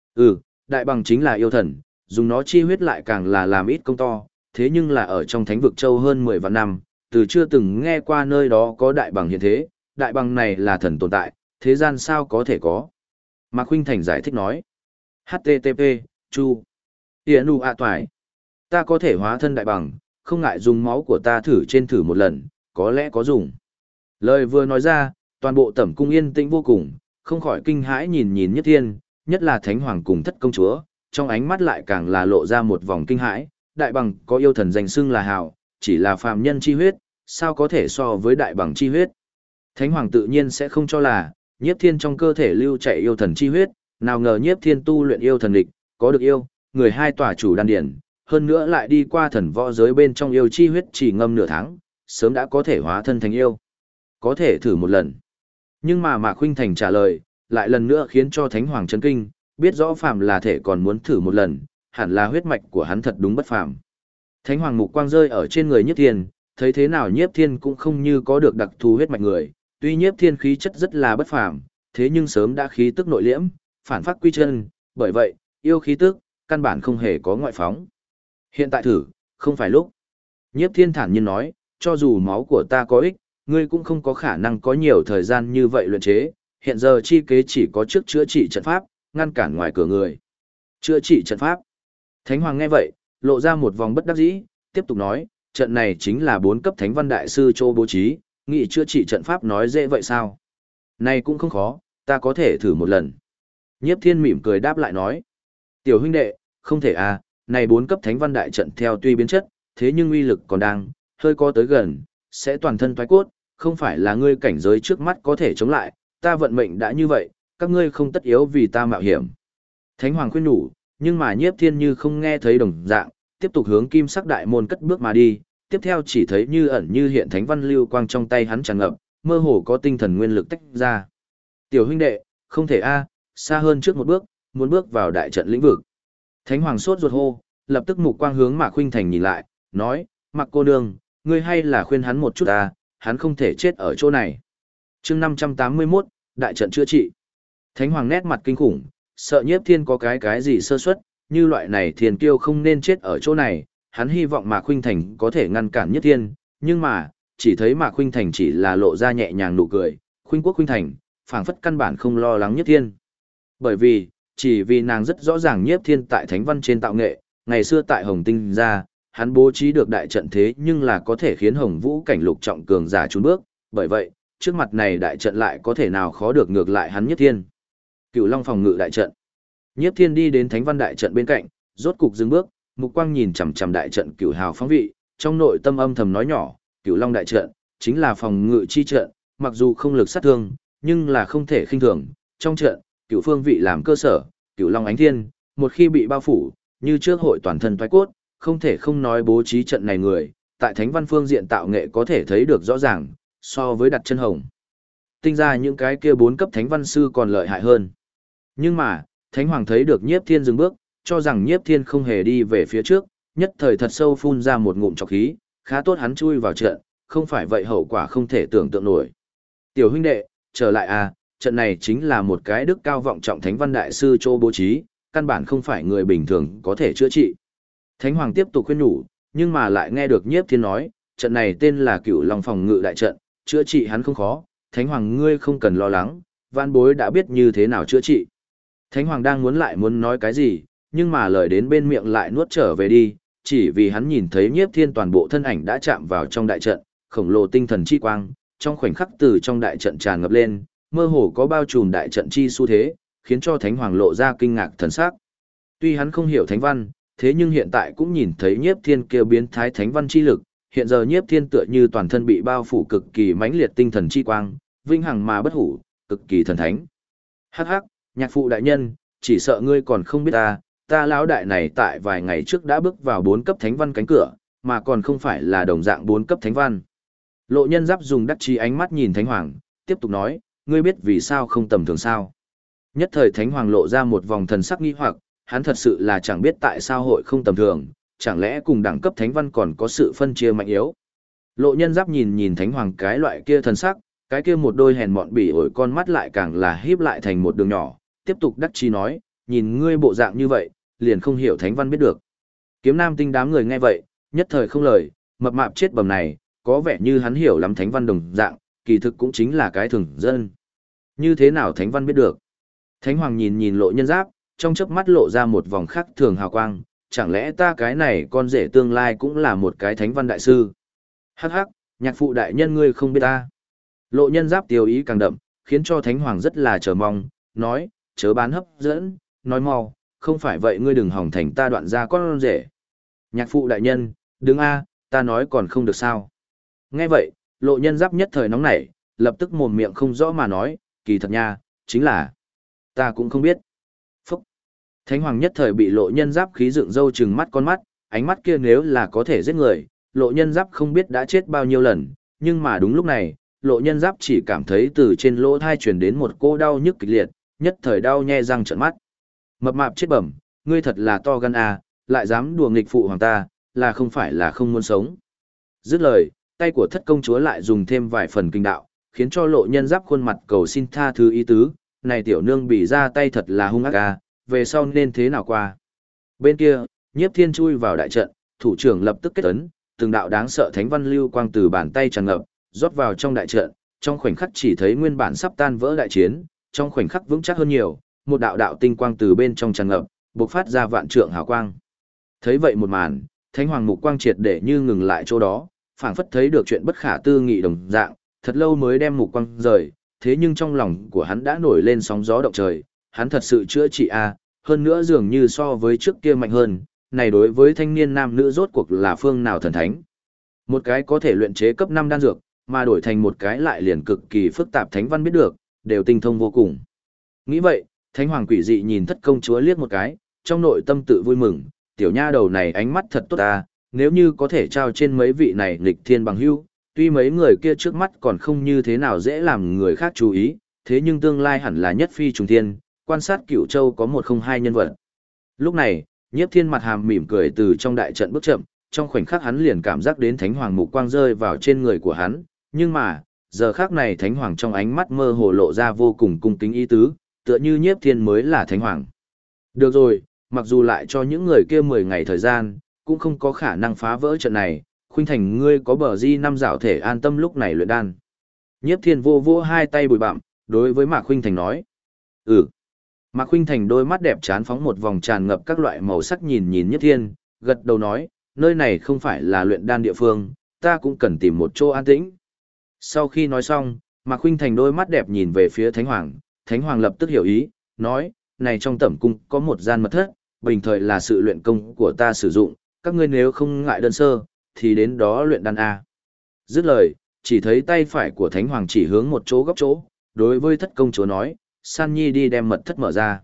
Đại bằng chính là yêu thần, dùng nó chi huyết lại càng là làm ít công to, thế nhưng là ở trong thánh vực châu hơn 10 vạn năm, từ chưa từng nghe qua nơi đó có đại bằng hiện thế, đại bằng này là thần tồn tại, thế gian sao có thể có. Mạc Khuynh Thành giải thích nói. HTTP, Chu. Tienu a toài. Ta có thể hóa thân đại bằng, không ngại dùng máu của ta thử một lần, có lẽ có dùng. Lời vừa nói ra, toàn bộ tẩm cung yên tĩnh vô cùng, không khỏi kinh hãi nhìn Nhiếp Thiên, nhất là Thánh Hoàng cùng Thất Công Chúa, trong ánh mắt lại càng là lộ ra một vòng kinh hãi, đại bằng có yêu thần danh xưng là hào, chỉ là phàm nhân chi huyết, sao có thể so với đại bằng chi huyết. Thánh Hoàng tự nhiên sẽ không cho là, Nhiếp Thiên trong cơ thể lưu chạy yêu thần chi huyết, nào ngờ Nhiếp Thiên tu luyện yêu thần địch, có được yêu, người hai tòa chủ đan điển, hơn nữa lại đi qua thần võ giới bên trong yêu chi huyết chỉ ngâm nửa tháng, sớm đã có thể hóa thân thành yêu. Có thể thử một lần. Nhưng mà Mạc Khuynh Thành trả lời, lại lần nữa khiến cho Thánh Hoàng chấn kinh, biết rõ phàm là thể còn muốn thử một lần, hẳn là huyết mạch của hắn thật đúng bất phàm. Thánh Hoàng mục quang rơi ở trên người Nhiếp Thiên, thấy thế nào Nhiếp Thiên cũng không như có được đặc thù huyết mạch người, tuy Nhiếp Thiên khí chất rất là bất phàm, thế nhưng sớm đã khí tức nội liễm, phản phát quy chân, bởi vậy, yêu khí tức, căn bản không hề có ngoại phóng. Hiện tại thử, không phải lúc. Nhiếp Thiên thản nhiên nói, cho dù máu của ta có ích, ngươi cũng không có khả năng có nhiều thời gian như vậy luyện chế, hiện giờ chi kế chỉ có trước chữa trị trận pháp, ngăn cản ngoài cửa người. Chữa trị trận pháp. Thánh Hoàng nghe vậy, lộ ra một vòng bất đắc dĩ, tiếp tục nói, trận này chính là 4 cấp Thánh Văn Đại Sư Châu bố trí, nghị chữa trị trận pháp nói dễ vậy sao? Này cũng không khó, ta có thể thử một lần. Nhiếp Thiên mỉm cười đáp lại nói, tiểu huynh đệ, không thể à, này 4 cấp Thánh Văn Đại trận theo tuy biến chất, thế nhưng uy lực còn đang, hơi có tới gần, sẽ toàn thân thoái cốt, không phải là ngươi cảnh giới trước mắt có thể chống lại, ta vận mệnh đã như vậy, các ngươi không tất yếu vì ta mạo hiểm. Thánh Hoàng khuyên nhủ, nhưng mà Nhiếp Thiên như không nghe thấy đồng dạng, tiếp tục hướng kim sắc đại môn cất bước mà đi, tiếp theo chỉ thấy như ẩn như hiện thánh văn lưu quang trong tay hắn tràn ngập, mơ hồ có tinh thần nguyên lực tách ra. Tiểu huynh đệ, không thể a, xa hơn trước một bước, muốn bước vào đại trận lĩnh vực. Thánh Hoàng sốt ruột hô, lập tức mục quang hướng Mạc Khuynh Thành nhìn lại, nói, Mạc cô nương, ngươi hay là khuyên hắn một chút a, hắn không thể chết ở chỗ này. Chương 581, đại trận chữa trị. Thánh Hoàng nét mặt kinh khủng, sợ Nhiếp Thiên có cái gì sơ suất, như loại này thiên kiêu không nên chết ở chỗ này, hắn hy vọng Mạc Khuynh Thành có thể ngăn cản Nhiếp Thiên, nhưng mà, chỉ thấy Mạc Khuynh Thành chỉ là lộ ra nhẹ nhàng nụ cười, Khuynh Quốc Khuynh Thành, phảng phất căn bản không lo lắng Nhiếp Thiên. Bởi vì, chỉ vì nàng rất rõ ràng Nhiếp Thiên tại Thánh Văn trên tạo nghệ, ngày xưa tại Hồng Tinh ra, hắn bố trí được đại trận thế nhưng là có thể khiến Hồng Vũ cảnh lục trọng cường giả trốn bước, bởi vậy, trước mặt này đại trận lại có thể nào khó được ngược lại hắn Nhiếp Thiên. Cửu Long phòng ngự đại trận. Nhiếp Thiên đi đến Thánh Văn đại trận bên cạnh, rốt cục dừng bước, mục quang nhìn chằm chằm đại trận Cửu Hào phóng vị, trong nội tâm âm thầm nói nhỏ, Cửu Long đại trận chính là phòng ngự chi trận, mặc dù không lực sát thương, nhưng là không thể khinh thường. Trong trận, Cửu phương vị làm cơ sở, Cửu Long ánh thiên, một khi bị bao phủ, như trước hội toàn thân toái cốt, không thể không nói bố trí trận này người, tại Thánh Văn phương diện tạo nghệ có thể thấy được rõ ràng, so với đặt chân Hồng Tinh ra những cái kia 4 cấp Thánh Văn sư còn lợi hại hơn. Nhưng mà, Thánh Hoàng thấy được Nhiếp Thiên dừng bước, cho rằng Nhiếp Thiên không hề đi về phía trước, nhất thời thật sâu phun ra một ngụm trọc khí, khá tốt hắn chui vào trận, không phải vậy hậu quả không thể tưởng tượng nổi. Tiểu huynh đệ, trở lại à, trận này chính là một cái đức cao vọng trọng Thánh Văn Đại Sư Châu bố trí, căn bản không phải người bình thường có thể chữa trị. Thánh Hoàng tiếp tục khuyên nhủ, nhưng mà lại nghe được Nhiếp Thiên nói, trận này tên là Cửu Long phòng ngự đại trận, chữa trị hắn không khó, Thánh Hoàng ngươi không cần lo lắng, vạn bối đã biết như thế nào chữa trị. Thánh Hoàng đang muốn nói cái gì, nhưng mà lời đến bên miệng lại nuốt trở về đi, chỉ vì hắn nhìn thấy Nhiếp Thiên toàn bộ thân ảnh đã chạm vào trong đại trận, khổng lồ tinh thần chi quang, trong khoảnh khắc từ trong đại trận tràn ngập lên, mơ hồ có bao trùm đại trận chi xu thế, khiến cho Thánh Hoàng lộ ra kinh ngạc thần sắc. Tuy hắn không hiểu Thánh Văn, thế nhưng hiện tại cũng nhìn thấy Nhiếp Thiên kêu biến thái Thánh Văn chi lực, hiện giờ Nhiếp Thiên tựa như toàn thân bị bao phủ cực kỳ mãnh liệt tinh thần chi quang, vinh hằng mà bất hủ, cực kỳ thần thánh. Hắc hắc, nhạc phụ đại nhân, chỉ sợ ngươi còn không biết ta lão đại này tại vài ngày trước đã bước vào 4 cấp Thánh Văn cánh cửa, mà còn không phải là đồng dạng 4 cấp Thánh Văn. Lộ Nhân Giáp dùng đắc chí ánh mắt nhìn Thánh Hoàng, tiếp tục nói, ngươi biết vì sao không tầm thường sao? Nhất thời Thánh Hoàng lộ ra một vòng thần sắc nghi hoặc, hắn thật sự là chẳng biết tại sao hội không tầm thường, chẳng lẽ cùng đẳng cấp Thánh Văn còn có sự phân chia mạnh yếu. Lộ Nhân Giáp nhìn Thánh Hoàng cái loại kia thần sắc, cái kia một đôi hèn mọn bỉ ổi con mắt lại càng là híp lại thành một đường nhỏ, tiếp tục đắc chí nói, nhìn ngươi bộ dạng như vậy, liền không hiểu Thánh Văn biết được. Kiếm Nam Tinh đám người nghe vậy, nhất thời không lời, mập mạp chết bầm này, có vẻ như hắn hiểu lắm Thánh Văn đồng dạng, kỳ thực cũng chính là cái thường dân. Như thế nào Thánh Văn biết được? Thánh Hoàng nhìn Lộ Nhân Giáp, trong chớp mắt lộ ra một vòng khác thường hào quang, chẳng lẽ ta cái này con rể tương lai cũng là một cái Thánh Văn đại sư? Hắc hắc, nhạc phụ đại nhân ngươi không biết ta. Lộ Nhân Giáp tiêu ý càng đậm, khiến cho Thánh Hoàng rất là chờ mong, nói, chớ bán hấp dẫn, nói mau, không phải vậy ngươi đừng hỏng thành ta đoạn ra con rể. Nhạc phụ đại nhân, đứng a, ta nói còn không được sao. Nghe vậy, Lộ Nhân Giáp nhất thời nóng nảy, lập tức mồm miệng không rõ mà nói, kỳ thật nha, chính là, ta cũng không biết. Phúc! Thánh Hoàng nhất thời bị Lộ Nhân Giáp khí dựng râu trừng mắt con mắt, ánh mắt kia nếu là có thể giết người, Lộ Nhân Giáp không biết đã chết bao nhiêu lần, nhưng mà đúng lúc này, Lộ Nhân Giáp chỉ cảm thấy từ trên lỗ thai truyền đến một cô đau nhức kịch liệt, nhất thời đau nhe răng trợn mắt. Mập mạp chết bẩm, ngươi thật là to gan à, lại dám đùa nghịch phụ hoàng ta, là không phải là không muốn sống. Dứt lời, tay của thất công chúa lại dùng thêm vài phần kinh đạo, khiến cho Lộ Nhân Giáp khuôn mặt cầu xin tha thứ ý tứ, này tiểu nương bị ra tay thật là hung ác à, về sau nên thế nào qua. Bên kia, Nhiếp Thiên chui vào đại trận, thủ trưởng lập tức kết ấn, từng đạo đáng sợ thánh văn lưu quang từ bàn tay tràn ngập, rót vào trong đại trận, trong khoảnh khắc chỉ thấy nguyên bản sắp tan vỡ đại chiến, trong khoảnh khắc vững chắc hơn nhiều, một đạo đạo tinh quang từ bên trong tràn ngập, bộc phát ra vạn trượng hào quang. Thấy vậy một màn, Thánh Hoàng mục quang triệt để như ngừng lại chỗ đó, phảng phất thấy được chuyện bất khả tư nghị đồng dạng, thật lâu mới đem mục quang rời, thế nhưng trong lòng của hắn đã nổi lên sóng gió động trời, hắn thật sự chữa trị hơn nữa dường như so với trước kia mạnh hơn, này đối với thanh niên nam nữ rốt cuộc là phương nào thần thánh. Một cái có thể luyện chế cấp 5 đan dược, mà đổi thành một cái lại liền cực kỳ phức tạp thánh văn biết được, đều tinh thông vô cùng. Nghĩ vậy, Thánh Hoàng quỷ dị nhìn Thất công chúa liếc một cái, trong nội tâm tự vui mừng, tiểu nha đầu này ánh mắt thật tốt nếu như có thể trao trên mấy vị này nghịch thiên bằng hữu, tuy mấy người kia trước mắt còn không như thế nào dễ làm người khác chú ý, thế nhưng tương lai hẳn là nhất phi trùng thiên, quan sát Cửu Châu có một không hai nhân vật. Lúc này, Nhiếp Thiên mặt hàm mỉm cười từ trong đại trận bước chậm, trong khoảnh khắc hắn liền cảm giác đến Thánh Hoàng mục quang rơi vào trên người của hắn, nhưng mà, giờ khắc này Thánh Hoàng trong ánh mắt mơ hồ lộ ra vô cùng cung kính ý tứ, tựa như Nhiếp Thiên mới là Thánh Hoàng. Được rồi, mặc dù lại cho những người kia 10 ngày thời gian, cũng không có khả năng phá vỡ trận này, Khuynh Thành ngươi có bờ di năm dạo thể an tâm lúc này luyện đan. Nhiếp Thiên vô vô hai tay bùi bặm, đối với Mạc Khuynh Thành nói. Mạc Khuynh Thành đôi mắt đẹp chán phóng một vòng tràn ngập các loại màu sắc nhìn Nhiếp Thiên, gật đầu nói, nơi này không phải là luyện đan địa phương, ta cũng cần tìm một chỗ an tĩnh. Sau khi nói xong, Mạc Khuynh Thành đôi mắt đẹp nhìn về phía Thánh Hoàng lập tức hiểu ý, nói, này trong tẩm cung có một gian mật thất, bình thời là sự luyện công của ta sử dụng, các ngươi nếu không ngại đơn sơ, thì đến đó luyện đan A. Dứt lời, chỉ thấy tay phải của Thánh Hoàng chỉ hướng một chỗ góc chỗ, đối với Thất công chúa nói, San Nhi đi đem mật thất mở ra.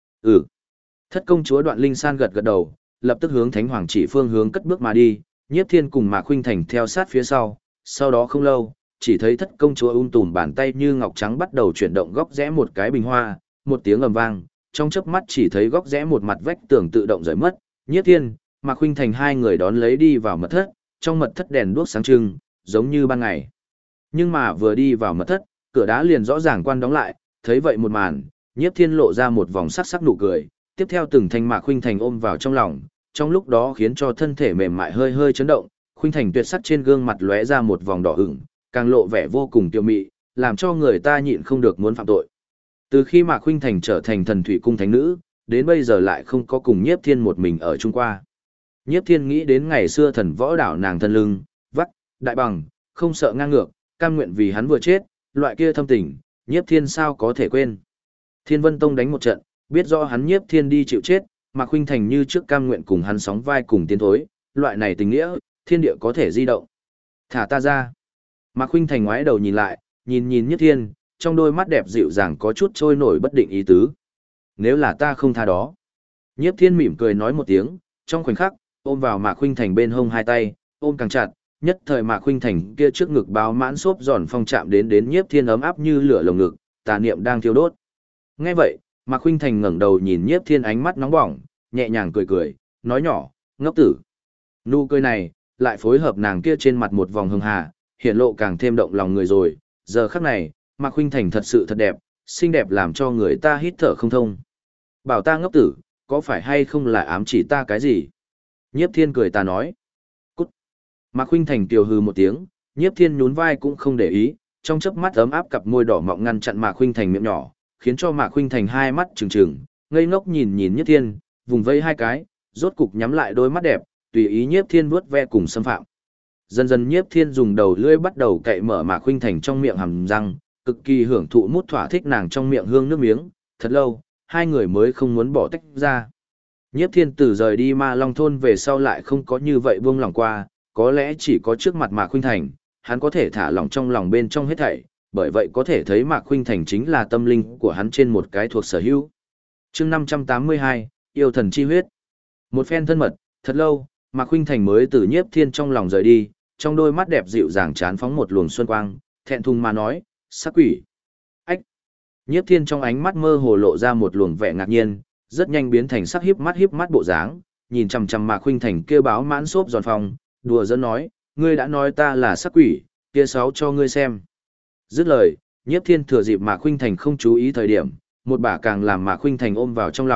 Thất công chúa Đoạn Linh San gật gật đầu, lập tức hướng Thánh Hoàng chỉ phương hướng cất bước mà đi, Nhiếp Thiên cùng Mạc Khuynh Thành theo sát phía sau đó không lâu, chỉ thấy Thất công chúa tùm bàn tay như ngọc trắng bắt đầu chuyển động góc rẽ một cái bình hoa, một tiếng ầm vang, trong chớp mắt chỉ thấy góc rẽ một mặt vách tường tự động rời mất, Nhiếp Thiên, Mạc Khuynh Thành hai người đón lấy đi vào mật thất, trong mật thất đèn đuốc sáng trưng, giống như ban ngày. Nhưng mà vừa đi vào mật thất, cửa đá liền rõ ràng quan đóng lại, thấy vậy một màn, Nhiếp Thiên lộ ra một vòng sắc sắc nụ cười, tiếp theo từng thanh Mạc Khuynh Thành ôm vào trong lòng, trong lúc đó khiến cho thân thể mềm mại hơi hơi chấn động, Khuynh Thành tuyệt sắc trên gương mặt lóe ra một vòng đỏ ửng, càng lộ vẻ vô cùng tiêu mị, làm cho người ta nhịn không được muốn phạm tội. Từ khi Mạc Khuynh Thành trở thành Thần Thủy Cung thánh nữ, đến bây giờ lại không có cùng Nhiếp Thiên một mình ở chung qua. Nhiếp Thiên nghĩ đến ngày xưa thần võ đảo nàng thân lưng, vắt, đại bằng, không sợ ngang ngược, cam nguyện vì hắn vừa chết, loại kia thâm tình, Nhiếp Thiên sao có thể quên. Thiên Vân Tông đánh một trận, biết rõ hắn Nhiếp Thiên đi chịu chết, Mạc Khuynh Thành như trước cam nguyện cùng hắn sóng vai cùng tiến thối, loại này tình nghĩa, thiên địa có thể di động. Thả ta ra. Mạc Khuynh Thành ngoái đầu nhìn lại, nhìn Nhiếp Thiên, trong đôi mắt đẹp dịu dàng có chút trôi nổi bất định ý tứ. Nếu là ta không tha đó. Nhiếp Thiên mỉm cười nói một tiếng, trong khoảnh khắc, ôm vào Mạc Khuynh Thành bên hông hai tay, ôm càng chặt, nhất thời Mạc Khuynh Thành kia trước ngực báo mãn xốp giòn phong chạm đến Nhiếp Thiên ấm áp như lửa lồng ngực, tà niệm đang thiêu đốt. Nghe vậy, Mạc Khuynh Thành ngẩng đầu nhìn Nhiếp Thiên ánh mắt nóng bỏng, nhẹ nhàng cười cười, nói nhỏ, ngốc tử. Nụ cười này, lại phối hợp nàng kia trên mặt một vòng hưng hà, hiện lộ càng thêm động lòng người rồi, giờ khắc này, Mạc Khuynh Thành thật sự thật đẹp, xinh đẹp làm cho người ta hít thở không thông. Bảo ta ngốc tử, có phải hay không là ám chỉ ta cái gì? Nhiếp Thiên cười ta nói. Cút. Mạc Khuynh Thành kiều hừ một tiếng, Nhiếp Thiên nhún vai cũng không để ý, trong chớp mắt ấm áp cặp môi đỏ mọng ngăn chặn Mạc Khuynh Thành miệng nhỏ, khiến cho Mạc Khuynh Thành hai mắt trừng trừng, ngây ngốc nhìn Nhiếp Thiên, vùng vây hai cái, rốt cục nhắm lại đôi mắt đẹp, tùy ý Nhiếp Thiên vuốt ve cùng xâm phạm. Dần dần Nhiếp Thiên dùng đầu lưỡi bắt đầu cậy mở Mạc Khuynh Thành trong miệng hàm răng, cực kỳ hưởng thụ mút thỏa thích nàng trong miệng hương nước miếng, thật lâu, hai người mới không muốn bỏ tách ra. Nhiếp Thiên từ rời đi Ma Long thôn về sau lại không có như vậy buông lòng qua, có lẽ chỉ có trước mặt Mạc Khuynh Thành, hắn có thể thả lỏng trong lòng bên trong hết thảy, bởi vậy có thể thấy Mạc Khuynh Thành chính là tâm linh của hắn trên một cái thuộc sở hữu. Chương 582, yêu thần chi huyết. Một phen thân mật, thật lâu, Mạc Khuynh Thành mới từ Nhiếp Thiên trong lòng rời đi, trong đôi mắt đẹp dịu dàng chán phóng một luồng xuân quang, thẹn thùng mà nói, "Sắc quỷ." Ách. Nhiếp Thiên trong ánh mắt mơ hồ lộ ra một luồng vẻ ngạc nhiên, rất nhanh biến thành sắc híp mắt bộ dáng, nhìn chằm chằm Mạc Khuynh Thành kia báo mãn xốp giòn phòng, đùa giỡn nói, "Ngươi đã nói ta là sắc quỷ, kia sáu cho ngươi xem." Dứt lời, Nhiếp Thiên thừa dịp Mạc Khuynh Thành không chú ý thời điểm, một bả càng làm Mạc Khuynh Thành ôm vào trong lòng,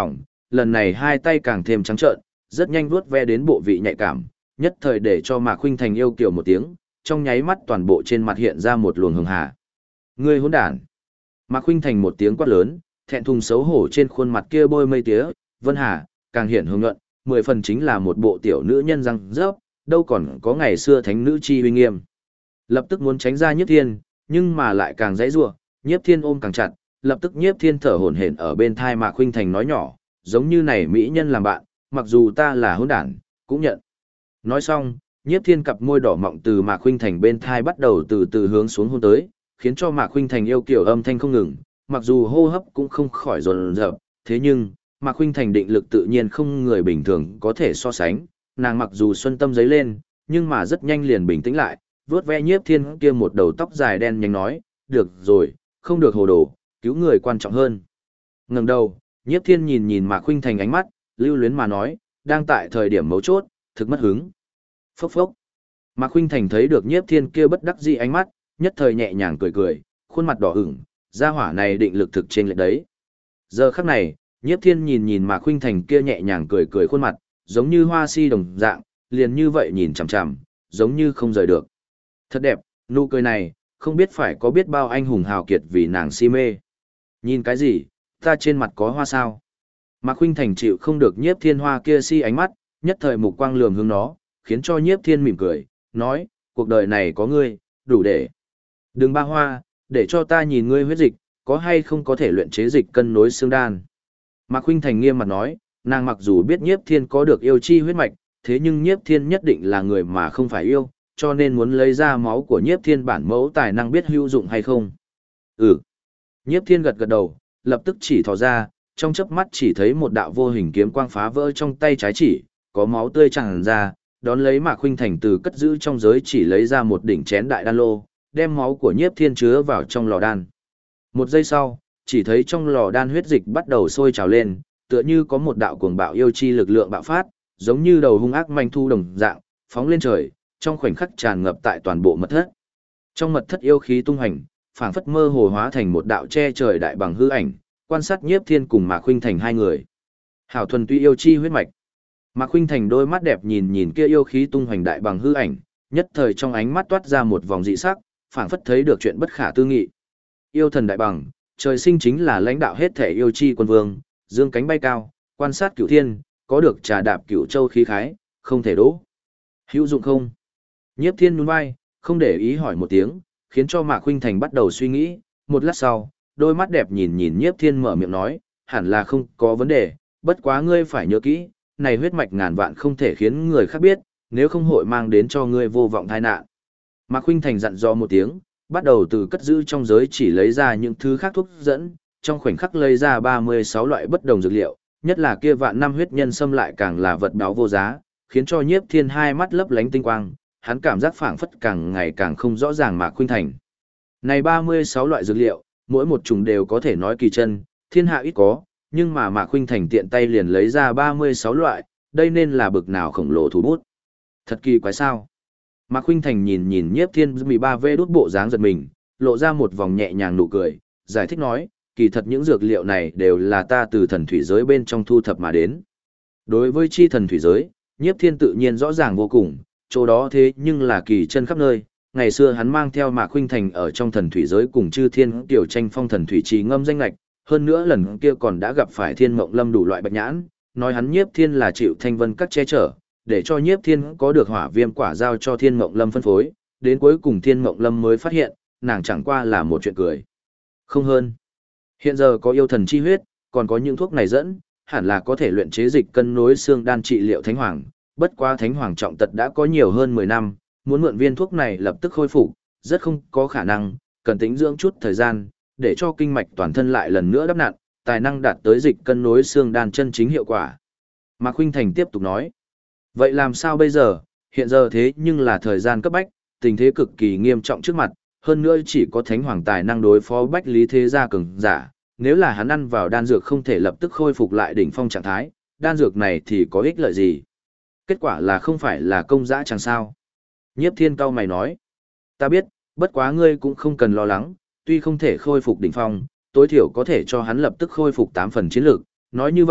lần này hai tay càng thêm trắng trợn, rất nhanh vuốt ve đến bộ vị nhạy cảm, nhất thời để cho Mạc Khuynh Thành yêu kiều một tiếng, trong nháy mắt toàn bộ trên mặt hiện ra một luồng hường hà. Ngươi hỗn đản! Mạc Khuynh Thành một tiếng quát lớn, thẹn thùng xấu hổ trên khuôn mặt kia bôi mây tía, Vân Hà, càng hiện hưng nhuận, 10 phần chính là một bộ tiểu nữ nhân răng rớp, đâu còn có ngày xưa thánh nữ chi uy nghiêm. Lập tức muốn tránh ra Nhiếp Thiên, nhưng mà lại càng dãy rủa, Nhiếp Thiên ôm càng chặt, lập tức Nhiếp Thiên thở hổn hển ở bên thai Mạc Khuynh Thành nói nhỏ, giống như này mỹ nhân làm bạn, mặc dù ta là hỗn đản, cũng nhận. Nói xong, Nhiếp Thiên cặp môi đỏ mọng từ Mạc Khuynh Thành bên thai bắt đầu từ từ hướng xuống hôn tới, khiến cho Mạc Khuynh Thành yêu kiểu âm thanh không ngừng, mặc dù hô hấp cũng không khỏi dồn dập, thế nhưng, Mạc Khuynh Thành định lực tự nhiên không người bình thường có thể so sánh, nàng mặc dù xuân tâm giấy lên, nhưng mà rất nhanh liền bình tĩnh lại, vuốt ve Nhiếp Thiên kia một đầu tóc dài đen nhánh nói, được rồi, không được hồ đồ, cứu người quan trọng hơn. Ngẩng đầu, Nhiếp Thiên nhìn nhìn Mạc Khuynh Thành ánh mắt, lưu luyến mà nói, đang tại thời điểm mấu chốt, thực mất hứng. Phốc phốc. Mạc Khuynh Thành thấy được Nhiếp Thiên kia bất đắc dĩ ánh mắt, nhất thời nhẹ nhàng cười cười, khuôn mặt đỏ ửng, gia hỏa này định lực thực trên lệch đấy. Giờ khắc này, Nhiếp Thiên nhìn nhìn Mạc Khuynh Thành kia nhẹ nhàng cười cười khuôn mặt, giống như hoa si đồng dạng, liền như vậy nhìn chằm chằm, giống như không rời được. Thật đẹp, nụ cười này, không biết phải có biết bao anh hùng hào kiệt vì nàng si mê. Nhìn cái gì, ta trên mặt có hoa sao? Mạc Khuynh Thành chịu không được Nhiếp Thiên hoa kia si ánh mắt, nhất thời mục quang lườm hướng nó, khiến cho Nhiếp Thiên mỉm cười, nói, cuộc đời này có ngươi, đủ để. Đừng ba hoa, để cho ta nhìn ngươi huyết dịch, có hay không có thể luyện chế dịch cân nối xương đan. Mạc Khuynh Thành nghiêm mặt nói, nàng mặc dù biết Nhiếp Thiên có được yêu chi huyết mạch, thế nhưng Nhiếp Thiên nhất định là người mà không phải yêu, cho nên muốn lấy ra máu của Nhiếp Thiên bản mẫu tài năng biết hữu dụng hay không. Ừ. Nhiếp Thiên gật gật đầu, lập tức chỉ thò ra, trong chớp mắt chỉ thấy một đạo vô hình kiếm quang phá vỡ trong tay trái chỉ, có máu tươi tràn ra, đón lấy Mạc Khuynh Thành từ cất giữ trong giới chỉ lấy ra một đỉnh chén đại đan lô, đem máu của Nhiếp Thiên chứa vào trong lò đan. Một giây sau, chỉ thấy trong lò đan huyết dịch bắt đầu sôi trào lên, tựa như có một đạo cuồng bạo yêu chi lực lượng bạo phát, giống như đầu hung ác manh thu đồng dạng, phóng lên trời, trong khoảnh khắc tràn ngập tại toàn bộ mật thất. Trong mật thất yêu khí tung hành, phảng phất mơ hồ hóa thành một đạo che trời đại bằng hư ảnh, quan sát Nhiếp Thiên cùng Mạc Khuynh Thành hai người. Hảo thuần tuy yêu chi huyết mạch. Mạc Khuynh Thành đôi mắt đẹp nhìn nhìn kia yêu khí tung hoành đại bằng hư ảnh, nhất thời trong ánh mắt toát ra một vòng dị sắc, phảng phất thấy được chuyện bất khả tư nghị. Yêu thần đại bằng, trời sinh chính là lãnh đạo hết thể yêu chi quân vương, dương cánh bay cao, quan sát cửu thiên, có được trà đạp cửu châu khí khái, không thể đỗ. Hữu dụng không? Nhiếp Thiên nhún vai, không để ý hỏi một tiếng, khiến cho Mạc Khuynh Thành bắt đầu suy nghĩ, một lát sau, đôi mắt đẹp nhìn nhìn Nhiếp Thiên mở miệng nói, hẳn là không có vấn đề, bất quá ngươi phải nhớ kỹ, này huyết mạch ngàn vạn không thể khiến người khác biết, nếu không hội mang đến cho ngươi vô vọng tai nạn. Mạc Khuynh Thành dặn dò một tiếng, bắt đầu từ cất giữ trong giới chỉ lấy ra những thứ khác thuốc dẫn, trong khoảnh khắc lấy ra 36 loại bất đồng dược liệu, nhất là kia vạn năm huyết nhân sâm lại càng là vật báo vô giá, khiến cho Nhiếp Thiên hai mắt lấp lánh tinh quang, hắn cảm giác phảng phất càng ngày càng không rõ ràng Mạc Khuynh Thành. Này 36 loại dược liệu, mỗi một chủng đều có thể nói kỳ chân, thiên hạ ít có, nhưng mà Mạc Khuynh Thành tiện tay liền lấy ra 36 loại, đây nên là bực nào khổng lồ thủ bút. Thật kỳ quái sao? Mạc Khuynh Thành nhìn nhìn Nhiếp Thiên 13V đút bộ dáng giật mình, lộ ra một vòng nhẹ nhàng nụ cười, giải thích nói, kỳ thật những dược liệu này đều là ta từ thần thủy giới bên trong thu thập mà đến. Đối với chi thần thủy giới, Nhiếp Thiên tự nhiên rõ ràng vô cùng, chỗ đó thế nhưng là kỳ chân khắp nơi. Ngày xưa hắn mang theo Mạc Khuynh Thành ở trong thần thủy giới cùng chư thiên tiểu tranh phong thần thủy trì ngâm danh lạch, hơn nữa lần kia còn đã gặp phải Thiên Mộng Lâm đủ loại bạch nhãn, nói hắn Nhiếp Thiên là chịu thanh vân các che chở, để cho Nhiếp Thiên có được hỏa viêm quả giao cho Thiên Mộng Lâm phân phối, đến cuối cùng Thiên Mộng Lâm mới phát hiện, nàng chẳng qua là một chuyện cười. Không hơn. Hiện giờ có yêu thần chi huyết, còn có những thuốc này dẫn, hẳn là có thể luyện chế dịch cân nối xương đan trị liệu thánh hoàng, bất quá thánh hoàng trọng tật đã có nhiều hơn 10 năm, muốn mượn viên thuốc này lập tức khôi phục, rất không có khả năng, cần tĩnh dưỡng chút thời gian, để cho kinh mạch toàn thân lại lần nữa đắp nặn, tài năng đạt tới dịch cân nối xương đan chân chính hiệu quả. Mạc Khuynh Thành tiếp tục nói, vậy làm sao bây giờ, hiện giờ thế nhưng là thời gian cấp bách, tình thế cực kỳ nghiêm trọng trước mặt, hơn nữa chỉ có thánh hoàng tài năng đối phó bách lý thế gia cường giả, nếu là hắn ăn vào đan dược không thể lập tức khôi phục lại đỉnh phong trạng thái, đan dược này thì có ích lợi gì? Kết quả là không phải là công dã chẳng sao. Nhiếp Thiên cau mày nói, ta biết, bất quá ngươi cũng không cần lo lắng, tuy không thể khôi phục đỉnh phong, tối thiểu có thể cho hắn lập tức khôi phục 8 phần chiến lược, nói như vậy,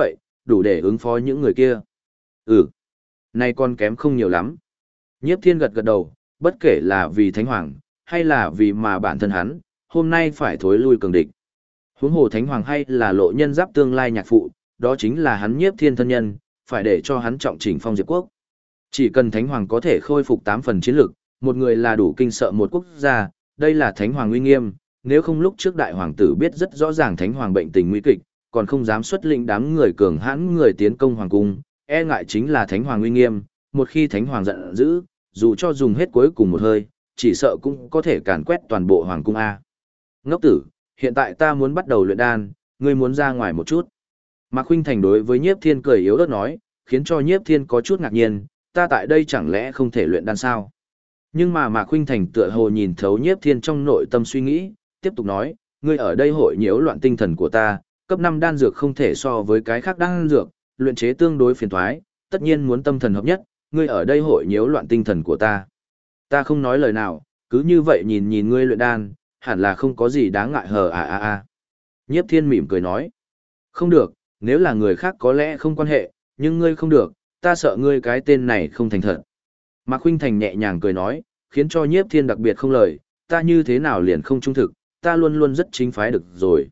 đủ để ứng phó những người kia. Ừ, nay còn kém không nhiều lắm. Nhiếp Thiên gật gật đầu, bất kể là vì Thánh Hoàng, hay là vì mà bản thân hắn, hôm nay phải thối lui cường địch. Huống hồ Thánh Hoàng hay là Lộ Nhân Giáp tương lai nhạc phụ, đó chính là hắn Nhiếp Thiên thân nhân, phải để cho hắn trọng chỉnh phong Diệp quốc. Chỉ cần Thánh Hoàng có thể khôi phục 8 phần chiến lực, một người là đủ kinh sợ một quốc gia, đây là Thánh Hoàng uy nghiêm, nếu không lúc trước đại hoàng tử biết rất rõ ràng Thánh Hoàng bệnh tình nguy kịch, còn không dám xuất lĩnh đám người cường hãn người tiến công hoàng cung, e ngại chính là Thánh Hoàng uy nghiêm, một khi Thánh Hoàng giận dữ, dù cho dùng hết cuối cùng một hơi, chỉ sợ cũng có thể càn quét toàn bộ hoàng cung a. Ngốc tử, hiện tại ta muốn bắt đầu luyện đan, ngươi muốn ra ngoài một chút. Mạc Khuynh Thành đối với Nhiếp Thiên cười yếu ớt nói, khiến cho Nhiếp Thiên có chút ngạc nhiên, ta tại đây chẳng lẽ không thể luyện đan sao? Nhưng mà Mạc Khuynh Thành tựa hồ nhìn thấu Nhiếp Thiên trong nội tâm suy nghĩ, tiếp tục nói, ngươi ở đây hội nhiễu loạn tinh thần của ta, cấp 5 đan dược không thể so với cái khác đan dược, luyện chế tương đối phiền toái, tất nhiên muốn tâm thần hợp nhất, ngươi ở đây hội nhiễu loạn tinh thần của ta. Ta không nói lời nào, cứ như vậy nhìn nhìn ngươi luyện đan, hẳn là không có gì đáng ngại hờ Nhiếp Thiên mỉm cười nói, không được, nếu là người khác có lẽ không quan hệ, nhưng ngươi không được, ta sợ ngươi cái tên này không thành thật. Mạc Khuynh Thành nhẹ nhàng cười nói, khiến cho Nhiếp Thiên đặc biệt không lời, ta như thế nào liền không trung thực, ta luôn luôn rất chính phái được rồi.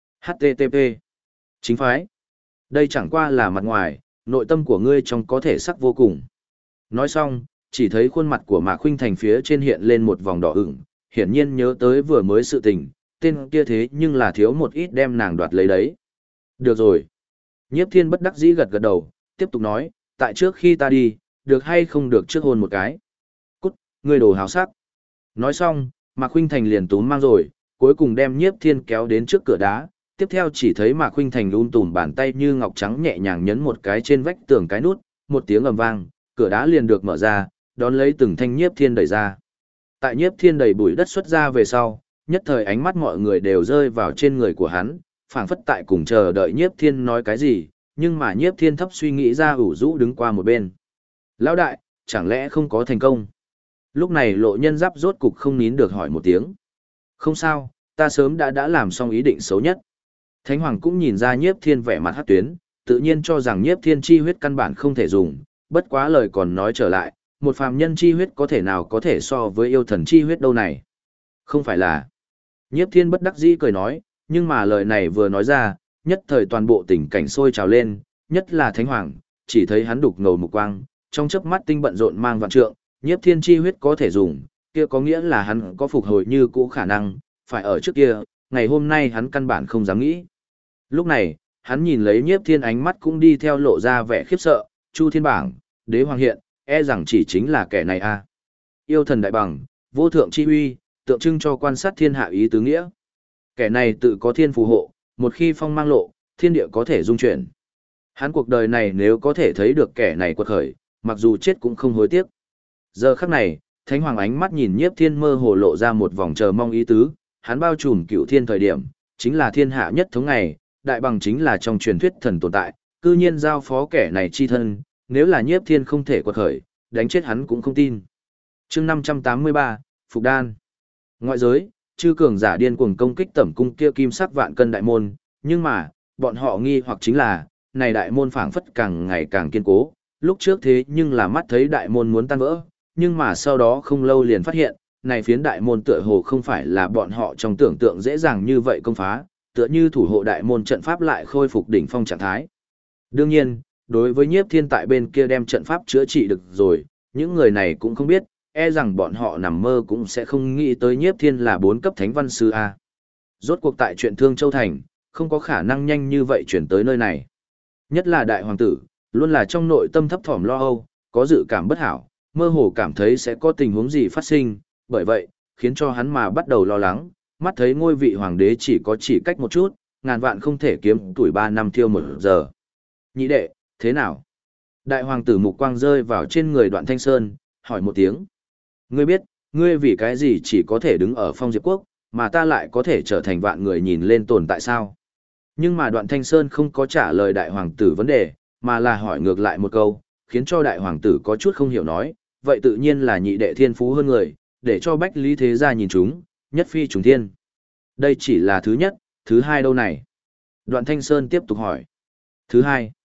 HTTP. Chính phái. Đây chẳng qua là mặt ngoài, nội tâm của ngươi trong có thể sắc vô cùng. Nói xong, chỉ thấy khuôn mặt của Mạc Khuynh Thành phía trên hiện lên một vòng đỏ ửng, hiển nhiên nhớ tới vừa mới sự tình, tên kia thế nhưng là thiếu một ít đem nàng đoạt lấy đấy. Được rồi. Nhiếp Thiên bất đắc dĩ gật gật đầu, tiếp tục nói, tại trước khi ta đi, được hay không được trước hôn một cái. Cút, ngươi đồ háo sắc. Nói xong, Mạc Khuynh Thành liền túm mang rồi, cuối cùng đem Nhiếp Thiên kéo đến trước cửa đá, tiếp theo chỉ thấy Mạc Khuynh Thành tùm bàn tay như ngọc trắng nhẹ nhàng nhấn một cái trên vách tường cái nút, một tiếng ầm vang, cửa đá liền được mở ra, đón lấy từng thanh Nhiếp Thiên đẩy ra. Tại Nhiếp Thiên đẩy bụi đất xuất ra về sau, nhất thời ánh mắt mọi người đều rơi vào trên người của hắn, phảng phất tại cùng chờ đợi Nhiếp Thiên nói cái gì, nhưng mà Nhiếp Thiên thấp suy nghĩ ra ủ rũ đứng qua một bên. Lão đại, chẳng lẽ không có thành công? Lúc này Lộ Nhân Giáp rốt cục không nín được hỏi một tiếng. Không sao, ta sớm đã làm xong ý định xấu nhất. Thánh Hoàng cũng nhìn ra Nhiếp Thiên vẻ mặt hắc tuyến, tự nhiên cho rằng Nhiếp Thiên chi huyết căn bản không thể dùng, bất quá lời còn nói trở lại, một phàm nhân chi huyết có thể nào có thể so với yêu thần chi huyết đâu này. Không phải là. Nhiếp Thiên bất đắc dĩ cười nói, nhưng mà lời này vừa nói ra, nhất thời toàn bộ tình cảnh sôi trào lên, nhất là Thánh Hoàng, chỉ thấy hắn đục ngầu mục quang, trong chớp mắt tinh bận rộn mang vạn trượng, Nhiếp Thiên chi huyết có thể dùng, kia có nghĩa là hắn có phục hồi như cũ khả năng, phải ở trước kia, ngày hôm nay hắn căn bản không dám nghĩ. Lúc này, hắn nhìn lấy Nhiếp Thiên ánh mắt cũng đi theo lộ ra vẻ khiếp sợ, Chu Thiên Bảng, Đế Hoàng hiện, e rằng chỉ chính là kẻ này a. Yêu thần đại bằng, vô thượng chi uy, tượng trưng cho quan sát thiên hạ ý tứ nghĩa. Kẻ này tự có thiên phù hộ, một khi phong mang lộ, thiên địa có thể dung chuyển. Hắn cuộc đời này nếu có thể thấy được kẻ này quật khởi, mặc dù chết cũng không hối tiếc. Giờ khắc này, Thánh Hoàng ánh mắt nhìn Nhiếp Thiên mơ hồ lộ ra một vòng chờ mong ý tứ, hắn bao trùm cửu thiên thời điểm, chính là thiên hạ nhất thống ngày, đại bằng chính là trong truyền thuyết thần tồn tại, cư nhiên giao phó kẻ này chi thân, nếu là Nhiếp Thiên không thể quật khởi, đánh chết hắn cũng không tin. Chương 583, Phục Đan. Ngoại giới, chư cường giả điên cuồng công kích tẩm cung kia kim sắc vạn cân đại môn, nhưng mà, bọn họ nghi hoặc chính là, này đại môn phảng phất càng ngày càng kiên cố, lúc trước thế nhưng là mắt thấy đại môn muốn tan vỡ, nhưng mà sau đó không lâu liền phát hiện, này phiến đại môn tựa hồ không phải là bọn họ trong tưởng tượng dễ dàng như vậy công phá, tựa như thủ hộ đại môn trận pháp lại khôi phục đỉnh phong trạng thái. Đương nhiên, đối với Nhiếp Thiên tại bên kia đem trận pháp chữa trị được rồi, những người này cũng không biết, e rằng bọn họ nằm mơ cũng sẽ không nghĩ tới Nhiếp Thiên là 4 cấp thánh văn sư A. Rốt cuộc tại chuyện Thương Châu Thành, không có khả năng nhanh như vậy chuyển tới nơi này. Nhất là đại hoàng tử, luôn là trong nội tâm thấp thỏm lo âu, có dự cảm bất hảo, mơ hồ cảm thấy sẽ có tình huống gì phát sinh, bởi vậy, khiến cho hắn mà bắt đầu lo lắng, mắt thấy ngôi vị hoàng đế chỉ cách một chút, ngàn vạn không thể kiếm tuổi 3 năm thiêu 1 giờ. Nhị đệ, thế nào? Đại hoàng tử mục quang rơi vào trên người Đoạn Thanh Sơn, hỏi một tiếng. Ngươi biết, ngươi vì cái gì chỉ có thể đứng ở Phong Diệp Quốc, mà ta lại có thể trở thành vạn người nhìn lên tồn tại sao? Nhưng mà Đoạn Thanh Sơn không có trả lời đại hoàng tử vấn đề, mà là hỏi ngược lại một câu, khiến cho đại hoàng tử có chút không hiểu nói, vậy tự nhiên là nhị đệ thiên phú hơn người, để cho Bách Lý Thế Gia nhìn chúng, nhất phi trùng thiên. Đây chỉ là thứ nhất, thứ hai đâu này? Đoạn Thanh Sơn tiếp tục hỏi. Thứ hai,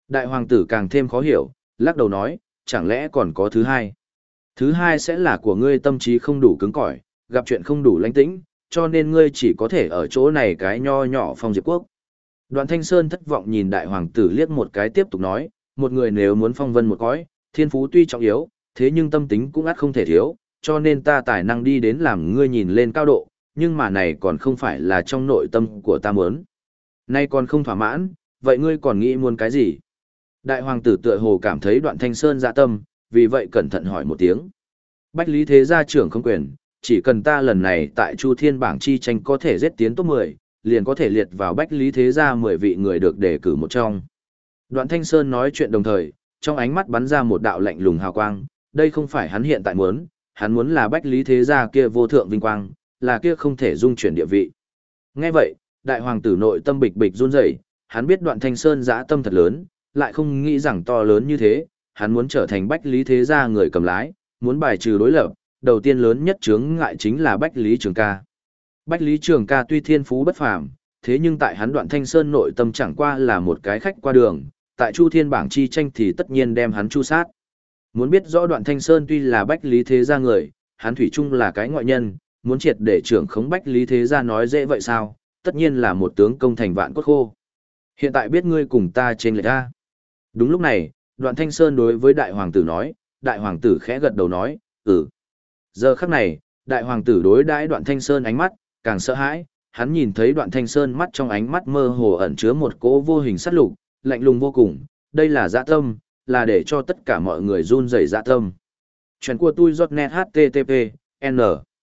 Đại hoàng tử càng thêm khó hiểu, lắc đầu nói, chẳng lẽ còn có thứ hai? Thứ hai sẽ là của ngươi tâm trí không đủ cứng cỏi, gặp chuyện không đủ lãnh tĩnh, cho nên ngươi chỉ có thể ở chỗ này cái nho nhỏ Phong Diệp Quốc. Đoạn Thanh Sơn thất vọng nhìn đại hoàng tử liếc một cái tiếp tục nói, một người nếu muốn phong vân một cõi, thiên phú tuy trọng yếu, thế nhưng tâm tính cũng ắt không thể thiếu, cho nên ta tài năng đi đến làm ngươi nhìn lên cao độ, nhưng mà này còn không phải là trong nội tâm của ta muốn. Nay còn không thỏa mãn, vậy ngươi còn nghĩ muốn cái gì? Đại hoàng tử tựa hồ cảm thấy Đoạn Thanh Sơn dạ tâm, vì vậy cẩn thận hỏi một tiếng. Bách Lý Thế Gia trưởng không quyền, chỉ cần ta lần này tại Chu Thiên bảng chi tranh có thể giết tiến top 10, liền có thể liệt vào Bách Lý Thế Gia 10 vị người được đề cử một trong. Đoạn Thanh Sơn nói chuyện đồng thời, trong ánh mắt bắn ra một đạo lạnh lùng hào quang, đây không phải hắn hiện tại muốn, hắn muốn là Bách Lý Thế Gia kia vô thượng vinh quang, là kia không thể dung chuyển địa vị. Nghe vậy, đại hoàng tử nội tâm bịch bịch run rẩy, hắn biết Đoạn Thanh Sơn dã tâm thật lớn, lại không nghĩ rằng to lớn như thế, hắn muốn trở thành Bách Lý Thế Gia người cầm lái, muốn bài trừ đối lập, đầu tiên lớn nhất chướng ngại chính là Bách Lý Trường Ca. Bách Lý Trường Ca tuy thiên phú bất phàm, thế nhưng tại hắn Đoạn Thanh Sơn nội tâm chẳng qua là một cái khách qua đường, tại Chu Thiên bảng chi tranh thì tất nhiên đem hắn chu sát. Muốn biết rõ Đoạn Thanh Sơn tuy là Bách Lý Thế Gia người, hắn thủy chung là cái ngoại nhân, muốn triệt để trưởng khống Bách Lý Thế Gia nói dễ vậy sao, tất nhiên là một tướng công thành vạn cốt khô. Hiện tại biết ngươi cùng ta trên lệch ra. Đúng lúc này, Đoạn Thanh Sơn đối với đại hoàng tử nói, đại hoàng tử khẽ gật đầu nói, ừ. Giờ khắc này, đại hoàng tử đối đãi Đoạn Thanh Sơn ánh mắt, càng sợ hãi, hắn nhìn thấy Đoạn Thanh Sơn mắt trong ánh mắt mơ hồ ẩn chứa một cỗ vô hình sát lục, lạnh lùng vô cùng, đây là dã tâm, là để cho tất cả mọi người run rẩy dã tâm. Chuyện của tôi .net http n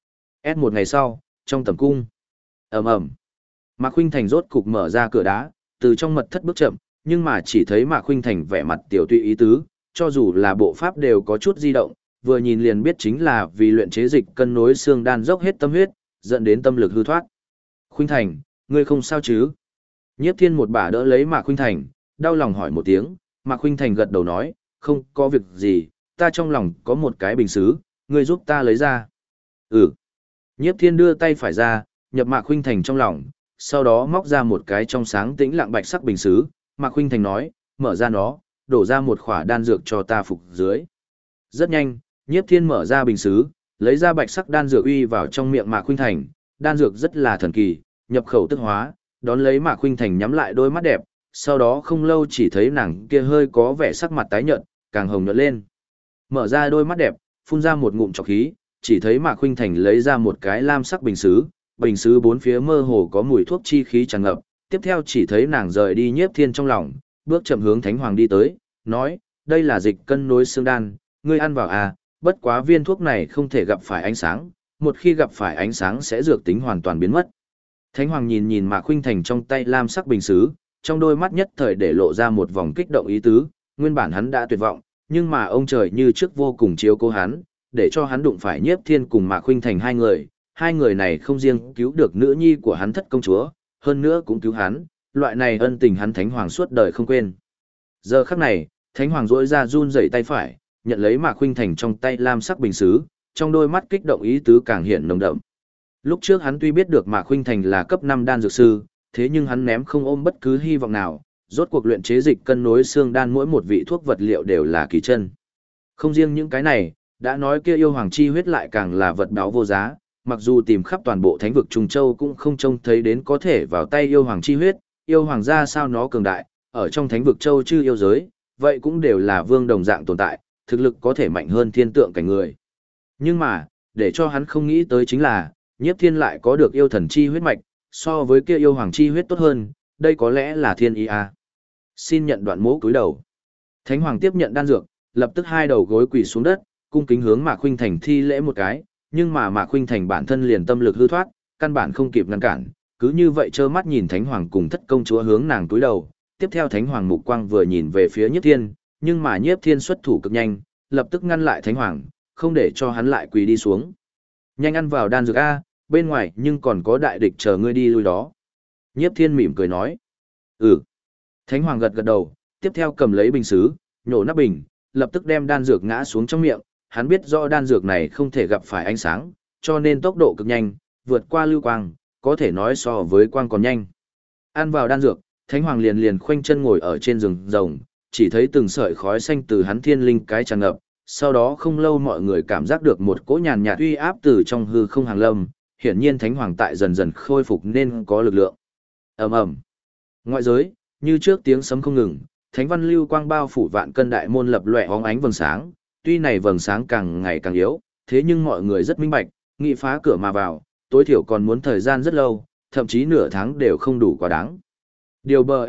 s một ngày sau, trong tầm cung. Ầm ầm. Mạc Khuynh Thành rốt cục mở ra cửa đá, từ trong mật thất bước chậm, nhưng mà chỉ thấy Mạc Khuynh Thành vẻ mặt tiểu tụy ý tứ, cho dù là bộ pháp đều có chút di động, vừa nhìn liền biết chính là vì luyện chế dịch cân nối xương đan dốc hết tâm huyết, dẫn đến tâm lực hư thoát. Khuynh Thành, ngươi không sao chứ? Nhiếp Thiên một bà đỡ lấy Mạc Khuynh Thành, đau lòng hỏi một tiếng, Mạc Khuynh Thành gật đầu nói, không có việc gì, ta trong lòng có một cái bình sứ, ngươi giúp ta lấy ra. Ừ. Nhiếp Thiên đưa tay phải ra, nhập Mạc Khuynh Thành trong lòng, sau đó móc ra một cái trong sáng tĩnh lặng bạch sắc bình sứ, Mạc Khuynh Thành nói, mở ra nó, đổ ra một khỏa đan dược cho ta phục dưới. Rất nhanh, Nhiếp Thiên mở ra bình sứ, lấy ra bạch sắc đan dược uy vào trong miệng Mạc Khuynh Thành, đan dược rất là thần kỳ, nhập khẩu tức hóa, đón lấy Mạc Khuynh Thành nhắm lại đôi mắt đẹp, sau đó không lâu chỉ thấy nàng kia hơi có vẻ sắc mặt tái nhợt, càng hồng nhuận lên. Mở ra đôi mắt đẹp, phun ra một ngụm trọc khí, chỉ thấy Mạc Khuynh Thành lấy ra một cái lam sắc bình sứ bốn phía mơ hồ có mùi thuốc chi khí tràn ngập, tiếp theo chỉ thấy nàng rời đi Nhiếp Thiên trong lòng, bước chậm hướng Thánh Hoàng đi tới, nói, đây là dịch cân nối xương đan, ngươi ăn vào à, bất quá viên thuốc này không thể gặp phải ánh sáng, một khi gặp phải ánh sáng sẽ dược tính hoàn toàn biến mất. Thánh Hoàng nhìn nhìn Mạc Khuynh Thành trong tay lam sắc bình sứ, trong đôi mắt nhất thời để lộ ra một vòng kích động ý tứ, nguyên bản hắn đã tuyệt vọng, nhưng mà ông trời như trước vô cùng chiếu cố hắn, để cho hắn đụng phải Nhiếp Thiên cùng Mạc Khuynh Thành hai người này không riêng cứu được nữ nhi của hắn thất công chúa, hơn nữa cũng cứu hắn, loại này ân tình hắn Thánh Hoàng suốt đời không quên. Giờ khắc này, Thánh Hoàng rỗi ra run rẩy tay phải, nhận lấy Mạc Khuynh Thành trong tay lam sắc bình sứ, trong đôi mắt kích động ý tứ càng hiện nồng đậm. Lúc trước hắn tuy biết được Mạc Khuynh Thành là cấp 5 đan dược sư, thế nhưng hắn ném không ôm bất cứ hy vọng nào, rốt cuộc luyện chế dịch cân nối xương đan mỗi một vị thuốc vật liệu đều là kỳ chân. Không riêng những cái này, đã nói kia yêu hoàng chi huyết lại càng là vật báo vô giá, mặc dù tìm khắp toàn bộ thánh vực Trùng Châu cũng không trông thấy đến có thể vào tay yêu hoàng chi huyết, yêu hoàng ra sao nó cường đại, ở trong thánh vực Châu chư yêu giới, vậy cũng đều là vương đồng dạng tồn tại, thực lực có thể mạnh hơn thiên tượng cảnh người. Nhưng mà, để cho hắn không nghĩ tới chính là, Nhiếp Thiên lại có được yêu thần chi huyết mạch, so với kia yêu hoàng chi huyết tốt hơn, đây có lẽ là thiên ý à. Xin nhận đoạn mỗ cúi đầu. Thánh Hoàng tiếp nhận đan dược, lập tức hai đầu gối quỳ xuống đất, cung kính hướng Mạc Khuynh Thành thi lễ một cái, nhưng mà Mạc Khuynh Thành bản thân liền tâm lực hư thoát, căn bản không kịp ngăn cản, cứ như vậy trơ mắt nhìn Thánh Hoàng cùng thất công chúa hướng nàng cúi đầu. Tiếp theo Thánh Hoàng mục quang vừa nhìn về phía Nhiếp Thiên, nhưng mà Nhiếp Thiên xuất thủ cực nhanh, lập tức ngăn lại Thánh Hoàng, không để cho hắn lại quỳ đi xuống. Nhanh ăn vào đan dược a, bên ngoài nhưng còn có đại địch chờ ngươi đi lui đó. Nhiếp Thiên mỉm cười nói. Ừ. Thánh Hoàng gật gật đầu, tiếp theo cầm lấy bình sứ, nhổ nắp bình, lập tức đem đan dược ngã xuống trong miệng. Hắn biết rõ đan dược này không thể gặp phải ánh sáng, cho nên tốc độ cực nhanh, vượt qua lưu quang, có thể nói so với quang còn nhanh. Ăn vào đan dược, Thánh Hoàng liền khoanh chân ngồi ở trên giường rồng, chỉ thấy từng sợi khói xanh từ hắn thiên linh cái tràn ngập, sau đó không lâu mọi người cảm giác được một cỗ nhàn nhạt uy áp từ trong hư không hàng lâm, hiển nhiên Thánh Hoàng tại dần dần khôi phục nên có lực lượng. Ầm ầm. Ngoại giới, như trước tiếng sấm không ngừng, thánh văn lưu quang bao phủ vạn cân đại môn lập lòe óng ánh vầng sáng, tuy này vầng sáng càng ngày càng yếu, thế nhưng mọi người rất minh bạch, nghị phá cửa mà vào, tối thiểu còn muốn thời gian rất lâu, thậm chí nửa tháng đều không đủ quá đáng. Điều bờ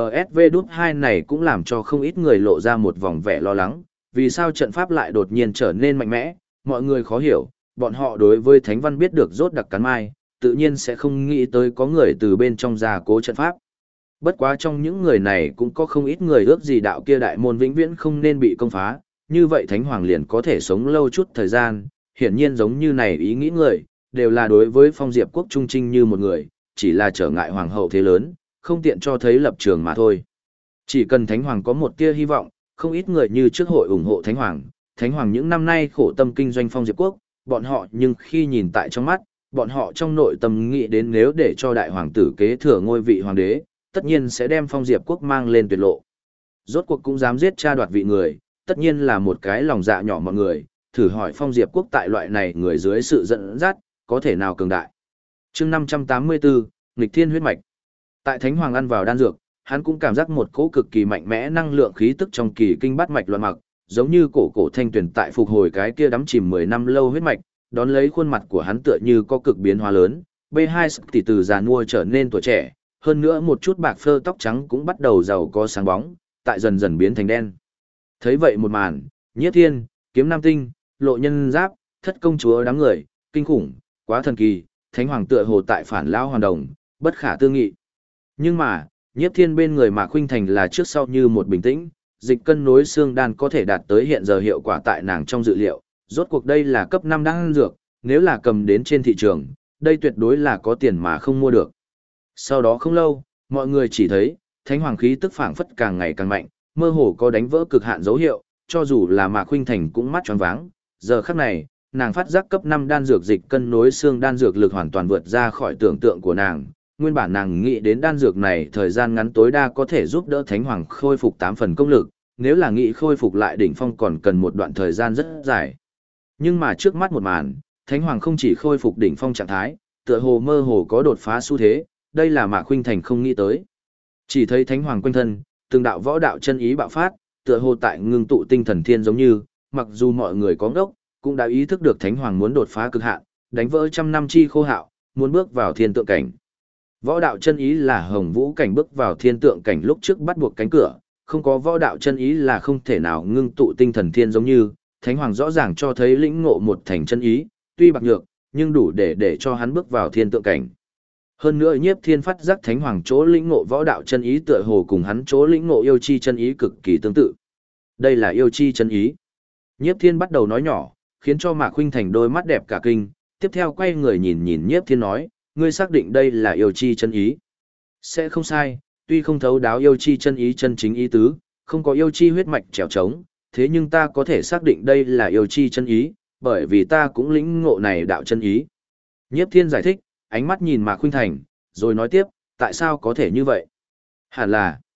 SGMSV-2 này cũng làm cho không ít người lộ ra một vòng vẻ lo lắng, vì sao trận pháp lại đột nhiên trở nên mạnh mẽ, mọi người khó hiểu, bọn họ đối với Thánh Văn biết được rốt đặc cắn mai, tự nhiên sẽ không nghĩ tới có người từ bên trong gia cố trận pháp. Bất quá trong những người này cũng có không ít người ước gì đạo kia đại môn vĩnh viễn không nên bị công phá, như vậy Thánh Hoàng liền có thể sống lâu chút thời gian, hiển nhiên giống như này ý nghĩ người, đều là đối với Phong Diệp quốc trung trinh như một người, chỉ là trở ngại hoàng hậu thế lớn, không tiện cho thấy lập trường mà thôi. Chỉ cần Thánh Hoàng có một tia hy vọng, không ít người như trước hội ủng hộ Thánh Hoàng những năm nay khổ tâm kinh doanh Phong Diệp quốc, bọn họ nhưng khi nhìn tại trong mắt, bọn họ trong nội tâm nghĩ đến nếu để cho đại hoàng tử kế thừa ngôi vị hoàng đế, tất nhiên sẽ đem Phong Diệp quốc mang lên tuyệt lộ. Rốt cuộc cũng dám giết cha đoạt vị người, tất nhiên là một cái lòng dạ nhỏ mọi người, thử hỏi Phong Diệp quốc tại loại này người dưới sự dẫn dắt, có thể nào cường đại. Chương 584, Nghịch Thiên huyết mạch. Tại Thánh Hoàng ăn vào đan dược, hắn cũng cảm giác một cỗ cực kỳ mạnh mẽ năng lượng khí tức trong kỳ kinh bát mạch loạn mặc, giống như cổ thanh tuyển tại phục hồi cái kia đắm chìm 10 năm lâu huyết mạch, đón lấy khuôn mặt của hắn tựa như có cực biến hóa lớn, B2 tỷ từ già nua trở nên tuổi trẻ, hơn nữa một chút bạc phơ tóc trắng cũng bắt đầu giàu có sáng bóng, tại dần dần biến thành đen. Thấy vậy một màn, Nhiếp Thiên, Kiếm Nam Tinh, Lộ Nhân Giáp, Thất công chúa đám người, kinh khủng, quá thần kỳ, Thánh Hoàng tựa hồ tại phản lao hoàn đồng, bất khả tư nghị. Nhưng mà, Nhiếp Thiên bên người Mạc Khuynh Thành là trước sau như một bình tĩnh, dịch cân nối xương đan có thể đạt tới hiện giờ hiệu quả tại nàng trong dự liệu, rốt cuộc đây là cấp 5 đan dược, nếu là cầm đến trên thị trường, đây tuyệt đối là có tiền mà không mua được. Sau đó không lâu, mọi người chỉ thấy, Thánh Hoàng khí tức phảng phất càng ngày càng mạnh, mơ hồ có đánh vỡ cực hạn dấu hiệu, cho dù là Mạc Khuynh Thành cũng mắt tròn váng. Giờ khắc này, nàng phát giác cấp 5 đan dược dịch cân nối xương đan dược lực hoàn toàn vượt ra khỏi tưởng tượng của nàng. Nguyên bản nàng nghĩ đến đan dược này thời gian ngắn tối đa có thể giúp đỡ Thánh Hoàng khôi phục 8 phần công lực, nếu là nghĩ khôi phục lại đỉnh phong còn cần một đoạn thời gian rất dài. Nhưng mà trước mắt một màn, Thánh Hoàng không chỉ khôi phục đỉnh phong trạng thái, tựa hồ mơ hồ có đột phá xu thế, đây là Mạc Khuynh Thành không nghĩ tới. Chỉ thấy Thánh Hoàng quanh thân, từng đạo võ đạo chân ý bạo phát, tựa hồ tại ngưng tụ tinh thần thiên giống như, mặc dù mọi người có ngốc, cũng đã ý thức được Thánh Hoàng muốn đột phá cực hạn, đánh vỡ trăm năm chi khô hạo, muốn bước vào thiên tượng cảnh. Võ đạo chân ý là Hồng Vũ cảnh bước vào thiên tượng cảnh lúc trước bắt buộc cánh cửa, không có võ đạo chân ý là không thể nào ngưng tụ tinh thần thiên giống như, Thánh Hoàng rõ ràng cho thấy lĩnh ngộ một thành chân ý, tuy bạc nhược, nhưng đủ để cho hắn bước vào thiên tượng cảnh. Hơn nữa Nhiếp Thiên phát giác Thánh Hoàng chỗ lĩnh ngộ võ đạo chân ý tựa hồ cùng hắn chỗ lĩnh ngộ yêu chi chân ý cực kỳ tương tự. Đây là yêu chi chân ý. Nhiếp Thiên bắt đầu nói nhỏ, khiến cho Mạc Khuynh Thành đôi mắt đẹp cả kinh, tiếp theo quay người nhìn Nhiếp Thiên nói, ngươi xác định đây là yêu chi chân ý. Sẽ không sai, tuy không thấu đáo yêu chi chân ý chân chính ý tứ, không có yêu chi huyết mạch trèo trống, thế nhưng ta có thể xác định đây là yêu chi chân ý, bởi vì ta cũng lĩnh ngộ này đạo chân ý. Nhiếp Thiên giải thích, ánh mắt nhìn Mạc Khuynh Thành, rồi nói tiếp, tại sao có thể như vậy? Hẳn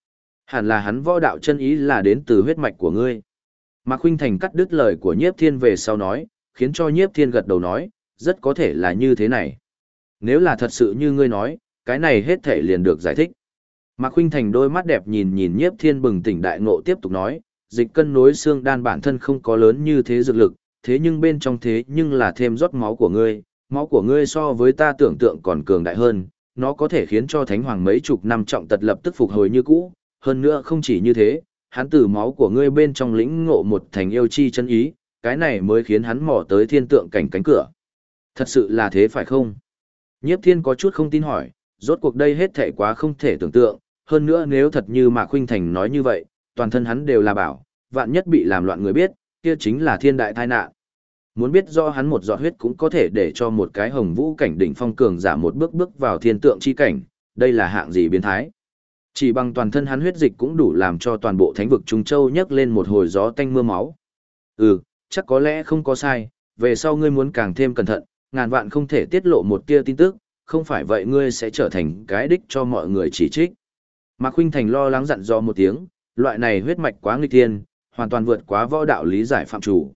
là hắn võ đạo chân ý là đến từ huyết mạch của ngươi. Mạc Khuynh Thành cắt đứt lời của Nhiếp Thiên về sau nói, khiến cho Nhiếp Thiên gật đầu nói, rất có thể là như thế này. Nếu là thật sự như ngươi nói, cái này hết thể liền được giải thích. Mạc Khuynh Thành đôi mắt đẹp nhìn Nhiếp Thiên bừng tỉnh đại ngộ tiếp tục nói, dịch cân nối xương đan bản thân không có lớn như thế dược lực, thế nhưng bên trong thế nhưng là thêm rót máu của ngươi so với ta tưởng tượng còn cường đại hơn, nó có thể khiến cho Thánh Hoàng mấy chục năm trọng tật lập tức phục hồi như cũ, hơn nữa không chỉ như thế, hắn từ máu của ngươi bên trong lĩnh ngộ một thành yêu chi chân ý, cái này mới khiến hắn mò tới thiên tượng cảnh cánh cửa. Thật sự là thế phải không? Nhiếp Thiên có chút không tin hỏi, rốt cuộc đây hết thảy quá không thể tưởng tượng, hơn nữa nếu thật như Mạc Khuynh Thành nói như vậy, toàn thân hắn đều là bảo, vạn nhất bị làm loạn người biết, kia chính là thiên đại tai nạn. Muốn biết do hắn một giọt huyết cũng có thể để cho một cái Hồng Vũ cảnh đỉnh phong cường giả một bước bước vào thiên tượng chi cảnh, đây là hạng gì biến thái. Chỉ bằng toàn thân hắn huyết dịch cũng đủ làm cho toàn bộ thánh vực Trung Châu nhấc lên một hồi gió tanh mưa máu. Chắc có lẽ không có sai, về sau ngươi muốn càng thêm cẩn thận, ngàn vạn không thể tiết lộ một tia tin tức, không phải vậy ngươi sẽ trở thành cái đích cho mọi người chỉ trích. Mạc Khuynh Thành lo lắng dặn dò một tiếng, loại này huyết mạch quá nghịch thiên, hoàn toàn vượt quá võ đạo lý giải phạm chủ.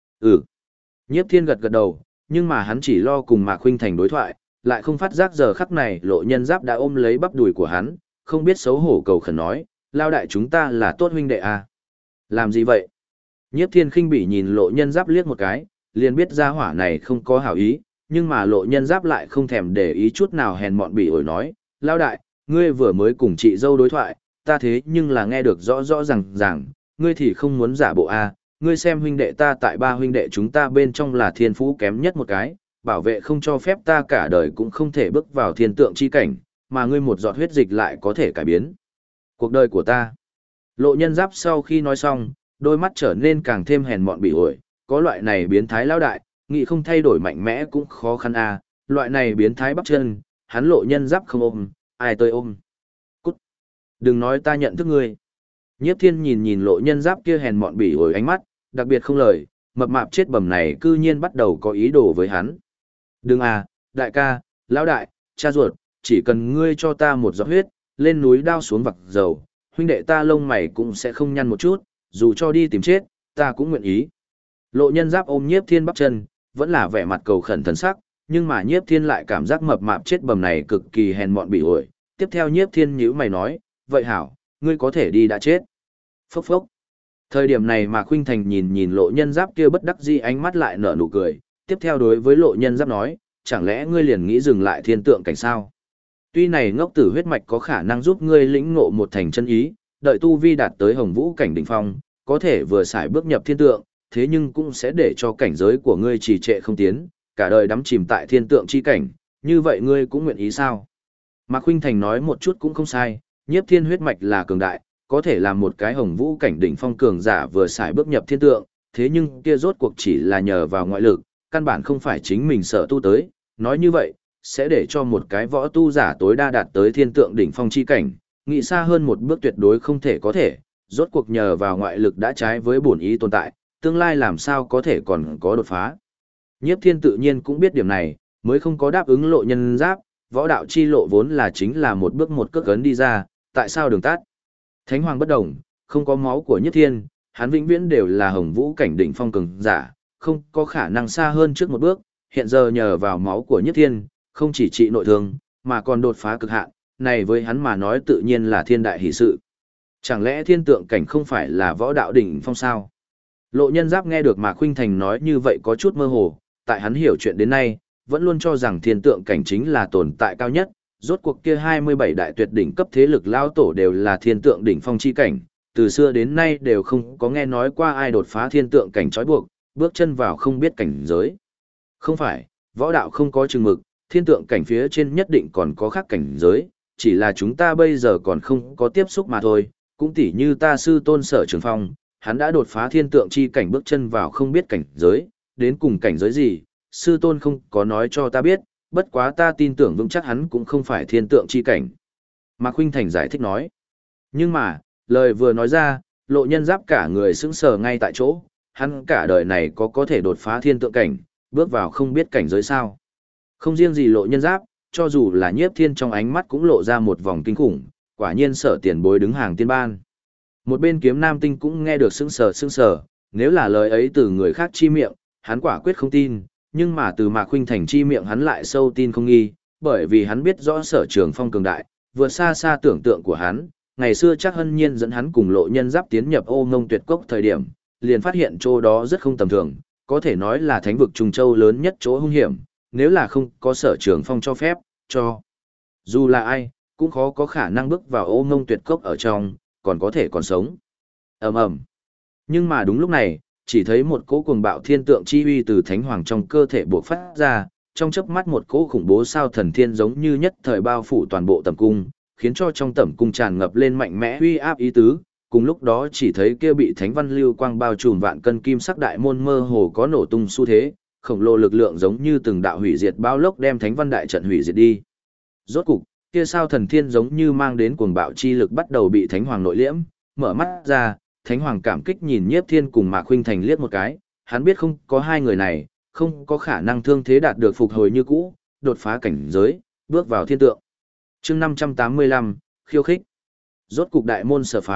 Nhiếp Thiên gật gật đầu, nhưng mà hắn chỉ lo cùng Mạc Khuynh Thành đối thoại, lại không phát giác giờ khắc này Lộ Nhân Giáp đã ôm lấy bắp đùi của hắn, không biết xấu hổ cầu khẩn nói, lao đại chúng ta là tốt huynh đệ à. Làm gì vậy? Nhiếp Thiên khinh bỉ nhìn Lộ Nhân Giáp liếc một cái, liền biết gia hỏa này không có hảo ý, nhưng mà Lộ Nhân Giáp lại không thèm để ý chút nào hèn mọn bỉ ổi nói, lao đại, ngươi vừa mới cùng chị dâu đối thoại, ta thế nhưng là nghe được rõ rõ ràng, ngươi thì không muốn giả bộ à, ngươi xem huynh đệ ta tại ba huynh đệ chúng ta bên trong là thiên phú kém nhất một cái, bảo vệ không cho phép ta cả đời cũng không thể bước vào thiên tượng chi cảnh, mà ngươi một giọt huyết dịch lại có thể cải biến cuộc đời của ta. Lộ Nhân Giáp sau khi nói xong, đôi mắt trở nên càng thêm hèn mọn bỉ ổi, có loại này biến thái lão đại, nghĩ không thay đổi mạnh mẽ cũng khó khăn à, loại này biến thái bắp chân, hắn Lộ Nhân Giáp không ôm, ai tôi ôm. Cút. Đừng nói ta nhận thức ngươi. Nhiếp Thiên nhìn Lộ Nhân Giáp kia hèn mọn bỉ ổi ánh mắt, đặc biệt không lời, mập mạp chết bầm này cư nhiên bắt đầu có ý đồ với hắn. Đừng à, đại ca, lão đại, cha ruột, chỉ cần ngươi cho ta một giọt huyết, lên núi đao xuống vặc dầu, huynh đệ ta lông mày cũng sẽ không nhăn một chút, dù cho đi tìm chết, ta cũng nguyện ý. Lộ Nhân Giáp ôm Nhiếp Thiên bắp chân, vẫn là vẻ mặt cầu khẩn thần sắc, nhưng mà Nhiếp Thiên lại cảm giác mập mạp chết bầm này cực kỳ hèn mọn bỉ ổi. Tiếp theo Nhiếp Thiên nhíu mày nói, vậy hảo, ngươi có thể đi đã chết. Phốc phốc. Thời điểm này mà Khuynh Thành nhìn Lộ Nhân Giáp kia bất đắc dĩ ánh mắt lại nở nụ cười, tiếp theo đối với Lộ Nhân Giáp nói, chẳng lẽ ngươi liền nghĩ dừng lại thiên tượng cảnh sao? Tuy này ngốc tử huyết mạch có khả năng giúp ngươi lĩnh ngộ một thành chân ý, đợi tu vi đạt tới hồng vũ cảnh đỉnh phong, có thể vừa xài bước nhập thiên tượng, thế nhưng cũng sẽ để cho cảnh giới của ngươi trì trệ không tiến, cả đời đắm chìm tại thiên tượng chi cảnh, như vậy ngươi cũng nguyện ý sao? Mạc Khuynh Thành nói một chút cũng không sai, Nhiếp Thiên huyết mạch là cường đại, có thể làm một cái hồng vũ cảnh đỉnh phong cường giả vừa xài bước nhập thiên tượng, thế nhưng kia rốt cuộc chỉ là nhờ vào ngoại lực, căn bản không phải chính mình sở tu tới, nói như vậy, sẽ để cho một cái võ tu giả tối đa đạt tới thiên tượng đỉnh phong chi cảnh, nghĩ xa hơn một bước tuyệt đối không thể có thể, rốt cuộc nhờ vào ngoại lực đã trái với bổn ý tồn tại, tương lai làm sao có thể còn có đột phá. Nhiếp Thiên tự nhiên cũng biết điểm này, mới không có đáp ứng Lộ Nhân Giáp, võ đạo chi lộ vốn là chính là một bước một cước ấn đi ra, tại sao đường tắt? Thánh Hoàng bất đồng, không có máu của Nhiếp Thiên, hắn vĩnh viễn đều là hồng vũ cảnh đỉnh phong cường giả, không có khả năng xa hơn trước một bước, hiện giờ nhờ vào máu của Nhiếp Thiên, không chỉ trị nội thương, mà còn đột phá cực hạn, này với hắn mà nói tự nhiên là thiên đại hỷ sự. Chẳng lẽ thiên tượng cảnh không phải là võ đạo đỉnh phong sao? Lộ Nhân Giáp nghe được Mạc Khuynh Thành nói như vậy có chút mơ hồ, tại hắn hiểu chuyện đến nay, vẫn luôn cho rằng thiên tượng cảnh chính là tồn tại cao nhất, rốt cuộc kia 27 đại tuyệt đỉnh cấp thế lực lao tổ đều là thiên tượng đỉnh phong chi cảnh, từ xưa đến nay đều không có nghe nói qua ai đột phá thiên tượng cảnh trói buộc, bước chân vào không biết cảnh giới. Không phải, võ đạo không có chừng mực, thiên tượng cảnh phía trên nhất định còn có khác cảnh giới, chỉ là chúng ta bây giờ còn không có tiếp xúc mà thôi, cũng tỉ như ta sư tôn Sở Trường Phong, hắn đã đột phá thiên tượng chi cảnh bước chân vào không biết cảnh giới, đến cùng cảnh giới gì, sư tôn không có nói cho ta biết, bất quá ta tin tưởng vững chắc hắn cũng không phải thiên tượng chi cảnh. Mạc Khuynh Thành giải thích nói. Nhưng mà, lời vừa nói ra, Lộ Nhân Giáp cả người sững sờ ngay tại chỗ, hắn cả đời này có thể đột phá thiên tượng cảnh, bước vào không biết cảnh giới sao. Không riêng gì Lộ Nhân Giáp, cho dù là Nhiếp Thiên trong ánh mắt cũng lộ ra một vòng kinh khủng, quả nhiên Sở tiền bối đứng hàng tiên ban. Một bên Kiếm Nam Tinh cũng nghe được sững sờ, nếu là lời ấy từ người khác chi miệng, hắn quả quyết không tin, nhưng mà từ Mạc Khuynh Thành chi miệng hắn lại sâu tin không nghi, bởi vì hắn biết rõ Sở Trường Phong cường đại, vượt xa xa tưởng tượng của hắn. Ngày xưa chắc Hân Nhiên dẫn hắn cùng Lộ Nhân Giáp tiến nhập Ô Ngông Tuyệt Cốc thời điểm, liền phát hiện chỗ đó rất không tầm thường, có thể nói là thánh vực Trùng Châu lớn nhất chỗ hung hiểm, nếu là không có Sở Trường Phong cho phép, dù là ai, cũng khó có khả năng bước vào Ô Ngông Tuyệt Cốc ở trong, còn có thể còn sống. Ầm ầm. Nhưng mà đúng lúc này, chỉ thấy một cỗ cuồng bạo thiên tượng chi uy từ Thánh Hoàng trong cơ thể bộc phát ra, trong chớp mắt một cỗ khủng bố sao thần thiên giống như nhất thời bao phủ toàn bộ tầm cung, khiến cho trong tầm cung tràn ngập lên mạnh mẽ uy áp ý tứ. Cùng lúc đó chỉ thấy kia bị thánh văn lưu quang bao trùm vạn cân kim sắc đại môn mơ hồ có nổ tung xu thế, khổng lồ lực lượng giống như từng đạo hủy diệt bao lốc đem thánh văn đại trận hủy diệt đi. Rốt cục, kia sao thần thiên giống như mang đến cuồng bạo chi lực bắt đầu bị thánh hoàng nội liễm, mở mắt ra, thánh hoàng cảm kích nhìn Nhiếp Thiên cùng Mạc Khuynh Thành liếc một cái, hắn biết không có hai người này, không có khả năng thương thế đạt được phục hồi như cũ, đột phá cảnh giới, bước vào thiên tượng. Chương 585, khiêu khích. Rốt cục đại môn sở phá,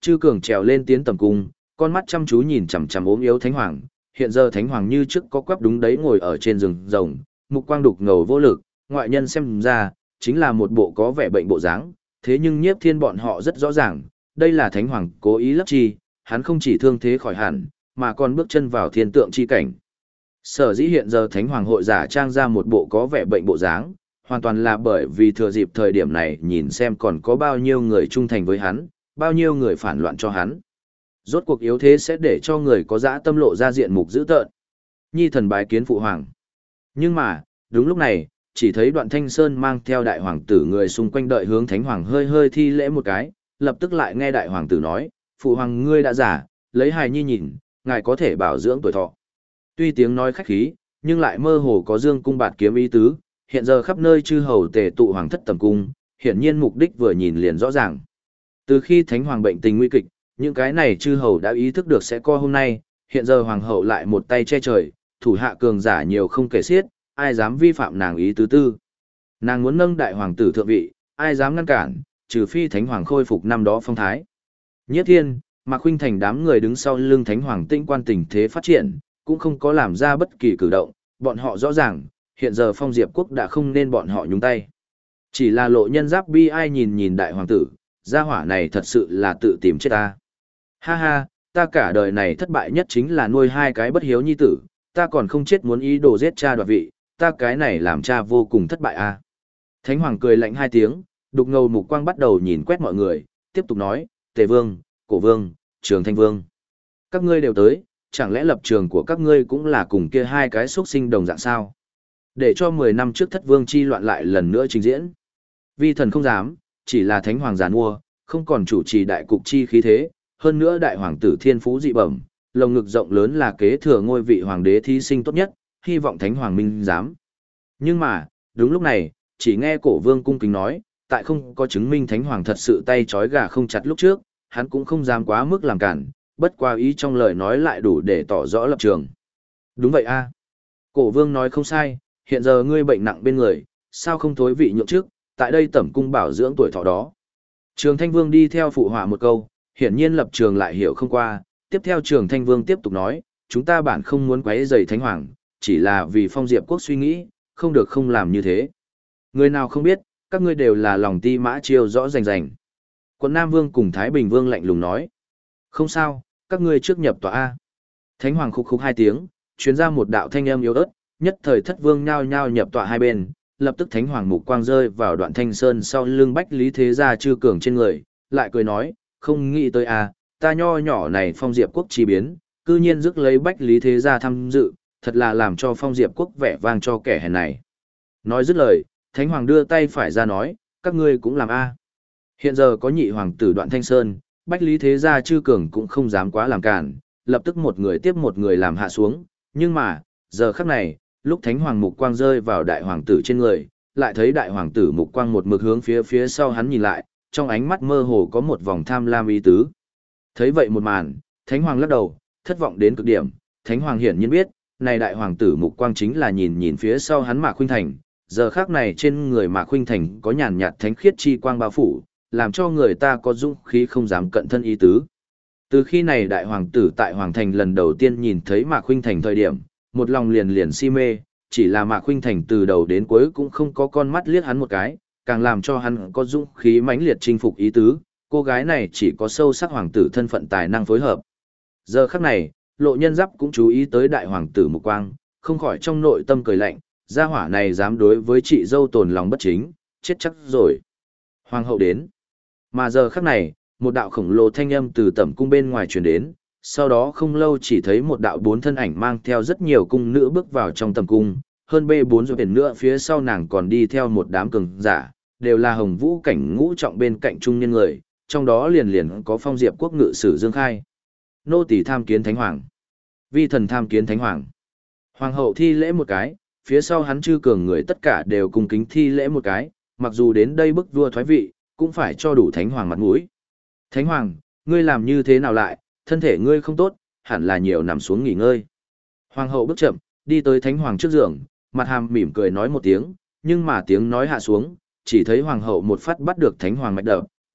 Chư Cường trèo lên tiến tầm cung, con mắt chăm chú nhìn chằm chằm ốm yếu Thánh Hoàng, hiện giờ Thánh Hoàng như trước có quắp đúng đấy ngồi ở trên rừng rồng, mục quang đục ngầu vô lực, ngoại nhân xem ra, chính là một bộ có vẻ bệnh bộ dáng, thế nhưng Nhiếp Thiên bọn họ rất rõ ràng, đây là Thánh Hoàng cố ý lấp chi, hắn không chỉ thương thế khỏi hẳn, mà còn bước chân vào thiên tượng chi cảnh. Sở dĩ hiện giờ Thánh Hoàng hội giả trang ra một bộ có vẻ bệnh bộ dáng, hoàn toàn là bởi vì thừa dịp thời điểm này nhìn xem còn có bao nhiêu người trung thành với hắn, bao nhiêu người phản loạn cho hắn. Rốt cuộc yếu thế sẽ để cho người có dã tâm lộ ra diện mục dữ tợn. Nhi thần bái kiến phụ hoàng. Nhưng mà, đúng lúc này, chỉ thấy Đoạn Thanh Sơn mang theo đại hoàng tử người xung quanh đợi hướng Thánh Hoàng hơi hơi thi lễ một cái, lập tức lại nghe đại hoàng tử nói, phụ hoàng ngươi đã giả, lấy hài nhi nhìn, ngài có thể bảo dưỡng tuổi thọ. Tuy tiếng nói khách khí, nhưng lại mơ hồ có dương cung bạt kiếm ý tứ, hiện giờ khắp nơi chư hầu tề tụ hoàng thất tầm cung, hiển nhiên mục đích vừa nhìn liền rõ ràng. Từ khi Thánh Hoàng bệnh tình nguy kịch, những cái này chư hầu đã ý thức được sẽ có hôm nay, hiện giờ hoàng hậu lại một tay che trời, thủ hạ cường giả nhiều không kể xiết, ai dám vi phạm nàng ý tứ tư. Nàng muốn nâng đại hoàng tử thượng vị, ai dám ngăn cản, trừ phi Thánh Hoàng khôi phục năm đó phong thái. Nhiếp Thiên, Mạc Khuynh Thành đám người đứng sau lưng Thánh Hoàng tinh quan tình thế phát triển, cũng không có làm ra bất kỳ cử động, bọn họ rõ ràng, hiện giờ Phong Diệp quốc đã không nên bọn họ nhúng tay. Chỉ là Lộ Nhân Giáp bi ai nhìn nhìn đại hoàng tử, gia hỏa này thật sự là tự tìm chết ta. Ha ha, ta cả đời này thất bại nhất chính là nuôi hai cái bất hiếu nhi tử, ta còn không chết muốn ý đồ giết cha đoạt vị, ta cái này làm cha vô cùng thất bại a. Thánh Hoàng cười lạnh hai tiếng, đục ngầu mục quang bắt đầu nhìn quét mọi người, tiếp tục nói, Tề Vương, Cổ Vương, Trường Thanh Vương. Các ngươi đều tới, chẳng lẽ lập trường của các ngươi cũng là cùng kia hai cái xuất sinh đồng dạng sao? Để cho 10 năm trước thất vương chi loạn lại lần nữa trình diễn. Vi thần không dám, chỉ là Thánh Hoàng giàn mua, không còn chủ trì đại cục chi khí thế, hơn nữa đại hoàng tử thiên phú dị bẩm, lồng ngực rộng lớn là kế thừa ngôi vị hoàng đế thí sinh tốt nhất, hy vọng Thánh Hoàng minh dám. Nhưng mà, đúng lúc này, chỉ nghe Cổ Vương cung kính nói, tại không có chứng minh Thánh Hoàng thật sự tay trói gà không chặt lúc trước, hắn cũng không dám quá mức làm cản, bất qua ý trong lời nói lại đủ để tỏ rõ lập trường. Đúng vậy a. Cổ Vương nói không sai, hiện giờ ngươi bệnh nặng bên người, sao không thối vị nhượng trước, tại đây tẩm cung bảo dưỡng tuổi thọ đó. Trường Thanh Vương đi theo phụ họa một câu, hiển nhiên lập trường lại hiểu không qua, tiếp theo Trường Thanh Vương tiếp tục nói, chúng ta bản không muốn quấy rầy Thánh Hoàng, chỉ là vì Phong Diệp quốc suy nghĩ, không được không làm như thế. Người nào không biết, các ngươi đều là lòng ti mã chiêu rõ rành rành. Quận Nam Vương cùng Thái Bình Vương lạnh lùng nói, không sao, các ngươi trước nhập tòa A. Thánh Hoàng khục khục hai tiếng, truyền ra một đạo thanh âm yếu ớt, nhất thời thất vương nhao nhao nhập tọa hai bên, lập tức Thánh Hoàng mục quang rơi vào Đoạn Thanh Sơn sau lưng Bách Lý Thế Gia Chư Cường trên người, lại cười nói, không nghĩ tới à, ta nho nhỏ này Phong Diệp quốc chi biến, cư nhiên rước lấy Bách Lý Thế Gia tham dự, thật là làm cho Phong Diệp quốc vẻ vang cho kẻ hèn này. Nói dứt lời, Thánh Hoàng đưa tay phải ra nói, các ngươi cũng làm a. Hiện giờ có nhị hoàng tử Đoạn Thanh Sơn, Bách Lý Thế Gia Chư Cường cũng không dám quá làm cản, lập tức một người tiếp một người làm hạ xuống, nhưng mà, giờ khắc này, lúc Thánh Hoàng mục quang rơi vào đại hoàng tử trên người, lại thấy đại hoàng tử mục quang một mực hướng phía sau hắn nhìn lại, trong ánh mắt mơ hồ có một vòng tham lam ý tứ. Thấy vậy một màn, Thánh Hoàng lắc đầu, thất vọng đến cực điểm, Thánh Hoàng hiển nhiên biết, này đại hoàng tử mục quang chính là nhìn phía sau hắn Mạc Khuynh Thành, giờ khắc này trên người Mạc Khuynh Thành có nhàn nhạt thánh khiết chi quang bao phủ, làm cho người ta có dũng khí không dám cận thân ý tứ. Từ khi này đại hoàng tử tại Hoàng Thành lần đầu tiên nhìn thấy Mạc Khuynh Thành thời điểm, một lòng liền si mê, chỉ là Mạc Khuynh Thành từ đầu đến cuối cũng không có con mắt liếc hắn một cái, càng làm cho hắn có dũng khí mãnh liệt chinh phục ý tứ, cô gái này chỉ có sâu sắc hoàng tử thân phận tài năng phối hợp. Giờ khắc này, Lộ Nhân Giáp cũng chú ý tới đại hoàng tử mục quang, không khỏi trong nội tâm cười lạnh, gia hỏa này dám đối với chị dâu tồn lòng bất chính, chết chắc rồi. Hoàng hậu đến. Mà giờ khắc này, một đạo khổng lồ thanh âm từ tẩm cung bên ngoài truyền đến, sau đó không lâu chỉ thấy một đạo 4 thân ảnh mang theo rất nhiều cung nữ bước vào trong tầm cung, hơn B4 rồi biển nữa phía sau nàng còn đi theo một đám cường giả, đều là hồng vũ cảnh ngũ trọng bên cạnh trung nhân người, trong đó liền có Phong Diệp quốc ngự sử Dương Khai. Nô tỳ tham kiến Thánh Hoàng. Vi thần tham kiến Thánh Hoàng. Hoàng hậu thi lễ một cái, phía sau hắn Chư Cường người tất cả đều cùng kính thi lễ một cái, mặc dù đến đây bức vua thoái vị, cũng phải cho đủ Thánh Hoàng mặt mũi. Thánh Hoàng, ngươi làm như thế nào lại, thân thể ngươi không tốt, hẳn là nhiều nằm xuống nghỉ ngơi. Hoàng hậu bước chậm, đi tới Thánh Hoàng trước giường, mặt hàm mỉm cười nói một tiếng, nhưng mà tiếng nói hạ xuống, chỉ thấy Hoàng hậu một phát bắt được Thánh Hoàng mạch đập,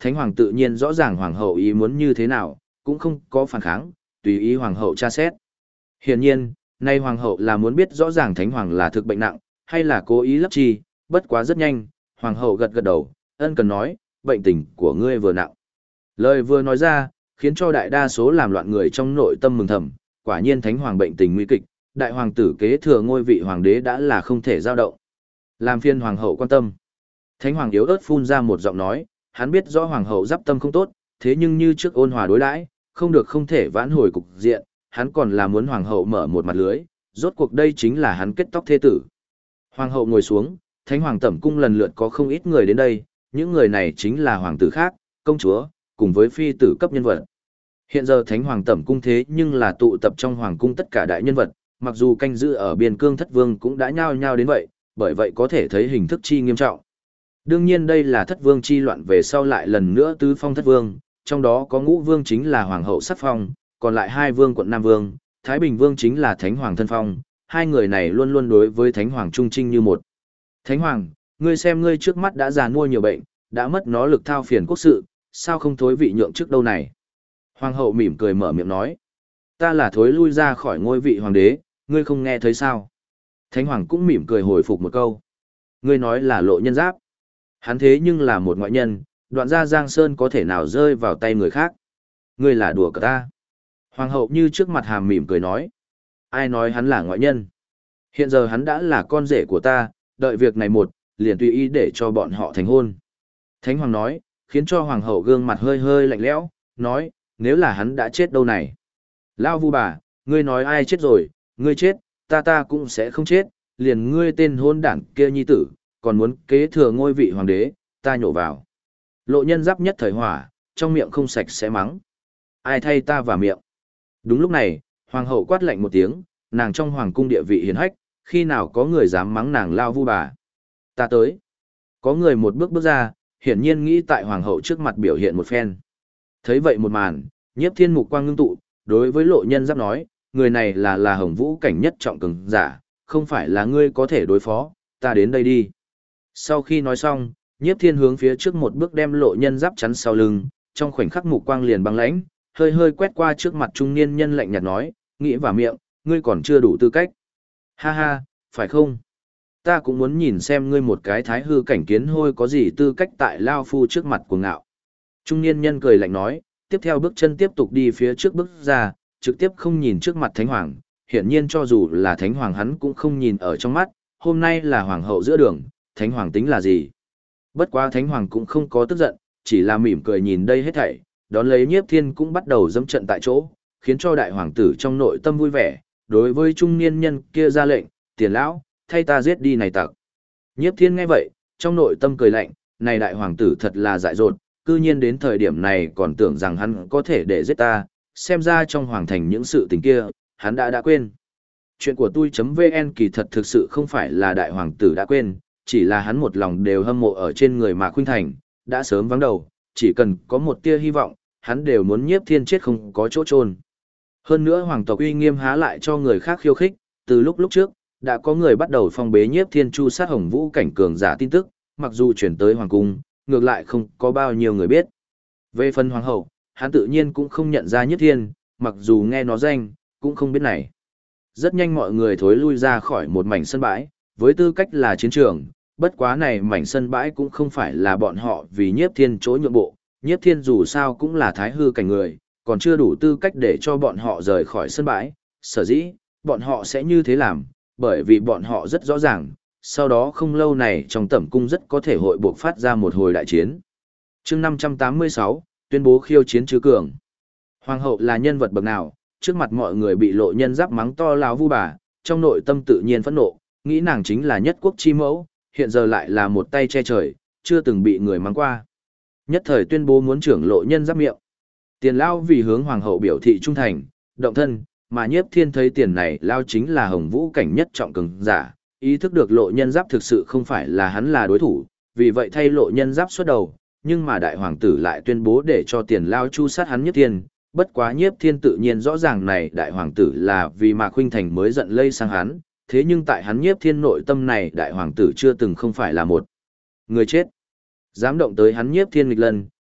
Thánh Hoàng tự nhiên rõ ràng Hoàng hậu ý muốn như thế nào, cũng không có phản kháng, tùy ý Hoàng hậu tra xét. Hiển nhiên, nay Hoàng hậu là muốn biết rõ ràng Thánh Hoàng là thực bệnh nặng, hay là cố ý lấp chi, bất quá rất nhanh, Hoàng hậu gật gật đầu, ân cần nói, bệnh tình của ngươi vừa nặng. Lời vừa nói ra, khiến cho đại đa số làm loạn người trong nội tâm mừng thầm, quả nhiên Thánh Hoàng bệnh tình nguy kịch, đại hoàng tử kế thừa ngôi vị hoàng đế đã là không thể dao động. Làm phiên Hoàng hậu quan tâm. Thánh Hoàng yếu ớt phun ra một giọng nói, hắn biết rõ Hoàng hậu giáp tâm không tốt, thế nhưng như trước ôn hòa đối đãi, không được không thể vãn hồi cục diện, hắn còn là muốn Hoàng hậu mở một mặt lưới, rốt cuộc đây chính là hắn kết tóc thế tử. Hoàng hậu ngồi xuống, Thánh Hoàng tẩm cung lần lượt có không ít người đến đây, những người này chính là hoàng tử khác, công chúa, cùng với phi tử cấp nhân vật. Hiện giờ Thánh Hoàng tẩm cung thế nhưng là tụ tập trong hoàng cung tất cả đại nhân vật, mặc dù canh giữ ở biên cương thất vương cũng đã nhao nhao đến vậy, bởi vậy có thể thấy hình thức chi nghiêm trọng. Đương nhiên đây là thất vương chi loạn về sau lại lần nữa tứ phong thất vương, trong đó có ngũ vương chính là hoàng hậu sắc phong, còn lại hai vương quận Nam Vương, Thái Bình Vương chính là Thánh Hoàng thân phong, hai người này luôn luôn đối với Thánh Hoàng trung trinh như một. Thánh Hoàng, ngươi xem ngươi trước mắt đã già nuôi nhiều bệnh, đã mất nó lực thao phiền quốc sự, sao không thối vị nhượng trước đâu này? Hoàng hậu mỉm cười mở miệng nói, ta là thối lui ra khỏi ngôi vị hoàng đế, ngươi không nghe thấy sao? Thánh Hoàng cũng mỉm cười hồi phục một câu, ngươi nói là Lộ Nhân Giáp. Hắn thế nhưng là một ngoại nhân, đoạn gia Giang Sơn có thể nào rơi vào tay người khác. Ngươi là đùa cợt ta. Hoàng hậu như trước mặt hàm mỉm cười nói. Ai nói hắn là ngoại nhân? Hiện giờ hắn đã là con rể của ta, đợi việc này một, liền tùy ý để cho bọn họ thành hôn. Thánh Hoàng nói, khiến cho Hoàng hậu gương mặt hơi hơi lạnh lẽo, nói, nếu là hắn đã chết đâu này. Lao vu bà, ngươi nói ai chết rồi, ngươi chết, ta cũng sẽ không chết, liền ngươi tên hôn đảng kia nhi tử, còn muốn kế thừa ngôi vị hoàng đế, ta nhổ vào. Lộ Nhân Giáp nhất thời hỏa, trong miệng không sạch sẽ mắng. Ai thay ta vào miệng? Đúng lúc này, hoàng hậu quát lạnh một tiếng, nàng trong hoàng cung địa vị hiển hách, khi nào có người dám mắng nàng lao vu bà. Ta tới. Có người một bước bước ra, hiển nhiên nghĩ tại hoàng hậu trước mặt biểu hiện một phen. Thấy vậy một màn, Nhiếp Thiên mục quang ngưng tụ, đối với Lộ Nhân Giáp nói, người này là Hồng Vũ cảnh nhất trọng cường giả, không phải là ngươi có thể đối phó, ta đến đây đi. Sau khi nói xong, Nhiếp Thiên hướng phía trước một bước đem Lộ Nhân Giáp chắn sau lưng, trong khoảnh khắc mục quang liền băng lãnh, hơi hơi quét qua trước mặt trung niên nhân lạnh nhạt nói, nghĩ vào miệng, ngươi còn chưa đủ tư cách. Ha ha, phải không? Ta cũng muốn nhìn xem ngươi một cái thái hư cảnh kiến hôi có gì tư cách tại lao phu trước mặt của ngạo. Trung niên nhân cười lạnh nói, tiếp theo bước chân tiếp tục đi phía trước bước ra, trực tiếp không nhìn trước mặt Thánh Hoàng, hiển nhiên cho dù là Thánh Hoàng hắn cũng không nhìn ở trong mắt, hôm nay là Hoàng hậu giữa đường, Thánh Hoàng tính là gì? Bất quá Thánh Hoàng cũng không có tức giận, chỉ là mỉm cười nhìn đây hết thảy, đón lấy Nhiếp Thiên cũng bắt đầu dẫm trận tại chỗ, khiến cho đại hoàng tử trong nội tâm vui vẻ, đối với trung niên nhân kia ra lệnh, tiền lão, thay ta giết đi này tặc. Nhiếp Thiên nghe vậy, trong nội tâm cười lạnh, này đại hoàng tử thật là dại dột, cư nhiên đến thời điểm này còn tưởng rằng hắn có thể để giết ta, xem ra trong hoàng thành những sự tình kia, hắn đã quên. Chuyện của tôi.vn kỳ thật thực sự không phải là đại hoàng tử đã quên, chỉ là hắn một lòng đều hâm mộ ở trên người Mạc Khuynh Thành, đã sớm vắng đầu, chỉ cần có một tia hy vọng, hắn đều muốn Nhiếp Thiên chết không có chỗ chôn. Hơn nữa hoàng tộc uy nghiêm há lại cho người khác khiêu khích, từ lúc trước, đã có người bắt đầu phong bế Nhiếp Thiên chu sát Hồng Vũ cảnh cường giả tin tức, mặc dù chuyển tới hoàng cung, ngược lại không có bao nhiêu người biết. Về phần hoàng hậu, hắn tự nhiên cũng không nhận ra Nhiếp Thiên, mặc dù nghe nó danh, cũng không biết này. Rất nhanh mọi người thối lui ra khỏi một mảnh sân bãi, với tư cách là chiến trường, bất quá này mảnh sân bãi cũng không phải là bọn họ vì Nhiếp Thiên chỗ nhượng bộ, Nhiếp Thiên dù sao cũng là thái hư cảnh người, còn chưa đủ tư cách để cho bọn họ rời khỏi sân bãi, sở dĩ, bọn họ sẽ như thế làm, bởi vì bọn họ rất rõ ràng, sau đó không lâu này trong tẩm cung rất có thể hội buộc phát ra một hồi đại chiến. Chương 586, tuyên bố khiêu chiến chứ cường. Hoàng hậu là nhân vật bậc nào, trước mặt mọi người bị Lộ Nhân Giáp mắng to láo vu bà, trong nội tâm tự nhiên phẫn nộ, nghĩ nàng chính là nhất quốc chi mẫu, hiện giờ lại là một tay che trời, chưa từng bị người mắng qua. Nhất thời tuyên bố muốn trưởng Lộ Nhân Giáp miệng. Tiền lao vì hướng hoàng hậu biểu thị trung thành, động thân, mà Nhiếp Thiên thấy tiền này lao chính là Hồng Vũ cảnh nhất trọng cường giả, ý thức được Lộ Nhân Giáp thực sự không phải là hắn là đối thủ, vì vậy thay Lộ Nhân Giáp xuất đầu, nhưng mà đại hoàng tử lại tuyên bố để cho tiền lao chu sát hắn Nhiếp Thiên, bất quá Nhiếp Thiên tự nhiên rõ ràng này đại hoàng tử là vì Mạc Khuynh Thành mới giận lây sang hắn, thế nhưng tại hắn Nhiếp Thiên nội tâm này đại hoàng tử chưa từng không phải là một người chết. Dám động tới hắn Nhiếp Thiên nghịch lần,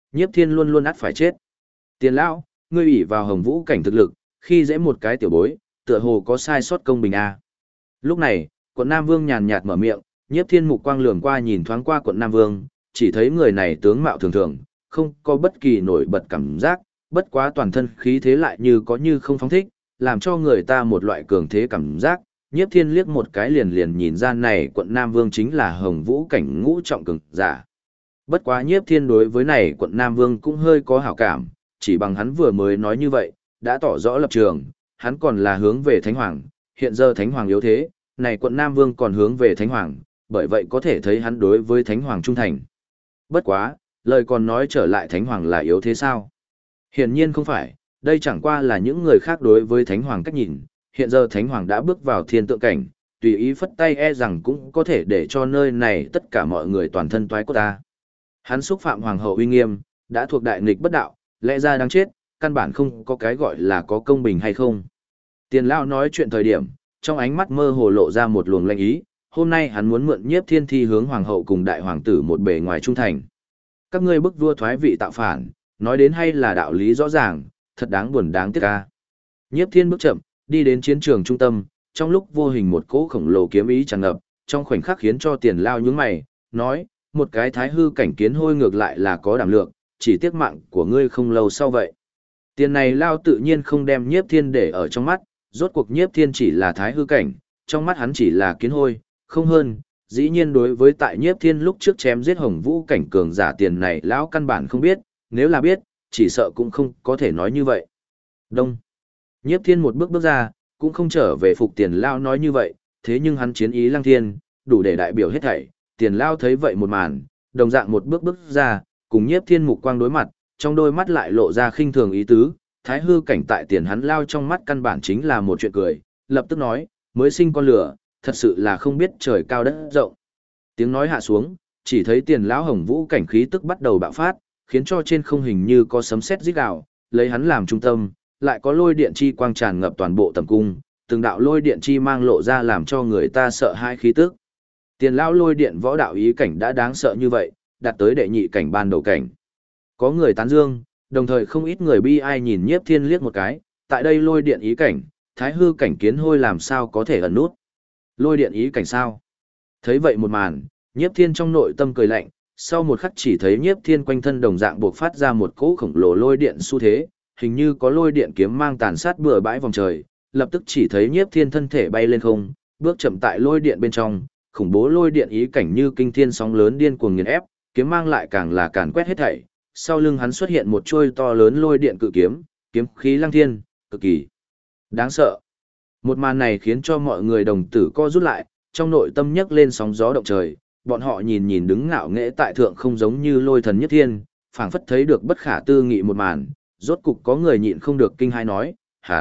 Nhiếp Thiên luôn luôn ắt phải chết. Tiền lão, ngươi ủy vào Hồng Vũ cảnh thực lực, khi dễ một cái tiểu bối, tựa hồ có sai sót công bình a. Lúc này, quận Nam Vương nhàn nhạt mở miệng, Nhiếp Thiên mục quang lườm qua nhìn thoáng qua quận Nam Vương, chỉ thấy người này tướng mạo thường thường, không có bất kỳ nổi bật cảm giác, bất quá toàn thân khí thế lại như có như không phóng thích, làm cho người ta một loại cường thế cảm giác. Nhiếp Thiên liếc một cái liền nhìn ra này quận Nam Vương chính là Hồng Vũ cảnh ngũ trọng cường giả. Bất quá Nhiếp Thiên đối với này quận Nam Vương cũng hơi có hảo cảm, chỉ bằng hắn vừa mới nói như vậy, đã tỏ rõ lập trường, hắn còn là hướng về Thánh Hoàng, hiện giờ Thánh Hoàng yếu thế, này quận Nam Vương còn hướng về Thánh Hoàng, bởi vậy có thể thấy hắn đối với Thánh Hoàng trung thành. Bất quá, lời còn nói trở lại Thánh Hoàng là yếu thế sao? Hiển nhiên không phải, đây chẳng qua là những người khác đối với Thánh Hoàng cách nhìn, hiện giờ Thánh Hoàng đã bước vào thiên tượng cảnh, tùy ý phất tay e rằng cũng có thể để cho nơi này tất cả mọi người toàn thân toái cốt ta. Hắn xúc phạm Hoàng hậu uy nghiêm, đã thuộc đại nghịch bất đạo, lẽ ra đáng chết, căn bản không có cái gọi là có công bình hay không. Tiền lão nói chuyện thời điểm, trong ánh mắt mơ hồ lộ ra một luồng lanh ý, hôm nay hắn muốn mượn Nhiếp Thiên thi hướng Hoàng hậu cùng đại hoàng tử một bề ngoài trung thành. Các ngươi bức vua thoái vị tạo phản, nói đến hay là đạo lý rõ ràng, thật đáng buồn đáng tiếc ca. Nhiếp Thiên bước chậm, đi đến chiến trường trung tâm, trong lúc vô hình một cỗ khổng lồ kiếm ý tràn ngập, trong khoảnh khắc khiến cho Tiền lão nhướng mày, nói, một cái thái hư cảnh kiến hôi ngược lại là có đảm lượng, chỉ tiếc mạng của ngươi không lâu sau vậy. Tiền này lao tự nhiên không đem Nhiếp Thiên để ở trong mắt, rốt cuộc Nhiếp Thiên chỉ là thái hư cảnh, trong mắt hắn chỉ là kiến hôi, không hơn. Dĩ nhiên đối với tại Nhiếp Thiên lúc trước chém giết Hồng Vũ cảnh cường giả tiền này lão căn bản không biết, nếu là biết, chỉ sợ cũng không có thể nói như vậy. Đông. Nhiếp Thiên một bước bước ra, cũng không trở về phục tiền lao nói như vậy, thế nhưng hắn chiến ý lăng thiên, đủ để đại biểu hết thảy. Tiền lao thấy vậy một màn, đồng dạng một bước bước ra, cùng Nhiếp Thiên mục quang đối mặt, trong đôi mắt lại lộ ra khinh thường ý tứ, thái hư cảnh tại tiền hắn lao trong mắt căn bản chính là một chuyện cười, lập tức nói, mới sinh con lửa, thật sự là không biết trời cao đất rộng. Tiếng nói hạ xuống, chỉ thấy tiền lão Hồng Vũ cảnh khí tức bắt đầu bạo phát, khiến cho trên không hình như có sấm sét rít gào, lấy hắn làm trung tâm, lại có lôi điện chi quang tràn ngập toàn bộ tầm cung, từng đạo lôi điện chi mang lộ ra làm cho người ta sợ hai khí tức. Tiền lão lôi điện võ đạo ý cảnh đã đáng sợ như vậy, đạt tới đệ nhị cảnh ban đầu cảnh. Có người tán dương, đồng thời không ít người bi ai nhìn Nhiếp Thiên liếc một cái, tại đây lôi điện ý cảnh, thái hư cảnh kiến hôi làm sao có thể ẩn nút. Lôi điện ý cảnh sao? Thấy vậy một màn, Nhiếp Thiên trong nội tâm cười lạnh, sau một khắc chỉ thấy Nhiếp Thiên quanh thân đồng dạng buộc phát ra một cỗ khổng lồ lôi điện xu thế, hình như có lôi điện kiếm mang tàn sát bừa bãi vòng trời, lập tức chỉ thấy Nhiếp Thiên thân thể bay lên không, bước chậm tại lôi điện bên trong, khủng bố lôi điện ý cảnh như kinh thiên sóng lớn điên cuồng nghiền ép, kiếm mang lại càng là càn quét hết thảy. Sau lưng hắn xuất hiện một chuôi to lớn lôi điện cự kiếm, kiếm khí lăng thiên, cực kỳ đáng sợ. Một màn này khiến cho mọi người đồng tử co rút lại, trong nội tâm nhấc lên sóng gió động trời, bọn họ nhìn đứng ngạo nghễ tại thượng không giống như lôi thần Nhất Thiên, phảng phất thấy được bất khả tư nghị một màn, rốt cục có người nhịn không được kinh hãi nói,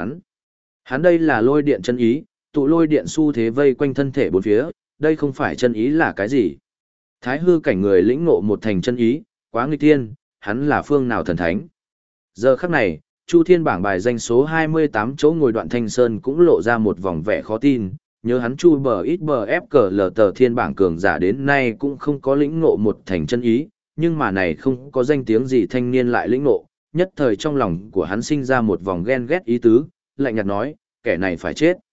hắn đây là lôi điện chân ý, tụ lôi điện xu thế vây quanh thân thể bốn phía, đây không phải chân ý là cái gì? Thái hư cảnh người lĩnh ngộ một thành chân ý, quá nghịch thiên, hắn là phương nào thần thánh? Giờ khắc này, Chu Thiên bảng bài danh số 28 chỗ ngồi Đoạn Thanh Sơn cũng lộ ra một vòng vẻ khó tin, nhớ hắn Chu bờ ít bờ ép cờ lờ tờ thiên bảng cường giả đến nay cũng không có lĩnh ngộ một thành chân ý, nhưng mà này không có danh tiếng gì thanh niên lại lĩnh ngộ, nhất thời trong lòng của hắn sinh ra một vòng ghen ghét ý tứ, lạnh nhạt nói, kẻ này phải chết.